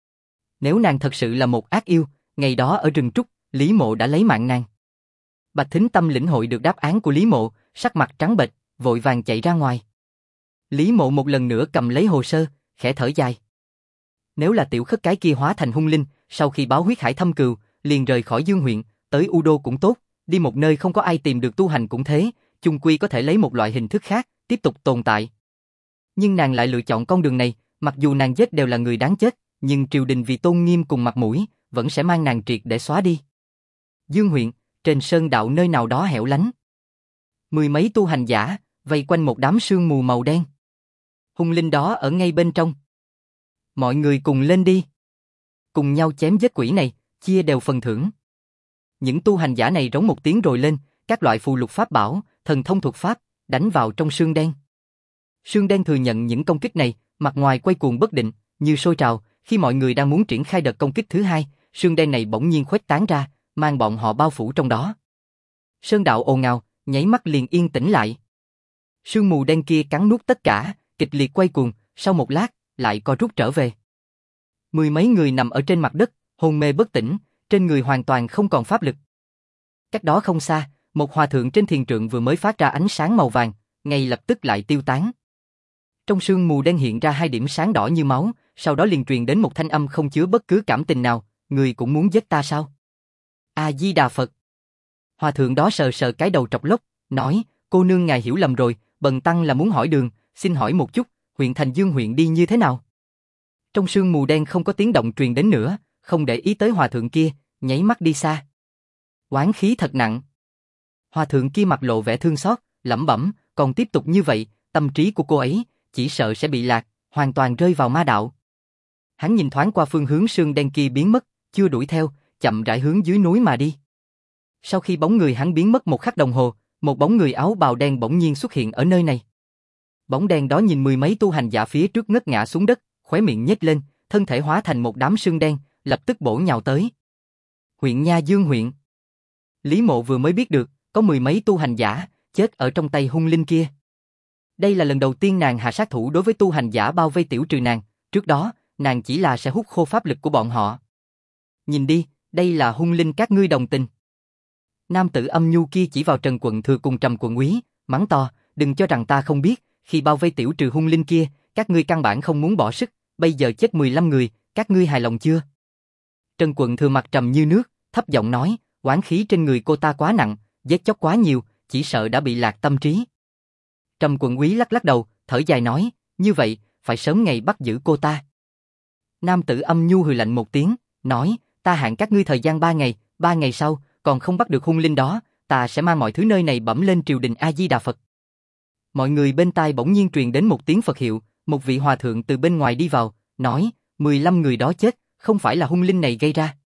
Nếu nàng thật sự là một ác yêu, ngày đó ở rừng trúc, Lý Mộ đã lấy mạng nàng. Bạch Thính Tâm lĩnh hội được đáp án của Lý Mộ, sắc mặt trắng bệch, vội vàng chạy ra ngoài. Lý Mộ một lần nữa cầm lấy hồ sơ, khẽ thở dài. Nếu là tiểu khất cái kia hóa thành hung linh, sau khi báo huyết hải thâm cừu, liền rời khỏi Dương huyện, tới U Đô cũng tốt, đi một nơi không có ai tìm được tu hành cũng thế, chung quy có thể lấy một loại hình thức khác, tiếp tục tồn tại. Nhưng nàng lại lựa chọn con đường này, mặc dù nàng giết đều là người đáng chết, nhưng triều đình vì tôn nghiêm cùng mặt mũi, vẫn sẽ mang nàng triệt để xóa đi. Dương huyện, trên sơn đạo nơi nào đó hẻo lánh. Mười mấy tu hành giả, vây quanh một đám sương mù màu đen. Hung linh đó ở ngay bên trong. Mọi người cùng lên đi. Cùng nhau chém giết quỷ này, chia đều phần thưởng. Những tu hành giả này rống một tiếng rồi lên, các loại phù lục pháp bảo, thần thông thuật pháp, đánh vào trong sương đen. Sương đen thừa nhận những công kích này, mặt ngoài quay cuồng bất định, như sôi trào, khi mọi người đang muốn triển khai đợt công kích thứ hai, sương đen này bỗng nhiên khuếch tán ra, mang bọn họ bao phủ trong đó. Sơn đạo ồn ào, nháy mắt liền yên tĩnh lại. Sương mù đen kia cắn nuốt tất cả, kịch liệt quay cuồng, sau một lát, lại co rút trở về. Mười mấy người nằm ở trên mặt đất, hôn mê bất tỉnh, trên người hoàn toàn không còn pháp lực. Cách đó không xa, một hòa thượng trên thiền trượng vừa mới phát ra ánh sáng màu vàng, ngay lập tức lại tiêu tán. Trong sương mù đen hiện ra hai điểm sáng đỏ như máu, sau đó liền truyền đến một thanh âm không chứa bất cứ cảm tình nào, người cũng muốn giết ta sao? A Di Đà Phật. Hòa thượng đó sờ sờ cái đầu trọc lốc, nói, cô nương ngài hiểu lầm rồi, bần tăng là muốn hỏi đường, xin hỏi một chút, huyện thành Dương huyện đi như thế nào? Trong sương mù đen không có tiếng động truyền đến nữa, không để ý tới hòa thượng kia, nháy mắt đi xa. Oán khí thật nặng. Hòa thượng kia mặt lộ vẻ thương xót, lẩm bẩm, còn tiếp tục như vậy, tâm trí của cô ấy chỉ sợ sẽ bị lạc, hoàn toàn rơi vào ma đạo. Hắn nhìn thoáng qua phương hướng sương đen kia biến mất, chưa đuổi theo, chậm rãi hướng dưới núi mà đi. Sau khi bóng người hắn biến mất một khắc đồng hồ, một bóng người áo bào đen bỗng nhiên xuất hiện ở nơi này. Bóng đen đó nhìn mười mấy tu hành giả phía trước ngất ngã xuống đất, khóe miệng nhếch lên, thân thể hóa thành một đám sương đen, lập tức bổ nhào tới. Huyện Nha Dương huyện. Lý Mộ vừa mới biết được, có mười mấy tu hành giả chết ở trong tay hung linh kia. Đây là lần đầu tiên nàng hạ sát thủ đối với tu hành giả bao vây tiểu trừ nàng, trước đó, nàng chỉ là sẽ hút khô pháp lực của bọn họ. Nhìn đi, đây là hung linh các ngươi đồng tình. Nam tử âm nhu kia chỉ vào Trần Quận Thừa cùng Trầm Quận Úy, mắng to, đừng cho rằng ta không biết, khi bao vây tiểu trừ hung linh kia, các ngươi căn bản không muốn bỏ sức, bây giờ chết 15 người, các ngươi hài lòng chưa? Trần Quận Thừa mặt trầm như nước, thấp giọng nói, oán khí trên người cô ta quá nặng, giết chóc quá nhiều, chỉ sợ đã bị lạc tâm trí. Trầm Quận Úy lắc lắc đầu, thở dài nói, như vậy, phải sớm ngày bắt giữ cô ta. Nam tử âm nhu hừ lạnh một tiếng, nói, ta hạn các ngươi thời gian 3 ngày sau, còn không bắt được hung linh đó, ta sẽ mang mọi thứ nơi này bẩm lên triều đình A Di Đà Phật. Mọi người bên tai bỗng nhiên truyền đến một tiếng Phật hiệu, một vị hòa thượng từ bên ngoài đi vào, nói, 15 người đó chết, không phải là hung linh này gây ra.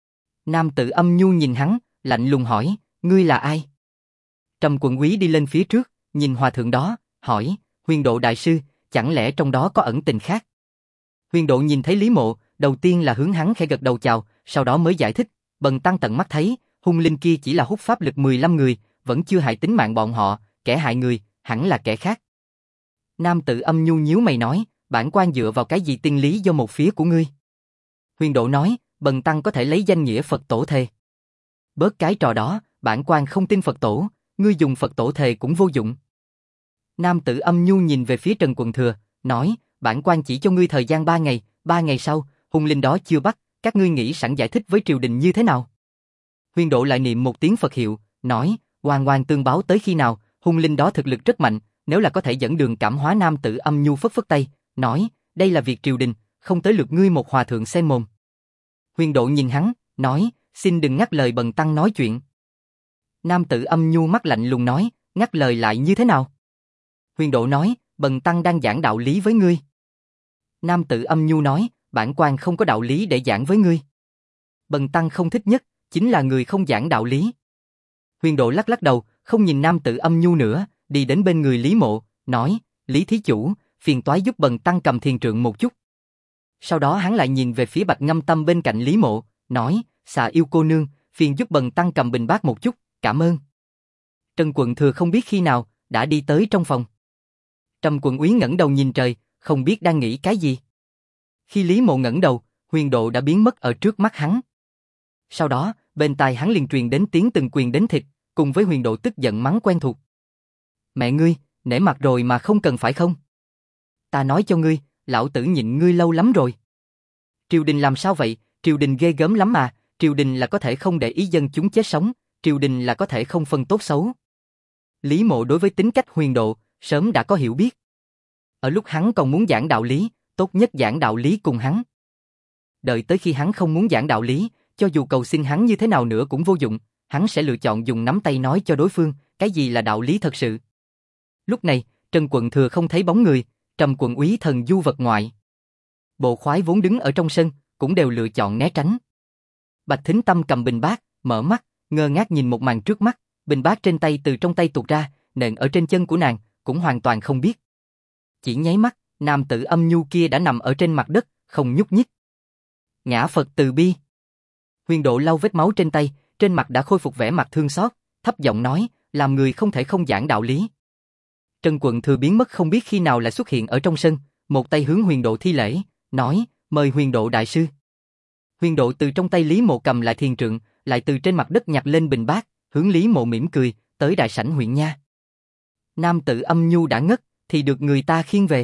Nam tử âm nhu nhìn hắn, lạnh lùng hỏi, ngươi là ai? Trầm Quận Úy đi lên phía trước, nhìn hòa thượng đó, hỏi, Huyền Độ đại sư, chẳng lẽ trong đó có ẩn tình khác? Huyền Độ nhìn thấy Lý Mộ, đầu tiên là hướng hắn khẽ gật đầu chào, sau đó mới giải thích, bần tăng tận mắt thấy, hung linh kia chỉ là hút pháp lực 15 người, vẫn chưa hại tính mạng bọn họ, kẻ hại người, hẳn là kẻ khác. Nam tử âm nhu nhíu mày nói, bản quan dựa vào cái gì tiên lý do một phía của ngươi? Huyền Độ nói, bần tăng có thể lấy danh nghĩa Phật tổ thề. Bớt cái trò đó, bản quan không tin Phật tổ, ngươi dùng Phật tổ thề cũng vô dụng. Nam tử Âm Nhu nhìn về phía Trần Quận Thừa, nói, bản quan chỉ cho ngươi thời gian 3 ngày, 3 ngày sau, hung linh đó chưa bắt, các ngươi nghĩ sẵn giải thích với triều đình như thế nào? Huyền Độ lại niệm một tiếng Phật hiệu, nói, oan oan tương báo tới khi nào, hung linh đó thực lực rất mạnh, nếu là có thể dẫn đường cảm hóa. Nam tử Âm Nhu phất phất tay, nói, đây là việc triều đình, không tới lượt ngươi một hòa thượng xen mồm. Huyền Độ nhìn hắn, nói, xin đừng ngắt lời bần tăng nói chuyện. Nam tử Âm Nhu mắt lạnh lùng nói, ngắt lời lại như thế nào? Huyền Độ nói, bần tăng đang giảng đạo lý với ngươi. Nam tử Âm Nhu nói, bản quan không có đạo lý để giảng với ngươi. Bần tăng không thích nhất, chính là người không giảng đạo lý. Huyền Độ lắc lắc đầu, không nhìn Nam tử Âm Nhu nữa, đi đến bên người Lý Mộ, nói, Lý thí chủ, phiền toái giúp bần tăng cầm thiền trượng một chút. Sau đó hắn lại nhìn về phía Bạch Ngâm Tâm bên cạnh Lý Mộ, nói, Xà Yêu cô nương, phiền giúp bần tăng cầm bình bát một chút, cảm ơn. Trần Quận Thừa không biết khi nào, đã đi tới trong phòng. Trầm Quận Úy ngẩng đầu nhìn trời, không biết đang nghĩ cái gì. Khi Lý Mộ ngẩng đầu, Huyền Độ đã biến mất ở trước mắt hắn. Sau đó, bên tai hắn liền truyền đến tiếng từng quyền đến thịt, cùng với Huyền Độ tức giận mắng quen thuộc. Mẹ ngươi, nể mặt rồi mà không cần phải không? Ta nói cho ngươi, lão tử nhịn ngươi lâu lắm rồi. Triều đình làm sao vậy? Triều đình ghê gớm lắm mà, triều đình là có thể không để ý dân chúng chết sống, triều đình là có thể không phân tốt xấu. Lý Mộ đối với tính cách Huyền Độ, sớm đã có hiểu biết. Ở lúc hắn còn muốn giảng đạo lý, tốt nhất giảng đạo lý cùng hắn. Đợi tới khi hắn không muốn giảng đạo lý, cho dù cầu xin hắn như thế nào nữa cũng vô dụng, hắn sẽ lựa chọn dùng nắm tay nói cho đối phương, cái gì là đạo lý thật sự. Lúc này, Trần Quận Thừa không thấy bóng người, Trầm Quận Úy thần du vật ngoại. Bộ khoái vốn đứng ở trong sân, cũng đều lựa chọn né tránh. Bạch Thính Tâm cầm bình bát, mở mắt, ngơ ngác nhìn một màn trước mắt, bình bát trên tay từ trong tay tuột ra, nện ở trên chân của nàng, cũng hoàn toàn không biết. Chỉ nháy mắt, nam tử Âm Nhu kia đã nằm ở trên mặt đất, không nhúc nhích. Ngã Phật từ bi. Huyền Độ lau vết máu trên tay, trên mặt đã khôi phục vẻ mặt thương xót, thấp giọng nói, làm người không thể không giảng đạo lý. Trần Quận Thừa biến mất không biết khi nào lại xuất hiện ở trong sân, một tay hướng Huyền Độ thi lễ, nói, mời Huyền Độ đại sư. Huyền Độ từ trong tay Lý Mộ cầm lại thiền trượng, lại từ trên mặt đất nhặt lên bình bát, hướng Lý Mộ mỉm cười, tới đại sảnh huyện nha. Nam tử Âm Nhu đã ngất, thì được người ta khiêng về.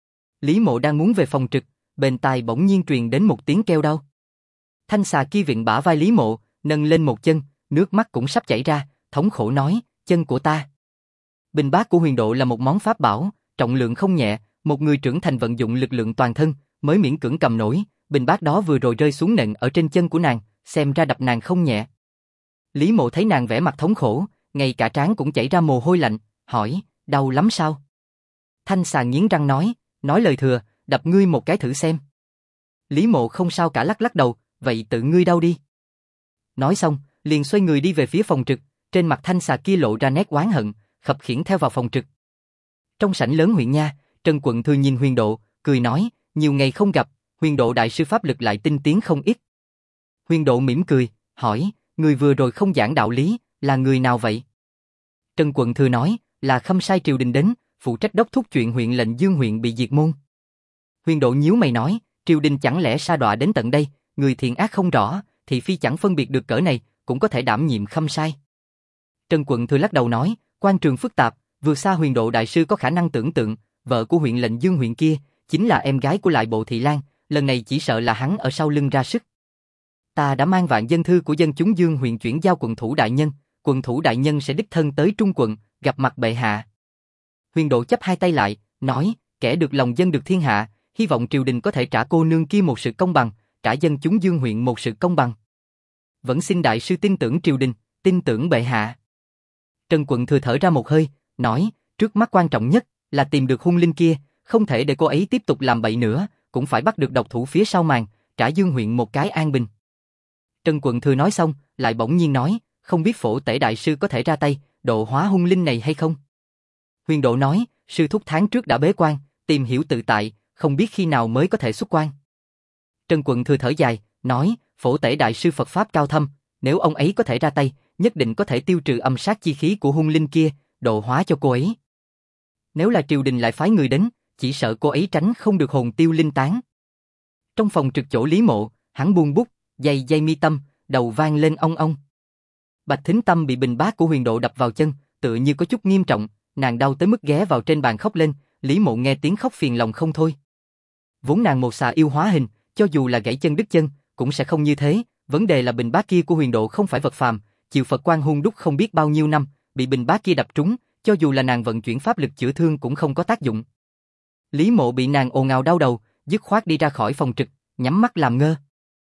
Lý Mộ đang muốn về phòng trực, bên tai bỗng nhiên truyền đến một tiếng kêu đau. Thanh xà kia vịn bả vai Lý Mộ, nâng lên một chân, nước mắt cũng sắp chảy ra, thống khổ nói, chân của ta. Bình bát của Huyền Độ là một món pháp bảo, trọng lượng không nhẹ, một người trưởng thành vận dụng lực lượng toàn thân, mới miễn cưỡng cầm nổi, bình bát đó vừa rồi rơi xuống nện ở trên chân của nàng, xem ra đập nàng không nhẹ. Lý Mộ thấy nàng vẻ mặt thống khổ, ngay cả trán cũng chảy ra mồ hôi lạnh, hỏi, đau lắm sao? Thanh xà nghiến răng nói lời thừa, đập ngươi một cái thử xem. Lý Mộ không sao cả lắc lắc đầu, vậy tự ngươi đau đi. Nói xong, liền xoay người đi về phía phòng trực, trên mặt thanh xà kia lộ ra nét oán hận, khập khiễng theo vào phòng trực. Trong sảnh lớn huyện nha, Trần Quận Thừa nhìn Huyền Độ, cười nói, nhiều ngày không gặp, Huyền Độ đại sư pháp lực lại tinh tiến không ít. Huyền Độ mỉm cười, hỏi, người vừa rồi không giảng đạo lý, là người nào vậy? Trần Quận Thừa nói, là Khâm sai triều đình đến, phụ trách đốc thúc chuyện huyện Lệnh Dương huyện bị diệt môn. Huyền Độ nhíu mày nói, triều đình chẳng lẽ sa đọa đến tận đây, người thiện ác không rõ, thị phi chẳng phân biệt được cỡ này, cũng có thể đảm nhiệm Khâm sai. Trần Quận Thừa lắc đầu nói, quan trường phức tạp, vượt xa Huyền Độ đại sư có khả năng tưởng tượng, vợ của huyện Lệnh Dương huyện kia, chính là em gái của Lại Bộ Thị Lan, lần này chỉ sợ là hắn ở sau lưng ra sức. Ta đã mang vạn dân thư của dân chúng Dương huyện chuyển giao quận thủ đại nhân sẽ đích thân tới Trung quận, gặp mặt bệ hạ. Huyền Độ chắp hai tay lại, nói, kẻ được lòng dân được thiên hạ, hy vọng triều đình có thể trả cô nương kia một sự công bằng, trả dân chúng Dương huyện một sự công bằng. Vẫn xin đại sư tin tưởng triều đình, tin tưởng bệ hạ. Trần Quận Thừa thở ra một hơi, nói, trước mắt quan trọng nhất là tìm được hung linh kia, không thể để cô ấy tiếp tục làm bậy nữa, cũng phải bắt được độc thủ phía sau màn, trả Dương huyện một cái an bình. Trần Quận Thừa nói xong, lại bỗng nhiên nói, không biết Phổ Tể đại sư có thể ra tay, độ hóa hung linh này hay không? Huyền Độ nói, sư thúc tháng trước đã bế quan, tìm hiểu tự tại, không biết khi nào mới có thể xuất quan. Trần Quận Thừa thở dài, nói, Phổ Tể đại sư Phật pháp cao thâm, nếu ông ấy có thể ra tay, nhất định có thể tiêu trừ âm sát chi khí của hung linh kia, độ hóa cho cô ấy. Nếu là triều đình lại phái người đến, chỉ sợ cô ấy tránh không được hồn tiêu linh tán. Trong phòng trực chỗ Lý Mộ, hắn buông bút, dây mi tâm, đầu vang lên ong ong. Bạch Thính Tâm bị bình bát của Huyền Độ đập vào chân, tựa như có chút nghiêm trọng, nàng đau tới mức ghé vào trên bàn khóc lên, Lý Mộ nghe tiếng khóc phiền lòng không thôi. Vốn nàng một xà yêu hóa hình, cho dù là gãy chân đứt chân, cũng sẽ không như thế, vấn đề là bình bát kia của Huyền Độ không phải vật phàm, chịu Phật quan hun đúc không biết bao nhiêu năm, bị bình bát kia đập trúng, cho dù là nàng vận chuyển pháp lực chữa thương cũng không có tác dụng. Lý Mộ bị nàng ồn ào đau đầu, dứt khoát đi ra khỏi phòng trực, nhắm mắt làm ngơ.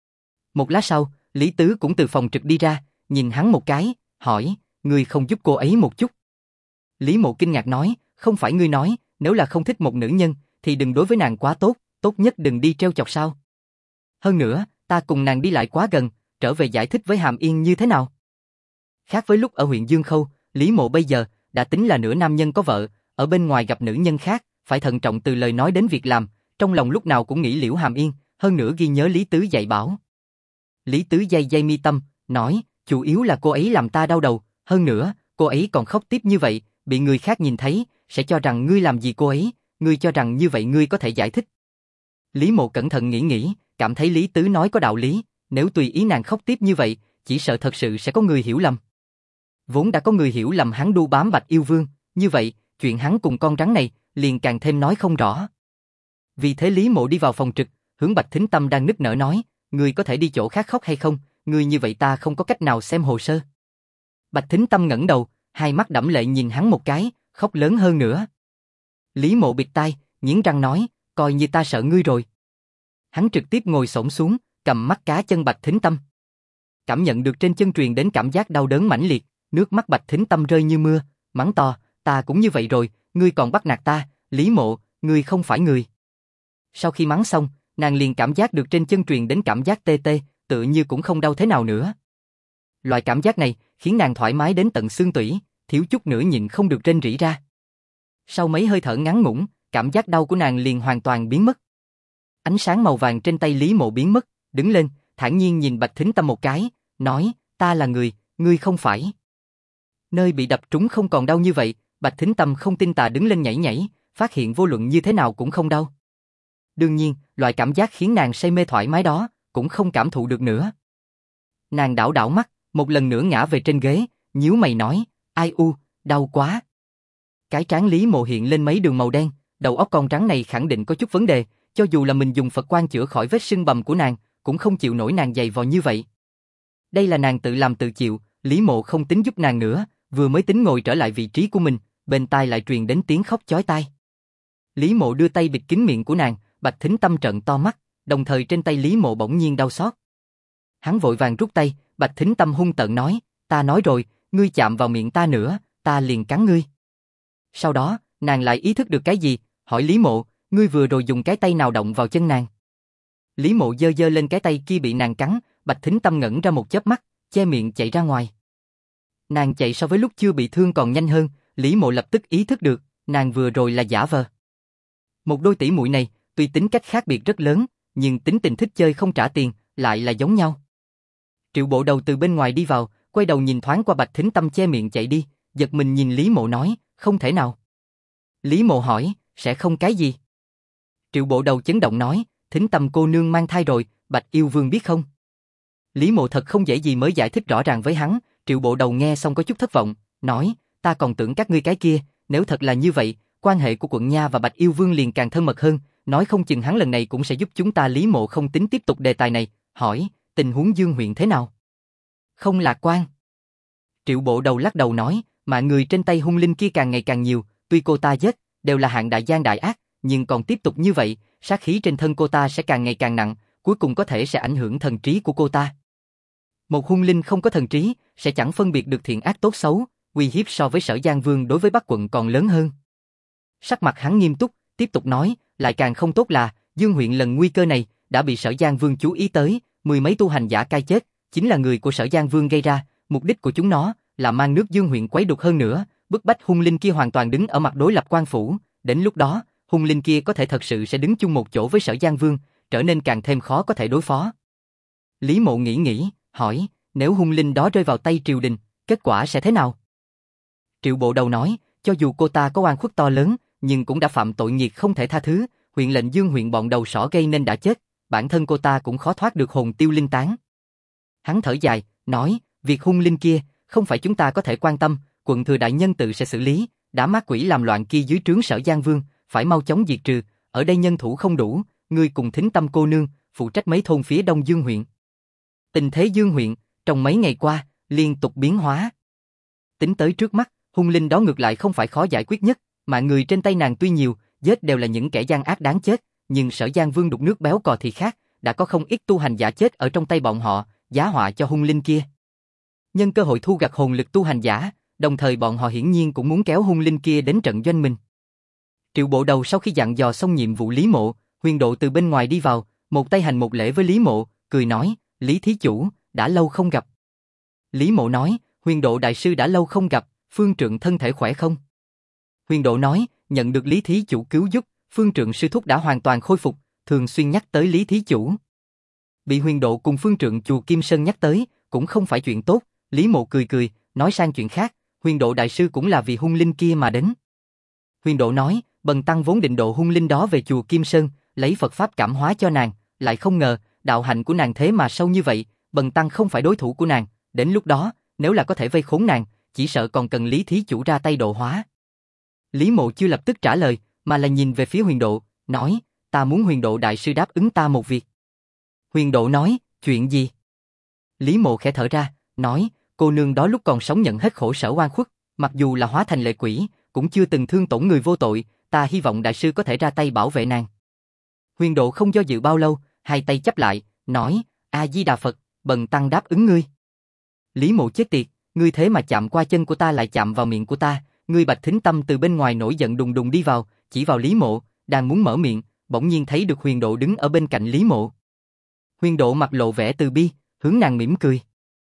Một lát sau, Lý Tứ cũng từ phòng trực đi ra, nhìn hắn một cái, hỏi, ngươi không giúp cô ấy một chút? Lý Mộ kinh ngạc nói, không phải ngươi nói, nếu là không thích một nữ nhân, thì đừng đối với nàng quá tốt, tốt nhất đừng đi treo chọc sao? Hơn nữa, ta cùng nàng đi lại quá gần, trở về giải thích với Hàm Yên như thế nào? Khác với lúc ở huyện Dương Khâu, Lý Mộ bây giờ đã tính là nửa nam nhân có vợ, ở bên ngoài gặp nữ nhân khác, phải thận trọng từ lời nói đến việc làm, trong lòng lúc nào cũng nghĩ liễu Hàm Yên, hơn nữa ghi nhớ Lý Tứ dạy bảo. Lý Tứ dây mi tâm, nói, chủ yếu là cô ấy làm ta đau đầu, hơn nữa, cô ấy còn khóc tiếp như vậy, bị người khác nhìn thấy, sẽ cho rằng ngươi làm gì cô ấy, ngươi cho rằng như vậy ngươi có thể giải thích. Lý Mộ cẩn thận nghĩ, cảm thấy Lý Tứ nói có đạo lý, nếu tùy ý nàng khóc tiếp như vậy, chỉ sợ thật sự sẽ có người hiểu lầm. Vốn đã có người hiểu lầm hắn đu bám Bạch Yêu Vương, như vậy, chuyện hắn cùng con rắn này, liền càng thêm nói không rõ. Vì thế Lý Mộ đi vào phòng trực, hướng Bạch Thính Tâm đang nức nở nói, ngươi có thể đi chỗ khác khóc hay không, ngươi như vậy ta không có cách nào xem hồ sơ. Bạch Thính Tâm ngẩng đầu, hai mắt đẫm lệ nhìn hắn một cái, khóc lớn hơn nữa. Lý Mộ bịt tai, nghiến răng nói, coi như ta sợ ngươi rồi. Hắn trực tiếp ngồi xổm xuống, cầm mắt cá chân Bạch Thính Tâm. Cảm nhận được trên chân truyền đến cảm giác đau đớn mãnh liệt, nước mắt Bạch Thính Tâm rơi như mưa, mắng to, ta cũng như vậy rồi, ngươi còn bắt nạt ta, Lý Mộ, ngươi không phải người. Sau khi mắng xong, nàng liền cảm giác được trên chân truyền đến cảm giác tê tê, tựa như cũng không đau thế nào nữa. Loại cảm giác này khiến nàng thoải mái đến tận xương tủy, thiếu chút nữa nhịn không được rên rỉ ra. Sau mấy hơi thở ngắn ngủn, cảm giác đau của nàng liền hoàn toàn biến mất. Ánh sáng màu vàng trên tay Lý Mộ biến mất, đứng lên, thản nhiên nhìn Bạch Thính Tâm một cái, nói, ta là người, ngươi không phải. Nơi bị đập trúng không còn đau như vậy, Bạch Thính Tâm không tin tà đứng lên nhảy, phát hiện vô luận như thế nào cũng không đau. Đương nhiên, loại cảm giác khiến nàng say mê thoải mái đó, cũng không cảm thụ được nữa. Nàng đảo mắt, một lần nữa ngã về trên ghế, nhíu mày nói, ai u, đau quá. Cái trán Lý Mộ hiện lên mấy đường màu đen, đầu óc con rắn này khẳng định có chút vấn đề, cho dù là mình dùng Phật quan chữa khỏi vết sưng bầm của nàng, cũng không chịu nổi nàng dày vò như vậy. Đây là nàng tự làm tự chịu, Lý Mộ không tính giúp nàng nữa, vừa mới tính ngồi trở lại vị trí của mình, bên tai lại truyền đến tiếng khóc chói tai. Lý Mộ đưa tay bịt kín miệng của nàng, Bạch Thính Tâm trợn to mắt, đồng thời trên tay Lý Mộ bỗng nhiên đau xót. Hắn vội vàng rút tay, Bạch Thính Tâm hung tợn nói, ta nói rồi, ngươi chạm vào miệng ta nữa, ta liền cắn ngươi. Sau đó, nàng lại ý thức được cái gì, hỏi Lý Mộ, ngươi vừa rồi dùng cái tay nào động vào chân nàng? Lý Mộ giơ lên cái tay kia bị nàng cắn, Bạch Thính Tâm ngẩn ra một chớp mắt, che miệng chạy ra ngoài. Nàng chạy so với lúc chưa bị thương còn nhanh hơn, Lý Mộ lập tức ý thức được, nàng vừa rồi là giả vờ. Một đôi tỷ muội này, tuy tính cách khác biệt rất lớn, nhưng tính tình thích chơi không trả tiền, lại là giống nhau. Triệu Bộ Đầu từ bên ngoài đi vào, quay đầu nhìn thoáng qua Bạch Thính Tâm che miệng chạy đi, giật mình nhìn Lý Mộ nói, không thể nào. Lý Mộ hỏi, sẽ không cái gì? Triệu Bộ Đầu chấn động nói, Thính Tâm cô nương mang thai rồi, Bạch Yêu Vương biết không? Lý Mộ thật không dễ gì mới giải thích rõ ràng với hắn, Triệu Bộ Đầu nghe xong có chút thất vọng, nói, ta còn tưởng các ngươi cái kia, nếu thật là như vậy, quan hệ của quận Nha và Bạch Yêu Vương liền càng thân mật hơn, nói không chừng hắn lần này cũng sẽ giúp chúng ta. Lý Mộ không tính tiếp tục đề tài này, hỏi, tình huống Dương huyện thế nào? Không lạc quan. Triệu Bộ Đầu lắc đầu nói, mà người trên tay hung linh kia càng ngày càng nhiều, tuy cô ta giết, đều là hạng đại gian đại ác, nhưng còn tiếp tục như vậy, sát khí trên thân cô ta sẽ càng ngày càng nặng, cuối cùng có thể sẽ ảnh hưởng thần trí của cô ta. Một hung linh không có thần trí, sẽ chẳng phân biệt được thiện ác tốt xấu, uy hiếp so với Sở Giang Vương đối với Bắc quận còn lớn hơn. Sắc mặt hắn nghiêm túc, tiếp tục nói, lại càng không tốt là, Dương huyện lần nguy cơ này, đã bị Sở Giang Vương chú ý tới, mười mấy tu hành giả cai chết, chính là người của Sở Giang Vương gây ra, mục đích của chúng nó, là mang nước Dương huyện quấy đục hơn nữa, bức bách hung linh kia hoàn toàn đứng ở mặt đối lập quan phủ, đến lúc đó, hung linh kia có thể thật sự sẽ đứng chung một chỗ với Sở Giang Vương, trở nên càng thêm khó có thể đối phó. Lý Mộ nghĩ, hỏi, nếu hung linh đó rơi vào tay triều đình, kết quả sẽ thế nào? Triệu Bộ Đầu nói, cho dù cô ta có oan khuất to lớn, nhưng cũng đã phạm tội nghiệt không thể tha thứ, huyện lệnh Dương huyện bọn đầu sỏ gây nên đã chết, bản thân cô ta cũng khó thoát được hồn tiêu linh tán. Hắn thở dài, nói, việc hung linh kia, không phải chúng ta có thể quan tâm, quận thừa đại nhân tự sẽ xử lý, đã ma quỷ làm loạn kia dưới trướng Sở Giang Vương, phải mau chóng diệt trừ, ở đây nhân thủ không đủ, ngươi cùng Thính Tâm cô nương, phụ trách mấy thôn phía đông Dương huyện. Tình thế Dương huyện, trong mấy ngày qua, liên tục biến hóa. Tính tới trước mắt, hung linh đó ngược lại không phải khó giải quyết nhất, mà người trên tay nàng tuy nhiều, giết đều là những kẻ gian ác đáng chết, nhưng Sở Giang Vương đục nước béo cò thì khác, đã có không ít tu hành giả chết ở trong tay bọn họ, giá họa cho hung linh kia. Nhân cơ hội thu gặt hồn lực tu hành giả, đồng thời bọn họ hiển nhiên cũng muốn kéo hung linh kia đến trận doanh mình. Triệu Bộ Đầu sau khi dặn dò xong nhiệm vụ Lý Mộ, Huyền Độ từ bên ngoài đi vào, một tay hành một lễ với Lý Mộ, cười nói, Lý thí chủ, đã lâu không gặp. Lý Mộ nói, Huyền Độ đại sư đã lâu không gặp, Phương Trượng thân thể khỏe không? Huyền Độ nói, nhận được Lý thí chủ cứu giúp, Phương Trượng sư thúc đã hoàn toàn khôi phục, thường xuyên nhắc tới Lý thí chủ. Bị Huyền Độ cùng Phương Trượng chùa Kim Sơn nhắc tới, cũng không phải chuyện tốt, Lý Mộ cười cười, nói sang chuyện khác, Huyền Độ đại sư cũng là vì hung linh kia mà đến. Huyền Độ nói, Bần tăng vốn định độ hung linh đó về chùa Kim Sơn, lấy Phật pháp cảm hóa cho nàng, lại không ngờ, đạo hạnh của nàng thế mà sâu như vậy, Bần tăng không phải đối thủ của nàng, đến lúc đó, nếu là có thể vây khốn nàng, chỉ sợ còn cần Lý thí chủ ra tay độ hóa. Lý Mộ chưa lập tức trả lời, mà là nhìn về phía Huyền Độ, nói, ta muốn Huyền Độ đại sư đáp ứng ta một việc. Huyền Độ nói, chuyện gì? Lý Mộ khẽ thở ra, nói, cô nương đó lúc còn sống nhận hết khổ sở oan khuất, mặc dù là hóa thành lệ quỷ, cũng chưa từng thương tổn người vô tội, ta hy vọng đại sư có thể ra tay bảo vệ nàng. Huyền Độ không do dự bao lâu, hai tay chắp lại, nói, A Di Đà Phật, bần tăng đáp ứng ngươi. Lý Mộ chết tiệt, ngươi thế mà chạm qua chân của ta lại chạm vào miệng của ta, ngươi Bạch Thính Tâm từ bên ngoài nổi giận đùng đùng đi vào, chỉ vào Lý Mộ, đang muốn mở miệng, bỗng nhiên thấy được Huyền Độ đứng ở bên cạnh Lý Mộ. Huyền Độ mặt lộ vẻ từ bi, hướng nàng mỉm cười.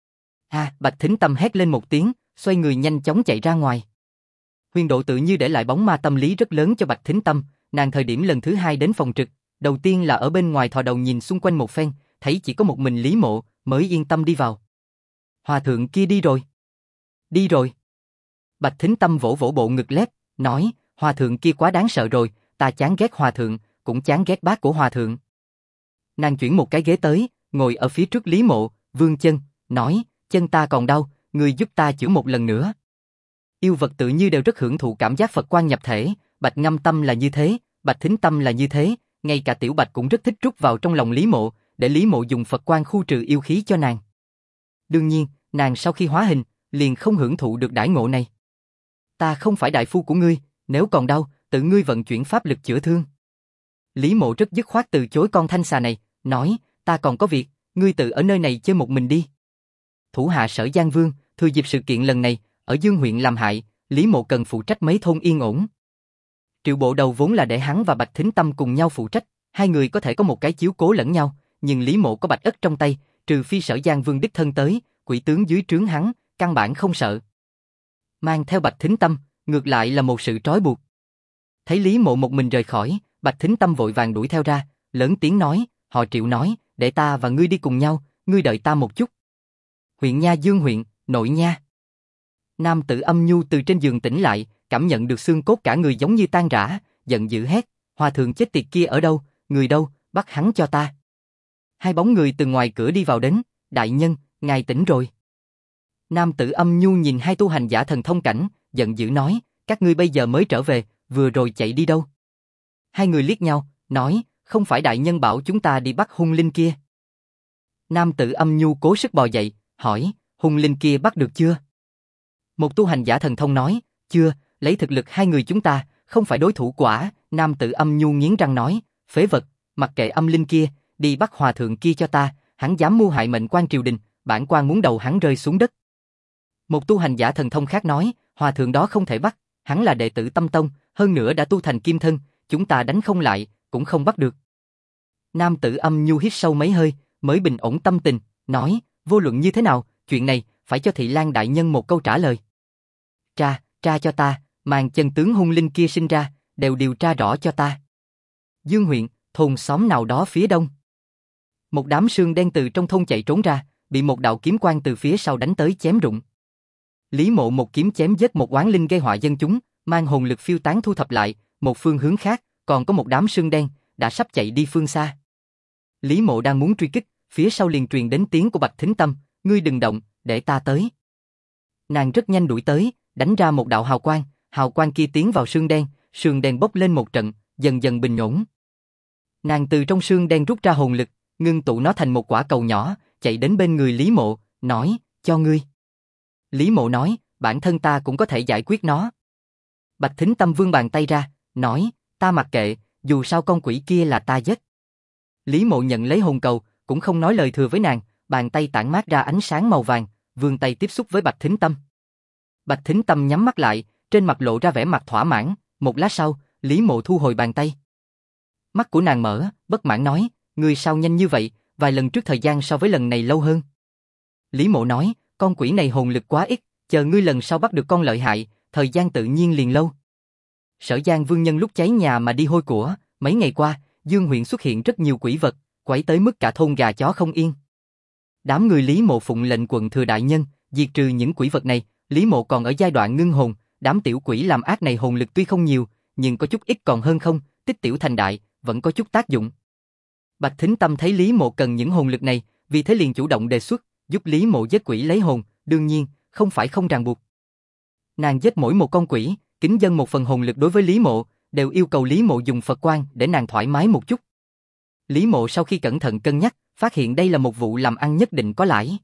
Bạch Thính Tâm hét lên một tiếng, xoay người nhanh chóng chạy ra ngoài. Huyền Độ tự như để lại bóng ma tâm lý rất lớn cho Bạch Thính Tâm, nàng thời điểm lần thứ hai đến phòng trực, đầu tiên là ở bên ngoài thò đầu nhìn xung quanh một phen, thấy chỉ có một mình Lý Mộ, mới yên tâm đi vào. Hòa thượng kia đi rồi. Đi rồi. Bạch Thính Tâm vỗ vỗ bộ ngực lép, nói, hòa thượng kia quá đáng sợ rồi, ta chán ghét hòa thượng, cũng chán ghét bác của hòa thượng. Nàng chuyển một cái ghế tới, ngồi ở phía trước Lý Mộ, vươn chân, nói, chân ta còn đau, ngươi giúp ta chữa một lần nữa. Yêu vật tự như đều rất hưởng thụ cảm giác Phật quan nhập thể, Bạch Ngâm Tâm là như thế, Bạch Thính Tâm là như thế, ngay cả Tiểu Bạch cũng rất thích rút vào trong lòng Lý Mộ, để Lý Mộ dùng Phật quan khu trừ yêu khí cho nàng. Đương nhiên, nàng sau khi hóa hình, liền không hưởng thụ được đãi ngộ này. Ta không phải đại phu của ngươi, nếu còn đau, tự ngươi vận chuyển pháp lực chữa thương. Lý Mộ rất dứt khoát từ chối con thanh xà này, nói, ta còn có việc, ngươi tự ở nơi này chơi một mình đi. Thủ hạ Sở Giang Vương, thừa dịp sự kiện lần này, ở Dương huyện làm hại, Lý Mộ cần phụ trách mấy thôn yên ổn. Triệu Bộ Đầu vốn là để hắn và Bạch Thính Tâm cùng nhau phụ trách, hai người có thể có một cái chiếu cố lẫn nhau, nhưng Lý Mộ có Bạch Ất trong tay, trừ phi Sở Giang Vương đích thân tới, quỷ tướng dưới trướng hắn, căn bản không sợ. Mang theo Bạch Thính Tâm, ngược lại là một sự trói buộc. Thấy Lý Mộ một mình rời khỏi, Bạch Thính Tâm vội vàng đuổi theo ra, lớn tiếng nói, họ Triệu nói, để ta và ngươi đi cùng nhau, ngươi đợi ta một chút. Huyện Nha Dương huyện, nội nha. Nam tử Âm Nhu từ trên giường tỉnh lại, cảm nhận được xương cốt cả người giống như tan rã, giận dữ hét, hòa thượng chết tiệt kia ở đâu, người đâu, bắt hắn cho ta. Hai bóng người từ ngoài cửa đi vào đến, đại nhân, ngài tỉnh rồi. Nam tử Âm Nhu nhìn hai tu hành giả thần thông cảnh, giận dữ nói, các ngươi bây giờ mới trở về, vừa rồi chạy đi đâu? Hai người liếc nhau, nói, không phải đại nhân bảo chúng ta đi bắt hung linh kia. Nam tử Âm Nhu cố sức bò dậy, hỏi, hung linh kia bắt được chưa? Một tu hành giả thần thông nói, chưa, lấy thực lực hai người chúng ta, không phải đối thủ quả. Nam tử Âm Nhu nghiến răng nói, phế vật, mặc kệ âm linh kia, đi bắt hòa thượng kia cho ta, hắn dám mưu hại mệnh quan triều đình, bản quan muốn đầu hắn rơi xuống đất. Một tu hành giả thần thông khác nói, hòa thượng đó không thể bắt, hắn là đệ tử Tâm Tông, hơn nữa đã tu thành kim thân, chúng ta đánh không lại, cũng không bắt được. Nam tử Âm Nhu hít sâu mấy hơi, mới bình ổn tâm tình, nói, vô luận như thế nào, chuyện này, phải cho Thị Lan đại nhân một câu trả lời. Tra cho ta, màn chân tướng hung linh kia sinh ra, đều điều tra rõ cho ta. Dương huyện, thôn xóm nào đó phía đông. Một đám sương đen từ trong thôn chạy trốn ra, bị một đạo kiếm quang từ phía sau đánh tới chém rụng. Lý Mộ một kiếm chém giết một oán linh gây họa dân chúng, mang hồn lực phiêu tán thu thập lại, một phương hướng khác, còn có một đám sương đen, đã sắp chạy đi phương xa. Lý Mộ đang muốn truy kích, phía sau liền truyền đến tiếng của Bạch Thính Tâm, ngươi đừng động, để ta tới. Nàng rất nhanh đuổi tới, đánh ra một đạo hào quang kia tiến vào sương đen bốc lên một trận, dần dần bình ổn. Nàng từ trong sương đen rút ra hồn lực, ngưng tụ nó thành một quả cầu nhỏ, chạy đến bên người Lý Mộ, nói, cho ngươi. Lý Mộ nói, bản thân ta cũng có thể giải quyết nó. Bạch Thính Tâm vươn bàn tay ra, nói, ta mặc kệ, dù sao con quỷ kia là ta giết. Lý Mộ nhận lấy hồn cầu, cũng không nói lời thừa với nàng, bàn tay tản mát ra ánh sáng màu vàng, vươn tay tiếp xúc với Bạch Thính Tâm. Bạch Thính Tâm nhắm mắt lại, trên mặt lộ ra vẻ mặt thỏa mãn, một lát sau, Lý Mộ thu hồi bàn tay. Mắt của nàng mở, bất mãn nói, ngươi sao nhanh như vậy, vài lần trước thời gian so với lần này lâu hơn. Lý Mộ nói, con quỷ này hồn lực quá ít, chờ ngươi lần sau bắt được con lợi hại, thời gian tự nhiên liền lâu. Sở Giang Vương nhân lúc cháy nhà mà đi hôi của, mấy ngày qua, Dương huyện xuất hiện rất nhiều quỷ vật, quấy tới mức cả thôn gà chó không yên. Đám người Lý Mộ phụng lệnh quận thừa đại nhân, diệt trừ những quỷ vật này, Lý Mộ còn ở giai đoạn ngưng hồn, đám tiểu quỷ làm ác này hồn lực tuy không nhiều, nhưng có chút ít còn hơn không, tích tiểu thành đại, vẫn có chút tác dụng. Bạch Thính Tâm thấy Lý Mộ cần những hồn lực này, vì thế liền chủ động đề xuất, giúp Lý Mộ giết quỷ lấy hồn, đương nhiên, không phải không ràng buộc. Nàng giết mỗi một con quỷ, kính dâng một phần hồn lực đối với Lý Mộ, đều yêu cầu Lý Mộ dùng Phật quan để nàng thoải mái một chút. Lý Mộ sau khi cẩn thận cân nhắc, phát hiện đây là một vụ làm ăn nhất định có lãi.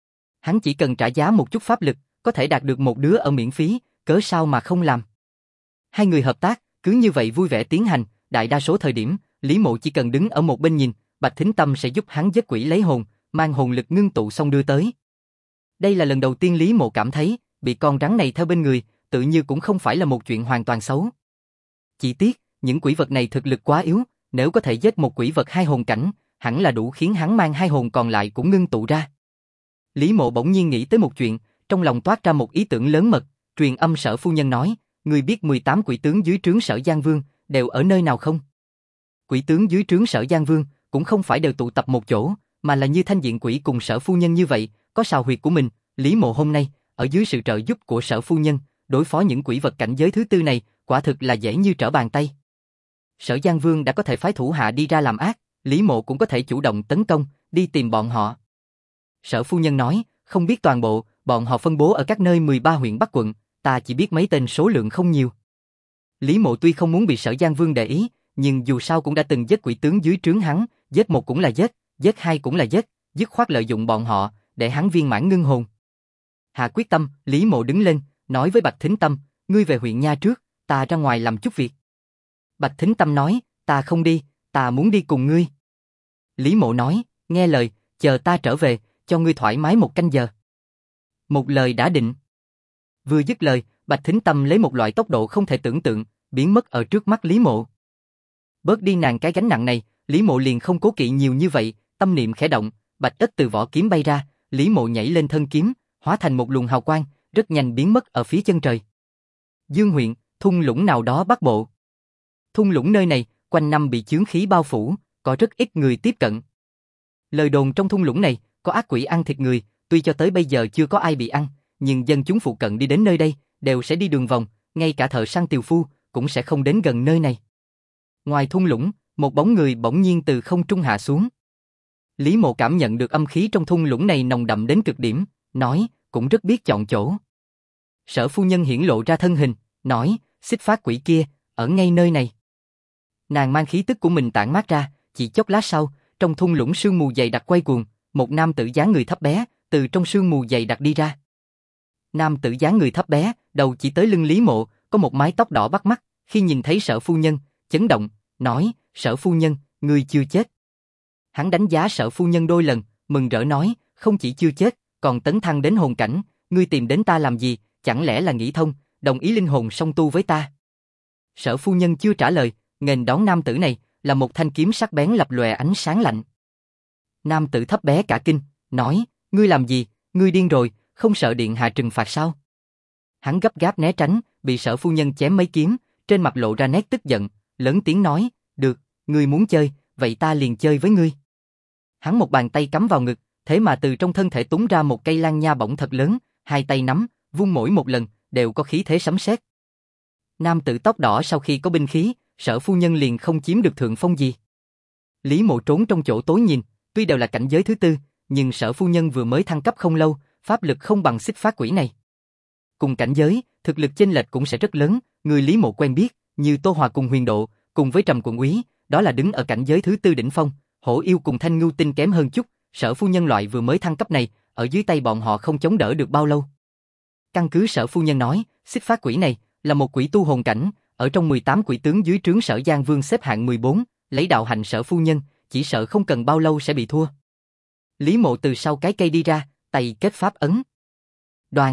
Hắn chỉ cần trả giá một chút pháp lực, có thể đạt được một đứa ở miễn phí, cớ sao mà không làm. Hai người hợp tác, cứ như vậy vui vẻ tiến hành, đại đa số thời điểm, Lý Mộ chỉ cần đứng ở một bên nhìn, Bạch Thính Tâm sẽ giúp hắn giết quỷ lấy hồn, mang hồn lực ngưng tụ xong đưa tới. Đây là lần đầu tiên Lý Mộ cảm thấy, bị con rắn này theo bên người, tự như cũng không phải là một chuyện hoàn toàn xấu. Chỉ tiếc, những quỷ vật này thực lực quá yếu, nếu có thể giết một quỷ vật hai hồn cảnh, hẳn là đủ khiến hắn mang hai hồn còn lại cũng ngưng tụ ra. Lý Mộ bỗng nhiên nghĩ tới một chuyện, trong lòng toát ra một ý tưởng lớn mật, truyền âm Sở phu nhân nói, ngươi biết 18 quỷ tướng dưới trướng Sở Giang Vương đều ở nơi nào không? Quỷ tướng dưới trướng Sở Giang Vương cũng không phải đều tụ tập một chỗ, mà là như Thanh Diện quỷ cùng Sở phu nhân như vậy, có sào huyệt của mình. Lý Mộ hôm nay, ở dưới sự trợ giúp của Sở phu nhân, đối phó những quỷ vật cảnh giới thứ tư này, quả thực là dễ như trở bàn tay. Sở Giang Vương đã có thể phái thủ hạ đi ra làm ác, Lý Mộ cũng có thể chủ động tấn công, đi tìm bọn họ. Sở phu nhân nói, không biết toàn bộ, bọn họ phân bố ở các nơi 13 huyện Bắc quận, ta chỉ biết mấy tên số lượng không nhiều. Lý Mộ tuy không muốn bị Sở Giang Vương để ý, nhưng dù sao cũng đã từng giết quỷ tướng dưới trướng hắn, giết một cũng là giết, giết hai cũng là giết, dứt khoát lợi dụng bọn họ, để hắn viên mãn ngưng hồn. Hạ quyết tâm, Lý Mộ đứng lên, nói với Bạch Thính Tâm, ngươi về huyện nha trước, ta ra ngoài làm chút việc. Bạch Thính Tâm nói, ta không đi, ta muốn đi cùng ngươi. Lý Mộ nói, nghe lời, chờ ta trở về, cho ngươi thoải mái một canh giờ. Một lời đã định. Vừa dứt lời, Bạch Thính Tâm lấy một loại tốc độ không thể tưởng tượng, biến mất ở trước mắt Lý Mộ. Bớt đi nàng cái gánh nặng này, Lý Mộ liền không cố kỵ nhiều như vậy, tâm niệm khẽ động, bạch ếch từ vỏ kiếm bay ra, Lý Mộ nhảy lên thân kiếm, hóa thành một luồng hào quang, rất nhanh biến mất ở phía chân trời. Dương huyện, thung lũng nào đó Bắc Bộ. Thung lũng nơi này, quanh năm bị chướng khí bao phủ, có rất ít người tiếp cận. Lời đồn trong thung lũng này, có ác quỷ ăn thịt người, tuy cho tới bây giờ chưa có ai bị ăn, nhưng dân chúng phụ cận đi đến nơi đây, đều sẽ đi đường vòng, ngay cả thợ săn tiều phu, cũng sẽ không đến gần nơi này. Ngoài thung lũng, một bóng người bỗng nhiên từ không trung hạ xuống. Lý Mộ cảm nhận được âm khí trong thung lũng này nồng đậm đến cực điểm, nói, cũng rất biết chọn chỗ. Sở phu nhân hiển lộ ra thân hình, nói, xích phát quỷ kia, ở ngay nơi này. Nàng mang khí tức của mình tản mát ra, chỉ chốc lát sau, trong thung lũng sương mù dày đặc quay cuồng, một nam tử dáng người thấp bé, từ trong sương mù dày đặc đi ra. Nam tử dáng người thấp bé, đầu chỉ tới lưng Lý Mộ, có một mái tóc đỏ bắt mắt, khi nhìn thấy Sở phu nhân, chấn động, nói, Sở phu nhân, ngươi chưa chết. Hắn đánh giá Sở phu nhân đôi lần, mừng rỡ nói, không chỉ chưa chết, còn tấn thăng đến hồn cảnh, ngươi tìm đến ta làm gì, chẳng lẽ là nghĩ thông, đồng ý linh hồn song tu với ta. Sở phu nhân chưa trả lời, nghênh đón nam tử này, là một thanh kiếm sắc bén lập lòe ánh sáng lạnh. Nam tử thấp bé cả kinh, nói, ngươi làm gì, ngươi điên rồi, không sợ điện hạ trừng phạt sao? Hắn gấp gáp né tránh, bị Sở phu nhân chém mấy kiếm, trên mặt lộ ra nét tức giận, lớn tiếng nói, được, ngươi muốn chơi, vậy ta liền chơi với ngươi. Hắn một bàn tay cắm vào ngực, thế mà từ trong thân thể túng ra một cây lan nha bổng thật lớn, hai tay nắm, vung mỗi một lần, đều có khí thế sấm sét. Nam tử tóc đỏ sau khi có binh khí, Sở phu nhân liền không chiếm được thượng phong gì. Lý Mộ trốn trong chỗ tối nhìn, tuy đều là cảnh giới thứ tư, nhưng Sở phu nhân vừa mới thăng cấp không lâu, pháp lực không bằng xích phát quỷ này. Cùng cảnh giới, thực lực chênh lệch cũng sẽ rất lớn, người Lý Mộ quen biết, như Tô Hòa cùng Huyền Độ, cùng với Trầm Quận Úy, đó là đứng ở cảnh giới thứ tư đỉnh phong, Hổ Yêu cùng Thanh Ngưu Tinh kém hơn chút, Sở phu nhân loại vừa mới thăng cấp này, ở dưới tay bọn họ không chống đỡ được bao lâu. Căn cứ Sở phu nhân nói, xích phát quỷ này là một quỷ tu hồn cảnh, ở trong 18 quỷ tướng dưới trướng Sở Giang Vương xếp hạng 14, lấy đạo hạnh Sở phu nhân, chỉ sợ không cần bao lâu sẽ bị thua. Lý Mộ từ sau cái cây đi ra, tay kết pháp ấn. Đoàn.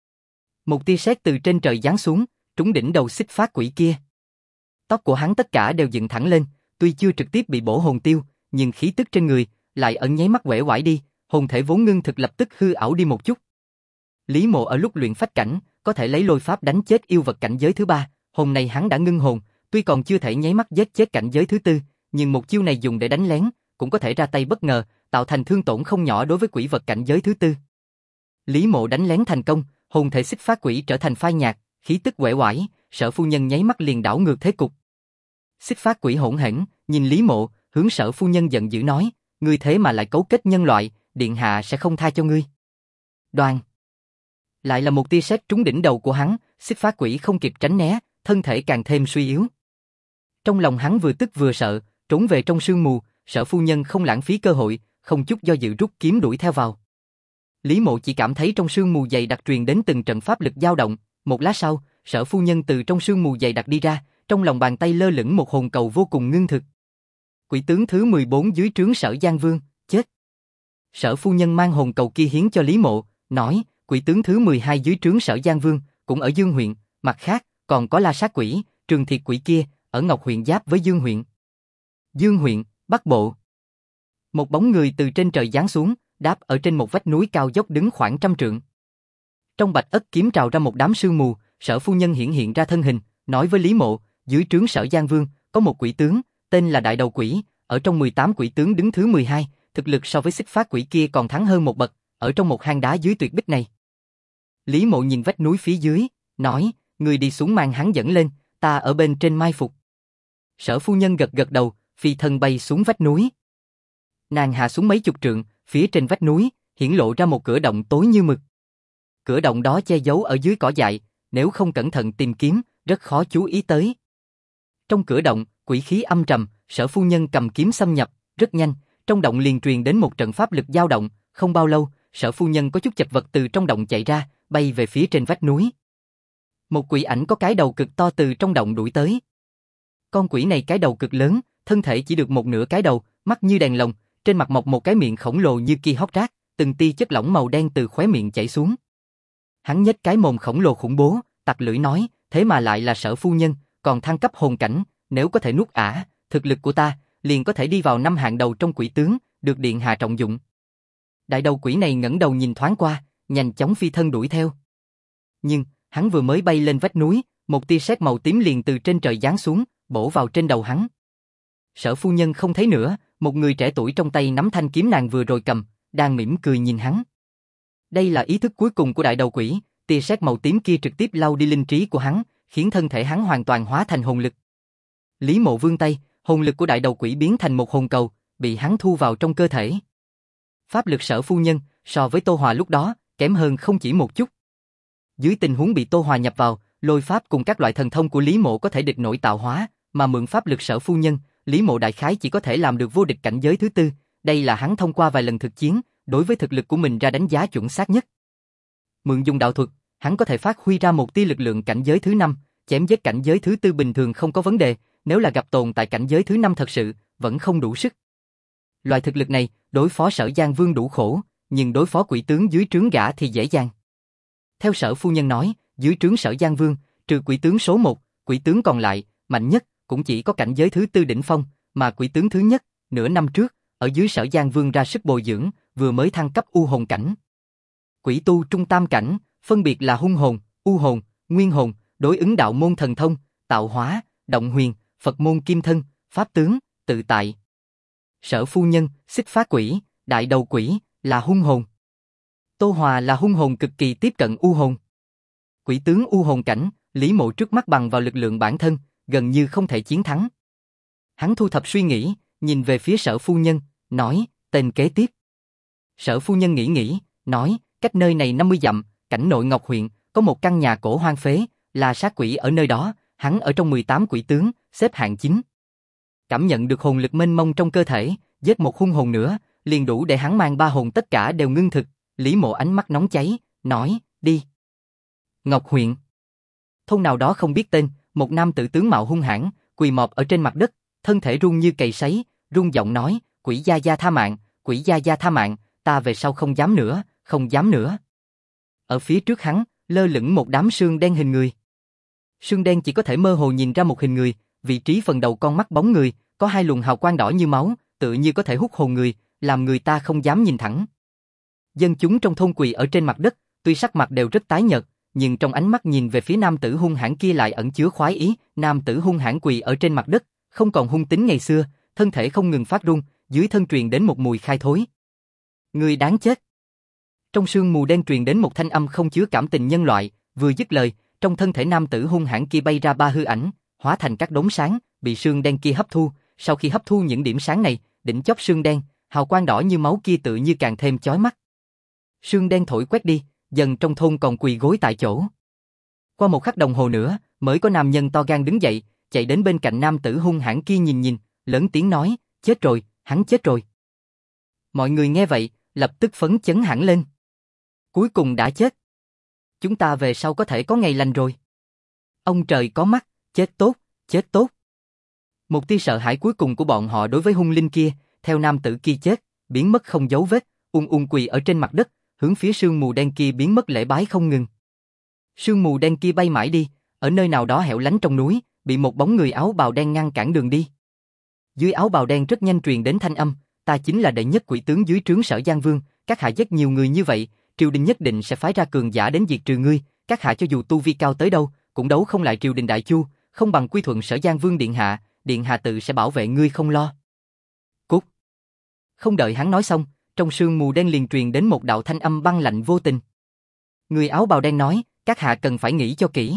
Một tia sét từ trên trời giáng xuống, trúng đỉnh đầu xích phát quỷ kia. Tóc của hắn tất cả đều dựng thẳng lên, tuy chưa trực tiếp bị bổ hồn tiêu, nhưng khí tức trên người lại ở nháy mắt uể oải đi, hồn thể vốn ngưng thực lập tức hư ảo đi một chút. Lý Mộ ở lúc luyện phách cảnh, có thể lấy lôi pháp đánh chết yêu vật cảnh giới thứ ba, hôm nay hắn đã ngưng hồn, tuy còn chưa thể nháy mắt giết chết cảnh giới thứ tư, nhưng một chiêu này dùng để đánh lén, cũng có thể ra tay bất ngờ, tạo thành thương tổn không nhỏ đối với quỷ vật cảnh giới thứ tư. Lý Mộ đánh lén thành công, hồn thể xích phát quỷ trở thành phai nhạt, khí tức uể oải, Sở phu nhân nháy mắt liền đảo ngược thế cục. Xích phát quỷ hỗn hển, nhìn Lý Mộ, hướng Sở phu nhân giận dữ nói, ngươi thế mà lại cấu kết nhân loại, điện hạ sẽ không tha cho ngươi. Đoàn. Lại là một tia sét trúng đỉnh đầu của hắn, xích phát quỷ không kịp tránh né, thân thể càng thêm suy yếu. Trong lòng hắn vừa tức vừa sợ, trốn về trong sương mù, Sở phu nhân không lãng phí cơ hội, không chút do dự rút kiếm đuổi theo vào. Lý Mộ chỉ cảm thấy trong sương mù dày đặc truyền đến từng trận pháp lực dao động, một lát sau, Sở phu nhân từ trong sương mù dày đặc đi ra, trong lòng bàn tay lơ lửng một hồn cầu vô cùng ngưng thực. Quỷ tướng thứ 14 dưới trướng Sở Giang Vương, chết. Sở phu nhân mang hồn cầu kia hiến cho Lý Mộ, nói, quỷ tướng thứ 12 dưới trướng Sở Giang Vương, cũng ở Dương huyện, mặt khác, còn có La Sát quỷ, Trường Thiệt quỷ kia, ở Ngọc huyện giáp với Dương huyện. Dương huyện, Bắc Bộ. Một bóng người từ trên trời giáng xuống, đáp ở trên một vách núi cao dốc đứng khoảng 100 trượng. Trong bạch ất kiếm trào ra một đám sương mù, Sở phu nhân hiện ra thân hình, nói với Lý Mộ, dưới trướng Sở Giang Vương, có một quỷ tướng, tên là Đại Đầu Quỷ, ở trong 18 quỷ tướng đứng thứ 12, thực lực so với xích phát quỷ kia còn thắng hơn một bậc, ở trong một hang đá dưới tuyệt bích này. Lý Mộ nhìn vách núi phía dưới, nói, người đi xuống mang hắn dẫn lên, ta ở bên trên mai phục. Sở phu nhân gật gật đầu, phi thân bay xuống vách núi. Nàng hạ xuống mấy chục trượng, phía trên vách núi, hiển lộ ra một cửa động tối như mực. Cửa động đó che giấu ở dưới cỏ dại, nếu không cẩn thận tìm kiếm, rất khó chú ý tới. Trong cửa động, quỷ khí âm trầm, Sở phu nhân cầm kiếm xâm nhập, rất nhanh, trong động liền truyền đến một trận pháp lực dao động, không bao lâu, Sở phu nhân có chút chật vật từ trong động chạy ra, bay về phía trên vách núi. Một quỷ ảnh có cái đầu cực to từ trong động đuổi tới. Con quỷ này cái đầu cực lớn, thân thể chỉ được một nửa cái đầu, mắt như đèn lồng, trên mặt mọc một cái miệng khổng lồ như kia hốc rác, từng tia chất lỏng màu đen từ khóe miệng chảy xuống. Hắn nhếch cái mồm khổng lồ khủng bố, tặc lưỡi nói, thế mà lại là Sở phu nhân, còn thăng cấp hồn cảnh, nếu có thể nuốt ả, thực lực của ta, liền có thể đi vào 5 hạng đầu trong quỷ tướng, được điện hạ trọng dụng. Đại đầu quỷ này ngẩng đầu nhìn thoáng qua, nhanh chóng phi thân đuổi theo. Nhưng, hắn vừa mới bay lên vách núi, một tia sét màu tím liền từ trên trời giáng xuống, bổ vào trên đầu hắn. Sở phu nhân không thấy nữa, một người trẻ tuổi trong tay nắm thanh kiếm nàng vừa rồi cầm, đang mỉm cười nhìn hắn. Đây là ý thức cuối cùng của đại đầu quỷ, tia sét màu tím kia trực tiếp lau đi linh trí của hắn, khiến thân thể hắn hoàn toàn hóa thành hồn lực. Lý Mộ vươn tay, hồn lực của đại đầu quỷ biến thành một hồn cầu, bị hắn thu vào trong cơ thể. Pháp lực Sở phu nhân, so với Tô Hòa lúc đó, kém hơn không chỉ một chút. Dưới tình huống bị Tô Hòa nhập vào, lôi pháp cùng các loại thần thông của Lý Mộ có thể địch nổi tạo hóa, mà mượn pháp lực Sở phu nhân, Lý Mộ đại khái chỉ có thể làm được vô địch cảnh giới thứ tư, đây là hắn thông qua vài lần thực chiến, đối với thực lực của mình ra đánh giá chuẩn xác nhất. Mượn dùng đạo thuật, hắn có thể phát huy ra một tia lực lượng cảnh giới thứ 5, chém giết cảnh giới thứ tư bình thường không có vấn đề, nếu là gặp tồn tại cảnh giới thứ 5 thật sự, vẫn không đủ sức. Loại thực lực này, đối phó Sở Giang Vương đủ khổ, nhưng đối phó quỷ tướng dưới trướng gã thì dễ dàng. Theo Sở phu nhân nói, dưới trướng Sở Giang Vương, trừ quỷ tướng số 1, quỷ tướng còn lại, mạnh nhất, cũng chỉ có cảnh giới thứ tư đỉnh phong, mà quỷ tướng thứ nhất, nửa năm trước, ở dưới Sở Giang Vương ra sức bồi dưỡng, vừa mới thăng cấp u hồn cảnh. Quỷ tu trung tam cảnh, phân biệt là hung hồn, u hồn, nguyên hồn, đối ứng đạo môn thần thông, tạo hóa, động huyền, Phật môn kim thân, pháp tướng, tự tại. Sở phu nhân, xích phát quỷ, đại đầu quỷ, là hung hồn. Tô Hòa là hung hồn cực kỳ tiếp cận u hồn. Quỷ tướng u hồn cảnh, Lý Mộ trước mắt bằng vào lực lượng bản thân, gần như không thể chiến thắng. Hắn thu thập suy nghĩ, nhìn về phía Sở phu nhân, nói, tên kế tiếp. Sở phu nhân nghĩ, nói, cách nơi này 50 dặm, cảnh nội Ngọc huyện, có một căn nhà cổ hoang phế, là sát quỷ ở nơi đó, hắn ở trong 18 quỷ tướng, xếp hạng 9. Cảm nhận được hồn lực mênh mông trong cơ thể, giết một hung hồn nữa, liền đủ để hắn mang 3 hồn tất cả đều ngưng thực. Lý Mộ ánh mắt nóng cháy, nói, đi. Ngọc huyện. Thôn nào đó không biết tên, một nam tử tướng mạo hung hãn, quỳ mọp ở trên mặt đất, thân thể run như cầy sấy, run giọng nói, quỷ gia gia tha mạng, quỷ gia gia tha mạng, ta về sau không dám nữa, không dám nữa. Ở phía trước hắn, lơ lửng một đám sương đen hình người. Sương đen chỉ có thể mơ hồ nhìn ra một hình người, vị trí phần đầu con mắt bóng người, có 2 luồng hào quang đỏ như máu, tự như có thể hút hồn người, làm người ta không dám nhìn thẳng. Dân chúng trong thôn quỳ ở trên mặt đất, tuy sắc mặt đều rất tái nhợt, nhưng trong ánh mắt nhìn về phía nam tử hung hãn kia lại ẩn chứa khoái ý. Nam tử hung hãn quỳ ở trên mặt đất, không còn hung tính ngày xưa, thân thể không ngừng phát run, dưới thân truyền đến một mùi khai thối. Người đáng chết. Trong sương mù đen truyền đến một thanh âm không chứa cảm tình nhân loại, vừa dứt lời, trong thân thể nam tử hung hãn kia bay ra 3 hư ảnh, hóa thành các đốm sáng, bị sương đen kia hấp thu. Sau khi hấp thu những điểm sáng này, đỉnh chóp sương đen, hào quang đỏ như máu kia tự như càng thêm chói mắt. Sương đen thổi quét đi, dần trong thôn còn quỳ gối tại chỗ. Qua 1 khắc đồng hồ nữa, mới có nam nhân to gan đứng dậy, chạy đến bên cạnh nam tử hung hãn kia nhìn, lớn tiếng nói, chết rồi, hắn chết rồi. Mọi người nghe vậy, lập tức phấn chấn hẳn lên. Cuối cùng đã chết. Chúng ta về sau có thể có ngày lành rồi. Ông trời có mắt, chết tốt, chết tốt. Một tia sợ hãi cuối cùng của bọn họ đối với hung linh kia, theo nam tử kia chết, biến mất không dấu vết, quỳ ở trên mặt đất, hướng phía sương mù đen kia biến mất lễ bái không ngừng. Sương mù đen kia bay mãi đi, ở nơi nào đó hẻo lánh trong núi, bị một bóng người áo bào đen ngăn cản đường đi. Dưới áo bào đen rất nhanh truyền đến thanh âm, ta chính là đệ nhất quỷ tướng dưới trướng Sở Giang Vương, các hạ giết nhiều người như vậy, triều đình nhất định sẽ phái ra cường giả đến diệt trừ ngươi, các hạ cho dù tu vi cao tới đâu, cũng đấu không lại triều đình đại chu, không bằng quy thuận Sở Giang Vương điện hạ tự sẽ bảo vệ ngươi không lo. Cút. Không đợi hắn nói xong, trong sương mù đen liền truyền đến một đạo thanh âm băng lạnh vô tình. Người áo bào đen nói, các hạ cần phải nghĩ cho kỹ.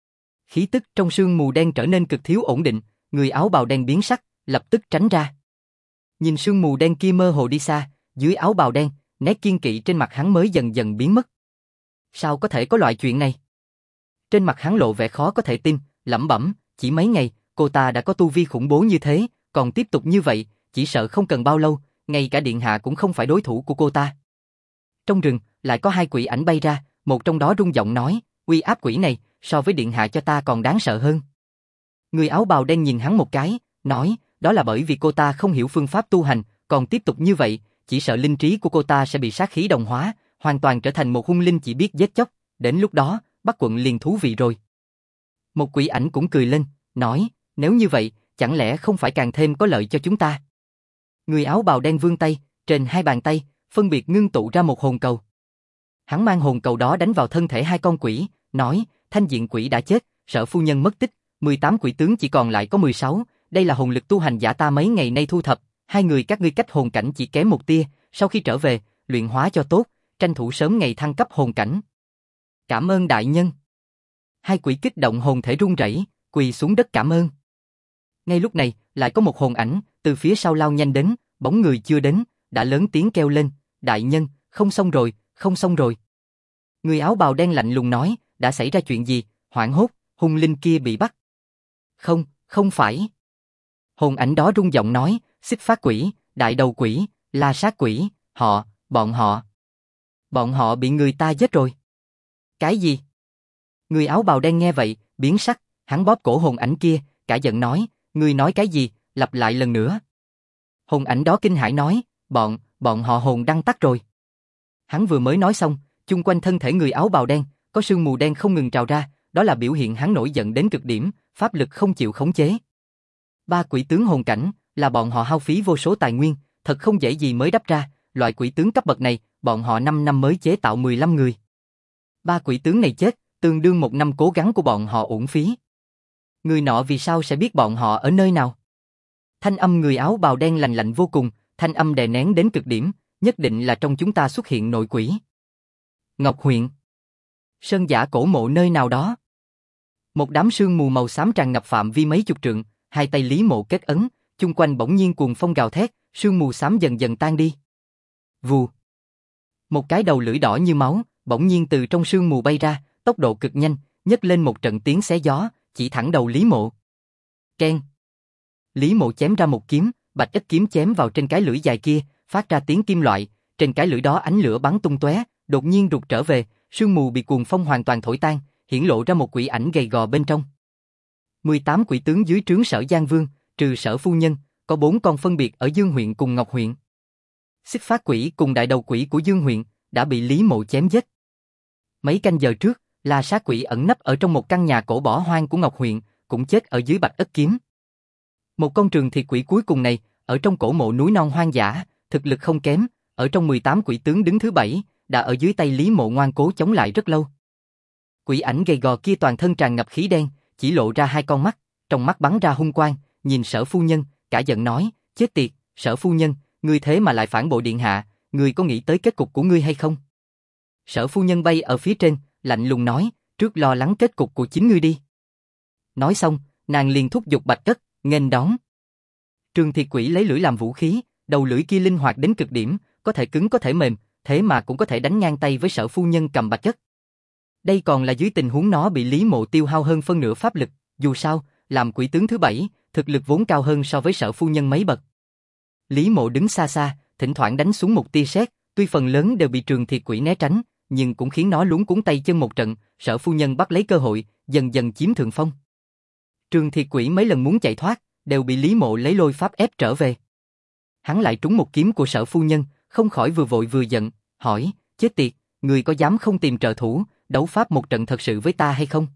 Khí tức trong sương mù đen trở nên cực thiếu ổn định, người áo bào đen biến sắc, lập tức tránh ra. Nhìn sương mù đen kia mơ hồ đi xa, dưới áo bào đen, nét kiên kỵ trên mặt hắn mới dần dần biến mất. Sao có thể có loại chuyện này? Trên mặt hắn lộ vẻ khó có thể tin, lẩm bẩm, chỉ mấy ngày, cô ta đã có tu vi khủng bố như thế, còn tiếp tục như vậy, chỉ sợ không cần bao lâu, ngay cả điện hạ cũng không phải đối thủ của cô ta. Trong rừng, lại có 2 quỷ ảnh bay ra, một trong đó rung giọng nói, uy áp quỷ này, so với điện hạ cho ta còn đáng sợ hơn. Người áo bào đen nhìn hắn một cái, nói, đó là bởi vì cô ta không hiểu phương pháp tu hành, còn tiếp tục như vậy, chỉ sợ linh trí của cô ta sẽ bị sát khí đồng hóa, hoàn toàn trở thành một hung linh chỉ biết giết chóc, đến lúc đó, Bắc quận liền thú vị rồi. Một quỷ ảnh cũng cười lên, nói, nếu như vậy, chẳng lẽ không phải càng thêm có lợi cho chúng ta? Người áo bào đen vươn tay, trên 2 bàn tay, phân biệt ngưng tụ ra một hồn cầu. Hắn mang hồn cầu đó đánh vào thân thể 2 con quỷ, nói, Thanh Diện quỷ đã chết, Sở phu nhân mất tích, 18 quỷ tướng chỉ còn lại có 16, đây là hồn lực tu hành giả ta mấy ngày nay thu thập, 2 người các ngươi cách hồn cảnh chỉ kém một tia, sau khi trở về, luyện hóa cho tốt, tranh thủ sớm ngày thăng cấp hồn cảnh. Cảm ơn đại nhân. 2 quỷ kích động hồn thể run rẩy, quỳ xuống đất cảm ơn. Ngay lúc này, lại có một hồn ảnh, từ phía sau lao nhanh đến, bóng người chưa đến, đã lớn tiếng kêu lên, đại nhân, không xong rồi, không xong rồi. Người áo bào đen lạnh lùng nói, đã xảy ra chuyện gì, hoảng hốt, hung linh kia bị bắt. Không, không phải. Hồn ảnh đó rung giọng nói, Xích Phát quỷ, Đại Đầu quỷ, La Sát quỷ, bọn họ bị người ta giết rồi. Cái gì? Người áo bào đen nghe vậy, biến sắc, hắn bóp cổ hồn ảnh kia, cả giận nói, ngươi nói cái gì, lặp lại lần nữa. Hồn ảnh đó kinh hãi nói, bọn họ hồn đăng tắt rồi. Hắn vừa mới nói xong, chung quanh thân thể người áo bào đen, có sương mù đen không ngừng trào ra, đó là biểu hiện hắn nổi giận đến cực điểm, pháp lực không chịu khống chế. 3 quỷ tướng hồn cảnh, là bọn họ hao phí vô số tài nguyên, thật không dễ gì mới đắp ra, loại quỷ tướng cấp bậc này, bọn họ 5 năm mới chế tạo 15 người. 3 quỷ tướng này chết, tương đương 1 năm cố gắng của bọn họ uổng phí. Người nọ vì sao sẽ biết bọn họ ở nơi nào? Thanh âm người áo bào đen lạnh lạnh vô cùng, thanh âm đè nén đến cực điểm, nhất định là trong chúng ta xuất hiện nội quỷ. Ngọc huyện. Sơn giả cổ mộ nơi nào đó. Một đám sương mù màu xám tràn ngập phạm vi mấy chục trượng, hai tay Lý Mộ kết ấn, chung quanh bỗng nhiên cuồng phong gào thét, sương mù xám dần dần tan đi. Vù. Một cái đầu lưỡi đỏ như máu, bỗng nhiên từ trong sương mù bay ra, tốc độ cực nhanh, nhấc lên một trận tiếng xé gió, chỉ thẳng đầu Lý Mộ. Keng. Lý Mộ chém ra một kiếm, bạch ất kiếm chém vào trên cái lưỡi dài kia, phát ra tiếng kim loại, trên cái lưỡi đó ánh lửa bắn tung tóe, đột nhiên rụt trở về, sương mù bị cuồng phong hoàn toàn thổi tan, hiển lộ ra một quỷ ảnh gầy gò bên trong. 18 quỷ tướng dưới trướng Sở Giang Vương, trừ Sở phu nhân, có 4 con phân biệt ở Dương huyện cùng Ngọc huyện. Xích Phát quỷ cùng đại đầu quỷ của Dương huyện đã bị Lý Mộ chém giết. Mấy canh giờ trước, La Sát quỷ ẩn nấp ở trong một căn nhà cổ bỏ hoang của Ngọc huyện, cũng chết ở dưới bạch ất kiếm. Một con trường thiệt quỷ cuối cùng này, ở trong cổ mộ núi non hoang dã, thực lực không kém, ở trong 18 quỷ tướng đứng thứ 7, đã ở dưới tay Lý Mộ ngoan cố chống lại rất lâu. Quỷ ảnh gầy gò kia toàn thân tràn ngập khí đen, chỉ lộ ra 2 con mắt, trong mắt bắn ra hung quang, nhìn Sở phu nhân, cả giận nói, chết tiệt, Sở phu nhân, ngươi thế mà lại phản bội điện hạ, ngươi có nghĩ tới kết cục của ngươi hay không? Sở phu nhân bay ở phía trên, lạnh lùng nói, trước lo lắng kết cục của chính ngươi đi. Nói xong, nàng liền thúc giục bạch ất, nghênh đón. Trường thiệt quỷ lấy lưỡi làm vũ khí, đầu lưỡi kia linh hoạt đến cực điểm, có thể cứng có thể mềm, thế mà cũng có thể đánh ngang tay với Sở phu nhân cầm bạch ất. Đây còn là dưới tình huống nó bị Lý Mộ tiêu hao hơn phân nửa pháp lực, dù sao, làm quỷ tướng thứ 7, thực lực vốn cao hơn so với Sở phu nhân mấy bậc. Lý Mộ đứng xa xa, thỉnh thoảng đánh xuống một tia sét, tuy phần lớn đều bị trường thiệt quỷ né tránh, nhưng cũng khiến nó luống cuống tay chân một trận, Sở phu nhân bắt lấy cơ hội, dần dần chiếm thượng phong. Trường thiệt quỷ mấy lần muốn chạy thoát, đều bị Lý Mộ lấy lôi pháp ép trở về. Hắn lại trúng một kiếm của Sở phu nhân, không khỏi vừa vội vừa giận, hỏi, chết tiệt, người có dám không tìm trợ thủ, đấu pháp một trận thật sự với ta hay không?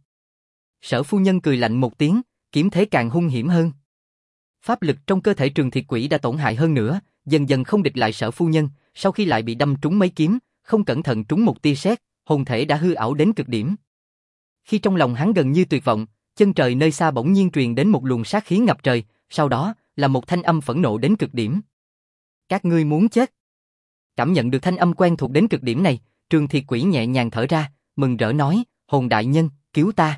Sở phu nhân cười lạnh một tiếng, kiếm thế càng hung hiểm hơn. Pháp lực trong cơ thể trường thiệt quỷ đã tổn hại hơn nữa, dần dần không địch lại Sở phu nhân, sau khi lại bị đâm trúng mấy kiếm, không cẩn thận trúng một tia sét, hồn thể đã hư ảo đến cực điểm. Khi trong lòng hắn gần như tuyệt vọng, chân trời nơi xa bỗng nhiên truyền đến một luồng sát khí ngập trời, sau đó là một thanh âm phẫn nộ đến cực điểm. Các ngươi muốn chết. Cảm nhận được thanh âm quen thuộc đến cực điểm này, trường thiệt quỷ nhẹ nhàng thở ra, mừng rỡ nói, hồn đại nhân, cứu ta.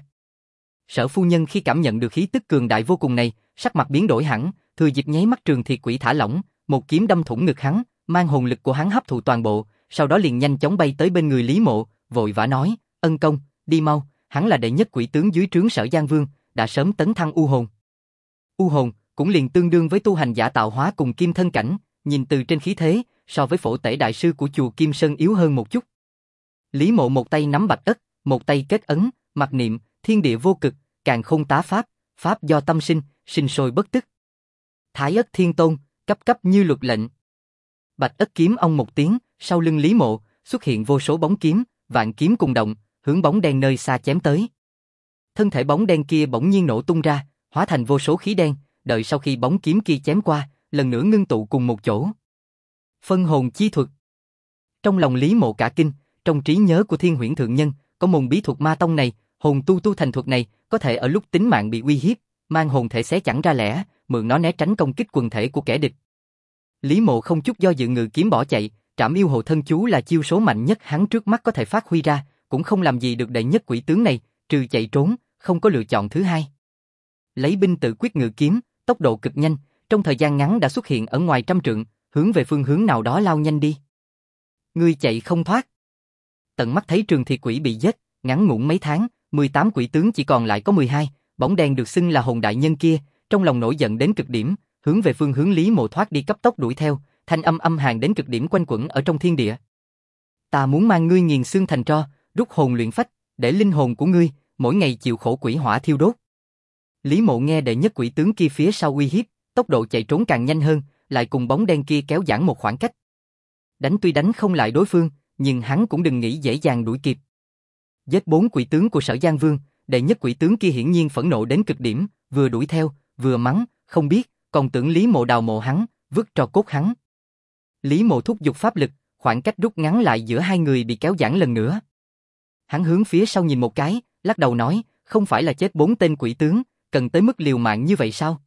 Sở phu nhân khi cảm nhận được khí tức cường đại vô cùng này, sắc mặt biến đổi hẳn, thừa dịp nháy mắt trường thiệt quỷ thả lỏng, một kiếm đâm thủng ngực hắn, mang hồn lực của hắn hấp thụ toàn bộ, sau đó liền nhanh chóng bay tới bên người Lý Mộ, vội vã nói, ân công, đi mau, hắn là đệ nhất quỷ tướng dưới trướng Sở Giang Vương, đã sớm tấn thăng u hồn. U hồn cũng liền tương đương với tu hành giả tạo hóa cùng kim thân cảnh, nhìn từ trên khí thế, so với phổ tể đại sư của chùa Kim Sơn yếu hơn một chút. Lý Mộ một tay nắm bạch ất, một tay kết ấn, mặc niệm, thiên địa vô cực, càn khôn tá pháp, pháp do tâm sinh, sinh sôi bất tức. Thái ất thiên tôn, cấp cấp như luật lệnh. Bạch ất kiếm ong một tiếng, sau lưng Lý Mộ, xuất hiện vô số bóng kiếm, vạn kiếm cùng động, hướng bóng đen nơi xa chém tới. Thân thể bóng đen kia bỗng nhiên nổ tung ra, hóa thành vô số khí đen, đợi sau khi bóng kiếm kia chém qua, lần nữa ngưng tụ cùng một chỗ. Phân hồn chi thuật. Trong lòng Lý Mộ cả kinh, trong trí nhớ của Thiên Huyễn Thượng Nhân, có môn bí thuật ma tông này, hồn tu thành thuật này, có thể ở lúc tính mạng bị uy hiếp, mang hồn thể xé chẳng ra lẻ, mượn nó né tránh công kích quần thể của kẻ địch. Lý Mộ không chút do dự ngự kiếm bỏ chạy, Trảm yêu hộ thân chú là chiêu số mạnh nhất hắn trước mắt có thể phát huy ra, cũng không làm gì được đệ nhất quỷ tướng này, trừ chạy trốn, không có lựa chọn thứ hai. Lấy binh tự quyết ngự kiếm, tốc độ cực nhanh, trong thời gian ngắn đã xuất hiện ở ngoài trăm trượng, hướng về phương hướng nào đó lao nhanh đi. Ngươi chạy không thoát. Tận mắt thấy trường thiệt quỷ bị giết, ngắn ngủn mấy tháng, 18 quỷ tướng chỉ còn lại có 12, bóng đen được xưng là hồn đại nhân kia, trong lòng nổi giận đến cực điểm, hướng về phương hướng Lý Mộ thoát đi cấp tốc đuổi theo, thanh âm âm hàn đến cực điểm quanh quẩn ở trong thiên địa. Ta muốn mang ngươi nghiền xương thành tro, rút hồn luyện phách, để linh hồn của ngươi mỗi ngày chịu khổ quỷ hỏa thiêu đốt. Lý Mộ nghe đệ nhất quỷ tướng kia phía sau uy hiếp, tốc độ chạy trốn càng nhanh hơn, lại cùng bóng đen kia kéo giãn một khoảng cách. Đánh tuy đánh không lại đối phương, nhưng hắn cũng đừng nghĩ dễ dàng đuổi kịp. Giết 4 quỷ tướng của Sở Giang Vương, đệ nhất quỷ tướng kia hiển nhiên phẫn nộ đến cực điểm, vừa đuổi theo, vừa mắng, không biết, còn tưởng Lý Mộ đào mộ hắn, vứt tro cốt hắn. Lý Mộ thúc giục pháp lực, khoảng cách rút ngắn lại giữa hai người bị kéo giãn lần nữa. Hắn hướng phía sau nhìn một cái, lắc đầu nói, không phải là chết 4 tên quỷ tướng, cần tới mức liều mạng như vậy sao?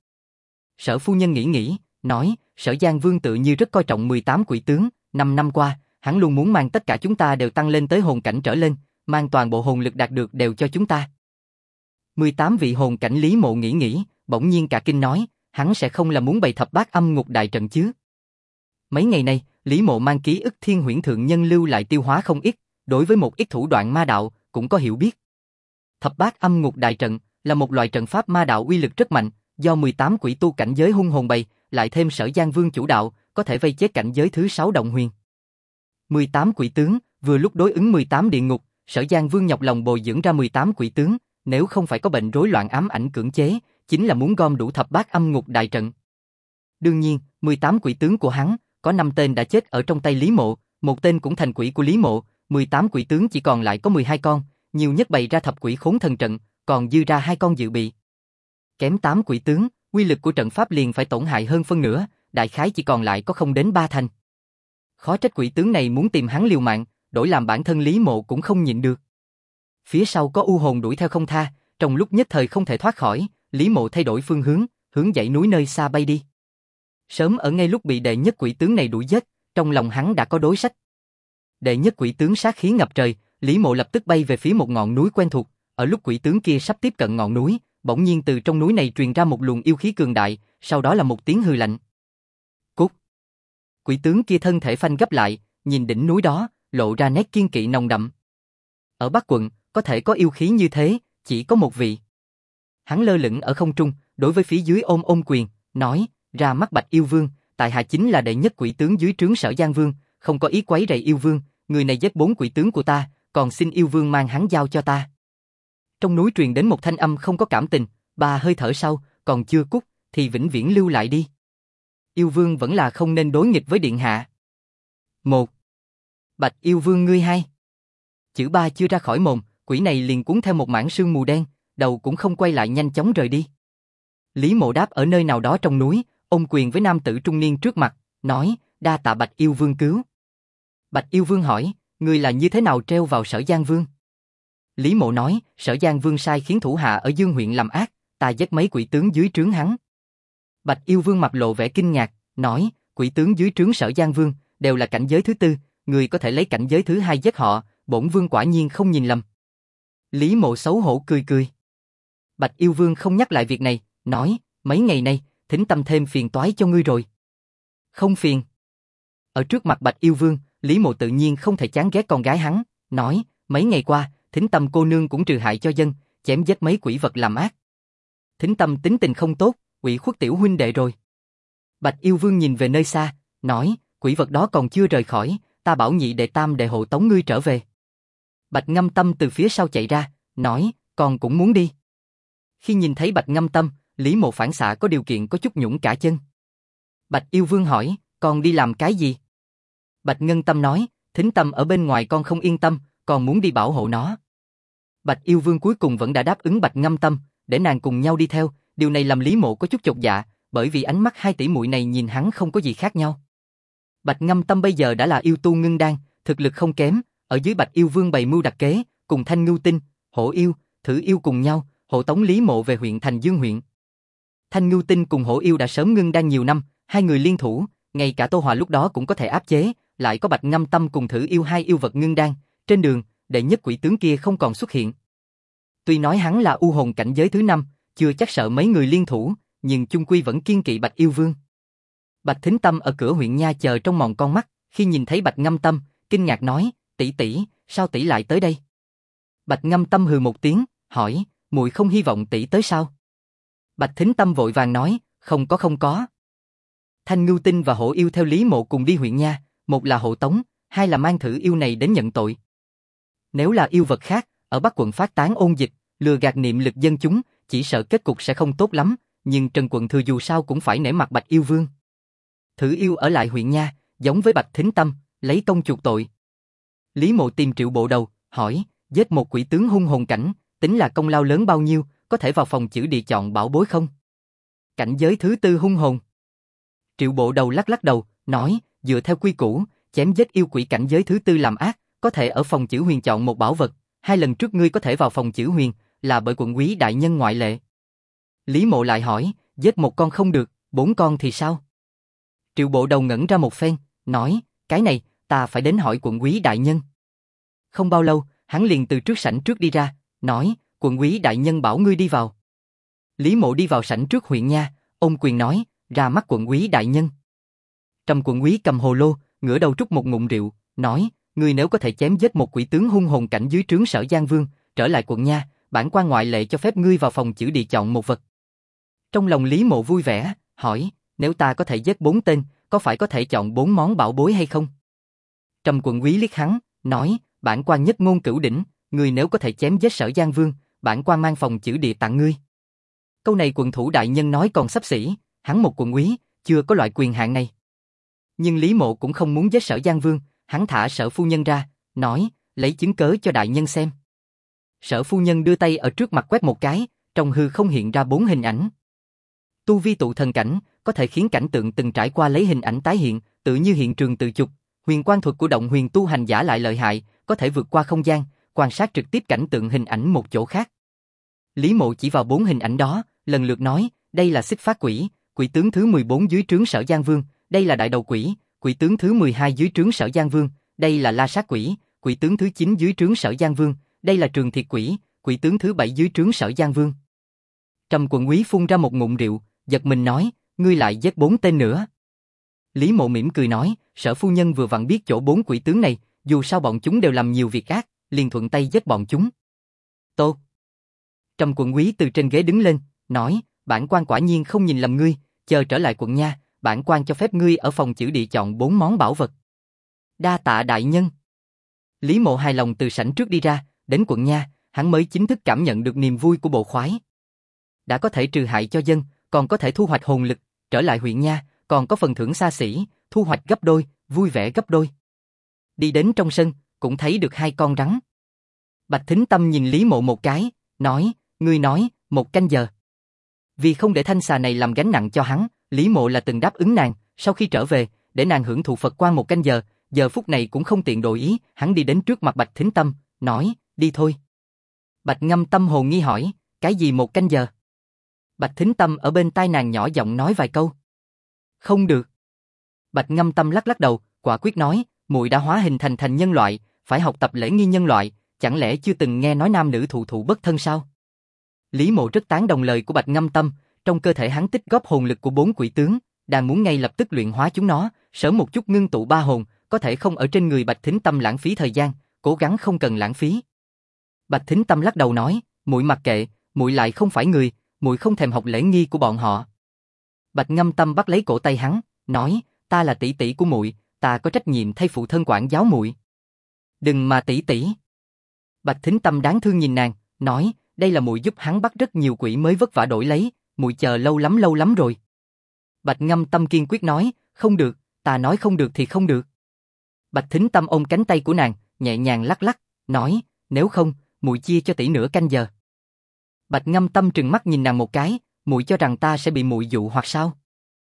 Sở phu nhân nghĩ, nói, Sở Giang Vương tự như rất coi trọng 18 quỷ tướng, 5 năm qua, hắn luôn muốn mang tất cả chúng ta đều tăng lên tới hồn cảnh trở lên, mang toàn bộ hồn lực đạt được đều cho chúng ta. 18 vị hồn cảnh Lý Mộ nghĩ, bỗng nhiên cả kinh nói, hắn sẽ không là muốn bày thập bát âm ngục đại trận chứ? Mấy ngày nay, Lý Mộ mang ký ức Thiên Huyễn Thượng Nhân lưu lại tiêu hóa không ít, đối với một ít thủ đoạn ma đạo cũng có hiểu biết. Thập bát âm ngục đại trận là một loại trận pháp ma đạo uy lực rất mạnh, do 18 quỷ tu cảnh giới hung hồn bày, lại thêm Sở Giang Vương chủ đạo, có thể vây chết cảnh giới thứ 6 động huyền. 18 quỷ tướng, vừa lúc đối ứng 18 địa ngục, Sở Giang Vương nhọc lòng bồi dưỡng ra 18 quỷ tướng, nếu không phải có bệnh rối loạn ám ảnh cưỡng chế, chính là muốn gom đủ thập bát âm ngục đại trận. Đương nhiên, 18 quỷ tướng của hắn, có 5 tên đã chết ở trong tay Lý Mộ, một tên cũng thành quỷ của Lý Mộ, 18 quỷ tướng chỉ còn lại có 12 con, nhiều nhất bày ra thập quỷ khốn thần trận, còn dư ra 2 con dự bị. Kém 8 quỷ tướng, uy lực của trận pháp liền phải tổn hại hơn phân nửa, đại khái chỉ còn lại có không đến 3 thành. Khó trách quỷ tướng này muốn tìm hắn liều mạng, đổi làm bản thân Lý Mộ cũng không nhịn được. Phía sau có u hồn đuổi theo không tha, trong lúc nhất thời không thể thoát khỏi, Lý Mộ thay đổi phương hướng, hướng dãy núi nơi xa bay đi. Sớm ở ngay lúc bị đệ nhất quỷ tướng này đuổi giết, trong lòng hắn đã có đối sách. Đệ nhất quỷ tướng sát khí ngập trời, Lý Mộ lập tức bay về phía một ngọn núi quen thuộc, ở lúc quỷ tướng kia sắp tiếp cận ngọn núi, bỗng nhiên từ trong núi này truyền ra một luồng yêu khí cường đại, sau đó là một tiếng hừ lạnh. Cút! Quỷ tướng kia thân thể phanh gấp lại, nhìn đỉnh núi đó, lộ ra nét kiên kỵ nồng đậm. Ở Bắc quận, có thể có yêu khí như thế, chỉ có một vị. Hắn lơ lửng ở không trung, đối với phía dưới ôm quyền, nói, ra mắt Bạch Yêu Vương, tại hạ chính là đệ nhất quỷ tướng dưới trướng Sở Giang Vương, không có ý quấy rầy Yêu Vương, người này giết 4 quỷ tướng của ta, còn xin Yêu Vương mang hắn giao cho ta. Trong núi truyền đến một thanh âm không có cảm tình, 3 hơi thở sau, còn chưa cút, thì vĩnh viễn lưu lại đi. Yêu Vương vẫn là không nên đối nghịch với điện hạ. 1. Bạch Yêu Vương ngươi 2. Chữ 3 chưa ra khỏi mồm, quỷ này liền cuốn theo một mảng sương mù đen, đầu cũng không quay lại nhanh chóng rời đi. Lý Mộ đáp ở nơi nào đó trong núi, ôm quyền với nam tử trung niên trước mặt, nói, đa tạ Bạch Yêu Vương cứu. Bạch Yêu Vương hỏi, ngươi là như thế nào treo vào Sở Giang Vương? Lý Mộ nói, Sở Giang Vương sai khiến thủ hạ ở Dương huyện làm ác, ta giết mấy quỷ tướng dưới trướng hắn. Bạch Yêu Vương mặt lộ vẻ kinh ngạc, nói, quỷ tướng dưới trướng Sở Giang Vương đều là cảnh giới thứ 4, người có thể lấy cảnh giới thứ 2 giết họ, bổn vương quả nhiên không nhìn lầm. Lý Mộ xấu hổ cười. Bạch Yêu Vương không nhắc lại việc này, nói, mấy ngày nay, thính tâm thêm phiền toái cho ngươi rồi. Không phiền. Ở trước mặt Bạch Yêu Vương, Lý Mộ tự nhiên không thể chán ghét con gái hắn, nói, mấy ngày qua, thính tâm cô nương cũng trừ hại cho dân, chém giết mấy quỷ vật làm ác. Thính tâm tính tình không tốt, ủy khuất tiểu huynh đệ rồi. Bạch Yêu Vương nhìn về nơi xa, nói, quỷ vật đó còn chưa rời khỏi, ta bảo nhị đệ tam đệ hộ tống ngươi trở về. Bạch Ngâm Tâm từ phía sau chạy ra, nói, con cũng muốn đi. Khi nhìn thấy Bạch Ngâm Tâm, Lý Mộ phản xạ có điều kiện có chút nhũn cả chân. Bạch Yêu Vương hỏi, con đi làm cái gì? Bạch Ngân Tâm nói, thính tâm ở bên ngoài con không yên tâm, còn muốn đi bảo hộ nó. Bạch Yêu Vương cuối cùng vẫn đã đáp ứng Bạch Ngâm Tâm, để nàng cùng nhau đi theo, điều này làm Lý Mộ có chút chột dạ, bởi vì ánh mắt hai tỷ muội này nhìn hắn không có gì khác nhau. Bạch Ngâm Tâm bây giờ đã là yêu tu ngưng đan, thực lực không kém, ở dưới Bạch Yêu Vương bày mưu đặt kế, cùng Thanh Ngưu Tinh, Hổ Yêu, Thử Yêu cùng nhau, hộ tống Lý Mộ về huyện Thành Dương huyện. Thanh Ngưu Tinh cùng Hổ Yêu đã sớm ngưng đan nhiều năm, hai người liên thủ, ngay cả Tô Hòa lúc đó cũng có thể áp chế, lại có Bạch Ngâm Tâm cùng Thử Yêu hai yêu vật ngưng đan, trên đường, đệ nhất quỷ tướng kia không còn xuất hiện. Tuy nói hắn là u hồn cảnh giới thứ 5, chưa chắc sợ mấy người liên thủ, nhưng chung quy vẫn kiên kỵ Bạch Yêu Vương. Bạch Thính Tâm ở cửa huyện nha chờ trong mòn con mắt, khi nhìn thấy Bạch Ngâm Tâm, kinh ngạc nói, tỷ tỷ, sao tỷ lại tới đây? Bạch Ngâm Tâm hừ một tiếng, hỏi, muội không hy vọng tỷ tới sao? Bạch Thính Tâm vội vàng nói, không có. Thanh Ngưu Tinh và Hổ Yêu theo Lý Mộ cùng đi huyện nha, một là hộ tống, hai là mang Thử Yêu này đến nhận tội. Nếu là yêu vật khác, ở Bắc quận phát tán ôn dịch, lừa gạt niệm lực dân chúng, chỉ sợ kết cục sẽ không tốt lắm, nhưng Trần quận thừa dù sao cũng phải nể mặt Bạch Yêu Vương. Thử Yêu ở lại huyện nha, giống với Bạch Thính Tâm, lấy công chuộc tội. Lý Mộ tìm Triệu Bộ Đầu, hỏi, giết một quỷ tướng hung hồn cảnh, tính là công lao lớn bao nhiêu, có thể vào phòng chữ địa chọn bảo bối không? Cảnh giới thứ 4 hung hồn. Triệu Bộ Đầu lắc đầu, nói, dựa theo quy củ, chém giết yêu quỷ cảnh giới thứ 4 làm ác, có thể ở phòng chữ huyền chọn một bảo vật, 2 lần trước ngươi có thể vào phòng chữ huyền, là bởi quận quý đại nhân ngoại lệ. Lý Mộ lại hỏi, giết một con không được, 4 con thì sao? Triệu Bộ Đầu ngẩn ra một phen, nói, cái này, ta phải đến hỏi quận quý đại nhân. Không bao lâu, hắn liền từ trước sảnh trước đi ra, nói, quận úy đại nhân bảo ngươi đi vào. Lý Mộ đi vào sảnh trước huyện nha, ôm quyền nói, ra mắt quận úy đại nhân. Trầm quận úy cầm hồ lô, ngửa đầu trút một ngụm rượu, nói, ngươi nếu có thể chém giết một quỷ tướng hung hồn cảnh dưới trướng Sở Giang Vương, trở lại quận nha, bản quan ngoại lệ cho phép ngươi vào phòng chữ địa chọn một vật. Trong lòng Lý Mộ vui vẻ, hỏi, nếu ta có thể giết 4 tên, có phải có thể chọn 4 món bảo bối hay không? Trầm quận úy liếc hắn, nói, bản quan nhất ngôn cửu đỉnh, ngươi nếu có thể chém giết Sở Giang Vương, bản quan mang phòng chữ địa tặng ngươi. Câu này quận thủ đại nhân nói còn xấp xỉ, hắn một quận úy, chưa có loại quyền hạn này. Nhưng Lý Mộ cũng không muốn giết Sở Giang Vương, hắn thả Sở phu nhân ra, nói, lấy chứng cớ cho đại nhân xem. Sở phu nhân đưa tay ở trước mặt quét một cái, trong hư không hiện ra 4 hình ảnh. Tu vi tụ thần cảnh, có thể khiến cảnh tượng từng trải qua lấy hình ảnh tái hiện, tự như hiện trường tự chụp. Huyền quang thuật của động huyền tu hành giả lại lợi hại, có thể vượt qua không gian, quan sát trực tiếp cảnh tượng hình ảnh một chỗ khác. Lý Mộ chỉ vào 4 hình ảnh đó, lần lượt nói, đây là Xích Phát Quỷ, quỷ tướng thứ 14 dưới trướng Sở Giang Vương, đây là Đại Đầu Quỷ, quỷ tướng thứ 12 dưới trướng Sở Giang Vương, đây là La Sát Quỷ, quỷ tướng thứ 9 dưới trướng Sở Giang Vương, đây là Trường Thiệt Quỷ, quỷ tướng thứ 7 dưới trướng Sở Giang Vương. Trầm quận úy phun ra một ngụm rượu, giật mình nói, ngươi lại giết 4 tên nữa. Lý Mộ mỉm cười nói, Sở phu nhân vừa vặn biết chỗ 4 quỷ tướng này, dù sao bọn chúng đều làm nhiều việc ác, liền thuận tay giết bọn chúng. Tốt. Trầm quận úy từ trên ghế đứng lên, nói, bản quan quả nhiên không nhìn lầm ngươi, chờ trở lại quận nha, bản quan cho phép ngươi ở phòng chữ địa chọn 4 món bảo vật. Đa tạ đại nhân. Lý Mộ hài lòng từ sảnh trước đi ra, đến quận nha, hắn mới chính thức cảm nhận được niềm vui của bộ khoái. Đã có thể trừ hại cho dân, còn có thể thu hoạch hồn lực, trở lại huyện nha, còn có phần thưởng xa xỉ, thu hoạch gấp đôi, vui vẻ gấp đôi. Đi đến trong sân, cũng thấy được 2 con rắn. Bạch Thính Tâm nhìn Lý Mộ một cái, nói, ngươi nói, 1 canh giờ. Vì không để thanh xà này làm gánh nặng cho hắn, Lý Mộ là từng đáp ứng nàng, sau khi trở về, để nàng hưởng thụ Phật quang 1 canh giờ, giờ phút này cũng không tiện đổi ý, hắn đi đến trước mặt Bạch Thính Tâm, nói, đi thôi. Bạch Ngâm Tâm hồ nghi hỏi, cái gì 1 canh giờ? Bạch Thính Tâm ở bên tai nàng nhỏ giọng nói vài câu. Không được. Bạch Ngâm Tâm lắc lắc đầu, quả quyết nói, muội đã hóa hình thành nhân loại, phải học tập lễ nghi nhân loại, chẳng lẽ chưa từng nghe nói nam nữ thụ thụ bất thân sao? Lý Mộ rất tán đồng lời của Bạch Ngâm Tâm, trong cơ thể hắn tích góp hồn lực của 4 quỷ tướng, đang muốn ngay lập tức luyện hóa chúng nó, sớm một chút ngưng tụ 3 hồn, có thể không ở trên người Bạch Thính Tâm lãng phí thời gian, cố gắng không cần lãng phí. Bạch Thính Tâm lắc đầu nói, muội mặc kệ, muội lại không phải người, muội không thèm học lễ nghi của bọn họ. Bạch Ngâm Tâm bắt lấy cổ tay hắn, nói, ta là tỷ tỷ của muội, ta có trách nhiệm thay phụ thân quản giáo muội. Đừng mà tỷ tỷ. Bạch Thính Tâm đáng thương nhìn nàng, nói, đây là muội giúp hắn bắt rất nhiều quỷ mới vất vả đổi lấy, muội chờ lâu lắm rồi. Bạch Ngâm Tâm kiên quyết nói, không được, ta nói không được thì không được. Bạch Thính Tâm ôm cánh tay của nàng, nhẹ nhàng lắc lắc, nói, nếu không, muội chia cho tỷ nửa canh giờ. Bạch Ngâm Tâm trừng mắt nhìn nàng một cái, muội cho rằng ta sẽ bị muội dụ hoặc sao?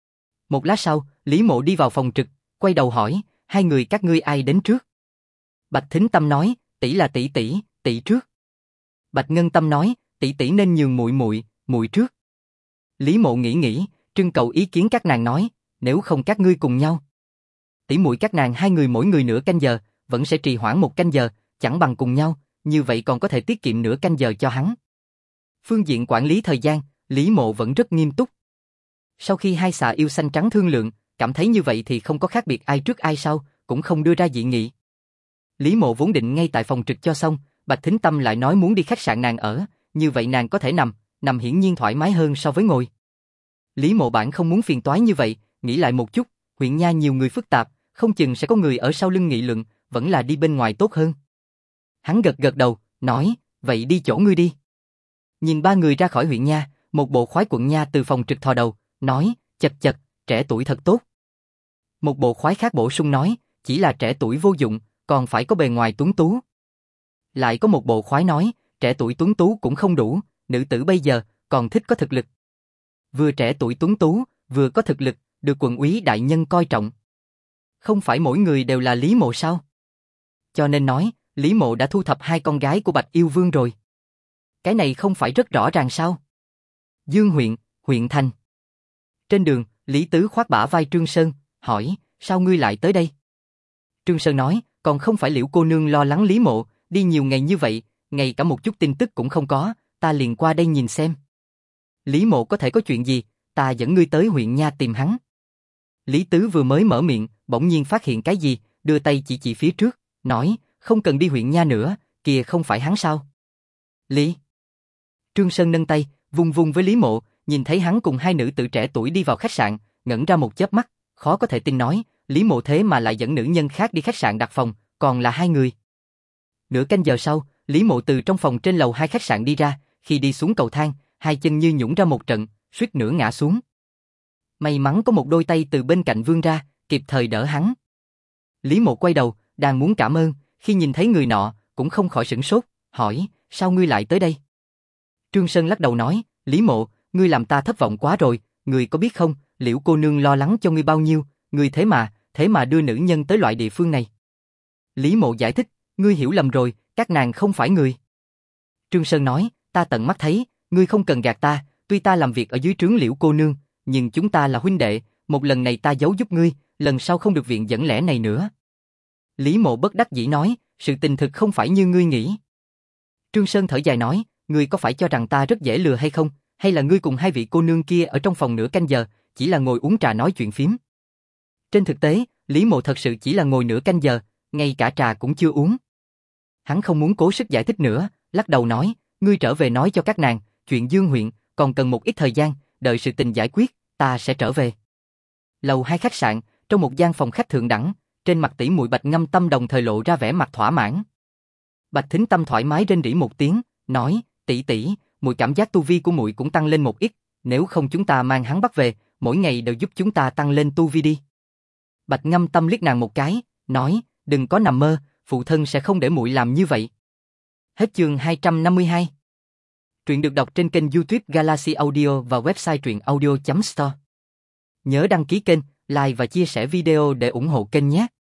Một lát sau, Lý Mộ đi vào phòng trực, quay đầu hỏi, 2 người các ngươi ai đến trước? Bạch Thính Tâm nói, tỷ là tỷ trước. Bạch Ngân Tâm nói, tỷ nên nhường muội trước. Lý Mộ nghĩ, trưng cầu ý kiến các nàng nói, nếu không các ngươi cùng nhau. Tỷ muội các nàng 2 người mỗi người nửa canh giờ, vẫn sẽ trì hoãn 1 canh giờ, chẳng bằng cùng nhau, như vậy còn có thể tiết kiệm nửa canh giờ cho hắn. Phương diện quản lý thời gian, Lý Mộ vẫn rất nghiêm túc. Sau khi 2 xà yêu xanh trắng thương lượng, cảm thấy như vậy thì không có khác biệt ai trước ai sau, cũng không đưa ra dị nghị. Lý Mộ vốn định ngay tại phòng trực cho xong, Bạch Thính Tâm lại nói muốn đi khách sạn nàng ở, như vậy nàng có thể nằm hiển nhiên thoải mái hơn so với ngồi. Lý Mộ bản không muốn phiền toái như vậy, nghĩ lại một chút, huyện nha nhiều người phức tạp, không chừng sẽ có người ở sau lưng nghị luận, vẫn là đi bên ngoài tốt hơn. Hắn gật đầu, nói, vậy đi chỗ ngươi đi. Nhìn 3 người ra khỏi huyện nha, một bộ khoái quận nha từ phòng trực thò đầu, nói, chật, trẻ tuổi thật tốt. Một bộ khoái khác bổ sung nói, chỉ là trẻ tuổi vô dụng, còn phải có bề ngoài tuấn tú. Lại có một bộ khoái nói, trẻ tuổi tuấn tú cũng không đủ, nữ tử bây giờ còn thích có thực lực. Vừa trẻ tuổi tuấn tú, vừa có thực lực, được quận úy đại nhân coi trọng. Không phải mỗi người đều là Lý Mộ sao? Cho nên nói, Lý Mộ đã thu thập 2 con gái của Bạch Yêu Vương rồi. Cái này không phải rất rõ ràng sao? Dương huyện, huyện thành. Trên đường, Lý Tứ khoác bả vai Trương Sơn, hỏi, sao ngươi lại tới đây? Trương Sơn nói, còn không phải Liễu cô nương lo lắng Lý Mộ, đi nhiều ngày như vậy, ngay cả một chút tin tức cũng không có, ta liền qua đây nhìn xem. Lý Mộ có thể có chuyện gì, ta dẫn ngươi tới huyện nha tìm hắn. Lý Tứ vừa mới mở miệng, bỗng nhiên phát hiện cái gì, đưa tay chỉ phía trước, nói, không cần đi huyện nha nữa, kìa không phải hắn sao? Lý. Trương Sơn nâng tay, vung vung với Lý Mộ, nhìn thấy hắn cùng hai nữ tử trẻ tuổi đi vào khách sạn, ngẩn ra một chớp mắt, khó có thể tin nói, Lý Mộ thế mà lại dẫn nữ nhân khác đi khách sạn đặt phòng, còn là hai người. Nửa canh giờ sau, Lý Mộ từ trong phòng trên lầu 2 khách sạn đi ra, khi đi xuống cầu thang, hai chân như nhũn ra một trận, suýt nữa ngã xuống. May mắn có một đôi tay từ bên cạnh vươn ra, kịp thời đỡ hắn. Lý Mộ quay đầu, đang muốn cảm ơn, khi nhìn thấy người nọ, cũng không khỏi sửng sốt, hỏi, sao ngươi lại tới đây? Trương Sơn lắc đầu nói, Lý Mộ, ngươi làm ta thất vọng quá rồi, ngươi có biết không, Liễu cô nương lo lắng cho ngươi bao nhiêu, ngươi thế mà đưa nữ nhân tới loại địa phương này. Lý Mộ giải thích, ngươi hiểu lầm rồi, các nàng không phải người. Trương Sơn nói, ta tận mắt thấy, ngươi không cần gạt ta, tuy ta làm việc ở dưới trướng Liễu cô nương, nhưng chúng ta là huynh đệ, một lần này ta giấu giúp ngươi, lần sau không được viện dẫn lẽ này nữa. Lý Mộ bất đắc dĩ nói, sự tình thực không phải như ngươi nghĩ. Trương Sơn thở dài nói, ngươi có phải cho rằng ta rất dễ lừa hay không, hay là ngươi cùng hai vị cô nương kia ở trong phòng nửa canh giờ, chỉ là ngồi uống trà nói chuyện phiếm. Trên thực tế, Lý Mộ thật sự chỉ là ngồi nửa canh giờ, ngay cả trà cũng chưa uống. Hắn không muốn cố sức giải thích nữa, lắc đầu nói, ngươi trở về nói cho các nàng, chuyện Dương huyện, còn cần một ít thời gian, đợi sự tình giải quyết, ta sẽ trở về. Lầu 2 khách sạn, trong một gian phòng khách thượng đẳng, trên mặt tỷ muội Bạch Ngâm Tâm đồng thời lộ ra vẻ mặt thỏa mãn. Bạch Thính Tâm thoải mái rên rỉ một tiếng, nói, tỷ tỷ, muội cảm giác tu vi của muội cũng tăng lên một ít, nếu không chúng ta mang hắn bắt về, mỗi ngày đều giúp chúng ta tăng lên tu vi đi. Bạch Ngâm Tâm liếc nàng một cái, nói, đừng có nằm mơ, phụ thân sẽ không để muội làm như vậy. Hết chương 252. Truyện được đọc trên kênh YouTube Galaxy Audio và website truyệnaudio.store. Nhớ đăng ký kênh, like và chia sẻ video để ủng hộ kênh nhé.